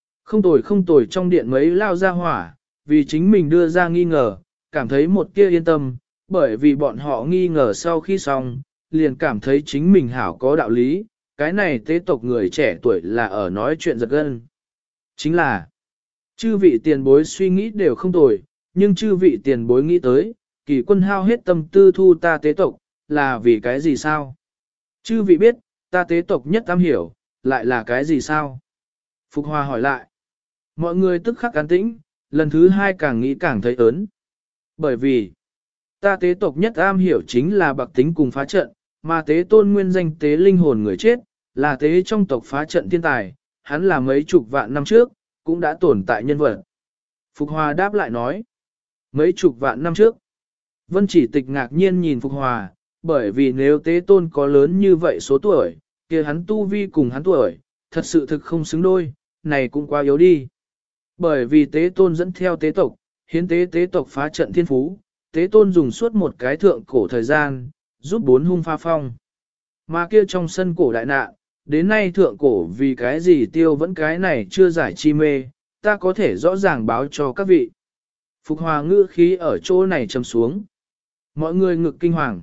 Không tồi trong điện mấy lao ra hỏa, vì chính mình đưa ra nghi ngờ, cảm thấy một kia yên tâm, bởi vì bọn họ nghi ngờ sau khi xong, liền cảm thấy chính mình hảo có đạo lý, cái này tế tộc người trẻ tuổi là ở nói chuyện giật gân. Chính là, chư vị tiền bối suy nghĩ đều không tồi, nhưng chư vị tiền bối nghĩ tới, kỳ quân hao hết tâm tư thu ta tế tộc, là vì cái gì sao? Chư vị biết, ta tế tộc nhất am hiểu, lại là cái gì sao? Phục Hòa hỏi lại. Mọi người tức khắc an tĩnh, lần thứ hai càng nghĩ càng thấy ớn. Bởi vì, ta tế tộc nhất am hiểu chính là bạc tính cùng phá trận, mà tế tôn nguyên danh tế linh hồn người chết, là tế trong tộc phá trận thiên tài, hắn là mấy chục vạn năm trước, cũng đã tồn tại nhân vật. Phục Hòa đáp lại nói. Mấy chục vạn năm trước. Vân Chỉ Tịch ngạc nhiên nhìn Phục Hòa, bởi vì nếu Tế Tôn có lớn như vậy số tuổi, kia hắn tu vi cùng hắn tuổi, thật sự thực không xứng đôi, này cũng quá yếu đi. Bởi vì Tế Tôn dẫn theo Tế tộc, hiến tế tộc phá trận thiên phú, Tế Tôn dùng suốt một cái thượng cổ thời gian, giúp 4 hung pha phong. Mà kia trong sân cổ đại nạn, đến nay thượng cổ vì cái gì tiêu vẫn cái này chưa giải chi mê, ta có thể rõ ràng báo cho các vị. Phục Hòa ngữ khí ở chỗ này trầm xuống. Mọi người ngực kinh hoàng.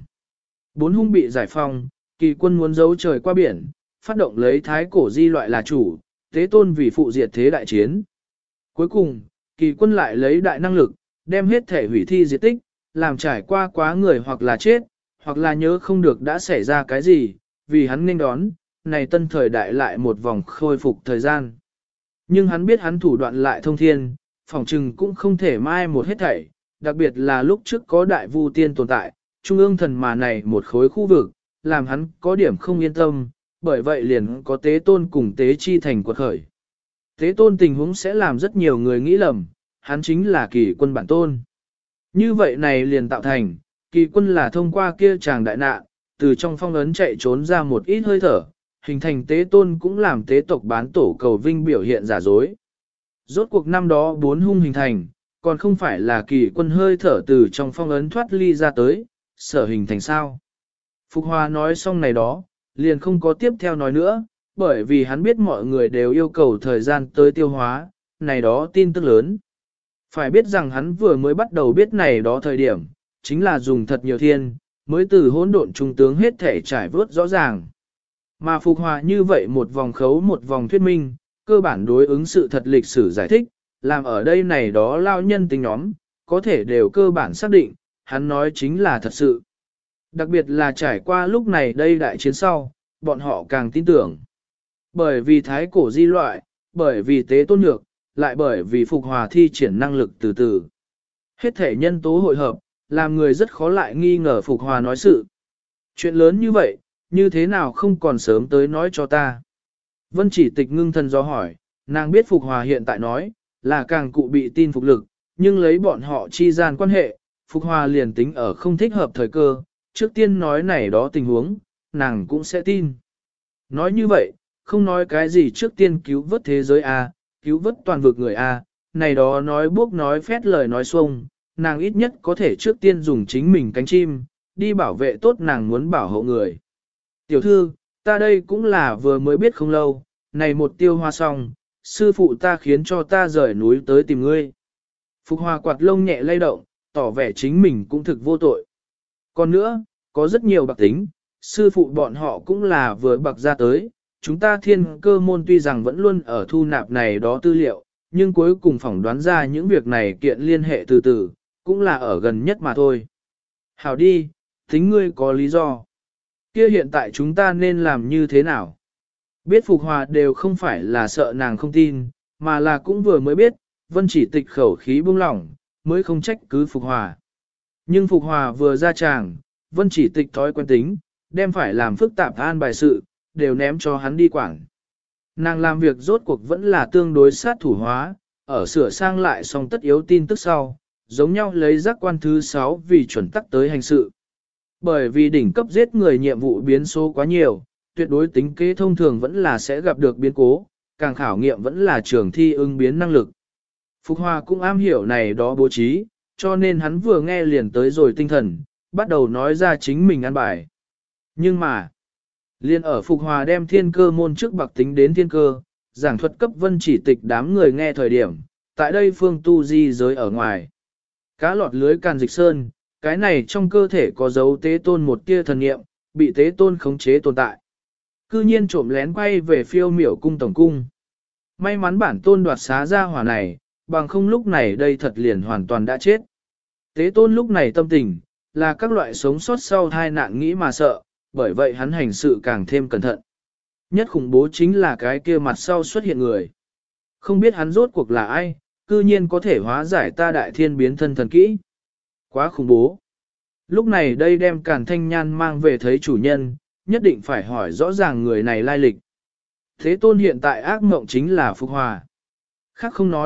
4 hung bị giải phong, Kỳ Quân muốn giấu trời qua biển, phát động lấy thái cổ di loại là chủ, Tế Tôn vì phụ diệt thế đại chiến. Cuối cùng, Kỳ Quân lại lấy đại năng lực, đem hết thể hủy thi diệt tích, làm trải qua quá người hoặc là chết, hoặc là nhớ không được đã xảy ra cái gì, vì hắn nên đón, này tân thời đại lại một vòng khôi phục thời gian. Nhưng hắn biết hắn thủ đoạn lại thông thiên, phỏng trừng cũng không thể mai một hết thảy, đặc biệt là lúc trước có đại vu tiên tồn tại, trung ương thần mà này một khối khu vực, làm hắn có điểm không yên tâm, bởi vậy liền có Tế Tôn cùng Tế Chi thành quật khởi. Tế Tôn tình huống sẽ làm rất nhiều người nghĩ lầm, hắn chính là Kỳ Quân bản tôn. Như vậy này liền tạo thành, Kỳ Quân là thông qua kia chàng đại nạn, từ trong phong ấn chạy trốn ra một ít hơi thở, hình thành Tế Tôn cũng làm tế tộc bán tổ cầu vinh biểu hiện giả dối. Rốt cuộc năm đó 4 hung hình thành, còn không phải là Kỳ Quân hơi thở từ trong phong ấn thoát ly ra tới, sở hình thành sao. Phục Hòa nói xong này đó, liền không có tiếp theo nói nữa, bởi vì hắn biết mọi người đều yêu cầu thời gian tới tiêu hóa, này đó tin tức lớn. Phải biết rằng hắn vừa mới bắt đầu biết này đó thời điểm, chính là dùng thật nhiều thiên, mới từ hỗn độn trung tướng hết thể trải vớt rõ ràng. Mà Phục Hòa như vậy một vòng khấu một vòng thuyết minh, cơ bản đối ứng sự thật lịch sử giải thích, làm ở đây này đó lao nhân tính nhóm, có thể đều cơ bản xác định, hắn nói chính là thật sự. Đặc biệt là trải qua lúc này đây đại chiến sau, bọn họ càng tin tưởng. Bởi vì thái cổ di loại, bởi vì Tế Tôn nhược, lại bởi vì Phục Hòa thi triển năng lực từ từ. Hết thể nhân tố hội hợp, làm người rất khó lại nghi ngờ Phục Hòa nói sự. Chuyện lớn như vậy, như thế nào không còn sớm tới nói cho ta. Vân Chỉ Tịch ngưng thần do hỏi, nàng biết Phục Hòa hiện tại nói, là càng cụ bị tin phục lực, nhưng lấy bọn họ chi gian quan hệ, Phục Hòa liền tính ở không thích hợp thời cơ, trước tiên nói này đó tình huống, nàng cũng sẽ tin. Nói như vậy, không nói cái gì trước tiên cứu vớt thế giới A, cứu vớt toàn vực người A, này đó nói buốc nói phét lời nói xuông, nàng ít nhất có thể trước tiên dùng chính mình cánh chim, đi bảo vệ tốt nàng muốn bảo hộ người. Tiểu thư, ta đây cũng là vừa mới biết không lâu, này một tiêu hoa xong, sư phụ ta khiến cho ta rời núi tới tìm ngươi. Phục Hòa quạt lông nhẹ lay động, tỏ vẻ chính mình cũng thực vô tội. Còn nữa, có rất nhiều bạc tính, sư phụ bọn họ cũng là vừa bạc ra tới, chúng ta thiên cơ môn tuy rằng vẫn luôn ở thu nạp này đó tư liệu, nhưng cuối cùng phỏng đoán ra những việc này kiện liên hệ từ từ, cũng là ở gần nhất mà thôi. Hảo đi, tính ngươi có lý do. Kia hiện tại chúng ta nên làm như thế nào? Biết Phục Hòa đều không phải là sợ nàng không tin, mà là cũng vừa mới biết, Vân Chỉ Tịch khẩu khí buông lỏng, mới không trách cứ Phục Hòa. Nhưng Phục Hòa vừa ra tràng, Vân Chỉ Tịch thói quen tính, đem phải làm phức tạp an bài sự, đều ném cho hắn đi quản. Nàng làm việc rốt cuộc vẫn là tương đối sát thủ hóa, ở sửa sang lại xong tất yếu tin tức sau, giống nhau lấy giác quan thứ 6 vì chuẩn tắc tới hành sự. Bởi vì đỉnh cấp giết người nhiệm vụ biến số quá nhiều, tuyệt đối tính kế thông thường vẫn là sẽ gặp được biến cố, càng khảo nghiệm vẫn là trường thi ứng biến năng lực. Phục Hòa cũng am hiểu này đó bố trí, cho nên hắn vừa nghe liền tới rồi tinh thần, bắt đầu nói ra chính mình ăn bài. Nhưng mà, liên ở Phục Hòa đem thiên cơ môn trước bạc tính đến thiên cơ, giảng thuật cấp Vân Chỉ Tịch đám người nghe thời điểm, tại đây phương tu di giới ở ngoài. Cá lọt lưới Càn Dịch Sơn, cái này trong cơ thể có dấu Tế Tôn một tia thần niệm, bị Tế Tôn khống chế tồn tại. Cư nhiên trộm lén quay về Phiêu Miểu cung tổng cung. May mắn bản tôn đoạt xá ra hỏa này, bằng không lúc này đây thật liền hoàn toàn đã chết. Tế Tôn lúc này tâm tình, là các loại sống sót sau tai nạn nghĩ mà sợ, bởi vậy hắn hành sự càng thêm cẩn thận. Nhất khủng bố chính là cái kia mặt sau xuất hiện người. Không biết hắn rốt cuộc là ai, cư nhiên có thể hóa giải ta đại thiên biến thân thần kỹ. Quá khủng bố. Lúc này đây đem Càn Thanh Nhan mang về thấy chủ nhân, nhất định phải hỏi rõ ràng người này lai lịch. Thế Tôn hiện tại ác mộng chính là Phục Hòa. Khác không nói,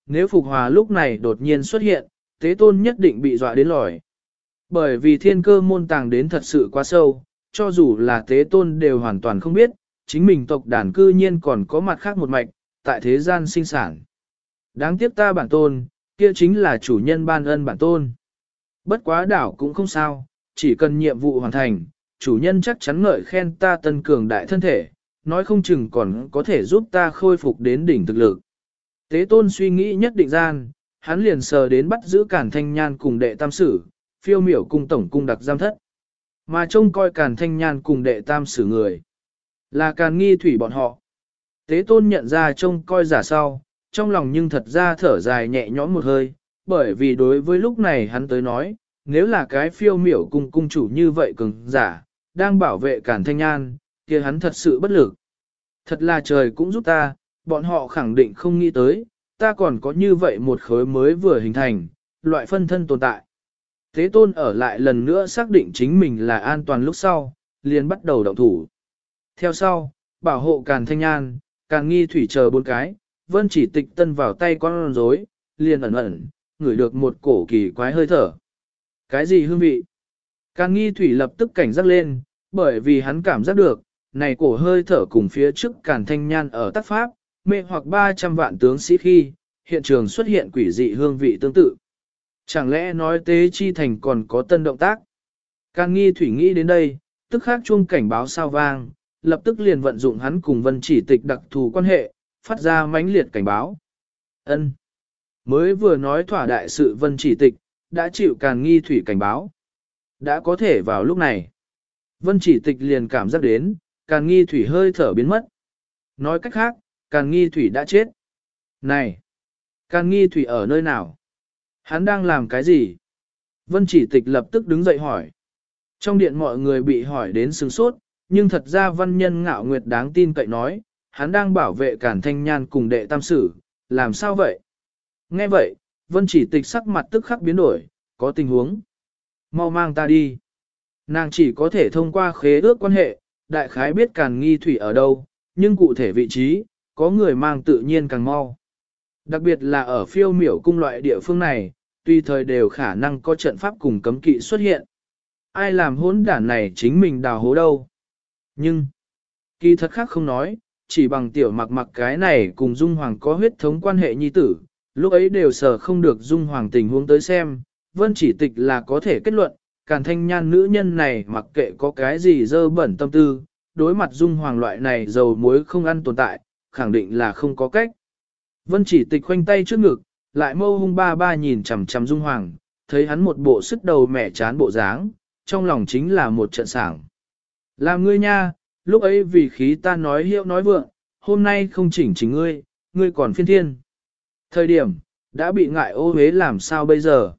nếu Phục Hòa lúc này đột nhiên xuất hiện, Tế Tôn nhất định bị dọa đến lòi. Bởi vì thiên cơ môn tàng đến thật sự quá sâu, cho dù là Tế Tôn đều hoàn toàn không biết, chính mình tộc đàn cư nhiên còn có mặt khác một mạch, tại thế gian sinh sản. Đáng tiếc ta bản tôn, kia chính là chủ nhân ban ân bản tôn. Bất quá đảo cũng không sao, chỉ cần nhiệm vụ hoàn thành, chủ nhân chắc chắn ngợi khen ta tân cường đại thân thể, nói không chừng còn có thể giúp ta khôi phục đến đỉnh thực lực. Tế Tôn suy nghĩ nhất định gian, hắn liền sờ đến bắt giữ Càn Thanh Nhan cùng đệ tam sử, phiêu miểu cung tổng cung đặc giam thất. Mà trông coi Càn Thanh Nhan cùng đệ tam sử người, là Càn Nghi Thủy bọn họ. Tế Tôn nhận ra trông coi giả sau, trong lòng nhưng thật ra thở dài nhẹ nhõm một hơi, bởi vì đối với lúc này hắn tới nói, nếu là cái phiêu miểu cung cung chủ như vậy cường giả, đang bảo vệ Càn Thanh Nhan, kia hắn thật sự bất lực. Thật là trời cũng giúp ta, bọn họ khẳng định không nghĩ tới, ta còn có như vậy một khối mới vừa hình thành, loại phân thân tồn tại. Tế Tôn ở lại lần nữa xác định chính mình là an toàn lúc sau, liền bắt đầu động thủ. Theo sau, bảo hộ Càn Thanh Nhan, Càn Nghi Thủy chờ 4 cái, Vân Chỉ Tịch tân vào tay con rối, liền ẩn ẩn, ngửi được một cổ kỳ quái hơi thở. Cái gì hương vị? Càn Nghi Thủy lập tức cảnh giác lên, bởi vì hắn cảm giác được, này cổ hơi thở cùng phía trước Càn Thanh Nhan ở tác pháp, mê hoặc 300 vạn tướng sĩ khi, hiện trường xuất hiện quỷ dị hương vị tương tự. Chẳng lẽ nói Tế Chi Thành còn có tân động tác? Càn Nghi Thủy nghĩ đến đây, tức khắc chuông cảnh báo sao vang, lập tức liền vận dụng hắn cùng Vân Chỉ Tịch đặc thù quan hệ, phát ra mãnh liệt cảnh báo. Ân, mới vừa nói thỏa đại sự Vân Chỉ Tịch, đã chịu Càn Nghi Thủy cảnh báo. Đã có thể vào lúc này. Vân Chỉ Tịch liền cảm giác đến, Càn Nghi Thủy hơi thở biến mất. Nói cách khác, Càn Nghi Thủy đã chết. Này, Càn Nghi Thủy ở nơi nào? Hắn đang làm cái gì? Vân Chỉ Tịch lập tức đứng dậy hỏi. Trong điện mọi người bị hỏi đến sửng sốt, nhưng thật ra văn nhân Ngạo Nguyệt đáng tin cậy nói, hắn đang bảo vệ Càn Thanh Nhan cùng đệ tam sử, làm sao vậy? Nghe vậy, Vân Chỉ Tịch sắc mặt tức khắc biến đổi, có tình huống. Mau mang ta đi. Nàng chỉ có thể thông qua khế ước quan hệ, đại khái biết Càn Nghi Thủy ở đâu, nhưng cụ thể vị trí, có người mang tự nhiên càng mau. Đặc biệt là ở phiêu miểu cung loại địa phương này, tùy thời đều khả năng có trận pháp cùng cấm kỵ xuất hiện. Ai làm hỗn đản này chính mình đào hố đâu. Nhưng, kỳ thật khác không nói, chỉ bằng tiểu mặc mặc cái này cùng Dung Hoàng có huyết thống quan hệ nhi tử, lúc ấy đều sợ không được Dung Hoàng tình huống tới xem, Vân Chỉ Tịch là có thể kết luận, Càn Thanh Nhan nữ nhân này mặc kệ có cái gì dơ bẩn tâm tư, đối mặt Dung Hoàng loại này dầu muối không ăn tồn tại, khẳng định là không có cách. Vân Chỉ Tịch khoanh tay trước ngực, lại mâu hung ba ba nhìn chằm chằm Dung Hoàng, thấy hắn một bộ sức đầu mẻ chán bộ dáng, trong lòng chính là một trận sảng. Làm ngươi nha, lúc ấy vì khí ta nói hiệu nói vượng, hôm nay không chỉnh chính ngươi, ngươi còn phiên thiên. Thời điểm, đã bị ngại ô hế làm sao bây giờ?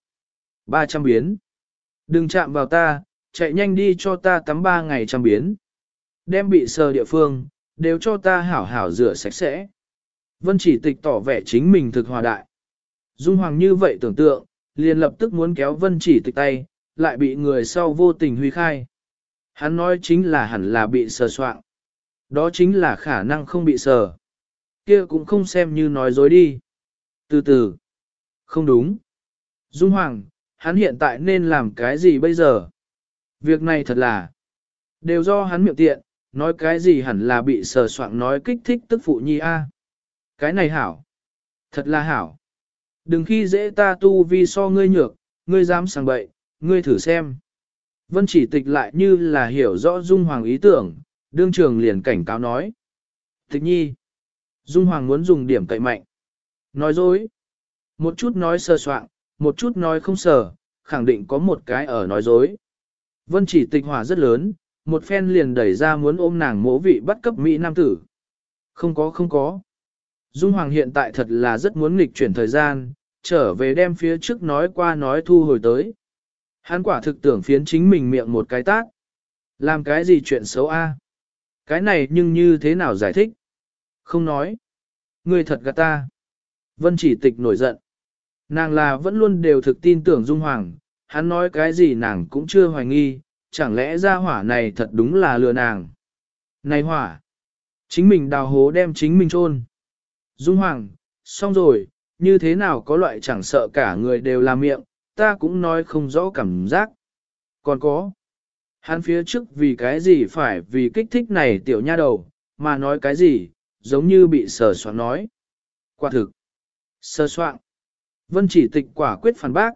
300 biến. Đừng chạm vào ta, chạy nhanh đi cho ta tắm 3 ngày trăm biến. Đem bị sờ địa phương, đều cho ta hảo hảo rửa sạch sẽ. Vân Chỉ Tịch tỏ vẻ chính mình thực hòa đại. Dung Hoàng như vậy tưởng tượng, liền lập tức muốn kéo Vân Chỉ Tịch tay, lại bị người sau vô tình huy khai. Hắn nói chính là hẳn là bị sờ soạng. Đó chính là khả năng không bị sờ. Kia cũng không xem như nói dối đi. Từ từ. Không đúng. Dung Hoàng, hắn hiện tại nên làm cái gì bây giờ? Việc này thật là đều do hắn miệng tiện, nói cái gì hẳn là bị sờ soạng nói kích thích tức phụ nhi a. Cái này hảo. Thật là hảo. Đừng khi dễ ta tu vi so ngươi nhược, ngươi dám sang bậy, ngươi thử xem. Vân Chỉ Tịch lại như là hiểu rõ Dung Hoàng ý tưởng, đương trường liền cảnh cáo nói. Tịch nhi. Dung Hoàng muốn dùng điểm cậy mạnh. Nói dối. Một chút nói sơ soạn, một chút nói không sờ, khẳng định có một cái ở nói dối. Vân Chỉ Tịch hỏa rất lớn, một phen liền đẩy ra muốn ôm nàng mỗ vị bắt cấp Mỹ nam tử. Không có. Dung Hoàng hiện tại thật là rất muốn nghịch chuyển thời gian, trở về đem phía trước nói qua nói thu hồi tới. Hắn quả thực tưởng phiến chính mình miệng một cái tát. Làm cái gì chuyện xấu a? Cái này nhưng như thế nào giải thích? Không nói. Ngươi thật gạt ta. Vân Chỉ Tịch nổi giận. Nàng là vẫn luôn đều thực tin tưởng Dung Hoàng, hắn nói cái gì nàng cũng chưa hoài nghi, chẳng lẽ ra hỏa này thật đúng là lừa nàng. Này hỏa! Chính mình đào hố đem chính mình chôn. Dung Hoàng, xong rồi, như thế nào có loại chẳng sợ cả người đều là miệng, ta cũng nói không rõ cảm giác. Còn có, hắn phía trước vì cái gì phải vì kích thích này tiểu nha đầu, mà nói cái gì, giống như bị sờ soạn nói. Quả thực, sờ soạn. Vân Chỉ Tịch quả quyết phản bác,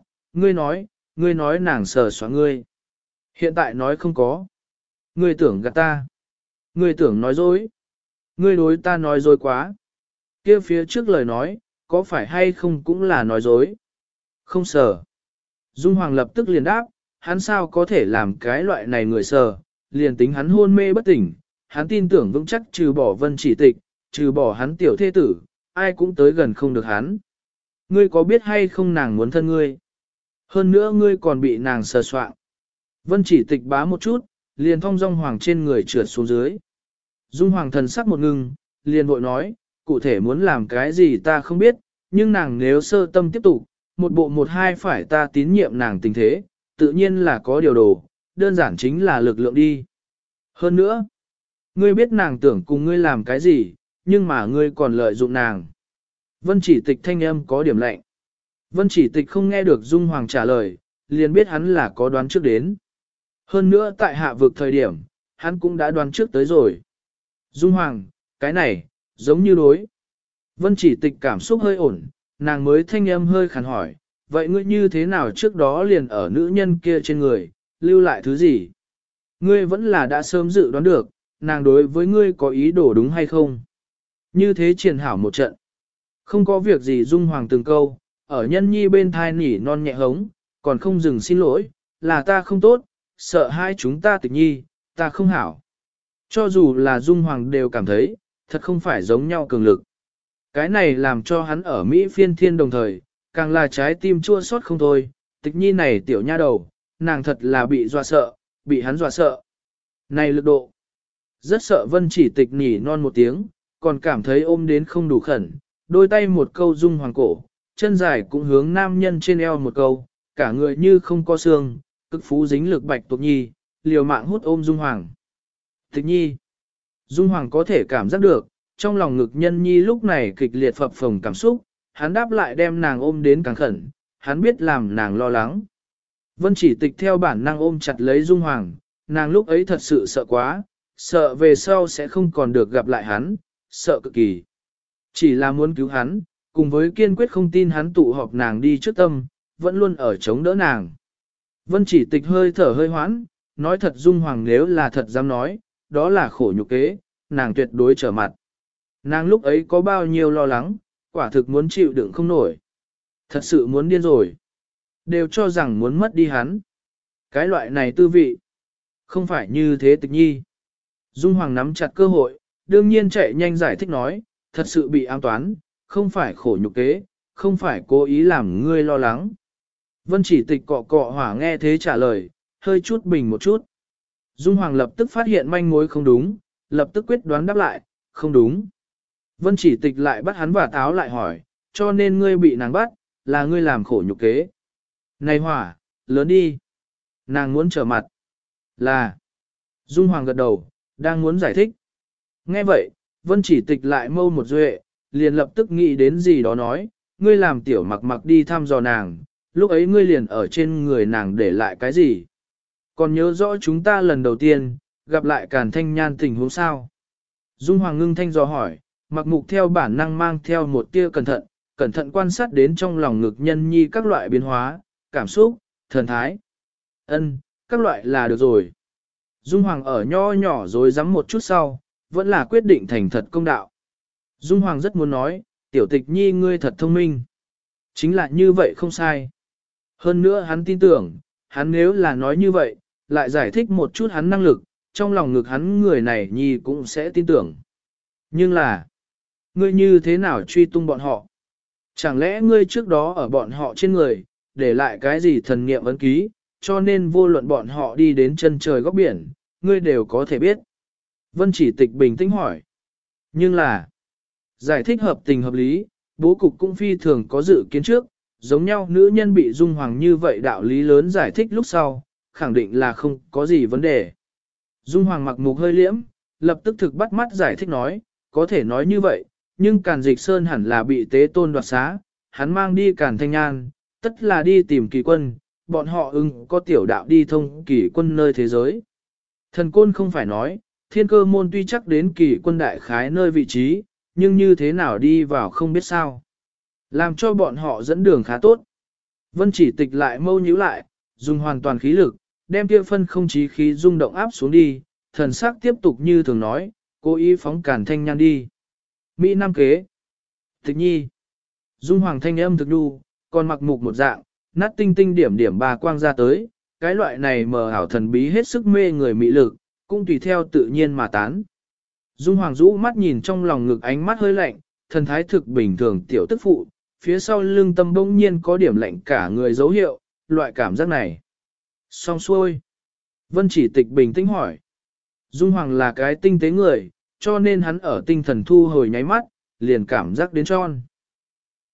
ngươi nói nàng sờ soạn ngươi. Hiện tại nói không có. Ngươi tưởng gạt ta. Ngươi tưởng nói dối. Ngươi đối ta nói dối quá. Kia phía trước lời nói, có phải hay không cũng là nói dối. Không sờ. Dung Hoàng lập tức liền đáp, hắn sao có thể làm cái loại này người sờ, liền tính hắn hôn mê bất tỉnh, hắn tin tưởng vững chắc trừ bỏ Vân Chỉ Tịch, trừ bỏ hắn tiểu thế tử, ai cũng tới gần không được hắn. Ngươi có biết hay không nàng muốn thân ngươi? Hơn nữa ngươi còn bị nàng sờ soạn. Vân Chỉ Tịch bá một chút, liền thong dong hoàng trên người trượt xuống dưới. Dung Hoàng thần sắc một ngưng, liền vội nói, cụ thể muốn làm cái gì ta không biết, nhưng nàng nếu sơ tâm tiếp tục, một bộ một hai phải ta tín nhiệm nàng tình thế, tự nhiên là có điều đồ, đơn giản chính là lực lượng đi. Hơn nữa, ngươi biết nàng tưởng cùng ngươi làm cái gì, nhưng mà ngươi còn lợi dụng nàng. Vân Chỉ Tịch thanh âm có điểm lạnh. Vân Chỉ Tịch không nghe được Dung Hoàng trả lời, liền biết hắn là có đoán trước đến. Hơn nữa tại hạ vực thời điểm, hắn cũng đã đoán trước tới rồi. Dung Hoàng, cái này, giống như đối. Vân Chỉ Tịch cảm xúc hơi ổn, nàng mới thanh âm hơi khàn hỏi, vậy ngươi như thế nào trước đó liền ở nữ nhân kia trên người, lưu lại thứ gì? Ngươi vẫn là đã sớm dự đoán được, nàng đối với ngươi có ý đồ đúng hay không? Như thế triển hảo một trận. Không có việc gì Dung Hoàng từng câu, ở nhân nhi bên thai nỉ non nhẹ hống, còn không dừng xin lỗi, là ta không tốt, sợ hai chúng ta Tịch nhi, ta không hảo. Cho dù là Dung Hoàng đều cảm thấy, thật không phải giống nhau cường lực. Cái này làm cho hắn ở Mỹ phiên thiên đồng thời, càng là trái tim chua xót không thôi, Tịch nhi này tiểu nha đầu, nàng thật là bị dọa sợ, bị hắn dọa sợ. Này lực độ, rất sợ Vân Chỉ Tịch nỉ non một tiếng, còn cảm thấy ôm đến không đủ khẩn, đôi tay một câu Dung Hoàng cổ, chân dài cũng hướng nam nhân trên eo một câu, cả người như không có xương, cực phú dính lực Bạch Tuộc Nhi, liều mạng hút ôm Dung Hoàng. Tịch Nhi, Dung Hoàng có thể cảm giác được, trong lòng ngực nhân nhi lúc này kịch liệt phập phồng cảm xúc, hắn đáp lại đem nàng ôm đến càng khẩn, hắn biết làm nàng lo lắng. Vân Chỉ Tịch theo bản năng ôm chặt lấy Dung Hoàng, nàng lúc ấy thật sự sợ quá, sợ về sau sẽ không còn được gặp lại hắn, sợ cực kỳ. Chỉ là muốn cứu hắn, cùng với kiên quyết không tin hắn tụ họp nàng đi trước tâm, vẫn luôn ở chống đỡ nàng. Vân Chỉ Tịch hơi thở hơi hoãn, nói thật Dung Hoàng nếu là thật dám nói, đó là khổ nhục kế, nàng tuyệt đối trở mặt. Nàng lúc ấy có bao nhiêu lo lắng, quả thực muốn chịu đựng không nổi. Thật sự muốn điên rồi. Đều cho rằng muốn mất đi hắn. Cái loại này tư vị. Không phải như thế Tịch nhi. Dung Hoàng nắm chặt cơ hội, đương nhiên chạy nhanh giải thích nói, thật sự bị ám toán, không phải khổ nhục kế, không phải cố ý làm ngươi lo lắng. Vân Chỉ Tịch cọ cọ hỏa nghe thế trả lời, hơi chút bình một chút. Dung Hoàng lập tức phát hiện manh mối không đúng, lập tức quyết đoán đáp lại, không đúng. Vân Chỉ Tịch lại bắt hắn và táo lại hỏi, cho nên ngươi bị nàng bắt, là ngươi làm khổ nhục kế. Này hỏa, lớn đi. Nàng muốn trở mặt. Là. Dung Hoàng gật đầu, đang muốn giải thích. Nghe vậy, Vân Chỉ Tịch lại mâu một duệ, liền lập tức nghĩ đến gì đó nói, ngươi làm tiểu mặc mặc đi thăm dò nàng, lúc ấy ngươi liền ở trên người nàng để lại cái gì. Còn nhớ rõ chúng ta lần đầu tiên, gặp lại Càn Thanh Nhan tình huống sao. Dung Hoàng ngưng thanh dò hỏi, Mặc Mục theo bản năng mang theo một tia cẩn thận quan sát đến trong lòng ngực nhân nhi các loại biến hóa, cảm xúc, thần thái. Ân, các loại là được rồi. Dung Hoàng ở nho nhỏ rồi rắm một chút sau, vẫn là quyết định thành thật công đạo. Dung Hoàng rất muốn nói, tiểu Tịch nhi ngươi thật thông minh. Chính là như vậy không sai. Hơn nữa hắn tin tưởng, hắn nếu là nói như vậy, lại giải thích một chút hắn năng lực, trong lòng ngực hắn người này nhi cũng sẽ tin tưởng. Nhưng là, ngươi như thế nào truy tung bọn họ? Chẳng lẽ ngươi trước đó ở bọn họ trên người, để lại cái gì thần niệm ấn ký, cho nên vô luận bọn họ đi đến chân trời góc biển, ngươi đều có thể biết. Vân Chỉ Tịch bình tĩnh hỏi. Nhưng là, giải thích hợp tình hợp lý, bố cục cũng phi thường có dự kiến trước, giống nhau nữ nhân bị Dung Hoàng như vậy đạo lý lớn giải thích lúc sau, khẳng định là không có gì vấn đề. Dung Hoàng Mặc Mục hơi liễm, lập tức thực bắt mắt giải thích nói, có thể nói như vậy, nhưng Càn Dịch Sơn hẳn là bị Tế Tôn đoạt xá, hắn mang đi Càn Thanh Nhan, tất là đi tìm kỳ quân, bọn họ có tiểu đạo đi thông kỳ quân nơi thế giới. Thần côn không phải nói, thiên cơ môn tuy chắc đến kỳ quân đại khái nơi vị trí, nhưng như thế nào đi vào không biết sao. Làm cho bọn họ dẫn đường khá tốt. Vân chỉ tịch lại mâu nhíu lại, dùng hoàn toàn khí lực, đem kia phân không chí khí rung động áp xuống đi, thần sắc tiếp tục như thường nói, cố ý phóng Càn Thanh Nhan đi. Mỹ Nam kế. Tịch nhi. Dung hoàng thanh âm thực đu, còn mặc mục một dạng, nát tinh tinh điểm điểm ba quang ra tới, cái loại này mờ ảo thần bí hết sức mê người mỹ lực, cũng tùy theo tự nhiên mà tán. Dung hoàng rũ mắt nhìn trong lòng ngực ánh mắt hơi lạnh, thần thái thực bình thường tiểu tức phụ, phía sau lưng tâm bỗng nhiên có điểm lạnh cả người dấu hiệu, loại cảm giác này. Xong xuôi. Vân chỉ tịch bình tĩnh hỏi. Dung hoàng là cái tinh tế người, cho nên hắn ở tinh thần thu hồi nháy mắt, liền cảm giác đến tròn.